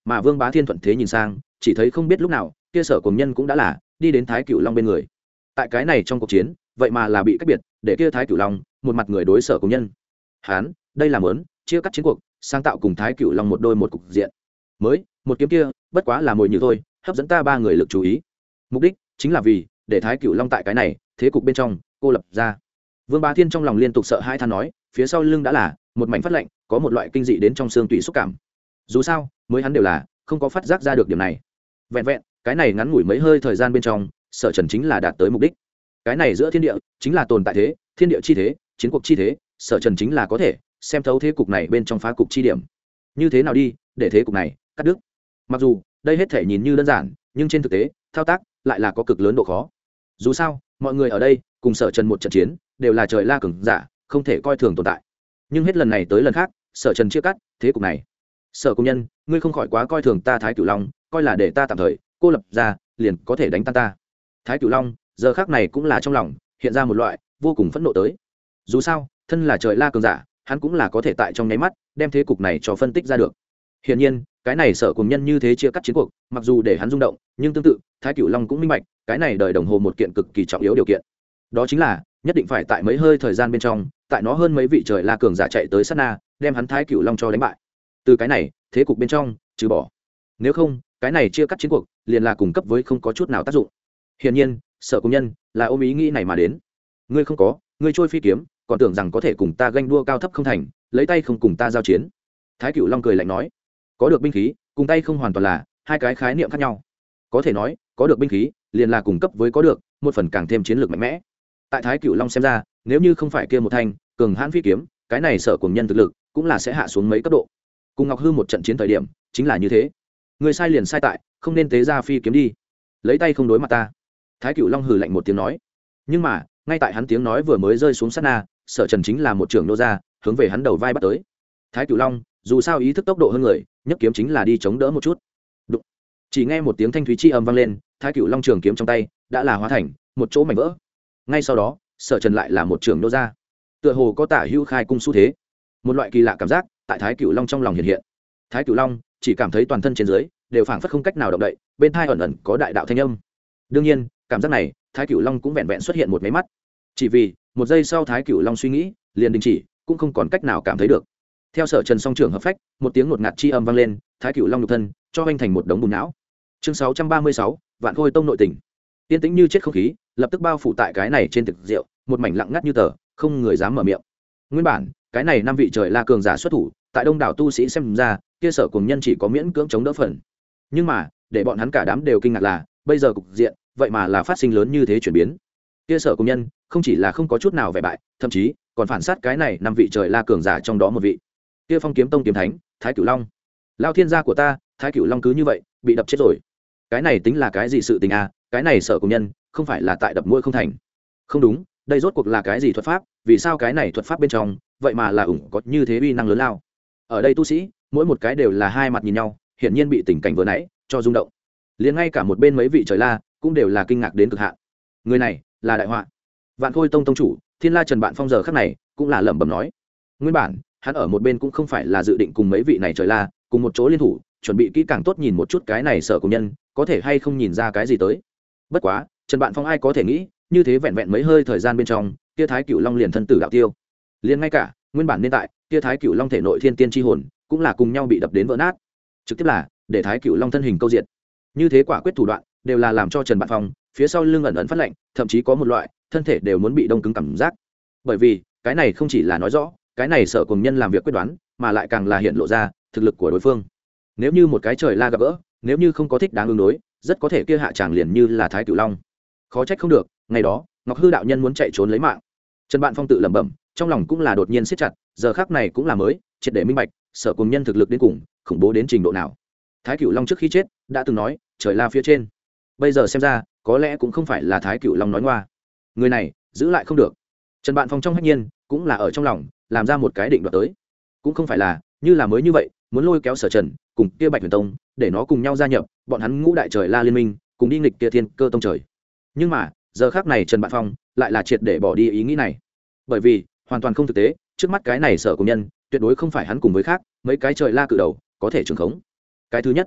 A: mà Vương Bá Thiên thuận thế nhìn sang, chỉ thấy không biết lúc nào kia Sở Cùng Nhân cũng đã là đi đến Thái Cửu Long bên người. Tại cái này trong cuộc chiến, vậy mà là bị cách biệt, để kia Thái Cửu Long một mặt người đối Sở Cùng Nhân. Hán, đây là muốn chia cắt chiến cuộc, sáng tạo cùng Thái Cửu Long một đôi một cục diện. Mới, một kiếm kia, bất quá là mồi nhử thôi, hấp dẫn ta ba người lực chú ý. Mục đích chính là vì để Thái Cửu Long tại cái này thế cục bên trong cô lập ra. Vương Bá Thiên trong lòng liên tục sợ hãi than nói, phía sau lưng đã là một mảnh phát lạnh, có một loại kinh dị đến trong xương tủy xúc cảm. Dù sao, mới hắn đều là không có phát giác ra được điểm này. Vẹn vẹn, cái này ngắn ngủi mấy hơi thời gian bên trong, Sở Trần chính là đạt tới mục đích. Cái này giữa thiên địa chính là tồn tại thế, thiên địa chi thế, chiến cuộc chi thế, Sở Trần chính là có thể xem thấu thế cục này bên trong phá cục chi điểm. Như thế nào đi, để thế cục này cắt đứt. Mặc dù đây hết thể nhìn như đơn giản, nhưng trên thực tế, thao tác lại là có cực lớn độ khó. Dù sao, mọi người ở đây cùng Sở Trần một trận chiến, đều là trời la cường giả, không thể coi thường tồn tại. Nhưng hết lần này tới lần khác, Sở Trần chia cắt thế cục này. Sở Công Nhân, ngươi không khỏi quá coi thường ta Thái Cửu Long, coi là để ta tạm thời cô lập ra, liền có thể đánh tan ta. Thái Cửu Long giờ khác này cũng là trong lòng hiện ra một loại vô cùng phẫn nộ tới. Dù sao, thân là trời la cường giả, hắn cũng là có thể tại trong nháy mắt đem thế cục này cho phân tích ra được. Hiển nhiên, cái này Sở Cùng Nhân như thế chia cắt chiến cuộc, mặc dù để hắn rung động, nhưng tương tự, Thái Cửu Long cũng minh bạch, cái này đời đồng hồ một kiện cực kỳ trọng yếu điều kiện. Đó chính là nhất định phải tại mấy hơi thời gian bên trong, tại nó hơn mấy vị trời la cường giả chạy tới sát na, đem hắn Thái Cửu Long cho đánh bại. Từ cái này, thế cục bên trong trừ bỏ, nếu không cái này chia cắt chiến cuộc liền là cung cấp với không có chút nào tác dụng. Hiển nhiên, Sở Cùng Nhân là ôm ý nghĩ này mà đến. Ngươi không có, ngươi trôi phi kiếm, còn tưởng rằng có thể cùng ta ganh đua cao thấp không thành, lấy tay không cùng ta giao chiến. Thái Cửu Long cười lạnh nói, có được binh khí cùng tay không hoàn toàn là hai cái khái niệm khác nhau. Có thể nói, có được binh khí liền là cung cấp với có được một phần càng thêm chiến lược mạnh mẽ. Tại Thái Cửu Long xem ra, nếu như không phải kia một thanh cường hãn phi kiếm, cái này Sở Cùng Nhân thực lực cũng là sẽ hạ xuống mấy cấp độ. Cùng Ngọc Hư một trận chiến thời điểm chính là như thế. Người sai liền sai tại không nên tế ra phi kiếm đi, lấy tay không đối mặt ta. Thái Cửu Long hừ lạnh một tiếng nói. Nhưng mà ngay tại hắn tiếng nói vừa mới rơi xuống sát na, Sở Trần chính là một trường nô ra hướng về hắn đầu vai bắt tới. Thái Cửu Long dù sao ý thức tốc độ hơn người, nhấc kiếm chính là đi chống đỡ một chút. Đụng. Chỉ nghe một tiếng thanh thúy chi âm vang lên, Thái Cửu Long trường kiếm trong tay đã là hóa thành một chỗ mảnh vỡ. Ngay sau đó, Sở Trần lại là một trường nô ra, tựa hồ có tả hữu khai cung xu thế. Một loại kỳ lạ cảm giác tại Thái Cửu Long trong lòng hiện hiện. Thái Cửu Long chỉ cảm thấy toàn thân trên dưới đều phảng phất không cách nào động đậy, bên tai ẩn ẩn có đại đạo thanh âm. Đương nhiên, cảm giác này, Thái Cửu Long cũng vẹn vẹn xuất hiện một mấy mắt. Chỉ vì, một giây sau Thái Cửu Long suy nghĩ, liền đình chỉ, cũng không còn cách nào cảm thấy được. Theo Sở Trần song trưởng hợp phách, một tiếng ngột ngạt chi âm vang lên, Thái Cửu Long nhục thân cho anh thành một đống bùn não. Chương 636, Vạn Khôi Tông nội tình. Tiên tĩnh như chết không khí, lập tức bao phủ tại cái này trên thực rượu, một mảnh lặng ngắt như tờ, không người dám mở miệng. Nguyên bản, cái này năm vị trời la cường giả xuất thủ, tại đông đảo tu sĩ xem ra, kia Sở Cùng Nhân chỉ có miễn cưỡng chống đỡ phần. Nhưng mà, để bọn hắn cả đám đều kinh ngạc là, bây giờ cục diện, vậy mà là phát sinh lớn như thế chuyển biến. Kia Sở Cùng Nhân không chỉ là không có chút nào vẻ bại, thậm chí còn phản sát cái này năm vị trời la cường giả trong đó một vị. Kia Phong Kiếm Tông kiếm thánh, Thái Cửu Long. Lao thiên gia của ta, Thái Cửu Long cứ như vậy bị đập chết rồi. Cái này tính là cái gì sự tình à? Cái này Sở Cùng Nhân không phải là tại đập mũi không thành. Không đúng, đây rốt cuộc là cái gì thuật pháp? Vì sao cái này thuật pháp bên trong vậy mà là ủng có như thế uy năng lớn lao? Ở đây tu sĩ, mỗi một cái đều là hai mặt nhìn nhau, hiển nhiên bị tình cảnh vừa nãy cho rung động. Liền ngay cả một bên mấy vị trời la cũng đều là kinh ngạc đến cực hạn. Người này là đại họa. Vạn Khôi Tông tông chủ Thiên La Trần Bạn Phong giờ khắc này cũng là lẩm bẩm nói. Nguyên bản hắn ở một bên cũng không phải là dự định cùng mấy vị này trời la cùng một chỗ liên thủ, chuẩn bị kỹ càng tốt nhìn một chút cái này Sở Cùng Nhân có thể hay không nhìn ra cái gì tới. Bất quá Trần Bạn Phong ai có thể nghĩ, như thế vẹn vẹn mấy hơi thời gian bên trong, kia Thái Cửu Long liền thân tử đạo tiêu. Liền ngay cả nguyên bản nên tại kia Thái Cửu Long thể nội thiên tiên chi hồn cũng là cùng nhau bị đập đến vỡ nát, trực tiếp là để Thái Cửu Long thân hình câu diệt. Như thế quả quyết thủ đoạn đều là làm cho Trần Bạn Phong phía sau lưng ẩn ẩn phát lạnh, thậm chí có một loại thân thể đều muốn bị đông cứng cảm giác. Bởi vì cái này không chỉ là nói rõ cái này Sở Cùng Nhân làm việc quyết đoán, mà lại càng là hiện lộ ra thực lực của đối phương. Nếu như một cái trời la gặp gỡ, nếu như không có thích đáng ứng đối, rất có thể kia hạ tràng liền như là Thái Cửu Long. Khó trách không được, ngày đó Ngọc Hư đạo nhân muốn chạy trốn lấy mạng. Trần Bạn Phong tự lẩm bẩm, trong lòng cũng là đột nhiên siết chặt, giờ khắc này cũng là mới triệt để minh bạch Sở Cùng Nhân thực lực đến cùng khủng bố đến trình độ nào. Thái Cửu Long trước khi chết đã từng nói trời la phía trên, bây giờ xem ra có lẽ cũng không phải là Thái Cửu Long nói ngoa. Người này giữ lại không được. Trần Bạn Phong trong hách nhiên cũng là ở trong lòng làm ra một cái định đoạt tới, cũng không phải là như là mới như vậy muốn lôi kéo Sở Trần cùng kia Bạch Huyền Tông để nó cùng nhau gia nhập bọn hắn ngũ đại trời la liên minh, cùng đi nghịch kia Thiên Cơ Tông trời. Nhưng mà giờ khắc này Trần Bạn Phong lại là triệt để bỏ đi ý nghĩ này, bởi vì hoàn toàn không thực tế. Trước mắt cái này Sở Cùng Nhân tuyệt đối không phải hắn cùng với khác mấy cái trời la cự đầu có thể trường khống. Cái thứ nhất,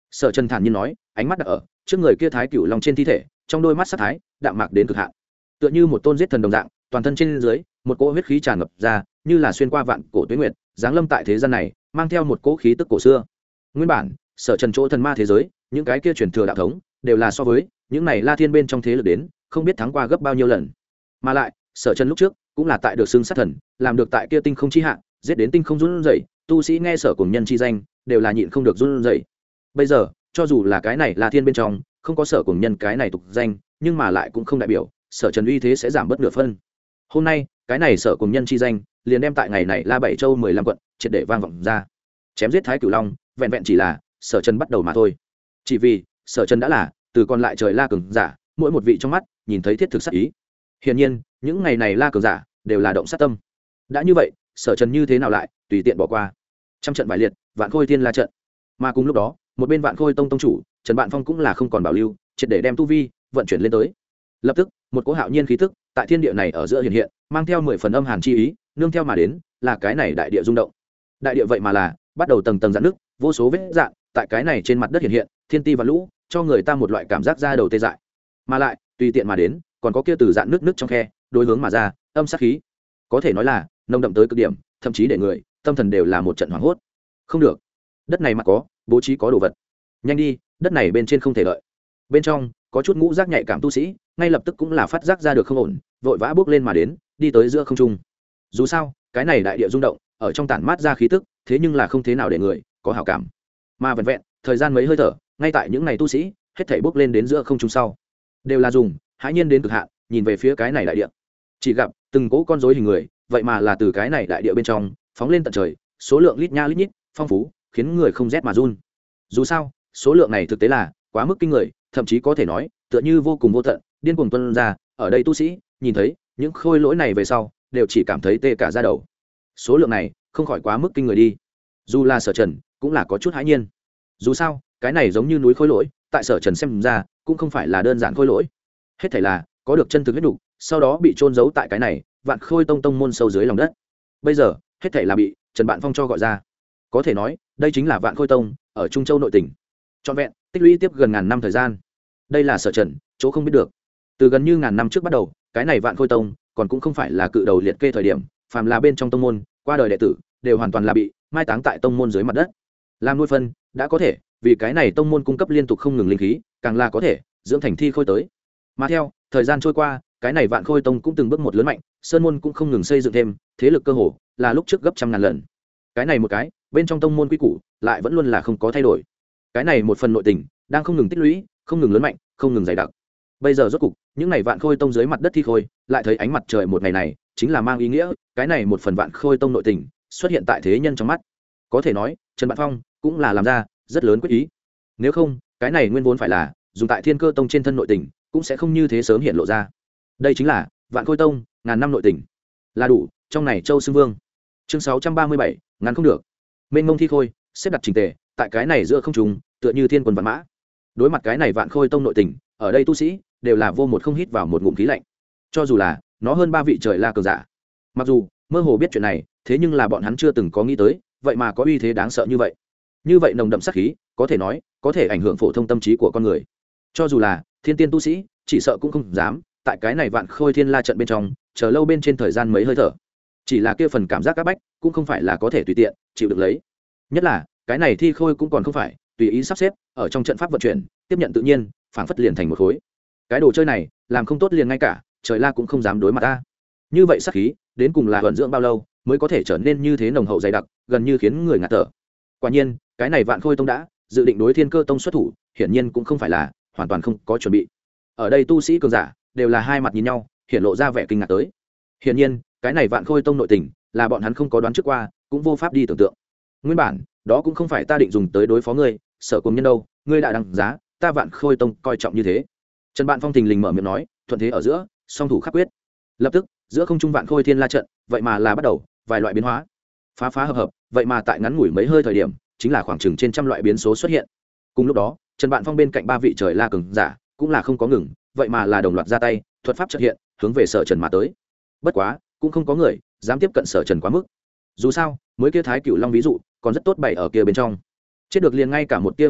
A: Sở Trần thản nhiên nói, ánh mắt đặt ở trước người kia thái cựu long trên thi thể, trong đôi mắt sắc thái đạm mạc đến cực hạn, tựa như một tôn giết thần đồng dạng, toàn thân trên dưới một cỗ huyết khí tràn ngập ra, như là xuyên qua vạn cổ tuế nguyệt, giáng lâm tại thế gian này, mang theo một cỗ khí tức cổ xưa. Nguyên bản, Sở Trần chỗ thần ma thế giới, những cái kia truyền thừa đạo thống, đều là so với những này La Thiên bên trong thế lực đến, không biết thắng qua gấp bao nhiêu lần. Mà lại, Sở Trần lúc trước cũng là tại được xưng sát thần, làm được tại kia tinh không chi hạ, giết đến tinh không run rẩy, tu sĩ nghe Sở cùng nhân chi danh, đều là nhịn không được run rẩy. Bây giờ, cho dù là cái này La Thiên bên trong, không có Sở cùng nhân cái này tục danh, nhưng mà lại cũng không đại biểu Sở Trần uy thế sẽ giảm bớt nửa phân. Hôm nay, cái này Sở cùng nhân chi danh, liền đem tại ngày này La Bảy Châu 15 quận, triệt để vang vọng ra. Chém giết Thái Cửu Long, vẹn vẹn chỉ là Sở Trần bắt đầu mà thôi. Chỉ vì, Sở Trần đã là từ còn lại trời La cường giả, mỗi một vị trong mắt nhìn thấy thiết thực sát ý. Hiển nhiên, những ngày này La cường giả đều là động sát tâm. Đã như vậy, Sở Trần như thế nào lại tùy tiện bỏ qua? Trăm trận bại liệt, Vạn Khôi Thiên La trận. Mà cùng lúc đó, một bên Vạn Khôi Tông tông chủ, Trần Bạn Phong cũng là không còn bảo lưu, triệt để đem tu vi vận chuyển lên tới. Lập tức, một cỗ hạo nhiên khí tức tại thiên địa này ở giữa hiện hiện, mang theo 10 phần âm hàn chi ý, nương theo mà đến, là cái này đại địa rung động. Đại địa vậy mà là bắt đầu tầng tầng rạn nước, vô số vết rạn tại cái này trên mặt đất hiện hiện, thiên ti và lũ, cho người ta một loại cảm giác da đầu tê dại. Mà lại, tùy tiện mà đến, còn có kia từ dạn nước trong khe, đối hướng mà ra, âm sát khí. Có thể nói là nồng đậm tới cực điểm, thậm chí để người tâm thần đều là một trận hoảng hốt. Không được, đất này mà có, bố trí có đồ vật. Nhanh đi, đất này bên trên không thể lợi. Bên trong có chút ngũ giác nhạy cảm tu sĩ, ngay lập tức cũng là phát giác ra được không ổn, vội vã bước lên mà đến, đi tới giữa không trung. Dù sao, cái này đại địa rung động, ở trong tản mát ra khí tức, thế nhưng là không thế nào để người có hảo cảm. Mà vẹn vẹn thời gian mấy hơi thở, ngay tại những này tu sĩ hết thảy bước lên đến giữa không trung sau, đều là dùng hãi nhiên đến cực hạn, nhìn về phía cái này đại địa. Chỉ gặp từng cỗ con rối hình người, vậy mà là từ cái này đại địa bên trong phóng lên tận trời, số lượng lít nha lít nhít, phong phú, khiến người không rét mà run. Dù sao, số lượng này thực tế là quá mức kinh người, thậm chí có thể nói, tựa như vô cùng vô tận, điên cuồng tuôn ra, ở đây tu sĩ nhìn thấy những khôi lỗi này về sau, đều chỉ cảm thấy tê cả da đầu. Số lượng này không khỏi quá mức kinh người đi. Dù là Sở Trần, cũng là có chút hãi nhiên. Dù sao, cái này giống như núi khôi lỗi, tại Sở Trần xem ra, cũng không phải là đơn giản khôi lỗi. Hết thảy là có được chân thực huyết đủ, sau đó bị chôn giấu tại cái này Vạn Khôi Tông tông môn sâu dưới lòng đất. Bây giờ, hết thảy là bị Trần Bạn Phong cho gọi ra. Có thể nói, đây chính là Vạn Khôi Tông ở Trung Châu nội tỉnh. Trọn vẹn tích lũy tiếp gần ngàn năm thời gian. Đây là Sở Trần chỗ không biết được. Từ gần như ngàn năm trước bắt đầu, cái này Vạn Khôi Tông còn cũng không phải là cự đầu liệt kê thời điểm, phàm là bên trong tông môn, qua đời đệ tử đều hoàn toàn là bị mai táng tại tông môn dưới mặt đất. Làm nuôi phân đã có thể, vì cái này tông môn cung cấp liên tục không ngừng linh khí, càng là có thể dưỡng thành thi khôi tới. Mà theo thời gian trôi qua, cái này Vạn Khôi Tông cũng từng bước một lớn mạnh, sơn môn cũng không ngừng xây dựng thêm, thế lực cơ hồ là lúc trước gấp trăm ngàn lần. Cái này một cái, bên trong tông môn quy củ lại vẫn luôn là không có thay đổi. Cái này một phần nội tình đang không ngừng tích lũy, không ngừng lớn mạnh, không ngừng dày đặc. Bây giờ rốt cục, những này Vạn Khôi Tông dưới mặt đất thi khôi, lại thấy ánh mặt trời một ngày này, chính là mang ý nghĩa, cái này một phần Vạn Khôi Tông nội tình xuất hiện tại thế nhân trong mắt. Có thể nói, Trần Bạn Phong cũng là làm ra rất lớn quyết ý. Nếu không, cái này nguyên vốn phải là dùng tại Thiên Cơ Tông trên thân nội tình, cũng sẽ không như thế sớm hiện lộ ra. Đây chính là Vạn Khôi Tông ngàn năm nội tình, là đủ trong này châu xưng vương. Chương 637, ngàn không được. Mênh mông thi khôi xếp đặt chỉnh tề tại cái này giữa không trung, tựa như thiên quân vạn mã. Đối mặt cái này Vạn Khôi Tông nội tình, ở đây tu sĩ đều là vô một không hít vào một ngụm khí lạnh. Cho dù là nó hơn 3 vị trời La cường giả, mặc dù mơ hồ biết chuyện này, thế nhưng là bọn hắn chưa từng có nghĩ tới, vậy mà có uy thế đáng sợ như vậy. Như vậy nồng đậm sát khí, có thể nói có thể ảnh hưởng phổ thông tâm trí của con người. Cho dù là thiên tiên tu sĩ, chỉ sợ cũng không dám tại cái này Vạn Khôi Thiên La trận bên trong chờ lâu bên trên thời gian mấy hơi thở. Chỉ là kia phần cảm giác áp bách, cũng không phải là có thể tùy tiện chịu được lấy. Nhất là cái này thi khôi cũng còn không phải tùy ý sắp xếp ở trong trận pháp vận chuyển, tiếp nhận tự nhiên, phảng phất liền thành một khối. Cái đồ chơi này làm không tốt liền ngay cả trời La cũng không dám đối mặt ta. Như vậy sát khí đến cùng là vận dưỡng bao lâu mới có thể trở nên như thế nồng hậu dày đặc, gần như khiến người ngạt thở. Quả nhiên, cái này Vạn Khôi Tông đã dự định đối Thiên Cơ Tông xuất thủ, hiển nhiên cũng không phải là hoàn toàn không có chuẩn bị. Ở đây tu sĩ cường giả đều là hai mặt nhìn nhau, hiện lộ ra vẻ kinh ngạc tới. Hiển nhiên, cái này Vạn Khôi Tông nội tình là bọn hắn không có đoán trước qua, cũng vô pháp đi tưởng tượng. Nguyên bản, đó cũng không phải ta định dùng tới đối phó ngươi, Sở Cùng Nhân đâu, ngươi đã đăng giá, ta Vạn Khôi Tông coi trọng như thế. Trần Bạn Phong thình lình mở miệng nói, thuận thế ở giữa, song thủ khắc quyết. Lập tức, giữa không trung Vạn Khôi Thiên La trận, vậy mà là bắt đầu vài loại biến hóa. Phá phá hợp hợp, vậy mà tại ngắn ngủi mấy hơi thời điểm, chính là khoảng chừng trên trăm loại biến số xuất hiện. Cùng lúc đó, Trần Bạn Phong bên cạnh 3 vị trời La cường giả, cũng là không có ngừng, vậy mà là đồng loạt ra tay, thuật pháp chợt hiện, hướng về Sở Trần mà tới. Bất quá, cũng không có người dám tiếp cận Sở Trần quá mức. Dù sao, mới kia Thái Cửu Long ví dụ, còn rất tốt bày ở kia bên trong. Chết được liền ngay cả một tia hồn thể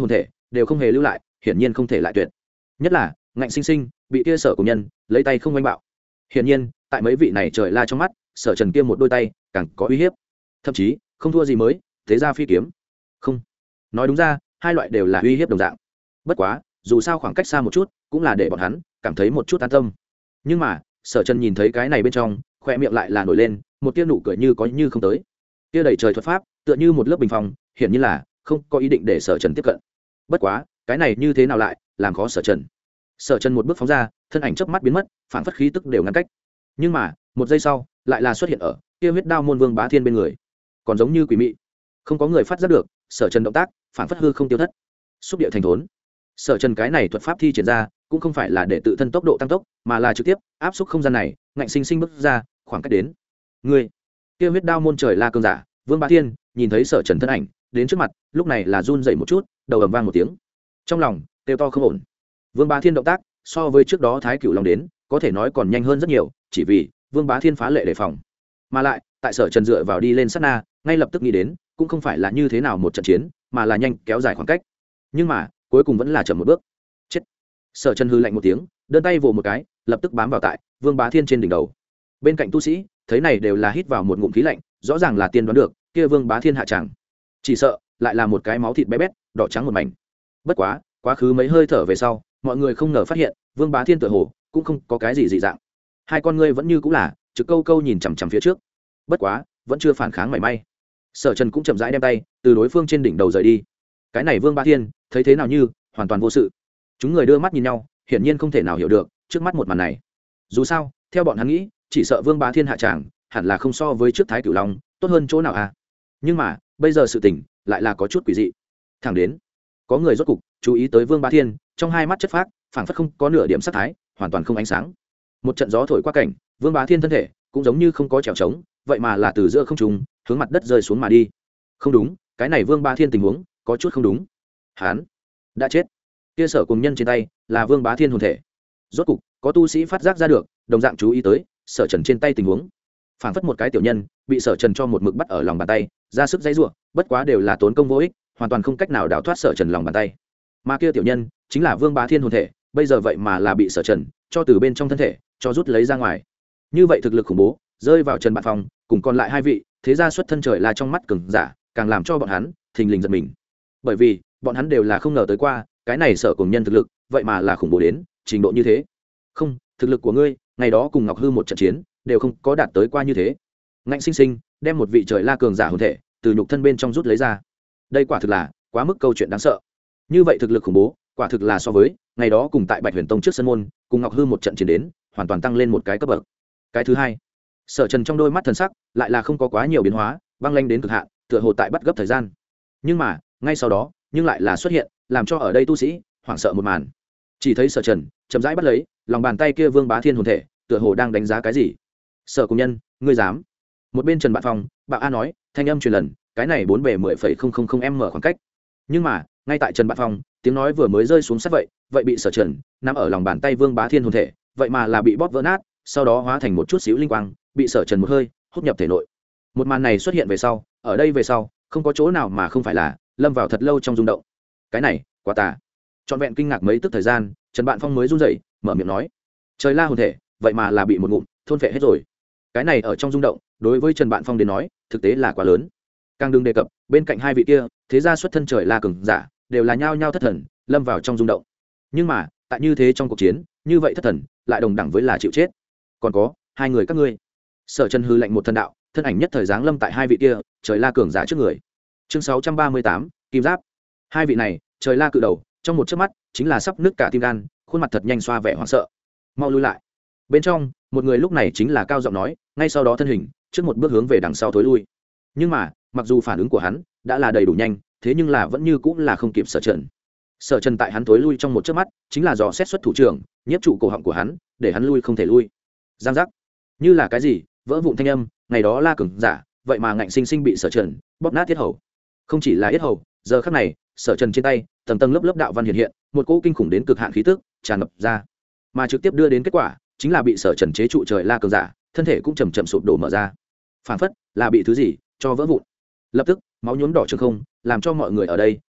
A: đều không hề lưu lại, hiển nhiên không thể lại tuyệt. Nhất là ngạnh sinh sinh bị kia Sở cùng nhân lấy tay không oanh bạo. Hiển nhiên tại mấy vị này trời la trong mắt, Sở Trần kia một đôi tay càng có uy hiếp, thậm chí không thua gì mới thế ra phi kiếm. Không, nói đúng ra hai loại đều là uy hiếp đồng dạng. Bất quá dù sao khoảng cách xa một chút cũng là để bọn hắn cảm thấy một chút an tâm. Nhưng mà Sở Trần nhìn thấy cái này bên trong, khoe miệng lại là nổi lên một tia nụ cười như có như không tới. Tia đầy trời thuật pháp tựa như một lớp bình phong, hiển nhiên là không có ý định để Sở Trần tiếp cận. Bất quá cái này như thế nào lại làm khó Sở Trần. Sở Trần một bước phóng ra, thân ảnh chớp mắt biến mất, phản phất khí tức đều ngăn cách. Nhưng mà một giây sau lại là xuất hiện ở kia huyết đao môn Vương Bá Thiên bên người, còn giống như quỷ mị, không có người phát giác được Sở Trần động tác phản phất hư không tiêu thất, xúc địa thành thốn. Sở Trần cái này thuật pháp thi triển ra cũng không phải là để tự thân tốc độ tăng tốc, mà là trực tiếp áp xúc không gian này, ngạnh sinh sinh bước ra khoảng cách đến. Người kia huyết đao môn trời la cương giả Vương Bá Thiên nhìn thấy Sở Trần thân ảnh đến trước mặt, lúc này là run dậy một chút, đầu ầm vang một tiếng, trong lòng kêu to không ổn. Vương Bá Thiên động tác so với trước đó Thái Cửu Long đến có thể nói còn nhanh hơn rất nhiều, chỉ vì Vương Bá Thiên phá lệ đề phòng, mà lại tại Sở Trần dựa vào đi lên sát na, ngay lập tức nghĩ đến cũng không phải là như thế nào một trận chiến, mà là nhanh kéo dài khoảng cách. Nhưng mà cuối cùng vẫn là chậm một bước. Chết. Sở Trần hư lạnh một tiếng, đơn tay vồ một cái, lập tức bám vào tại Vương Bá Thiên trên đỉnh đầu. Bên cạnh tu sĩ thấy này đều là hít vào một ngụm khí lạnh, rõ ràng là tiên đoán được kia Vương Bá Thiên hạ tràng, chỉ sợ lại là một cái máu thịt bé bét, đỏ trắng một mảnh. Bất quá quá khứ mấy hơi thở về sau, mọi người không ngờ phát hiện Vương Bá Thiên tựa hồ cũng không có cái gì dị dạng, hai con ngươi vẫn như cũng là trực câu câu nhìn chằm chằm phía trước. Bất quá vẫn chưa phản kháng mảy may. Sở Trần cũng chậm rãi đem tay từ đối phương trên đỉnh đầu rời đi. Cái này Vương Bá Thiên thấy thế nào như hoàn toàn vô sự. Chúng người đưa mắt nhìn nhau, hiển nhiên không thể nào hiểu được trước mắt một màn này. Dù sao theo bọn hắn nghĩ, chỉ sợ Vương Bá Thiên hạ tràng hẳn là không so với trước Thái Cửu Long tốt hơn chỗ nào à. Nhưng mà bây giờ sự tình lại là có chút quỷ dị. Thẳng đến có người rốt cục chú ý tới Vương Bá Thiên trong hai mắt chất phác, phảng phất không có nửa điểm sắc thái, hoàn toàn không ánh sáng. Một trận gió thổi qua cảnh, Vương Bá Thiên thân thể cũng giống như không có trèo trống, vậy mà là từ giữa không trung hướng mặt đất rơi xuống mà đi. Không đúng, cái này Vương Bá Thiên tình huống có chút không đúng. Hắn đã chết. Kia Sở cùng nhân trên tay là Vương Bá Thiên hồn thể. Rốt cục có tu sĩ phát giác ra được, đồng dạng chú ý tới Sở Trần trên tay tình huống. Phảng phất một cái tiểu nhân bị Sở Trần cho một mực bắt ở lòng bàn tay, ra sức giãy giụa, bất quá đều là tốn công vô ích, hoàn toàn không cách nào đào thoát Sở Trần lòng bàn tay. Mà kia tiểu nhân chính là Vương Bá Thiên hồn thể, bây giờ vậy mà là bị Sở Trần cho từ bên trong thân thể cho rút lấy ra ngoài. Như vậy thực lực khủng bố rơi vào Trần Bạn Phong cùng còn lại hai vị thế gia xuất thân trời là trong mắt cường giả, càng làm cho bọn hắn thình lình giật mình. Bởi vì bọn hắn đều là không ngờ tới qua cái này Sở cùng nhân thực lực vậy mà là khủng bố đến trình độ như thế. Không, thực lực của ngươi ngày đó cùng Ngọc Hư một trận chiến đều không có đạt tới qua như thế. Ngạnh sinh sinh đem một vị trời la cường giả hồn thể từ nhục thân bên trong rút lấy ra, đây quả thực là quá mức câu chuyện đáng sợ. Như vậy thực lực khủng bố quả thực là so với ngày đó cùng tại Bạch Huyền Tông trước sân môn cùng Ngọc Hư một trận chiến đến hoàn toàn tăng lên một cái cấp bậc. Cái thứ hai, Sở Trần trong đôi mắt thần sắc lại là không có quá nhiều biến hóa, băng lanh đến cực hạn, tựa hồ tại bắt gấp thời gian. Nhưng mà ngay sau đó nhưng lại là xuất hiện làm cho ở đây tu sĩ hoảng sợ một màn. Chỉ thấy Sở Trần chậm rãi bắt lấy lòng bàn tay kia Vương Bá Thiên hồn thể, tựa hồ đang đánh giá cái gì. Sở cùng nhân, ngươi dám? Một bên Trần Bạn Phong Bạo A nói, thanh âm truyền lần, cái này 4 bề 10,000 m khoảng cách. Nhưng mà ngay tại Trần Bạn Phong tiếng nói vừa mới rơi xuống sát vậy bị Sở Trần nằm ở lòng bàn tay Vương Bá Thiên hồn thể vậy mà là bị bóp vỡ nát, sau đó hóa thành một chút xíu linh quang bị Sở Trần một hơi hút nhập thể nội. Một màn này xuất hiện về sau, ở đây về sau không có chỗ nào mà không phải là lâm vào thật lâu trong rung động. Cái này quá tà. Trọn vẹn kinh ngạc mấy tức thời gian, Trần Bạn Phong mới run rẩy mở miệng nói, trời la hồn thể vậy mà là bị một ngụm thôn phệ hết rồi. Cái này ở trong rung động đối với Trần Bạn Phong đến nói thực tế là quá lớn. Càng đừng đề cập bên cạnh hai vị kia thế gia xuất thân trời la cường giả đều là nhao nhao thất thần, lâm vào trong rung động. Nhưng mà tại như thế trong cuộc chiến, như vậy thất thần lại đồng đẳng với là chịu chết. Còn có hai người các ngươi. Sở Trần hư lạnh một thần đạo, thân ảnh nhất thời giáng lâm tại hai vị kia trời la cường giả trước người. Chương 638, Kim Giáp. Hai vị này trời la cự đầu trong một chớp mắt chính là sắp nứt cả tim gan, khuôn mặt thật nhanh xoa vẻ hoảng sợ. Mau lui lại. Bên trong một người lúc này chính là cao giọng nói, ngay sau đó thân hình trước một bước hướng về đằng sau thối lui. Nhưng mà mặc dù phản ứng của hắn đã là đầy đủ nhanh, thế nhưng là vẫn như cũng là không kịp Sở Trần. Sở Trần tại hắn thối lui trong một chớp mắt chính là dò xét xuất thủ trưởng, nhiếp trụ cổ họng của hắn để hắn lui không thể lui. Giang giác, như là cái gì vỡ vụn thanh âm, ngày đó la cường giả vậy mà ngạnh sinh sinh bị Sở Trần bóp nát yết hầu. Không chỉ là yết hầu, giờ khắc này Sở Trần trên tay tầng tầng lớp lớp đạo văn hiện hiện, một cỗ kinh khủng đến cực hạn khí tức tràn ngập ra, mà trực tiếp đưa đến kết quả chính là bị Sở Trần chế trụ trời la cường giả thân thể cũng chầm chậm sụp đổ mở ra, phản phất là bị thứ gì cho vỡ vụn. Lập tức máu nhuốm đỏ trường không, làm cho mọi người ở đây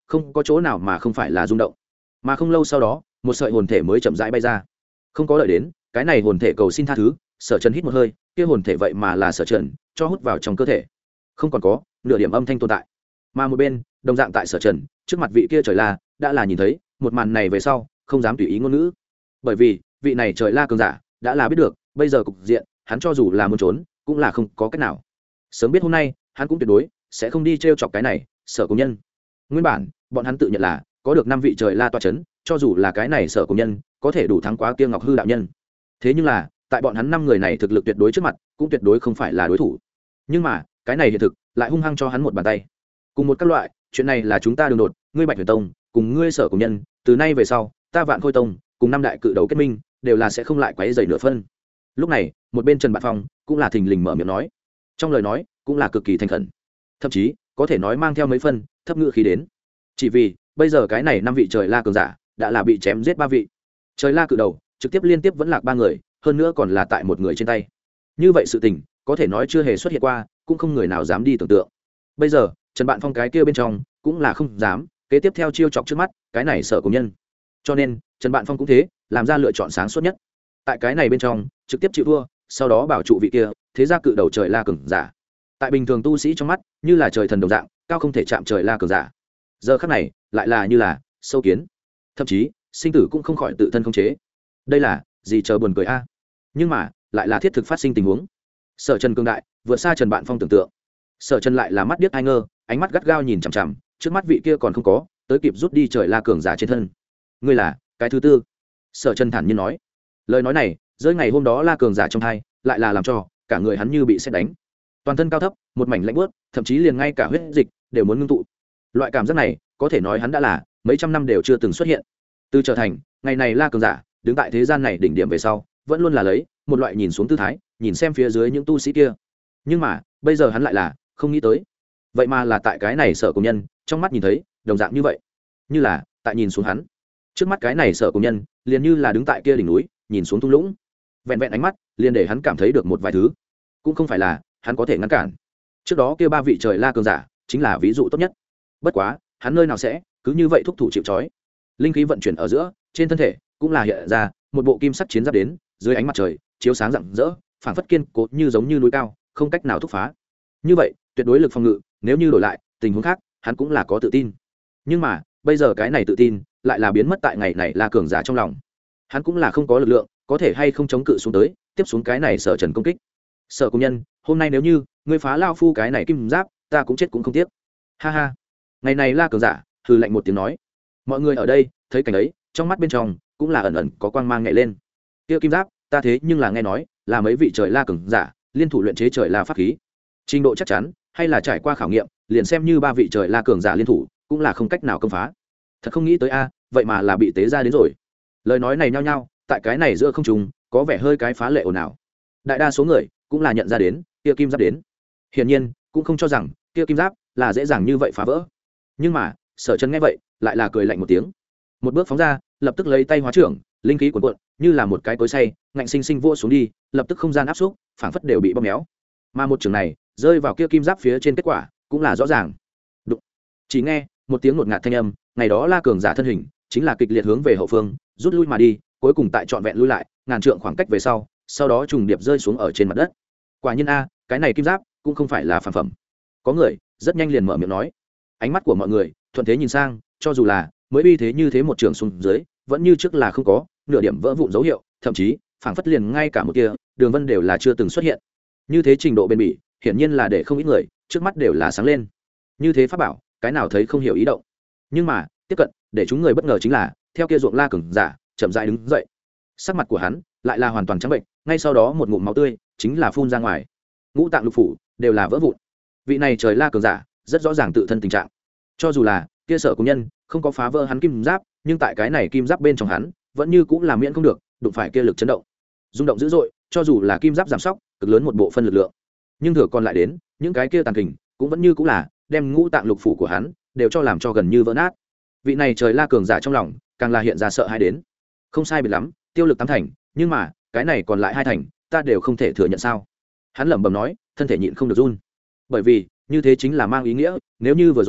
A: không có chỗ nào mà không phải là rung động. Mà không lâu sau đó một sợi hồn thể mới chậm rãi bay ra. Không có đợi đến cái này hồn thể cầu xin tha thứ, Sở Trần hít một hơi, kia hồn thể vậy mà là Sở Trần cho hút vào trong cơ thể, không còn có nửa điểm âm thanh tồn tại. Mà một bên đồng dạng tại Sở Trần trước mặt vị kia trời la đã là nhìn thấy một màn này về sau không dám tùy ý ngôn ngữ, bởi vì vị này trời la cường giả đã là biết được bây giờ cục diện, hắn cho dù là muốn trốn cũng là không có cách nào. Sớm biết hôm nay hắn cũng tuyệt đối sẽ không đi t chọc cái này Sở Công Nhân. Nguyên bản bọn hắn tự nhận là có được 5 vị trời la tọa chấn, cho dù là cái này Sở Công Nhân có thể đủ thắng quá kia Ngọc Hư đạo nhân, thế nhưng là tại bọn hắn 5 người này thực lực tuyệt đối trước mặt cũng tuyệt đối không phải là đối thủ. Nhưng mà cái này hiện thực lại hung hăng cho hắn một bàn tay. Cùng một các loại, chuyện này là chúng ta đường đột, ngươi Bạch Huyền Tông cùng ngươi Sở Công Nhân, từ nay về sau ta Vạn Khôi Tông cùng 5 đại cự đầu kết minh, đều là sẽ không lại quấy rầy nửa phân. Lúc này một bên Trần Bạn Phong cũng là thình lình mở miệng nói, trong lời nói cũng là cực kỳ thành khẩn, thậm chí có thể nói mang theo mấy phân thấp ngữ khí đến. Chỉ vì bây giờ cái này 5 vị trời la cường giả đã là bị chém giết 3 vị trời la cự đầu, trực tiếp liên tiếp vẫn lạc 3 người, hơn nữa còn là tại một người trên tay. Như vậy sự tình có thể nói chưa hề xuất hiện qua, cũng không người nào dám đi tưởng tượng. Bây giờ Trần Bạn Phong cái kia bên trong cũng là không dám kế tiếp theo chiêu chọc trước mắt cái này Sở Công Nhân, cho nên Trần Bạn Phong cũng thế làm ra lựa chọn sáng suốt nhất, tại cái này bên trong trực tiếp chịu thua, sau đó bảo trụ vị kia thế gia cự đầu trời la cường giả. Tại bình thường tu sĩ trong mắt như là trời thần đồng dạng cao không thể chạm trời la cường giả, giờ khắc này lại là như là sâu kiến, thậm chí sinh tử cũng không khỏi tự thân khống chế. Đây là gì chờ buồn cười a. Nhưng mà lại là thiết thực phát sinh tình huống. Sở Trần cường đại vượt xa Trần Bạn Phong tưởng tượng. Sở Trần lại là mắt điếc ai ngơ, ánh mắt gắt gao nhìn chằm chằm trước mắt vị kia còn không có tới kịp rút đi trời la cường giả trên thân. Ngươi là cái thứ tư. Sở Trần thản nhiên nói. Lời nói này rơi ngày hôm đó la cường giả trong thai, lại là làm cho cả người hắn như bị sét đánh, toàn thân cao thấp một mảnh lạnh buốt, thậm chí liền ngay cả huyết dịch đều muốn ngưng tụ. Loại cảm giác này có thể nói hắn đã là mấy trăm năm đều chưa từng xuất hiện. Từ trở thành ngày này la cường giả đứng tại thế gian này đỉnh điểm về sau, vẫn luôn là lấy một loại nhìn xuống tư thái nhìn xem phía dưới những tu sĩ kia. Nhưng mà bây giờ hắn lại là không nghĩ tới, vậy mà là tại cái này Sở Công Nhân trong mắt nhìn thấy đồng dạng như vậy, như là tại nhìn xuống hắn. Trước mắt cái này Sở Công Nhân liền như là đứng tại kia đỉnh núi nhìn xuống thung lũng, vẹn vẹn ánh mắt liền để hắn cảm thấy được một vài thứ, cũng không phải là hắn có thể ngăn cản. Trước đó kia 3 vị trời la cường giả chính là ví dụ tốt nhất. Bất quá hắn nơi nào sẽ cứ như vậy thúc thủ chịu trói. Linh khí vận chuyển ở giữa trên thân thể cũng là hiện ra một bộ kim sắc chiến giáp đến, dưới ánh mặt trời chiếu sáng rạng rỡ, phảng phất kiên cố như giống như núi cao, không cách nào thúc phá. Như vậy tuyệt đối lực phòng ngự, nếu như đổi lại tình huống khác hắn cũng là có tự tin. Nhưng mà bây giờ cái này tự tin lại là biến mất tại ngày này la cường giả trong lòng. Hắn cũng là không có lực lượng có thể hay không chống cự xuống tới tiếp xuống cái này Sở Trần công kích. Sở Công Nhân, hôm nay nếu như ngươi phá lao phu cái này kim giáp, ta cũng chết cũng không tiếc. Ha ha. Ngày này la cường giả hừ lạnh một tiếng nói. Mọi người ở đây thấy cảnh ấy, trong mắt bên trong cũng là ẩn ẩn có quang mang nhảy lên. Kia kim giáp, ta thế nhưng là nghe nói là mấy vị trời la cường giả liên thủ luyện chế trời la pháp khí. Trình độ chắc chắn hay là trải qua khảo nghiệm, liền xem như 3 vị trời la cường giả liên thủ cũng là không cách nào công phá. Thật không nghĩ tới a, vậy mà là bị tế ra đến rồi. Lời nói này nhao nhao tại cái này giữa không trung có vẻ hơi cái phá lệ ồn ào. Đại đa số người cũng là nhận ra đến kia kim giáp đến, hiển nhiên cũng không cho rằng kia kim giáp là dễ dàng như vậy phá vỡ. Nhưng mà Sở Trần nghe vậy lại là cười lạnh một tiếng, một bước phóng ra, lập tức lấy tay hóa trưởng, linh khí cuồn cuộn như là một cái cối xay ngạnh sinh sinh vua xuống đi, lập tức không gian áp xúc phảng phất đều bị bóp méo. Mà một trường này rơi vào kia kim giáp phía trên, kết quả cũng là rõ ràng. Đụng. Chỉ nghe một tiếng ngột ngạt thanh âm, ngày đó la cường giả thân hình chính là kịch liệt hướng về hậu phương rút lui mà đi, cuối cùng tại trọn vẹn lui lại ngàn trượng khoảng cách về sau đó trùng điệp rơi xuống ở trên mặt đất. Quả nhiên a, cái này kim giáp cũng không phải là phàm phẩm. Có người rất nhanh liền mở miệng nói. Ánh mắt của mọi người thuận thế nhìn sang, cho dù là mới uy thế như thế một trường xuống dưới, vẫn như trước là không có nửa điểm vỡ vụn dấu hiệu, thậm chí phảng phất liền ngay cả một kia đường vân đều là chưa từng xuất hiện. Như thế trình độ bền bỉ, hiển nhiên là để không ít người trước mắt đều là sáng lên. Như thế pháp bảo, cái nào thấy không hiểu ý động. Nhưng mà tiếp cận để chúng người bất ngờ chính là theo kia ruộng la cường giả chậm rãi đứng dậy, sắc mặt của hắn lại là hoàn toàn trắng bệnh, ngay sau đó một ngụm máu tươi chính là phun ra ngoài, ngũ tạng lục phủ đều là vỡ vụn. Vị này trời la cường giả rất rõ ràng tự thân tình trạng, cho dù là kia Sở Công Nhân không có phá vỡ hắn kim giáp, nhưng tại cái này kim giáp bên trong hắn vẫn như cũng là miễn không được đụng phải kia lực chấn động, rung động dữ dội, cho dù là kim giáp giảm sóc cực lớn một bộ phân lực lượng, nhưng thừa còn lại đến những cái kia tàn kình cũng vẫn như cũng là đem ngũ tạng lục phủ của hắn đều cho làm cho gần như vỡ nát. Vị này trời la cường giả trong lòng càng là hiện ra sợ hãi đến. Không sai biệt lắm, tiêu lực 8 thành, nhưng mà cái này còn lại 2 thành ta đều không thể thừa nhận sao? Hắn lẩm bẩm nói, thân thể nhịn không được run, bởi vì như thế chính là mang ý nghĩa nếu như vừa rồi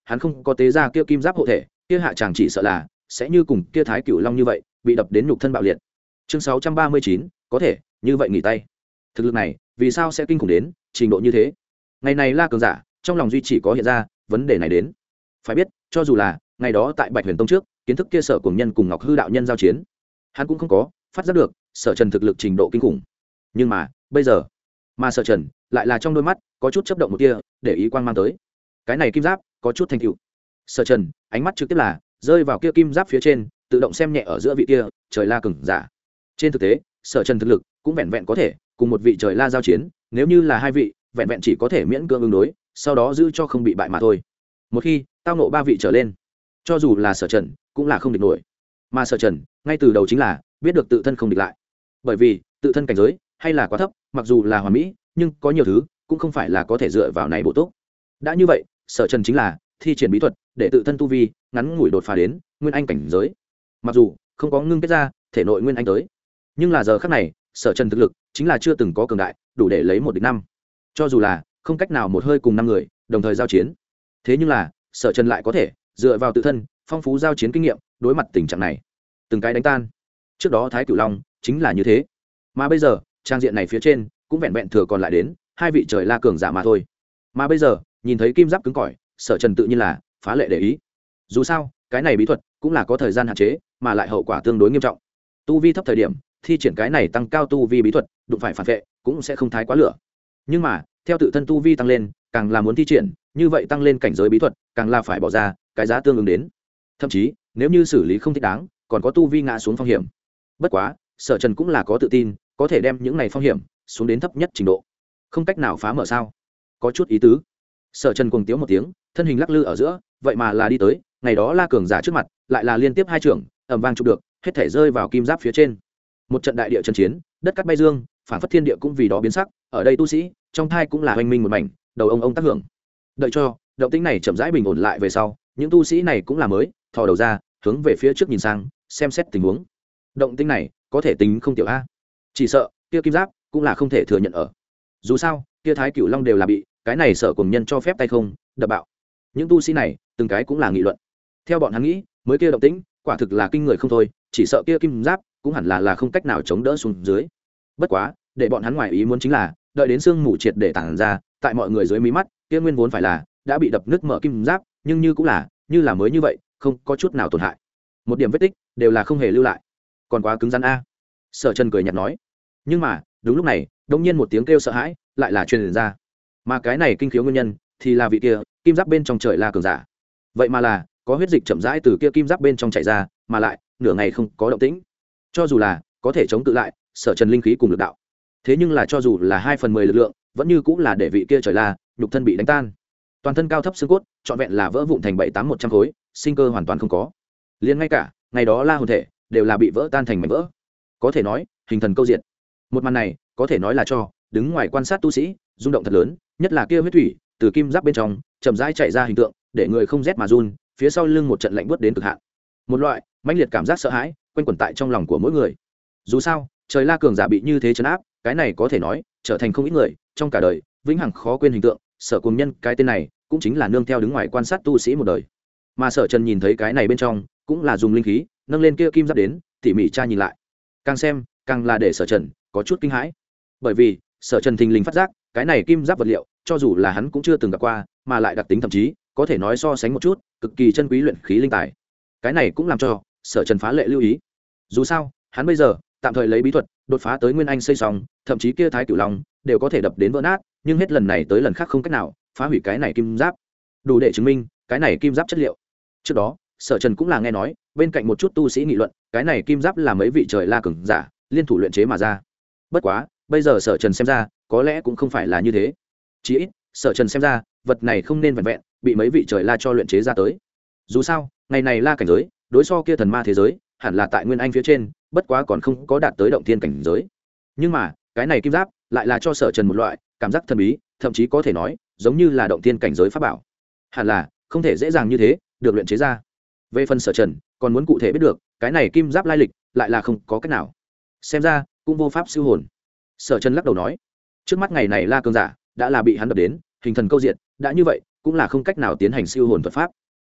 A: hắn không có tế ra kia kim giáp hộ thể, kia hạ chàng chỉ sợ là sẽ như cùng kia thái cửu long như vậy bị đập đến nhục thân bạo liệt. Chương 639, có thể như vậy nghỉ tay. Thực lực này vì sao sẽ kinh khủng đến trình độ như thế? Ngày này La cường giả trong lòng duy chỉ có hiện ra vấn đề này đến. Phải biết, cho dù là ngày đó tại Bạch Huyền Tông trước, kiến thức kia Sở Cuồng Nhân cùng Ngọc Hư đạo nhân giao chiến, hắn cũng không có phát giác được Sở Trần thực lực trình độ kinh khủng. Nhưng mà bây giờ, mà Sở Trần lại là trong đôi mắt có chút chớp động một tia để ý quang mang tới. Cái này kim giáp có chút thành tựu. Sở Trần ánh mắt trực tiếp là rơi vào kia kim giáp phía trên, tự động xem nhẹ ở giữa vị kia trời La cường giả. Trên thực tế, Sở Trần thực lực cũng vẹn vẹn có thể cùng một vị trời La giao chiến, nếu như là hai vị, vẹn vẹn chỉ có thể miễn cưỡng ứng đối, sau đó giữ cho không bị bại mà thôi. Một khi tao nộ ba vị trở lên, cho dù là Sở Trần cũng là không địch nổi. Mà Sở Trần ngay từ đầu chính là biết được tự thân không địch lại, bởi vì tự thân cảnh giới hay là quá thấp, mặc dù là hoàn mỹ, nhưng có nhiều thứ cũng không phải là có thể dựa vào này bổ túc. Đã như vậy, Sở Trần chính là thi triển bí thuật để tự thân tu vi ngắn ngủi đột phá đến nguyên anh cảnh giới. Mặc dù không có ngưng kết ra thể nội nguyên anh tới, nhưng là giờ khắc này, Sở Trần thực lực chính là chưa từng có cường đại, đủ để lấy một địch năm. Cho dù là không cách nào một hơi cùng năm người đồng thời giao chiến, thế nhưng là Sở Trần lại có thể dựa vào tự thân phong phú giao chiến kinh nghiệm đối mặt tình trạng này, từng cái đánh tan. Trước đó Thái Cửu Long chính là như thế, mà bây giờ trang diện này phía trên cũng vẹn vẹn thừa còn lại đến hai vị trời La cường giả mà thôi. Mà bây giờ nhìn thấy kim giáp cứng cỏi, Sở Trần tự nhiên là phá lệ để ý. Dù sao cái này bí thuật cũng là có thời gian hạn chế, mà lại hậu quả tương đối nghiêm trọng. Tu vi thấp thời điểm thi triển cái này tăng cao tu vi bí thuật, đụng phải phản vệ cũng sẽ không thái quá lửa. Nhưng mà theo tự thân tu vi tăng lên, càng là muốn thi triển như vậy tăng lên cảnh giới bí thuật, càng là phải bỏ ra cái giá tương ứng đến. Thậm chí nếu như xử lý không thích đáng, còn có tu vi ngã xuống phong hiểm. Bất quá Sở Trần cũng là có tự tin có thể đem những này phong hiểm xuống đến thấp nhất trình độ. Không cách nào phá mở sao? Có chút ý tứ. Sở Trần cuồng tiếu một tiếng, thân hình lắc lư ở giữa, vậy mà là đi tới ngày đó La cường giả trước mặt, lại là liên tiếp hai trưởng ầm vang chụp được, hết thể rơi vào kim giáp phía trên. Một trận đại địa chân chiến, đất cắt bay dương, phản phất thiên địa cũng vì đó biến sắc, ở đây tu sĩ trong thai cũng là hoành minh một mảnh, đầu ông tác hưởng. Đợi cho động tĩnh này chậm rãi bình ổn lại về sau, những tu sĩ này cũng là mới thò đầu ra, hướng về phía trước nhìn sang, xem xét tình huống. Động tĩnh này có thể tính không tiểu a, chỉ sợ kia kim giáp cũng là không thể thừa nhận ở. Dù sao kia Thái Cửu Long đều là bị cái này Sở Cuồng Nhân cho phép tay không đập bạo. Những tu sĩ này từng cái cũng là nghị luận, theo bọn hắn nghĩ mới kia động tĩnh quả thực là kinh người không thôi, chỉ sợ kia kim giáp cũng hẳn là không cách nào chống đỡ xuống dưới. Bất quá để bọn hắn ngoài ý muốn chính là đợi đến sương mù triệt để tản ra tại mọi người dưới mí mắt, kia nguyên vốn phải là đã bị đập nứt mở kim giáp, nhưng như cũng là như là mới như vậy, không có chút nào tổn hại, một điểm vết tích đều là không hề lưu lại, còn quá cứng rắn a. Sở Trần cười nhạt nói. Nhưng mà đúng lúc này đông nhiên một tiếng kêu sợ hãi lại là truyền ra, mà cái này kinh khiếu nguyên nhân thì là vị kia kim giáp bên trong trời La cường giả, vậy mà là có huyết dịch chậm rãi từ kia kim giáp bên trong chảy ra, mà lại nửa ngày không có động tĩnh. Cho dù là có thể chống tự lại Sở Trần linh khí cùng lực đạo, thế nhưng là cho dù là 2/10 lực lượng, vẫn như cũng là để vị kia trời La nhục thân bị đánh tan, toàn thân cao thấp xương cốt trọn vẹn là vỡ vụn thành 7-8-100 khối, sinh cơ hoàn toàn không có. Liền ngay cả ngày đó La hồn thể đều là bị vỡ tan thành mảnh vỡ, có thể nói hình thần câu diệt. Một màn này có thể nói là cho đứng ngoài quan sát tu sĩ rung động thật lớn, nhất là kia huyết thủy từ kim giáp bên trong chậm rãi chạy ra hình tượng, để người không rét mà run, phía sau lưng một trận lạnh buốt đến cực hạn. Một loại mãnh liệt cảm giác sợ hãi quanh quẩn tại trong lòng của mỗi người. Dù sao trời La cường giả bị như thế trấn áp, cái này có thể nói trở thành không ít người trong cả đời vĩnh hằng khó quên hình tượng. Sở Cuồng Nhân cái tên này cũng chính là nương theo đứng ngoài quan sát tu sĩ một đời. Mà Sở Trần nhìn thấy cái này bên trong cũng là dùng linh khí nâng lên kia kim giáp đến tỉ mỉ tra nhìn lại, càng xem càng là để Sở Trần có chút kinh hãi, bởi vì Sở Trần thình lình phát giác cái này kim giáp vật liệu cho dù là hắn cũng chưa từng gặp qua, mà lại đặc tính thậm chí có thể nói so sánh một chút cực kỳ chân quý luyện khí linh tài. Cái này cũng làm cho Sở Trần phá lệ lưu ý. Dù sao hắn bây giờ tạm thời lấy bí thuật đột phá tới nguyên anh xây xong, thậm chí kia Thái Cửu Long đều có thể đập đến vỡ nát, nhưng hết lần này tới lần khác không cách nào phá hủy cái này kim giáp, đủ để chứng minh cái này kim giáp chất liệu. Trước đó Sở Trần cũng là nghe nói bên cạnh một chút tu sĩ nghị luận cái này kim giáp là mấy vị trời La cường giả liên thủ luyện chế mà ra. Bất quá bây giờ Sở Trần xem ra có lẽ cũng không phải là như thế, chí ít Sở Trần xem ra vật này không nên vẹn vẹn bị mấy vị trời La cho luyện chế ra tới. Dù sao ngày này La cảnh giới đối so kia thần ma thế giới hẳn là tại nguyên anh phía trên, bất quá còn không có đạt tới động thiên cảnh giới. Nhưng mà cái này kim giáp lại là cho Sở Trần một loại cảm giác thần bí, thậm chí có thể nói giống như là động thiên cảnh giới pháp bảo, hẳn là không thể dễ dàng như thế được luyện chế ra. Về phần Sở Trần còn muốn cụ thể biết được cái này kim giáp lai lịch, lại là không có cách nào, xem ra cũng vô pháp siêu hồn. Sở Trần lắc đầu nói, trước mắt ngày này La cường giả đã là bị hắn đập đến hình thần câu diệt, đã như vậy cũng là không cách nào tiến hành siêu hồn thuật pháp.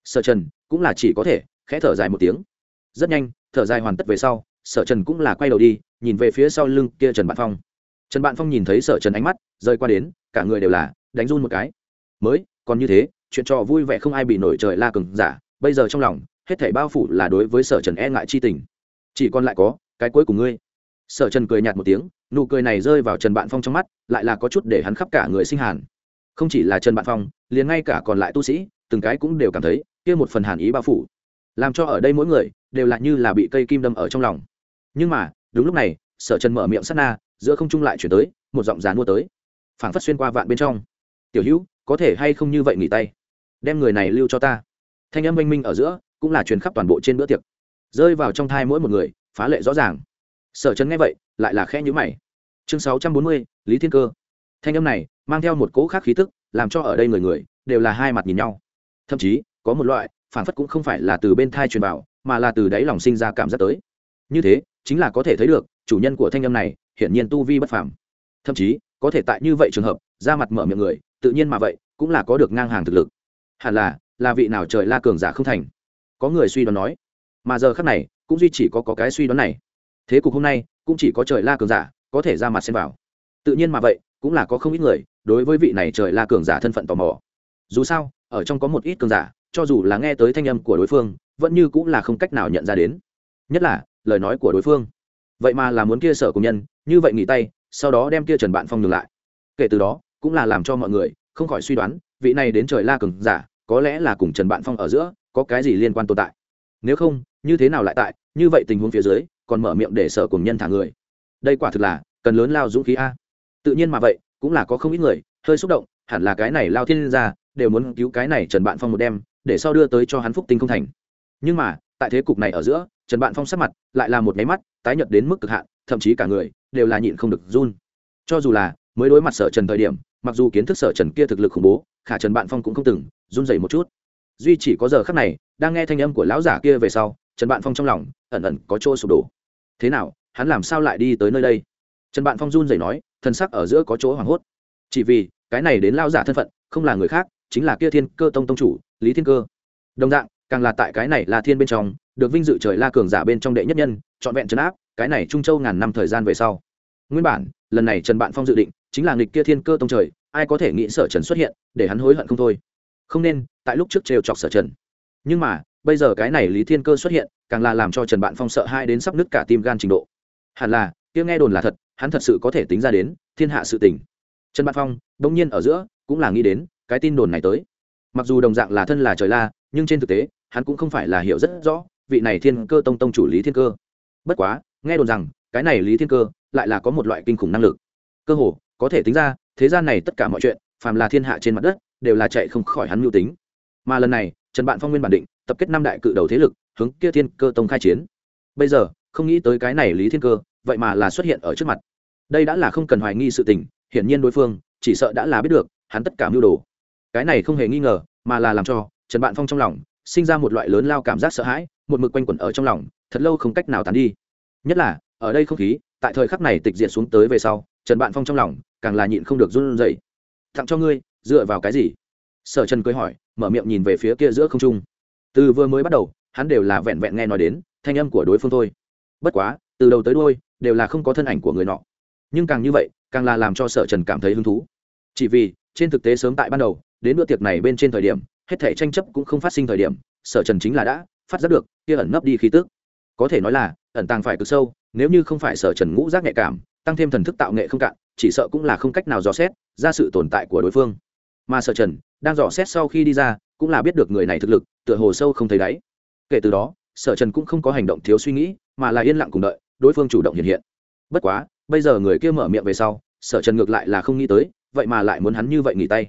A: Sở Trần cũng là chỉ có thể khẽ thở dài một tiếng. Rất nhanh, thở dài hoàn tất về sau, Sở Trần cũng là quay đầu đi, nhìn về phía sau lưng kia Trần Bạn Phong. Trần Bạn Phong nhìn thấy Sở Trần ánh mắt rơi qua đến, cả người đều là đánh run một cái. Mới còn như thế, chuyện trò vui vẻ không ai bị nổi trời la cường giả, bây giờ trong lòng hết thảy bao phủ là đối với Sở Trần e ngại chi tình. Chỉ còn lại có cái cuối cùng ngươi. Sở Trần cười nhạt một tiếng, nụ cười này rơi vào Trần Bạn Phong trong mắt, lại là có chút để hắn khắp cả người sinh hàn. Không chỉ là Trần Bạn Phong, liền ngay cả còn lại tu sĩ, từng cái cũng đều cảm thấy kia một phần hàn ý bao phủ, làm cho ở đây mỗi người đều là như là bị cây kim đâm ở trong lòng. Nhưng mà đúng lúc này, Sở Trần mở miệng sát na, giữa không trung lại chuyển tới một giọng dàn mua tới, phảng phất xuyên qua vạn bên trong. Tiểu Hữu, có thể hay không như vậy nghỉ tay, đem người này lưu cho ta. Thanh âm oanh minh ở giữa cũng là truyền khắp toàn bộ trên bữa tiệc, rơi vào trong thai mỗi một người, phá lệ rõ ràng. Sở Trần nghe vậy lại là khẽ nhíu mày. Chương 640, Lý Thiên Cơ. Thanh âm này mang theo một cỗ khác khí tức, làm cho ở đây người người đều là hai mặt nhìn nhau. Thậm chí có một loại phảng phất cũng không phải là từ bên thai truyền vào, mà là từ đáy lòng sinh ra cảm giác tới. Như thế chính là có thể thấy được chủ nhân của thanh âm này hiển nhiên tu vi bất phàm. Thậm chí có thể tại như vậy trường hợp ra mặt mở miệng người, tự nhiên mà vậy cũng là có được ngang hàng thực lực. Hẳn là vị nào trời la cường giả không thành. Có người suy đoán nói, mà giờ khắc này cũng duy chỉ có cái suy đoán này. Thế cục hôm nay cũng chỉ có trời la cường giả có thể ra mặt xen vào. Tự nhiên mà vậy cũng là có không ít người đối với vị này trời la cường giả thân phận tò mò. Dù sao ở trong có một ít cường giả, cho dù là nghe tới thanh âm của đối phương, vẫn như cũng là không cách nào nhận ra đến. Nhất là lời nói của đối phương, vậy mà là muốn kia Sở cùng nhân như vậy nghỉ tay, sau đó đem kia Trần Bạn Phong ngừng lại. Kể từ đó cũng là làm cho mọi người không khỏi suy đoán, vị này đến trời la cường giả có lẽ là cùng Trần Bạn Phong ở giữa có cái gì liên quan tồn tại. Nếu không, như thế nào lại tại như vậy tình huống phía dưới còn mở miệng để Sở cùng nhân thả người. Đây quả thực là cần lớn lao dũng khí a. Tự nhiên mà vậy cũng là có không ít người hơi xúc động, hẳn là cái này lao thiên gia đều muốn cứu cái này Trần Bạn Phong một đêm, để sau đưa tới cho hắn phúc tinh không thành. Nhưng mà tại thế cục này ở giữa, Trần Bạn Phong sắc mặt lại là một cái mắt tái nhợt đến mức cực hạn, thậm chí cả người đều là nhịn không được run. Cho dù là mới đối mặt Sở Trần thời điểm, mặc dù kiến thức Sở Trần kia thực lực khủng bố, khả Trần Bạn Phong cũng không từng run rẩy một chút. Duy chỉ có giờ khắc này, đang nghe thanh âm của lão giả kia về sau, Trần Bạn Phong trong lòng ẩn ẩn có chỗ sụp đổ. Thế nào, hắn làm sao lại đi tới nơi đây? Trần Bạn Phong run rẩy nói, thân sắc ở giữa có chỗ hoảng hốt. Chỉ vì cái này đến lão giả thân phận không là người khác, chính là kia Thiên Cơ Tông tông chủ Lý Thiên Cơ. Đồng dạng càng là tại cái này là thiên bên trong được vinh dự trời la cường giả bên trong đệ nhất nhân, trọn vẹn trấn áp cái này Trung Châu ngàn năm thời gian về sau. Nguyên bản lần này Trần Bạn Phong dự định chính là nghịch kia Thiên Cơ Tông trời, ai có thể nghĩ Sở Trần xuất hiện để hắn hối hận không thôi. Không nên tại lúc trước trêu chọc Sở Trần. Nhưng mà bây giờ cái này Lý Thiên Cơ xuất hiện, càng là làm cho Trần Bạn Phong sợ hãi đến sắp nứt cả tim gan trình độ. Hẳn là kia nghe đồn là thật, hắn thật sự có thể tính ra đến thiên hạ sự tình. Trần Bạn Phong bỗng nhiên ở giữa cũng là nghĩ đến cái tin đồn này tới. Mặc dù đồng dạng là thân là trời la, nhưng trên thực tế hắn cũng không phải là hiểu rất rõ vị này Thiên Cơ Tông tông chủ Lý Thiên Cơ. Bất quá nghe đồn rằng cái này Lý Thiên Cơ lại là có một loại kinh khủng năng lực, cơ hồ có thể tính ra thế gian này tất cả mọi chuyện, phàm là thiên hạ trên mặt đất đều là chạy không khỏi hắn mưu tính. Mà lần này Trần Bạn Phong nguyên bản định tập kết năm đại cự đầu thế lực hướng kia Thiên Cơ Tông khai chiến, bây giờ không nghĩ tới cái này Lý Thiên Cơ vậy mà là xuất hiện ở trước mặt. Đây đã là không cần hoài nghi sự tình, hiển nhiên đối phương chỉ sợ đã là biết được hắn tất cả mưu đồ. Cái này không hề nghi ngờ, mà là làm cho Trần Bạn Phong trong lòng sinh ra một loại lớn lao cảm giác sợ hãi, một mực quanh quẩn ở trong lòng thật lâu không cách nào tán đi. Nhất là ở đây không khí tại thời khắc này tịch diệt xuống tới về sau, Trần Bạn Phong trong lòng càng là nhịn không được run rẩy. Tặng cho ngươi dựa vào cái gì? Sở Trần cười hỏi, mở miệng nhìn về phía kia giữa không trung. Từ vừa mới bắt đầu hắn đều là vẹn vẹn nghe nói đến thanh âm của đối phương thôi, bất quá từ đầu tới đuôi đều là không có thân ảnh của người nọ. Nhưng càng như vậy càng là làm cho Sở Trần cảm thấy hứng thú, chỉ vì trên thực tế sớm tại ban đầu đến bữa tiệc này bên trên thời điểm, hết thảy tranh chấp cũng không phát sinh thời điểm, Sở Trần chính là đã phát giác được kia ẩn nấp đi khí tức, có thể nói là ẩn tàng phải cực sâu. Nếu như không phải Sở Trần ngũ giác nhạy cảm, tăng thêm thần thức tạo nghệ không cạn, chỉ sợ cũng là không cách nào dò xét ra sự tồn tại của đối phương. Mà Sở Trần đang dò xét sau khi đi ra, cũng là biết được người này thực lực tựa hồ sâu không thấy đáy. Kể từ đó Sở Trần cũng không có hành động thiếu suy nghĩ, mà là yên lặng cùng đợi đối phương chủ động hiện hiện. Bất quá bây giờ người kia mở miệng về sau, Sở Trần ngược lại là không nghĩ tới, vậy mà lại muốn hắn như vậy nghỉ tay.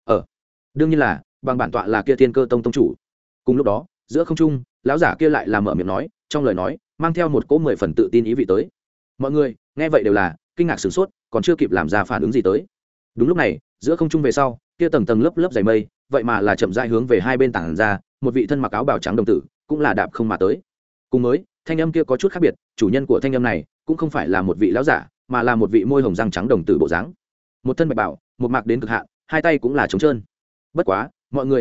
A: Đương nhiên là bằng bản tọa là kia Thiên Cơ Tông tông chủ. Cùng lúc đó giữa không trung lão giả kia lại là mở miệng nói, trong lời nói mang theo một cỗ 10 phần tự tin ý vị tới. Mọi người nghe vậy đều là kinh ngạc sửng sốt, còn chưa kịp làm ra phản ứng gì tới. Đúng lúc này giữa không trung về sau, kia tầng tầng lớp lớp dày mây vậy mà là chậm rãi hướng về hai bên tảng ra, một vị thân mặc áo bào trắng đồng tử cũng là đạp không mà tới. Cùng mới thanh âm kia có chút khác biệt, chủ nhân của thanh âm này cũng không phải là một vị lão giả, mà là một vị môi hồng răng trắng đồng tử bộ dáng, một thân bạch bảo một mạc đến cực hạn, hai tay cũng là trống trơn. Bất quá mọi người ở đây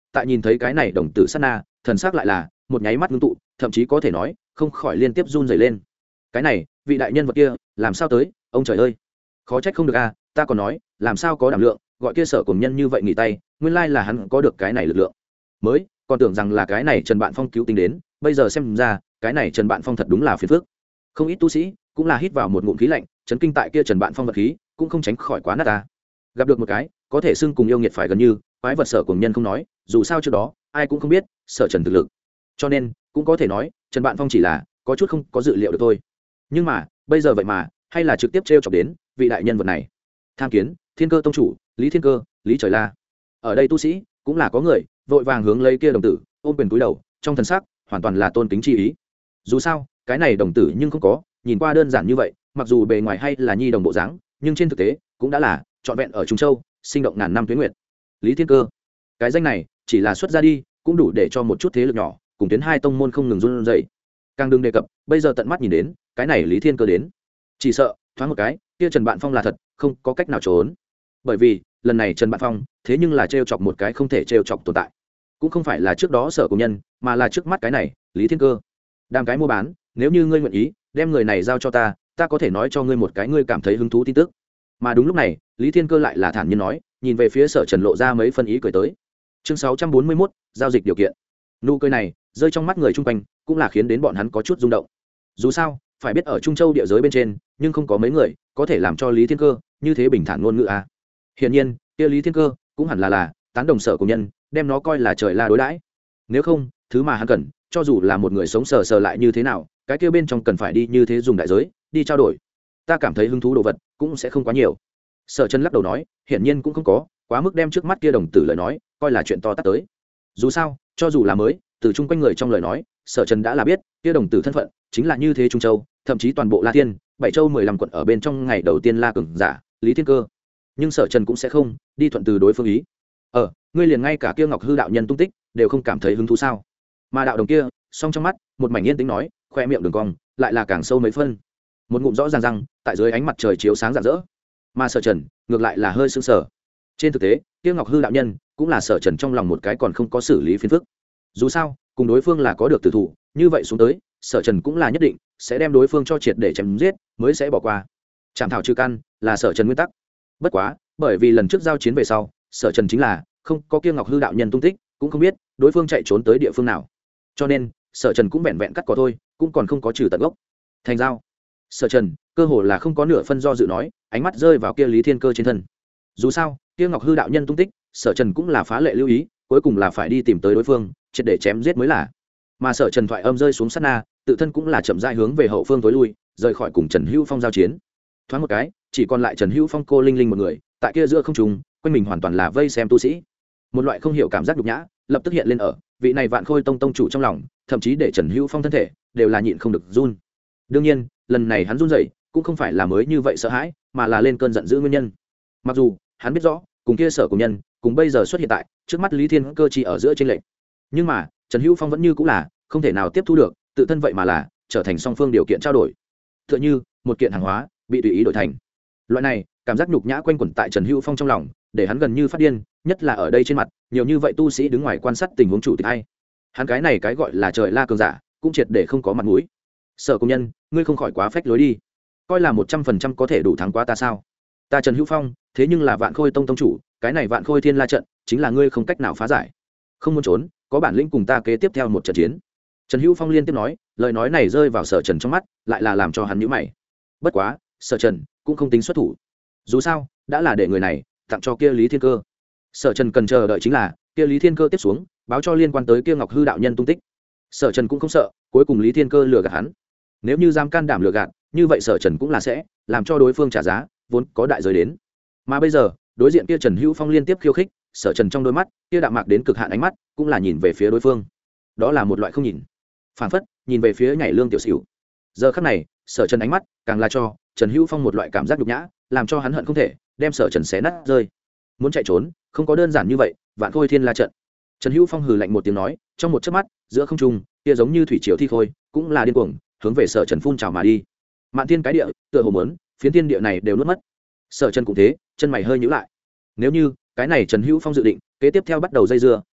A: tại nhìn thấy cái này đồng tử sát na thần sắc lại là một nháy mắt ngưng tụ, thậm chí có thể nói không khỏi liên tiếp run rẩy lên. Cái này vị đại nhân vật kia làm sao tới, ông trời ơi, khó trách không được a, ta còn nói làm sao có đảm lượng gọi kia Sở cùng nhân như vậy nghỉ tay, nguyên lai là hắn có được cái này lực lượng. Mới còn tưởng rằng là cái này Trần Bạn Phong cứu tính đến, bây giờ xem ra cái này Trần Bạn Phong thật đúng là phiền phức. Không ít tu sĩ cũng là hít vào một ngụm khí lạnh, chấn kinh tại kia Trần Bạn Phong vật khí cũng không tránh khỏi quá nát ta. Gặp được một cái có thể xưng cùng yêu nghiệt phải gần như quái vật Sở cùng nhân không nói, dù sao trước đó ai cũng không biết Sở Trần thực lực, cho nên cũng có thể nói Trần Bạn Phong chỉ là có chút không có dự liệu được thôi. Nhưng mà bây giờ vậy mà hay là trực tiếp t chọc đến vị đại nhân vật này. Tham kiến Thiên Cơ tông chủ Lý Thiên Cơ, Lý Trời La. Ở đây tu sĩ cũng là có người vội vàng hướng lấy kia đồng tử ôm quyền túi đầu, trong thần sắc hoàn toàn là tôn kính chi ý. Dù sao cái này đồng tử nhưng không có nhìn qua đơn giản như vậy, mặc dù bề ngoài hay là nhi đồng bộ dáng, nhưng trên thực tế cũng đã là trọn vẹn ở Trung Châu sinh động ngàn năm tuyến nguyệt. Lý Thiên Cơ, cái danh này chỉ là xuất ra đi cũng đủ để cho một chút thế lực nhỏ cùng tuyến hai tông môn không ngừng run rẩy. Càng đừng đề cập bây giờ tận mắt nhìn đến cái này Lý Thiên Cơ đến, chỉ sợ thoáng một cái kia Trần Bạn Phong là thật không có cách nào trốn. Bởi vì lần này Trần Bạn Phong thế nhưng là trêu chọc một cái không thể trêu chọc tồn tại, cũng không phải là trước đó Sở cùng nhân, mà là trước mắt cái này Lý Thiên Cơ. Đàm cái mua bán, nếu như ngươi nguyện ý đem người này giao cho ta, ta có thể nói cho ngươi một cái ngươi cảm thấy hứng thú tin tức. Mà đúng lúc này Lý Thiên Cơ lại là thản nhiên nói, nhìn về phía Sở Trần lộ ra mấy phân ý cười tới. Chương 641, giao dịch điều kiện. Nụ cười này rơi trong mắt người chung quanh cũng là khiến đến bọn hắn có chút rung động. Dù sao phải biết ở Trung Châu địa giới bên trên, nhưng không có mấy người có thể làm cho Lý Thiên Cơ như thế bình thản ngôn ngữ a. Hiển nhiên kia Lý Thiên Cơ cũng hẳn là tán đồng Sở cùng nhân, đem nó coi là trời la đối đãi. Nếu không thứ mà hắn cần, cho dù là một người sống sờ sờ lại như thế nào, cái kia bên trong cần phải đi như thế dùng đại giới đi trao đổi. Ta cảm thấy hứng thú đồ vật cũng sẽ không quá nhiều. Sở Trần lắc đầu nói, hiển nhiên cũng không có quá mức đem trước mắt kia đồng tử lời nói coi là chuyện to tát tới. Dù sao cho dù là mới từ chung quanh người trong lời nói, Sở Trần đã là biết kia đồng tử thân phận chính là như thế Trung Châu, thậm chí toàn bộ La Thiên, 7 châu 15 quận ở bên trong ngày đầu tiên La cường giả Lý Thiên Cơ. Nhưng Sở Trần cũng sẽ không đi thuận từ đối phương ý. Ngươi liền ngay cả kia Ngọc Hư đạo nhân tung tích đều không cảm thấy hứng thú sao? Mà đạo đồng kia song trong mắt một mảnh yên tĩnh nói, khoe miệng đường cong lại là càng sâu mấy phân, một ngụm rõ ràng răng tại dưới ánh mặt trời chiếu sáng rạng rỡ. Mà Sở Trần ngược lại là hơi sững sờ. Trên thực tế kia Ngọc Hư đạo nhân cũng là Sở Trần trong lòng một cái còn không có xử lý phiền phức. Dù sao cùng đối phương là có được tử thủ, như vậy xuống tới Sở Trần cũng là nhất định sẽ đem đối phương cho triệt để chém giết mới sẽ bỏ qua. Chạm thảo trừ căn là Sở Trần nguyên tắc. Bất quá bởi vì lần trước giao chiến về sau, Sở Trần chính là không có kia Ngọc Hư đạo nhân tung tích, cũng không biết đối phương chạy trốn tới địa phương nào, cho nên Sở Trần cũng vẹn vẹn cắt cỏ thôi, cũng còn không có trừ tận gốc. Thành giao. Sở Trần cơ hồ là không có nửa phân do dự nói, ánh mắt rơi vào kia Lý Thiên Cơ trên thân. Dù sao kia Ngọc Hư đạo nhân tung tích, Sở Trần cũng là phá lệ lưu ý, cuối cùng là phải đi tìm tới đối phương triệt để chém giết mới là. Mà Sở Trần thoại âm rơi xuống sát na, tự thân cũng là chậm rãi hướng về hậu phương tối lui, rời khỏi cùng Trần Hữu Phong giao chiến. Thoáng một cái chỉ còn lại Trần Hữu Phong cô linh linh một người, tại kia giữa không trung quanh mình hoàn toàn là vây xem tu sĩ. Một loại không hiểu cảm giác nhục nhã lập tức hiện lên ở vị này Vạn Khôi tông tông chủ trong lòng, thậm chí để Trần Hữu Phong thân thể đều là nhịn không được run. Đương nhiên lần này hắn run rẩy cũng không phải là mới như vậy sợ hãi, mà là lên cơn giận dữ nguyên nhân. Mặc dù hắn biết rõ cùng kia Sở cùng nhân cùng bây giờ xuất hiện tại trước mắt Lý Thiên Cơ chỉ ở giữa chênh lệch, nhưng mà Trần Hữu Phong vẫn như cũng là không thể nào tiếp thu được tự thân vậy mà là trở thành song phương điều kiện trao đổi, tựa như một kiện hàng hóa bị tùy ý đổi thành. Loại này cảm giác nhục nhã quanh quẩn tại Trần Hữu Phong trong lòng, để hắn gần như phát điên, nhất là ở đây trên mặt nhiều như vậy tu sĩ đứng ngoài quan sát tình huống chủ tịch hay. Hắn cái này cái gọi là trời la cường giả cũng triệt để không có mặt mũi. Sở công nhân, ngươi không khỏi quá phách lối đi, coi là 100% có thể đủ thắng qua ta sao? Ta Trần Hữu Phong thế nhưng là Vạn Khôi tông tông chủ, cái này Vạn Khôi Thiên La trận chính là ngươi không cách nào phá giải. Không muốn trốn, có bản lĩnh cùng ta kế tiếp theo một trận chiến. Trần Hữu Phong liên tiếp nói, lời nói này rơi vào Sở Trần trong mắt lại là làm cho hắn nhíu mày. Bất quá Sở Trần cũng không tính xuất thủ, dù sao đã là để người này tặng cho kia Lý Thiên Cơ. Sở Trần cần chờ đợi chính là kia Lý Thiên Cơ tiếp xuống báo cho liên quan tới kia Ngọc Hư đạo nhân tung tích. Sở Trần cũng không sợ cuối cùng Lý Thiên Cơ lừa gạt hắn, nếu như dám can đảm lừa gạt như vậy Sở Trần cũng là sẽ làm cho đối phương trả giá vốn có đại giới đến. Mà bây giờ đối diện kia Trần Hữu Phong liên tiếp khiêu khích, Sở Trần trong đôi mắt kia đạm mạc đến cực hạn ánh mắt cũng là nhìn về phía đối phương, đó là một loại không nhìn, phảng phất nhìn về phía nhảy lương tiểu xỉu. Giờ khắc này Sở Trần ánh mắt càng là cho Trần Hữu Phong một loại cảm giác nhục nhã, làm cho hắn hận không thể đem Sở Trần xé nát rơi. Muốn chạy trốn không có đơn giản như vậy. Vạn Khôi Thiên La trận. Trần Hữu Phong hừ lạnh một tiếng nói, trong một chớp mắt giữa không trung kia giống như thủy triều thi khôi cũng là điên cuồng hướng về Sở Trần phun trào mà đi. Mạn thiên cái địa tựa hồ muốn phiến thiên địa này đều nuốt mất. Sở Trần cũng thế, chân mày hơi nhíu lại. Nếu như cái này Trần Hữu Phong dự định kế tiếp theo bắt đầu dây dưa,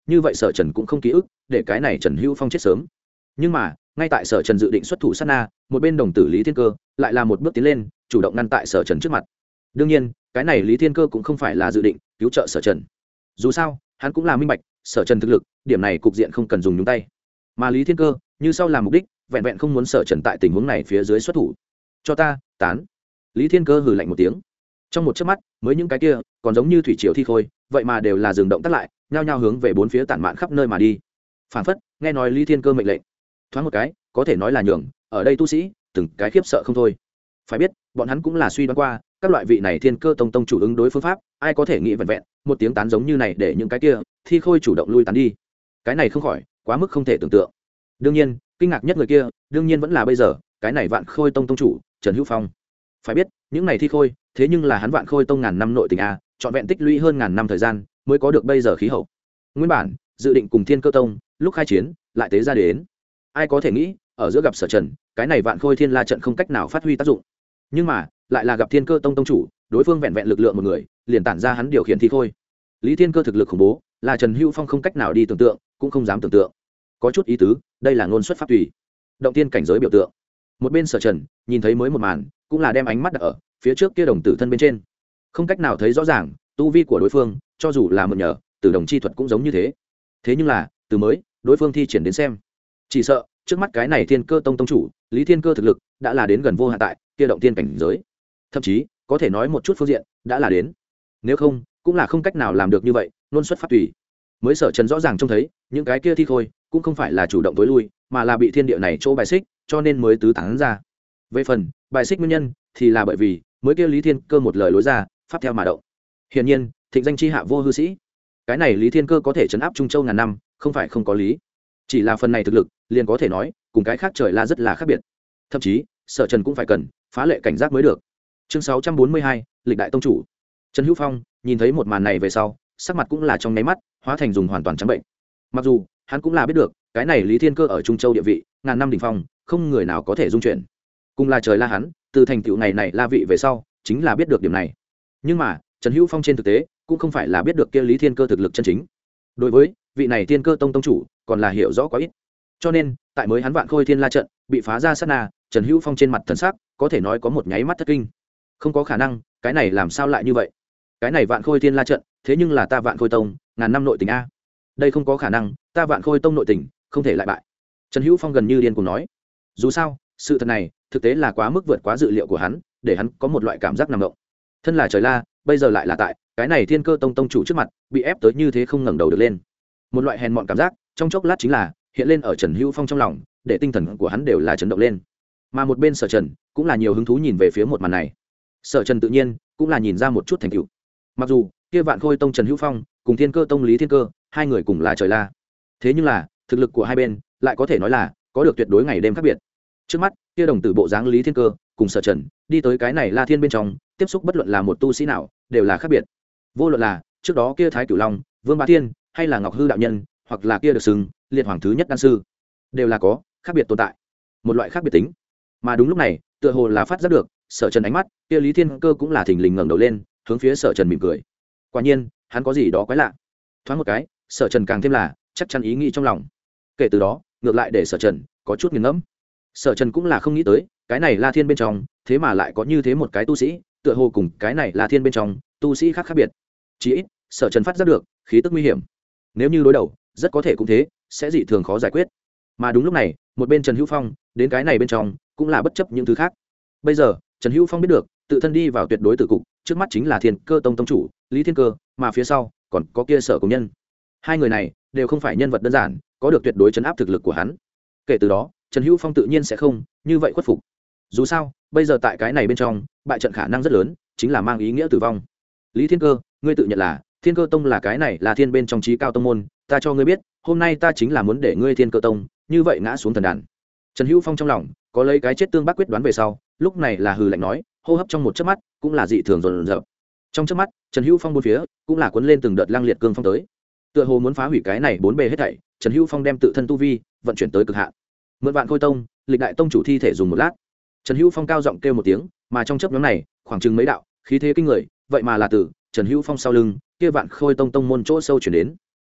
A: như vậy Sở Trần cũng không ký ức để cái này Trần Hữu Phong chết sớm. Nhưng mà ngay tại Sở Trần dự định xuất thủ sát na, một bên đồng tử Lý Thiên Cơ lại là một bước tiến lên, chủ động ngăn tại Sở Trần trước mặt. Đương nhiên cái này Lý Thiên Cơ cũng không phải là dự định cứu trợ Sở Trần, dù sao hắn cũng là minh bạch Sở Trần thực lực, điểm này cục diện không cần dùng nhúng tay. Mà Lý Thiên Cơ như sau làm mục đích, vẹn vẹn không muốn Sở Trần tại tình huống này phía dưới xuất thủ. Cho ta tán. Lý Thiên Cơ hừ lạnh một tiếng. Trong một chớp mắt, mới những cái kia còn giống như thủy triều thi khôi, vậy mà đều là dừng động tác lại, nhao nhao hướng về bốn phía tản mạn khắp nơi mà đi. Phản phất nghe nói Lý Thiên Cơ mệnh lệnh, thoáng một cái có thể nói là nhường ở đây tu sĩ từng cái khiếp sợ không thôi. Phải biết bọn hắn cũng là suy đoán qua các loại vị này Thiên Cơ tông tông chủ ứng đối phương pháp, ai có thể nghĩ vẹn vẹn một tiếng tán giống như này để những cái kia thi khôi chủ động lui tán đi. Cái này không khỏi quá mức không thể tưởng tượng. Đương nhiên kinh ngạc nhất người kia đương nhiên vẫn là bây giờ cái này Vạn Khôi tông tông chủ Trần Hữu Phong. Phải biết những này thi khôi thế nhưng là hắn Vạn Khôi tông ngàn năm nội tình a, trọn vẹn tích lũy hơn ngàn năm thời gian mới có được bây giờ khí hậu. Nguyên bản dự định cùng Thiên Cơ tông lúc khai chiến lại tế ra đến, ai có thể nghĩ ở giữa gặp Sở Trần, cái này Vạn Khôi Thiên La trận không cách nào phát huy tác dụng. Nhưng mà lại là gặp Thiên Cơ tông tông chủ, đối phương vẹn vẹn lực lượng một người liền tản ra hắn điều khiển thi khôi. Lý Thiên Cơ thực lực khủng bố, là Trần Hữu Phong không cách nào đi tưởng tượng, cũng không dám tưởng tượng. Có chút ý tứ, đây là ngôn xuất pháp tùy, động tiên cảnh giới biểu tượng. Một bên Sở Trần nhìn thấy mới một màn, cũng là đem ánh mắt đặt ở phía trước kia đồng tử thân bên trên, không cách nào thấy rõ ràng tu vi của đối phương, cho dù là mượn nhờ từ đồng chi thuật cũng giống như thế. Thế nhưng là từ mới đối phương thi triển đến xem, chỉ sợ trước mắt cái này Thiên Cơ tông tông chủ Lý Thiên Cơ thực lực đã là đến gần vô hạn tại kia động tiên cảnh giới, thậm chí có thể nói một chút phương diện đã là đến, nếu không cũng là không cách nào làm được như vậy. Luôn xuất phát tùy, mới Sở Trần rõ ràng trông thấy những cái kia thi khôi cũng không phải là chủ động tối lui, mà là bị thiên địa này chỗ bài xích, cho nên mới tứ tán ra. Về phần bài xích nguyên nhân thì là bởi vì mới kia Lý Thiên Cơ một lời lối ra, pháp theo mà động. Hiển nhiên thịnh danh chi hạ vô hư sĩ, cái này Lý Thiên Cơ có thể trấn áp Trung Châu ngàn năm không phải không có lý, chỉ là phần này thực lực liền có thể nói cùng cái khác trời là rất là khác biệt, thậm chí Sở Trần cũng phải cần phá lệ cảnh giác mới được. Chương 642, lịch đại tông chủ. Trần Hữu Phong nhìn thấy một màn này về sau, sắc mặt cũng là trong nháy mắt hóa thành dùng hoàn toàn trắng bệnh. Mặc dù hắn cũng là biết được cái này Lý Thiên Cơ ở Trung Châu địa vị ngàn năm đỉnh phong, không người nào có thể dung chuyển, cùng là trời la hắn từ thành tựu ngày này la vị về sau chính là biết được điểm này. Nhưng mà Trần Hữu Phong trên thực tế cũng không phải là biết được kia Lý Thiên Cơ thực lực chân chính, đối với vị này Thiên Cơ tông tông chủ còn là hiểu rõ quá ít. Cho nên tại mới hắn Vạn Khôi Thiên La trận bị phá ra sát na, Trần Hữu Phong trên mặt thần sắc có thể nói có một nháy mắt thất kinh. Không có khả năng, cái này làm sao lại như vậy? Cái này Vạn Khôi Thiên La trận thế nhưng là ta Vạn Khôi tông ngàn năm nội tình a, đây không có khả năng, ta Vạn Khôi tông nội tình không thể lại bại. Trần Hữu Phong gần như điên cuồng nói. Dù sao sự thật này thực tế là quá mức vượt quá dự liệu của hắn, để hắn có một loại cảm giác nằm động. Thân là trời la, bây giờ lại là tại cái này Thiên Cơ tông tông chủ trước mặt bị ép tới như thế không ngẩng đầu được lên. Một loại hèn mọn cảm giác trong chốc lát chính là hiện lên ở Trần Hữu Phong trong lòng, để tinh thần của hắn đều là chấn động lên. Mà một bên Sở Trần cũng là nhiều hứng thú nhìn về phía một màn này. Sở Trần tự nhiên cũng là nhìn ra một chút thành tựu. Mặc dù kia Vạn Khôi tông Trần Hữu Phong cùng Thiên Cơ tông Lý Thiên Cơ hai người cùng là trời la, thế nhưng là thực lực của hai bên lại có thể nói là có được tuyệt đối ngày đêm khác biệt. Trước mắt kia đồng tử bộ dáng Lý Thiên Cơ cùng Sở Trần đi tới cái này La Thiên bên trong, tiếp xúc bất luận là một tu sĩ nào đều là khác biệt. Vô luận là trước đó kia Thái Cửu Long, Vương Bá Thiên, hay là Ngọc Hư đạo nhân, hoặc là kia được xưng liệt hoàng thứ nhất đan sư, đều là có khác biệt tồn tại, một loại khác biệt tính. Mà đúng lúc này tựa hồ là phát giác được Sở Trần ánh mắt, kia Lý Thiên Cơ cũng là thình lình ngẩng đầu lên, hướng phía Sở Trần mỉm cười. Quả nhiên hắn có gì đó quái lạ. Thoáng một cái Sở Trần càng thêm là chắc chắn ý nghĩ trong lòng. Kể từ đó ngược lại để Sở Trần có chút nghiền ngẫm. Sở Trần cũng là không nghĩ tới cái này La Thiên bên trong thế mà lại có như thế một cái tu sĩ, tựa hồ cùng cái này La Thiên bên trong tu sĩ khác khác biệt. Chỉ ít Sở Trần phát giác được khí tức nguy hiểm, nếu như đối đầu rất có thể cũng thế sẽ dị thường khó giải quyết. Mà đúng lúc này một bên Trần Hữu Phong đến cái này bên trong cũng là bất chấp những thứ khác. Bây giờ Trần Hữu Phong biết được tự thân đi vào tuyệt đối tử cục, trước mắt chính là Thiên Cơ tông tông chủ Lý Thiên Cơ, mà phía sau còn có kia Sở Công Nhân. Hai người này đều không phải nhân vật đơn giản, có được tuyệt đối chấn áp thực lực của hắn. Kể từ đó Trần Hữu Phong tự nhiên sẽ không như vậy khuất phục. Dù sao bây giờ tại cái này bên trong bại trận khả năng rất lớn, chính là mang ý nghĩa tử vong. Lý Thiên Cơ, ngươi tự nhận là Thiên Cơ tông là cái này là thiên bên trong trí cao tông môn, ta cho ngươi biết hôm nay ta chính là muốn để ngươi Thiên Cơ tông như vậy ngã xuống thần đàn. Trần Hữu Phong trong lòng có lấy cái chết tương bác quyết đoán về sau, lúc này là hừ lạnh nói, hô hấp trong một chớp mắt cũng là dị thường rồn rợp. Trong chớp mắt Trần Hữu Phong bốn phía cũng là cuốn lên từng đợt lăng liệt cương phong tới, tựa hồ muốn phá hủy cái này bốn bề hết thảy. Trần Hữu Phong đem tự thân tu vi vận chuyển tới cực hạn, mượn Vạn Khôi tông lịch đại tông chủ thi thể dùng một lát. Trần Hữu Phong cao giọng kêu một tiếng, mà trong chớp nhoáng này khoảng chừng mấy đạo khí thế kinh người vậy mà là từ Trần Hữu Phong sau lưng kia Vạn Khôi tông tông môn chỗ sâu chuyển đến.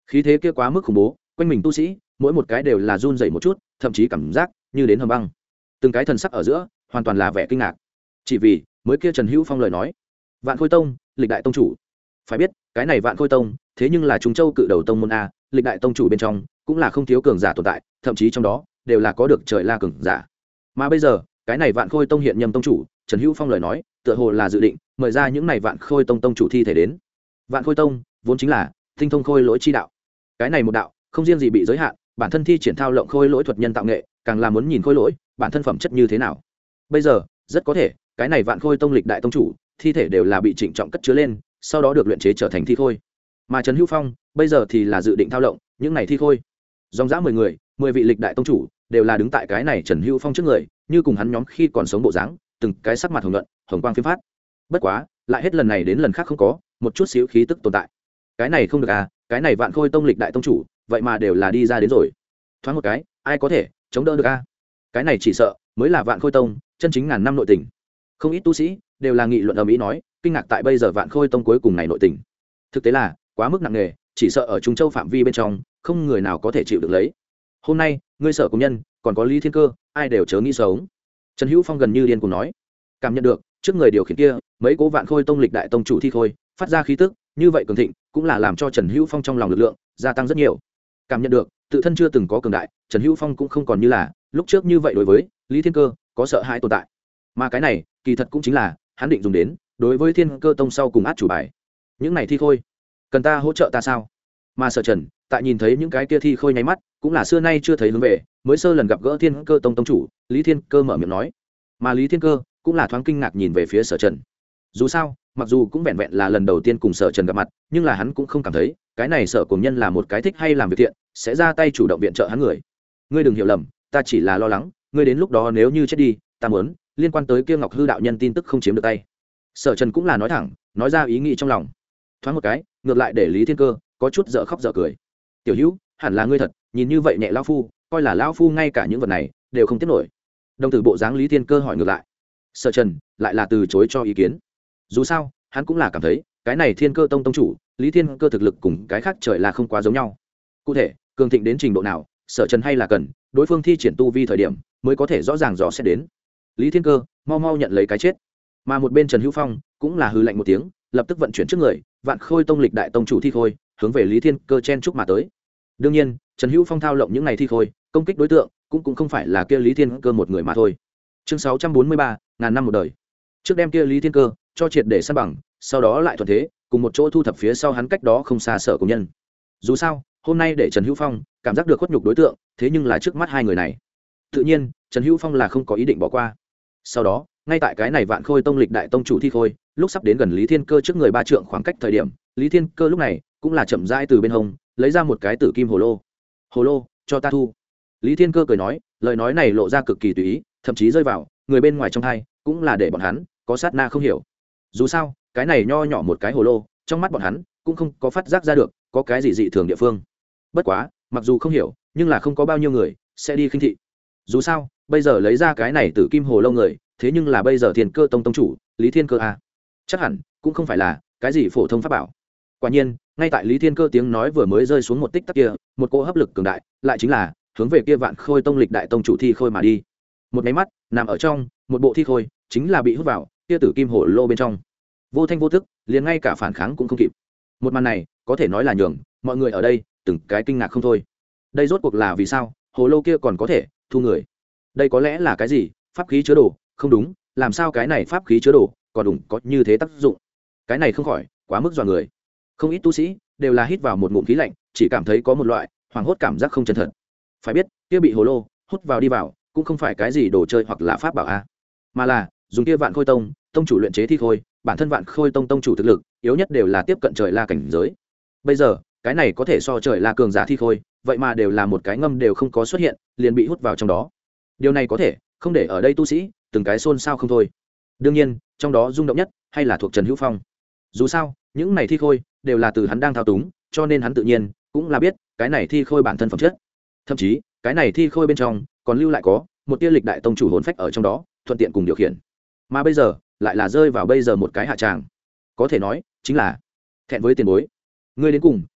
A: khí thế kia quá mức khủng bố, quanh mình tu sĩ mỗi một cái đều là run rẩy một chút, thậm chí cảm giác như đến hầm băng. Từng cái thần sắc ở giữa hoàn toàn là vẻ kinh ngạc, chỉ vì mới kia Trần Hữu Phong lời nói, Vạn Khôi Tông lịch đại tông chủ. Phải biết cái này Vạn Khôi Tông thế nhưng là Trung Châu cự đầu tông môn a, lịch đại tông chủ bên trong cũng là không thiếu cường giả tồn tại, thậm chí trong đó đều là có được trời la cường giả. Mà bây giờ cái này Vạn Khôi Tông hiện nhâm tông chủ Trần Hữu Phong lời nói, tựa hồ là dự định mời ra những này Vạn Khôi Tông tông chủ thi thể đến. Vạn Khôi Tông vốn chính là tinh thông khôi lỗi chi đạo, cái này một đạo không riêng gì bị giới hạn, bản thân thi triển thao lộng khôi lỗi thuật nhân tạo nghệ, càng là muốn nhìn khôi lỗi bản thân phẩm chất như thế nào. Bây giờ rất có thể cái này Vạn Khôi Tông lịch đại tông chủ thi thể đều là bị trịnh trọng cất chứa lên, sau đó được luyện chế trở thành thi khôi. Mà Trần Hữu Phong bây giờ thì là dự định thao lộng những này thi khôi. Dòng dã 10 người, 10 vị lịch đại tông chủ đều là đứng tại cái này Trần Hữu Phong trước người, như cùng hắn nhóm khi còn sống bộ dáng, từng cái sắc mặt hồng nhuận, hồng quang phiếm phát. Bất quá lại hết lần này đến lần khác không có một chút xíu khí tức tồn tại. Cái này không được à, cái này Vạn Khôi Tông lịch đại tông chủ vậy mà đều là đi ra đến rồi, thoáng một cái ai có thể chống đỡ được a? Cái này chỉ sợ mới là Vạn Khôi Tông chân chính ngàn năm nội tình. Không ít tu sĩ đều là nghị luận ầm ĩ nói kinh ngạc tại bây giờ Vạn Khôi Tông cuối cùng này nội tình thực tế là quá mức nặng nề, chỉ sợ ở Trung Châu phạm vi bên trong không người nào có thể chịu được lấy. Hôm nay ngươi Sở Cùng Nhân còn có Lý Thiên Cơ, ai đều chớ nghĩ sống. Trần Hữu Phong gần như điên cuồng nói, cảm nhận được trước người điều khiển kia mấy cố Vạn Khôi Tông lịch đại tông chủ thi khôi phát ra khí tức như vậy cường thịnh, cũng là làm cho Trần Hữu Phong trong lòng lực lượng gia tăng rất nhiều. Cảm nhận được tự thân chưa từng có cường đại, Trần Hữu Phong cũng không còn như là lúc trước như vậy đối với Lý Thiên Cơ có sợ hãi tồn tại, mà cái này kỳ thật cũng chính là hắn định dùng đến đối với Thiên Cơ Tông sau cùng át chủ bài. Những này thi khôi cần ta hỗ trợ ta sao? Mà Sở Trần tại nhìn thấy những cái kia thi khôi nháy mắt cũng là xưa nay chưa thấy hướng về, mới sơ lần gặp gỡ Thiên Cơ Tông tông chủ Lý Thiên Cơ mở miệng nói, mà Lý Thiên Cơ cũng là thoáng kinh ngạc nhìn về phía Sở Trần. Dù sao mặc dù cũng vẹn vẹn là lần đầu tiên cùng Sở Trần gặp mặt, nhưng là hắn cũng không cảm thấy cái này Sở Cùng Nhân là một cái thích hay làm việc thiện sẽ ra tay chủ động viện trợ hắn người. Ngươi đừng hiểu lầm, ta chỉ là lo lắng ngươi đến lúc đó nếu như chết đi, ta muốn liên quan tới kia Ngọc Hư đạo nhân tin tức không chiếm được tay. Sở Trần cũng là nói thẳng, nói ra ý nghĩ trong lòng. Thoáng một cái ngược lại để Lý Thiên Cơ có chút dở khóc dở cười. Tiểu Hữu, hẳn là ngươi thật, nhìn như vậy nhẹ lão phu, coi là lão phu ngay cả những vật này đều không tiếp nổi. Đồng tử bộ dáng Lý Thiên Cơ hỏi ngược lại. Sở Trần lại là từ chối cho ý kiến. Dù sao hắn cũng là cảm thấy cái này Thiên Cơ Tông tông chủ Lý Thiên Cơ thực lực cùng cái khác trời là không quá giống nhau. Cụ thể cường thịnh đến trình độ nào, Sở Trần hay là cần đối phương thi triển tu vi thời điểm mới có thể rõ ràng dò xét đến. Lý Thiên Cơ mau mau nhận lấy cái chết. Mà một bên Trần Hữu Phong cũng là hừ lạnh một tiếng, lập tức vận chuyển trước người Vạn Khôi Tông lịch đại tông chủ thi khôi hướng về Lý Thiên Cơ chen chúc mà tới. Đương nhiên Trần Hữu Phong thao lộng những này thi khôi công kích đối tượng cũng không phải là kia Lý Thiên Cơ một người mà thôi. Chương 643, ngàn năm một đời. Trước đem kia Lý Thiên Cơ cho triệt để san bằng, sau đó lại thuận thế cùng một chỗ thu thập phía sau hắn cách đó không xa Sở Cùng Nhân. Dù sao hôm nay để Trần Hữu Phong cảm giác được khuất nhục đối tượng thế nhưng là trước mắt hai người này, tự nhiên Trần Hữu Phong là không có ý định bỏ qua. Sau đó ngay tại cái này Vạn Khôi Tông lịch đại tông chủ thi khôi lúc sắp đến gần Lý Thiên Cơ trước người 3 trượng khoảng cách thời điểm, Lý Thiên Cơ lúc này cũng là chậm rãi từ bên hông lấy ra một cái tử kim hồ lô. Hồ lô cho ta thu. Lý Thiên Cơ cười nói, lời nói này lộ ra cực kỳ tùy ý, thậm chí rơi vào người bên ngoài trong tai cũng là để bọn hắn có sát na không hiểu. Dù sao cái này nho nhỏ một cái hồ lô trong mắt bọn hắn cũng không có phát giác ra được có cái gì dị thường địa phương. Bất quá mặc dù không hiểu, nhưng là không có bao nhiêu người sẽ đi khinh thị. Dù sao bây giờ lấy ra cái này tử kim hồ lô người thế nhưng là bây giờ Thiên Cơ Tông tông chủ Lý Thiên Cơ a, chắc hẳn cũng không phải là cái gì phổ thông pháp bảo. Quả nhiên ngay tại Lý Thiên Cơ tiếng nói vừa mới rơi xuống một tích tắc kia, một cỗ hấp lực cường đại lại chính là hướng về kia Vạn Khôi Tông lịch đại tông chủ thi khôi mà đi. Một cái mắt nằm ở trong một bộ thi khôi chính là bị hút vào kia tử kim hồ lô bên trong, vô thanh vô thức, liền ngay cả phản kháng cũng không kịp. Một màn này có thể nói là nhường mọi người ở đây từng cái kinh ngạc không thôi. Đây rốt cuộc là vì sao hồ lô kia còn có thể thu người? Đây có lẽ là cái gì pháp khí chứa đồ? Không đúng, làm sao cái này pháp khí chứa đồ còn đúng có như thế tác dụng? Cái này không khỏi quá mức dọa người. Không ít tu sĩ đều là hít vào một ngụm khí lạnh, chỉ cảm thấy có một loại hoảng hốt cảm giác không chân thật. Phải biết kia bị hồ lô hút vào đi vào cũng không phải cái gì đồ chơi hoặc là pháp bảo a, mà là dùng kia Vạn Khôi Tông tông chủ luyện chế thi khôi. Bản thân Vạn Khôi Tông tông chủ thực lực yếu nhất đều là tiếp cận trời la cảnh giới. Bây giờ cái này có thể so trời la cường giả thi khôi, vậy mà đều là một cái ngâm đều không có xuất hiện liền bị hút vào trong đó. Điều này có thể không để ở đây tu sĩ từng cái xôn xao không thôi. Đương nhiên trong đó rung động nhất hay là thuộc Trần Hữu Phong. Dù sao những này thi khôi đều là từ hắn đang thao túng, cho nên hắn tự nhiên cũng là biết cái này thi khôi bản thân phẩm chất. Thậm chí cái này thi khôi bên trong còn lưu lại có một tia lịch đại tông chủ hồn phách ở trong đó, thuận tiện cùng điều khiển. Mà bây giờ lại là rơi vào bây giờ một cái hạ tràng, có thể nói chính là thẹn với tiền bối. Ngươi đến cùng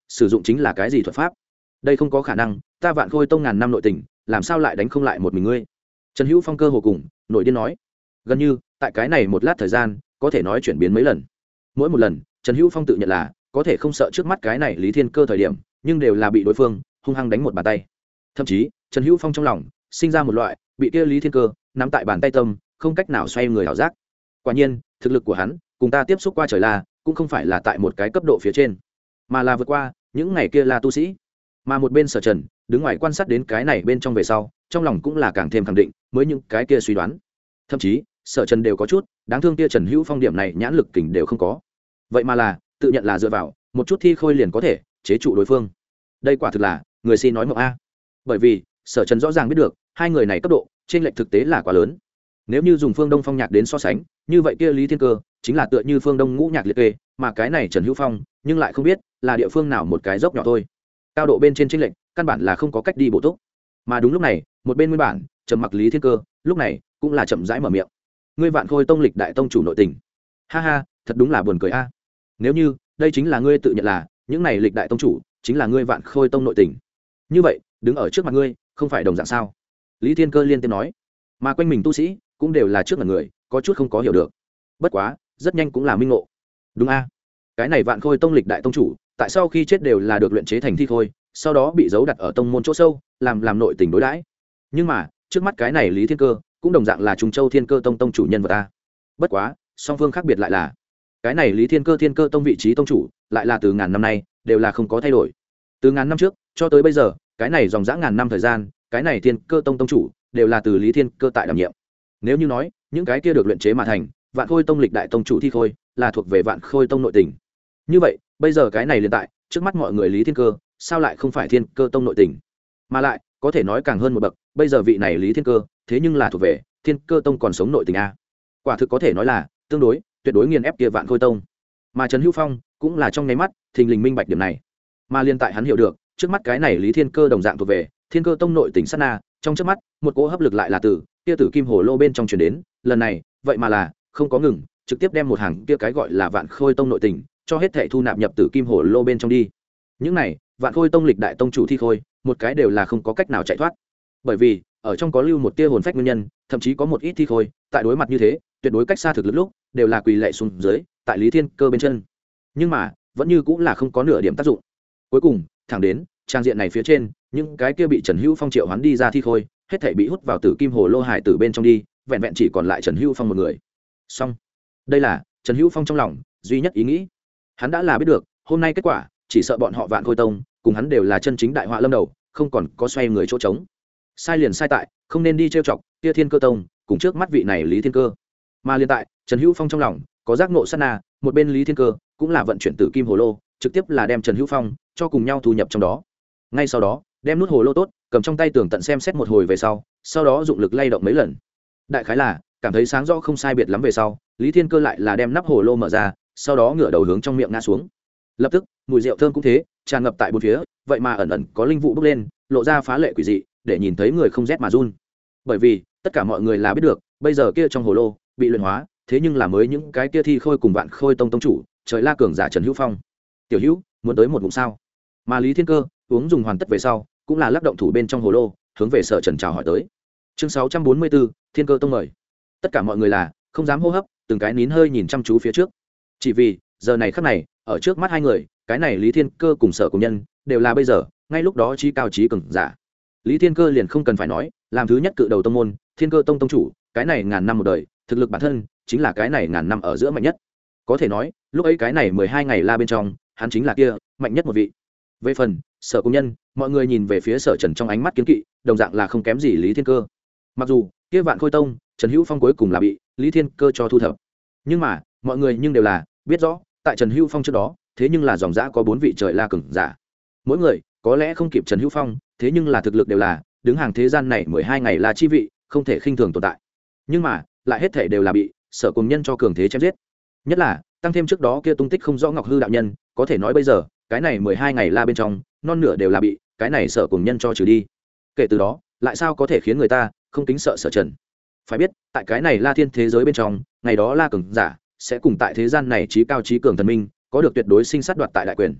A: sử dụng chính là cái gì thuật pháp? Đây không có khả năng, ta Vạn Khôi tông ngàn năm nội tình, làm sao lại đánh không lại một mình ngươi? Trần Hữu Phong cơ hồ cùng nổi điên nói. Gần như tại cái này một lát thời gian có thể nói chuyển biến mấy lần. Mỗi một lần Trần Hữu Phong tự nhận là có thể không sợ trước mắt cái này Lý Thiên Cơ thời điểm, nhưng đều là bị đối phương hung hăng đánh một bàn tay. Thậm chí Trần Hữu Phong trong lòng sinh ra một loại bị kia Lý Thiên Cơ nắm tại bàn tay tâm, không cách nào xoay người hảo giác. Quả nhiên thực lực của hắn cùng ta tiếp xúc qua trời là cũng không phải là tại một cái cấp độ phía trên, mà là vượt qua những ngày kia là tu sĩ. Mà một bên Sở Trần đứng ngoài quan sát đến cái này bên trong về sau, trong lòng cũng là càng thêm khẳng định mới những cái kia suy đoán. Thậm chí Sở Trần đều có chút đáng thương, kia Trần Hữu Phong điểm này nhãn lực kình đều không có, vậy mà là tự nhận là dựa vào một chút thi khôi liền có thể chế trụ đối phương. Đây quả thực là người xin nói mộng a. Bởi vì Sở Trần rõ ràng biết được hai người này cấp độ trên lệch thực tế là quá lớn. Nếu như dùng Phương Đông Phong Nhạc đến so sánh, như vậy kia Lý Thiên Cơ chính là tựa như Phương Đông Ngũ Nhạc liệt kê, mà cái này Trần Hữu Phong nhưng lại không biết là địa phương nào một cái dốc nhỏ thôi. Cao độ bên trên chênh lệch căn bản là không có cách đi bổ túc. Mà đúng lúc này, một bên nguyên bản trầm mặc Lý Thiên Cơ lúc này cũng là chậm rãi mở miệng. Ngươi Vạn Khôi tông lịch đại tông chủ nội tình. Ha ha, thật đúng là buồn cười a. Nếu như đây chính là ngươi tự nhận là những này lịch đại tông chủ chính là ngươi Vạn Khôi tông nội tình, như vậy đứng ở trước mặt ngươi không phải đồng dạng sao? Lý Thiên Cơ liên tiếp nói. Mà quanh mình tu sĩ cũng đều là trước mặt người có chút không có hiểu được, bất quá rất nhanh cũng là minh ngộ. Đúng a, cái này Vạn Khôi tông lịch đại tông chủ tại sau khi chết đều là được luyện chế thành thi khôi, sau đó bị giấu đặt ở tông môn chỗ sâu làm nội tình đối đãi. Nhưng mà trước mắt cái này Lý Thiên Cơ cũng đồng dạng là Trùng Châu Thiên Cơ tông tông chủ nhân vật a. Bất quá song phương khác biệt lại là cái này Lý Thiên Cơ Thiên Cơ tông vị trí tông chủ lại là từ ngàn năm nay đều là không có thay đổi. Từ ngàn năm trước cho tới bây giờ, cái này dòng dã ngàn năm thời gian, cái này Thiên Cơ tông tông chủ đều là từ Lý Thiên Cơ tại đảm nhiệm. Nếu như nói những cái kia được luyện chế mà thành Vạn Khôi tông lịch đại tông chủ thi khôi là thuộc về Vạn Khôi tông nội tình, như vậy bây giờ cái này hiện tại trước mắt mọi người Lý Thiên Cơ sao lại không phải Thiên Cơ tông nội tình, mà lại có thể nói càng hơn một bậc, bây giờ vị này Lý Thiên Cơ thế nhưng là thuộc về Thiên Cơ tông còn sống nội tình a. Quả thực có thể nói là tương đối tuyệt đối nghiền ép kia Vạn Khôi tông. Mà Trần Hữu Phong cũng là trong nháy mắt thình lình minh bạch điểm này, mà liên tại hắn hiểu được trước mắt cái này Lý Thiên Cơ đồng dạng thuộc về Thiên Cơ tông nội tình sát na, trong trước mắt một cỗ hấp lực lại là từ kia tử kim hồ lô bên trong truyền đến, lần này vậy mà là không có ngừng, trực tiếp đem một hàng kia cái gọi là Vạn Khôi tông nội tình cho hết thảy thu nạp nhập tử kim hồ lô bên trong đi. Những này Vạn Khôi tông lịch đại tông chủ thi khôi một cái đều là không có cách nào chạy thoát, bởi vì ở trong có lưu một tia hồn phách nguyên nhân, thậm chí có một ít thi khôi tại đối mặt như thế tuyệt đối cách xa thực lực lúc đều là quỳ lạy xuống dưới tại Lý Thiên Cơ bên chân, nhưng mà vẫn như cũng là không có nửa điểm tác dụng. Cuối cùng thẳng đến trang diện này phía trên, những cái kia bị Trần Hữu Phong triệu hoán đi ra thi khôi hết thảy bị hút vào tử kim hồ lô hải tử bên trong đi, vẹn vẹn chỉ còn lại Trần Hữu Phong một người. Xong, đây là Trần Hữu Phong trong lòng duy nhất ý nghĩ. Hắn đã là biết được hôm nay kết quả, chỉ sợ bọn họ Vạn Khôi tông cùng hắn đều là chân chính đại họa lâm đầu, không còn có xoay người chỗ trống. Sai liền sai tại không nên đi trêu chọc kia Thiên Cơ tông cùng trước mắt vị này Lý Thiên Cơ. Mà liên tại Trần Hữu Phong trong lòng có giác ngộ sát na, một bên Lý Thiên Cơ cũng là vận chuyển tử kim hồ lô, trực tiếp là đem Trần Hữu Phong cho cùng nhau thu nhập trong đó. Ngay sau đó đem nút hồ lô tốt cầm trong tay tường tận xem xét một hồi về sau đó dụng lực lay động mấy lần, đại khái là cảm thấy sáng rõ không sai biệt lắm về sau, Lý Thiên Cơ lại là đem nắp hồ lô mở ra, sau đó ngửa đầu hướng trong miệng ngã xuống. Lập tức mùi rượu thơm cũng thế tràn ngập tại bốn phía, vậy mà ẩn ẩn có linh vụ bốc lên, lộ ra phá lệ quỷ dị, để nhìn thấy người không rét mà run. Bởi vì tất cả mọi người là biết được bây giờ kia trong hồ lô bị luyện hóa, thế nhưng là mới những cái kia thi khôi cùng Vạn Khôi tông tông chủ trời la cường giả Trần Hữu Phong. Tiểu Hữu muốn tới một ngụm sao? Mà Lý Thiên Cơ uống dùng hoàn tất về sau cũng là lắc động thủ bên trong hồ lô hướng về Sở Trần chào hỏi tới. Chương 644, Thiên Cơ tông mời. Tất cả mọi người là không dám hô hấp, từng cái nín hơi nhìn chăm chú phía trước, chỉ vì giờ này khắc này ở trước mắt hai người, cái này Lý Thiên Cơ cùng Sở Cùng Nhân đều là bây giờ ngay lúc đó trí cao trí cường giả. Lý Thiên Cơ liền không cần phải nói, làm thứ nhất cự đầu tông môn Thiên Cơ tông tông chủ, cái này ngàn năm một đời thực lực bản thân chính là cái này ngàn năm ở giữa mạnh nhất, có thể nói lúc ấy cái này 12 ngày la bên trong hắn chính là kia mạnh nhất một vị. Về phần Sở Cùng Nhân, mọi người nhìn về phía Sở Trần trong ánh mắt kiên kỵ đồng dạng là không kém gì Lý Thiên Cơ. Mặc dù kia Vạn Khôi tông Trần Hữu Phong cuối cùng là bị Lý Thiên Cơ cho thu thập, nhưng mà mọi người nhưng đều là biết rõ tại Trần Hữu Phong trước đó thế nhưng là dòng dã có 4 vị trời la cường giả, mỗi người có lẽ không kịp Trần Hữu Phong, thế nhưng là thực lực đều là đứng hàng thế gian này 12 ngày là chi vị, không thể khinh thường tồn tại. Nhưng mà lại hết thể đều là bị Sở Cùng Nhân cho cường thế chém giết, nhất là tăng thêm trước đó kia tung tích không rõ Ngọc Hư đạo nhân, có thể nói bây giờ cái này 12 ngày la bên trong non nửa đều là bị cái này Sở Cùng Nhân cho trừ đi. Kể từ đó lại sao có thể khiến người ta không kính sợ Sở Trần? Phải biết tại cái này La Thiên thế giới bên trong, ngày đó La cường giả sẽ cùng tại thế gian này trí cao trí cường thần minh có được tuyệt đối sinh sát đoạt tại đại quyền.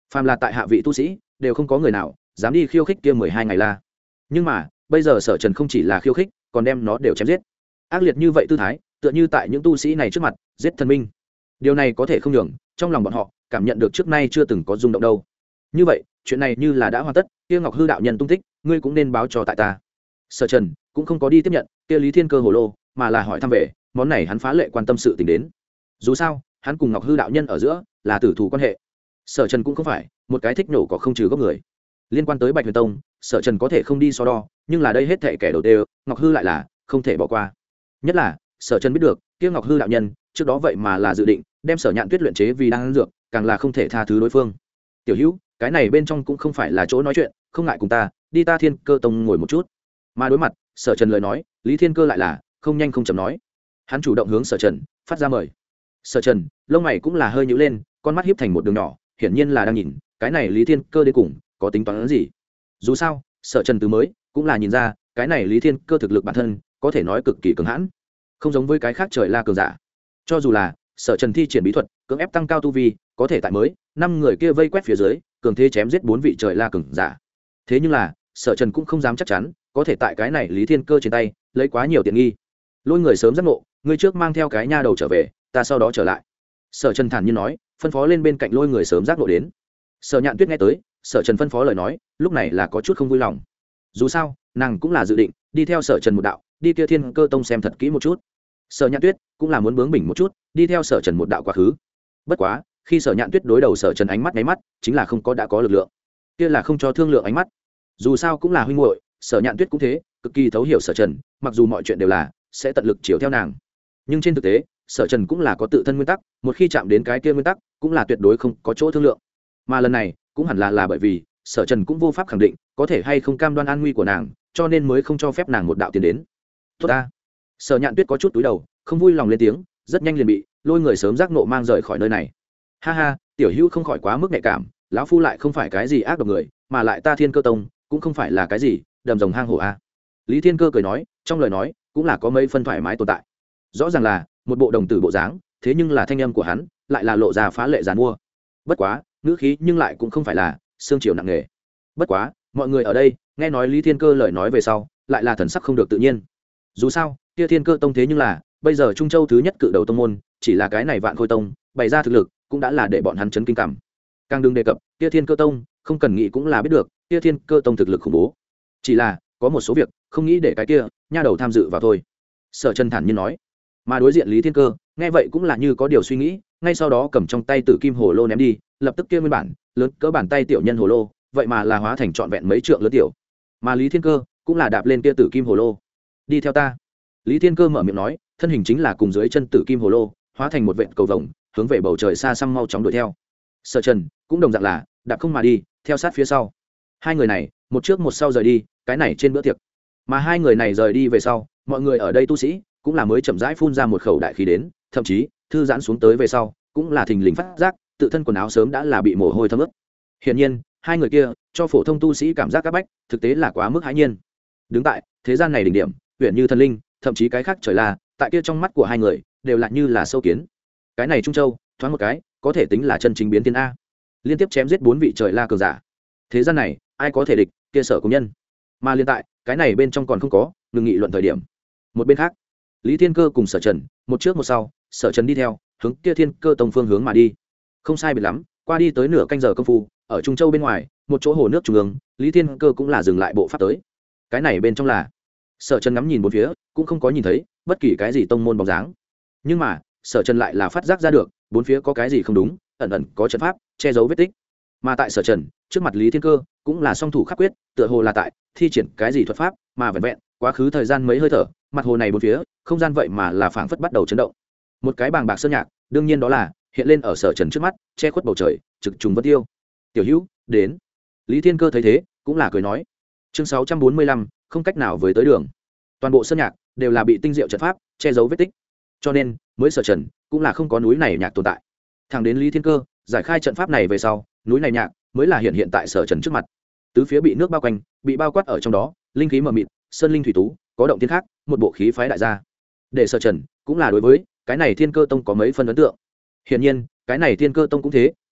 A: phàm là tại hạ vị tu sĩ đều không có người nào dám đi khiêu khích kia 12 ngày la. Nhưng mà bây giờ Sở Trần không chỉ là khiêu khích, còn đem nó đều chém giết. Ác liệt như vậy tư thái, tựa như tại những tu sĩ này trước mặt giết thần minh. Điều này có thể không nhường trong lòng bọn họ cảm nhận được trước nay chưa từng có rung động đâu. Như vậy chuyện này như là đã hoàn tất, kia Ngọc Hư đạo nhân tung tích ngươi cũng nên báo cho tại ta. Sở Trần cũng không có đi tiếp nhận kia Lý Thiên Cơ hồ lô, mà là hỏi thăm về món này. Hắn phá lệ quan tâm sự tình đến, dù sao hắn cùng Ngọc Hư đạo nhân ở giữa là tử thù quan hệ. Sở Trần cũng không phải một cái thích nổ có không trừ gốc người. Liên quan tới Bạch Huyền Tông, Sở Trần có thể không đi so đo, nhưng là đây hết thảy kẻ đầu tiên Ngọc Hư lại là không thể bỏ qua. Nhất là Sở Trần biết được kia Ngọc Hư đạo nhân trước đó vậy mà là dự định đem Sở Nhạn Tuyết luyện chế vì đan dược, càng là không thể tha thứ đối phương. Tiểu Hữu, cái này bên trong cũng không phải là chỗ nói chuyện, không ngại cùng ta đi ta Thiên Cơ Tông ngồi một chút. Mà đối mặt Sở Trần lời nói, Lý Thiên Cơ lại là không nhanh không chậm nói. Hắn chủ động hướng Sở Trần phát ra mời. Sở Trần lông mày cũng là hơi nhíu lên, con mắt híp thành một đường nhỏ, hiển nhiên là đang nhìn cái này Lý Thiên Cơ đến cùng có tính toán gì. Dù sao Sở Trần từ mới cũng là nhìn ra cái này Lý Thiên Cơ thực lực bản thân có thể nói cực kỳ cường hãn, không giống với cái khác trời la cường giả. Cho dù là Sở Trần thi triển bí thuật cưỡng ép tăng cao tu vi, có thể tại mới 5 người kia vây quét phía dưới cường thế chém giết 4 vị trời la cường giả. Thế nhưng là Sở Trần cũng không dám chắc chắn có thể tại cái này Lý Thiên Cơ trên tay lấy quá nhiều tiện nghi. Lôi người sớm giác ngộ, người trước mang theo cái nha đầu trở về, ta sau đó trở lại. Sở Trần thản nhiên nói, phân phó lên bên cạnh Lôi người sớm giác ngộ đến. Sở Nhạn Tuyết nghe tới Sở Trần phân phó lời nói, lúc này là có chút không vui lòng. Dù sao nàng cũng là dự định đi theo Sở Trần một đạo, đi kia Thiên Cơ Tông xem thật kỹ một chút. Sở Nhạn Tuyết cũng là muốn bướng bỉnh một chút, đi theo Sở Trần một đạo quá khứ. Bất quá khi Sở Nhạn Tuyết đối đầu Sở Trần ánh mắt nháy mắt, chính là không có đã có lực lượng, kia là không cho thương lượng ánh mắt. Dù sao cũng là huynh muội, Sở Nhạn Tuyết cũng thế, cực kỳ thấu hiểu Sở Trần, mặc dù mọi chuyện đều là sẽ tận lực chiếu theo nàng, nhưng trên thực tế Sở Trần cũng là có tự thân nguyên tắc, một khi chạm đến cái kia nguyên tắc cũng là tuyệt đối không có chỗ thương lượng. Mà lần này cũng hẳn là bởi vì Sở Trần cũng vô pháp khẳng định có thể hay không cam đoan an nguy của nàng, cho nên mới không cho phép nàng một đạo tiến đến. Tốt ta. Sở Nhạn Tuyết có chút túi đầu, không vui lòng lên tiếng, rất nhanh liền bị Lôi người sớm giác nộ mang rời khỏi nơi này. Ha ha, tiểu hữu không khỏi quá mức nhạy cảm, lão phu lại không phải cái gì ác độc người, mà lại ta Thiên Cơ Tông cũng không phải là cái gì đầm rồng hang hổ a. Lý Thiên Cơ cười nói, trong lời nói cũng là có mấy phân thoải mái tồn tại. Rõ ràng là một bộ đồng tử bộ dáng, thế nhưng là thanh âm của hắn lại là lộ ra phá lệ giàn mua. Bất quá ngữ khí nhưng lại cũng không phải là xương chiều nặng nề. Bất quá mọi người ở đây nghe nói Lý Thiên Cơ lời nói về sau, lại là thần sắc không được tự nhiên. Dù sao kia Thiên Cơ Tông thế nhưng là bây giờ Trung Châu thứ nhất cự đầu tông môn, chỉ là cái này Vạn Khôi Tông bày ra thực lực cũng đã là để bọn hắn chấn kinh cảm. Càng đừng đề cập kia Thiên Cơ Tông, không cần nghĩ cũng là biết được kia Thiên Cơ Tông thực lực khủng bố. Chỉ là có một số việc không nghĩ để cái kia nha đầu tham dự vào thôi. Sở Trần thản nhiên nói. Mà đối diện Lý Thiên Cơ nghe vậy cũng là như có điều suy nghĩ, ngay sau đó cầm trong tay Tử Kim Hồ Lô ném đi, lập tức kia nguyên bản lớn cỡ bàn tay tiểu nhân hồ lô, vậy mà là hóa thành trọn vẹn mấy trượng lớn tiểu. Mà Lý Thiên Cơ cũng là đạp lên kia Tử Kim Hồ Lô. Đi theo ta. Lý Thiên Cơ mở miệng nói, thân hình chính là cùng dưới chân Tử Kim Hồ Lô hóa thành một vệt cầu vồng, hướng về bầu trời xa xăm mau chóng đuổi theo. Sở Trần cũng đồng dạng là đạp không mà đi, theo sát phía sau. Hai người này một trước một sau rời đi, cái này trên bữa tiệc. Mà hai người này rời đi về sau, mọi người ở đây tu sĩ cũng là mới chậm rãi phun ra một khẩu đại khí đến, thậm chí thư giãn xuống tới về sau cũng là thình lình phát giác tự thân quần áo sớm đã là bị mồ hôi thấm ướt. Hiển nhiên hai người kia cho phổ thông tu sĩ cảm giác áp bách, thực tế là quá mức hãi nhiên. Đứng tại thế gian này đỉnh điểm, huyền như thần linh, thậm chí cái khác trời là tại kia trong mắt của hai người đều là như là sâu kiến. Cái này Trung Châu thoáng một cái có thể tính là chân chính biến thiên a, liên tiếp chém giết 4 vị trời la cường giả. Thế gian này ai có thể địch kia Sở công nhân. Mà liên tại cái này bên trong còn không có ngừng nghị luận thời điểm, một bên khác Lý Thiên Cơ cùng Sở Trần một trước một sau, Sở Trần đi theo hướng kia Thiên Cơ Tông phương hướng mà đi. Không sai biệt lắm, qua đi tới nửa canh giờ công phu, ở Trung Châu bên ngoài một chỗ hồ nước trung ương, Lý Thiên Cơ cũng là dừng lại bộ pháp tới. Cái này bên trong là Sở Trần ngắm nhìn bốn phía, cũng không có nhìn thấy bất kỳ cái gì tông môn bóng dáng. Nhưng mà Sở Trần lại là phát giác ra được bốn phía có cái gì không đúng, ẩn ẩn có trận pháp che giấu vết tích. Mà tại Sở Trần trước mặt Lý Thiên Cơ cũng là song thủ khắc quyết, tựa hồ là tại thi triển cái gì thuật pháp, mà vẹn vẹn quá khứ thời gian mấy hơi thở, mặt hồ này bốn phía không gian vậy mà là phảng phất bắt đầu chấn động. Một cái bàng bạc sơn nhạc, đương nhiên đó là hiện lên ở Sở Trần trước mắt, che khuất bầu trời, trực trùng vân tiêu. Tiểu Hữu đến. Lý Thiên Cơ thấy thế cũng là cười nói. Chương 645, không cách nào với tới đường. Toàn bộ sơn nhạc đều là bị tinh diệu trận pháp che giấu vết tích, cho nên mới Sở Trần cũng là không có núi này nhạc tồn tại. Thẳng đến Lý Thiên Cơ giải khai trận pháp này về sau, núi này nhạc mới là hiện tại Sở Trần trước mặt. Tứ phía bị nước bao quanh, bị bao quát ở trong đó, linh khí mờ mịt, sơn linh thủy tú, có động thiên khác, một bộ khí phái đại gia. Để Sở Trần cũng là đối với cái này Thiên Cơ Tông có mấy phần ấn tượng. Hiển nhiên cái này Thiên Cơ Tông cũng thế,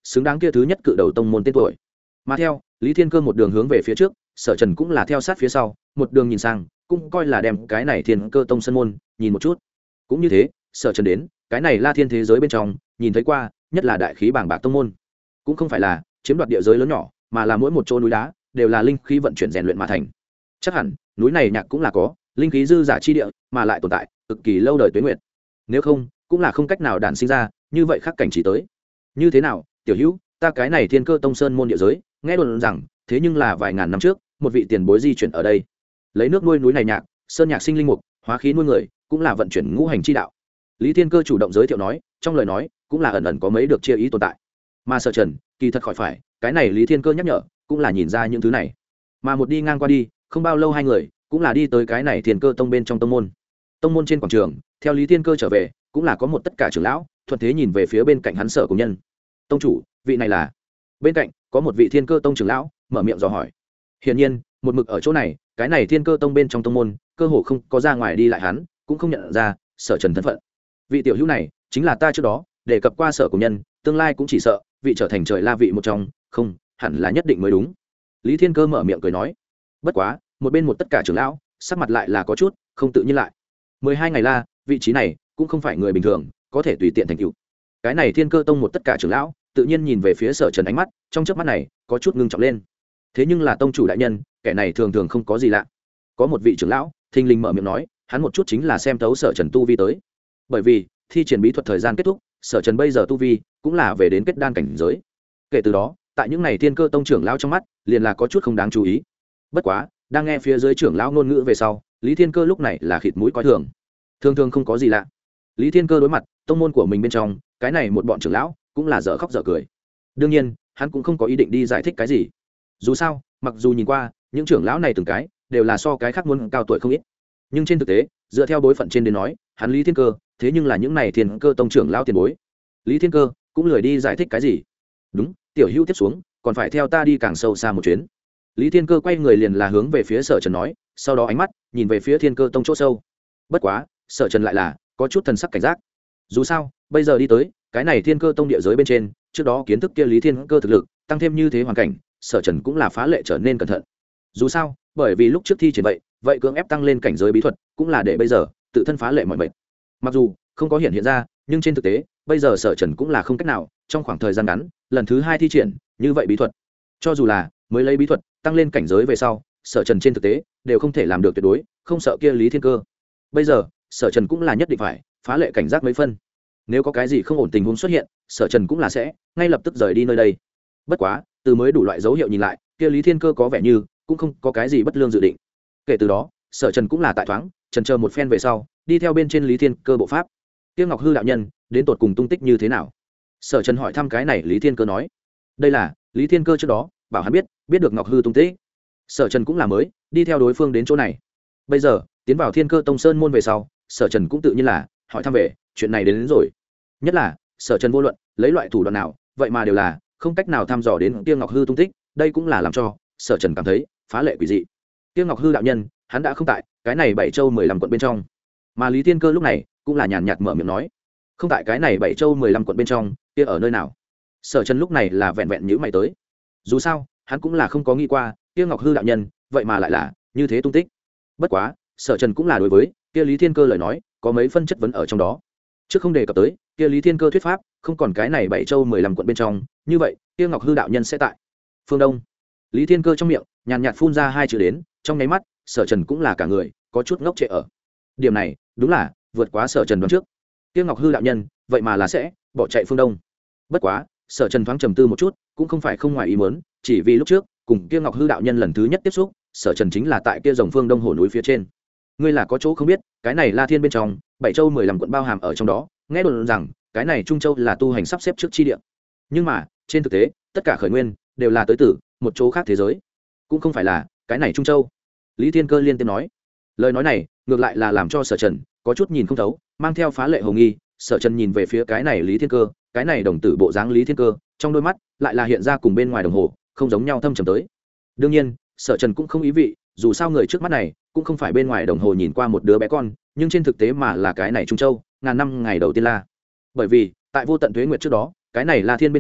A: xứng đáng kia thứ nhất cự đầu tông môn tên tuổi. Mà theo Lý Thiên Cơ một đường hướng về phía trước, Sở Trần cũng là theo sát phía sau, một đường nhìn sang, cũng coi là đem cái này Thiên Cơ tông sân môn nhìn một chút. Cũng như thế, Sở Trần đến cái này La Thiên thế giới bên trong, nhìn thấy qua, nhất là đại khí bàng bạc tông môn, cũng không phải là chiếm đoạt địa giới lớn nhỏ, mà là mỗi một chỗ núi đá đều là linh khí vận chuyển rèn luyện mà thành. Chắc hẳn núi này nhạc cũng là có linh khí dư giả chi địa, mà lại tồn tại cực kỳ lâu đời tuế nguyệt. Nếu không, cũng là không cách nào đản sinh ra như vậy khắc cảnh chỉ tới. Như thế nào, tiểu hữu, ta cái này Thiên Cơ tông sơn môn địa giới, nghe đồn rằng thế nhưng là vài ngàn năm trước, một vị tiền bối di chuyển ở đây, lấy nước nuôi núi này nhạc, sơn nhạc sinh linh mục, hóa khí nuôi người, cũng là vận chuyển ngũ hành chi đạo. Lý Thiên Cơ chủ động giới thiệu nói, trong lời nói cũng là ẩn ẩn có mấy được chia ý tồn tại. Mà Sở Trần, kỳ thật khỏi phải, cái này Lý Thiên Cơ nhắc nhở, cũng là nhìn ra những thứ này. Mà một đi ngang qua đi, không bao lâu hai người cũng là đi tới cái này Thiên Cơ tông bên trong tông môn. Tông môn trên quảng trường, theo Lý Thiên Cơ trở về, cũng là có một tất cả trưởng lão, thuận thế nhìn về phía bên cạnh hắn Sở cùng nhân. Tông chủ, vị này là? Bên cạnh có một vị Thiên Cơ tông trưởng lão mở miệng dò hỏi. Hiển nhiên, một mực ở chỗ này, cái này Thiên Cơ tông bên trong tông môn, cơ hồ không có ra ngoài đi lại hắn, cũng không nhận ra Sở Trần thân phận. Vị tiểu hữu này chính là ta trước đó đề cập qua Sở cùng nhân, tương lai cũng chỉ sợ vị trở thành trời la vị một trong, không, hẳn là nhất định mới đúng. Lý Thiên Cơ mở miệng cười nói. Bất quá, một bên một tất cả trưởng lão, sắc mặt lại là có chút không tự nhiên lại. 12 ngày la, vị trí này cũng không phải người bình thường có thể tùy tiện thành tựu. Cái này Thiên Cơ tông một tất cả trưởng lão, tự nhiên nhìn về phía Sở Trần, ánh mắt trong chớp mắt này có chút ngưng trọng lên. Thế nhưng là tông chủ đại nhân, kẻ này thường thường không có gì lạ. Có một vị trưởng lão thình lình mở miệng nói, hắn một chút chính là xem thấu Sở Trần tu vi tới. Bởi vì thi triển bí thuật thời gian kết thúc, Sở Trần bây giờ tu vi cũng là về đến kết đan cảnh giới. Kể từ đó, tại những này Thiên Cơ tông trưởng lão trong mắt, liền là có chút không đáng chú ý. Bất quá, đang nghe phía dưới trưởng lão ngôn ngữ về sau, Lý Thiên Cơ lúc này là khịt mũi coi thường. Thường thường không có gì lạ. Lý Thiên Cơ đối mặt tông môn của mình bên trong, cái này một bọn trưởng lão cũng là dở khóc dở cười. Đương nhiên, hắn cũng không có ý định đi giải thích cái gì. Dù sao, mặc dù nhìn qua, những trưởng lão này từng cái đều là so cái khác muốn cao tuổi không ít. Nhưng trên thực tế, dựa theo bối phận trên đến nói, hắn Lý Thiên Cơ, thế nhưng là những này Thiên Cơ tông trưởng lão tiền bối. Lý Thiên Cơ cũng lười đi giải thích cái gì. Đúng, tiểu hữu tiếp xuống, còn phải theo ta đi càng sâu xa một chuyến. Lý Thiên Cơ quay người liền là hướng về phía Sở Trần nói, sau đó ánh mắt nhìn về phía Thiên Cơ tông chỗ sâu. Bất quá, Sở Trần lại là có chút thần sắc cảnh giác. Dù sao, bây giờ đi tới cái này Thiên Cơ tông địa giới bên trên, trước đó kiến thức kia Lý Thiên Cơ thực lực tăng thêm như thế hoàn cảnh, Sở Trần cũng là phá lệ trở nên cẩn thận. Dù sao, bởi vì lúc trước thi triển vậy cưỡng ép tăng lên cảnh giới bí thuật, cũng là để bây giờ tự thân phá lệ mọi mệt. Mặc dù không có hiện ra, nhưng trên thực tế, bây giờ Sở Trần cũng là không cách nào trong khoảng thời gian ngắn lần thứ hai thi triển như vậy bí thuật. Cho dù là mới lấy bí thuật tăng lên cảnh giới về sau, Sở Trần trên thực tế đều không thể làm được tuyệt đối không sợ kia Lý Thiên Cơ. Bây giờ Sở Trần cũng là nhất định phải phá lệ cảnh giác mấy phân. Nếu có cái gì không ổn tình huống xuất hiện, Sở Trần cũng là sẽ ngay lập tức rời đi nơi đây. Bất quá, từ mới đủ loại dấu hiệu nhìn lại, kia Lý Thiên Cơ có vẻ như cũng không có cái gì bất lương dự định. Kể từ đó, Sở Trần cũng là tại thoáng chần chờ một phen về sau, đi theo bên trên Lý Thiên Cơ bộ pháp. Kia Ngọc Hư đạo nhân đến tột cùng tung tích như thế nào? Sở Trần hỏi thăm cái này, Lý Thiên Cơ nói, đây là Lý Thiên Cơ trước đó bảo hắn biết được Ngọc Hư tung tích. Sở Trần cũng là mới đi theo đối phương đến chỗ này. Bây giờ tiến vào Thiên Cơ tông sơn môn về sau, Sở Trần cũng tự nhiên là hỏi thăm về chuyện này đến rồi. Nhất là Sở Trần vô luận lấy loại thủ đoạn nào, vậy mà đều là không cách nào thăm dò đến Tiêu Ngọc Hư tung tích, đây cũng là làm cho Sở Trần cảm thấy phá lệ quỷ dị. Tiêu Ngọc Hư đạo nhân, hắn đã không tại cái này 7 châu 15 quận bên trong. Mà Lý Thiên Cơ lúc này cũng là nhàn nhạt mở miệng nói, không tại cái này 7 châu 15 quận bên trong, kia ở nơi nào? Sở Trần lúc này là vẹn vẹn nhíu mày tới. Dù sao, hắn cũng là không có nghĩ qua, Tiêu Ngọc Hư đạo nhân, vậy mà lại là như thế tung tích. Bất quá, Sở Trần cũng là đối với kia Lý Thiên Cơ lời nói, có mấy phân chất vấn ở trong đó. Trước không đề cập tới, kia Lý Thiên Cơ thuyết pháp, không còn cái này 7 châu 15 quận bên trong, như vậy, Tiêu Ngọc Hư đạo nhân sẽ tại phương Đông. Lý Thiên Cơ trong miệng nhàn nhạt phun ra hai chữ đến, trong nháy mắt, Sở Trần cũng là cả người có chút ngốc trệ ở. Điểm này, đúng là vượt quá Sở Trần đoán trước. Tiêu Ngọc Hư đạo nhân, vậy mà là sẽ bỏ chạy phương Đông. Bất quá, Sở Trần thoáng trầm tư một chút, cũng không phải không ngoài ý muốn, chỉ vì lúc trước cùng kia Ngọc Hư đạo nhân lần thứ nhất tiếp xúc, Sở Trần chính là tại kia Rồng Phương Đông hồ núi phía trên. Ngươi là có chỗ không biết, cái này La Thiên bên trong, 7 châu 15 quận bao hàm ở trong đó, nghe đồn rằng cái này Trung Châu là tu hành sắp xếp trước chi địa. Nhưng mà, trên thực tế, tất cả khởi nguyên đều là tới từ một chỗ khác thế giới, cũng không phải là cái này Trung Châu. Lý Thiên Cơ liên tiếp nói. Lời nói này, ngược lại là làm cho Sở Trần có chút nhìn không thấu, mang theo phá lệ hồ nghi. Sở Trần nhìn về phía cái này Lý Thiên Cơ, cái này đồng tử bộ dáng Lý Thiên Cơ, trong đôi mắt lại là hiện ra cùng bên ngoài đồng hồ không giống nhau thâm trầm tới. Đương nhiên, Sở Trần cũng không ý vị, dù sao người trước mắt này cũng không phải bên ngoài đồng hồ nhìn qua một đứa bé con, nhưng trên thực tế mà là cái này Trung Châu ngàn năm ngày đầu tiên La. Bởi vì tại vô tận tuế nguyệt trước đó, cái này La Thiên bên trong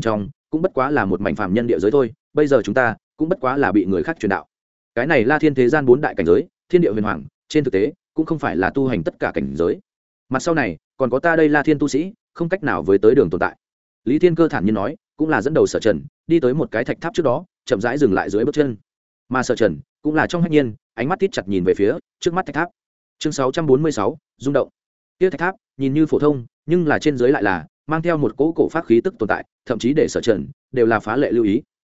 A: cũng bất quá là một mảnh phàm nhân địa giới thôi, bây giờ chúng ta cũng bất quá là bị người khác truyền đạo. Cái này La Thiên thế gian 4 đại cảnh giới, thiên địa huyền hoàng, trên thực tế cũng không phải là tu hành tất cả cảnh giới. Mặt sau này, còn có ta đây La Thiên tu sĩ, không cách nào với tới đường tồn tại. Lý Thiên Cơ thản nhiên nói, cũng là dẫn đầu Sở Trần, đi tới một cái thạch tháp trước đó, chậm rãi dừng lại dưới bước chân. Mà Sở Trần cũng là trong hách nhiên, ánh mắt tít chặt nhìn về phía trước mắt thạch tháp. Chương 646, rung động. Kia thạch tháp, nhìn như phổ thông, nhưng là trên dưới lại là mang theo một cỗ cổ pháp khí tức tồn tại, thậm chí để Sở Trần đều là phá lệ lưu ý.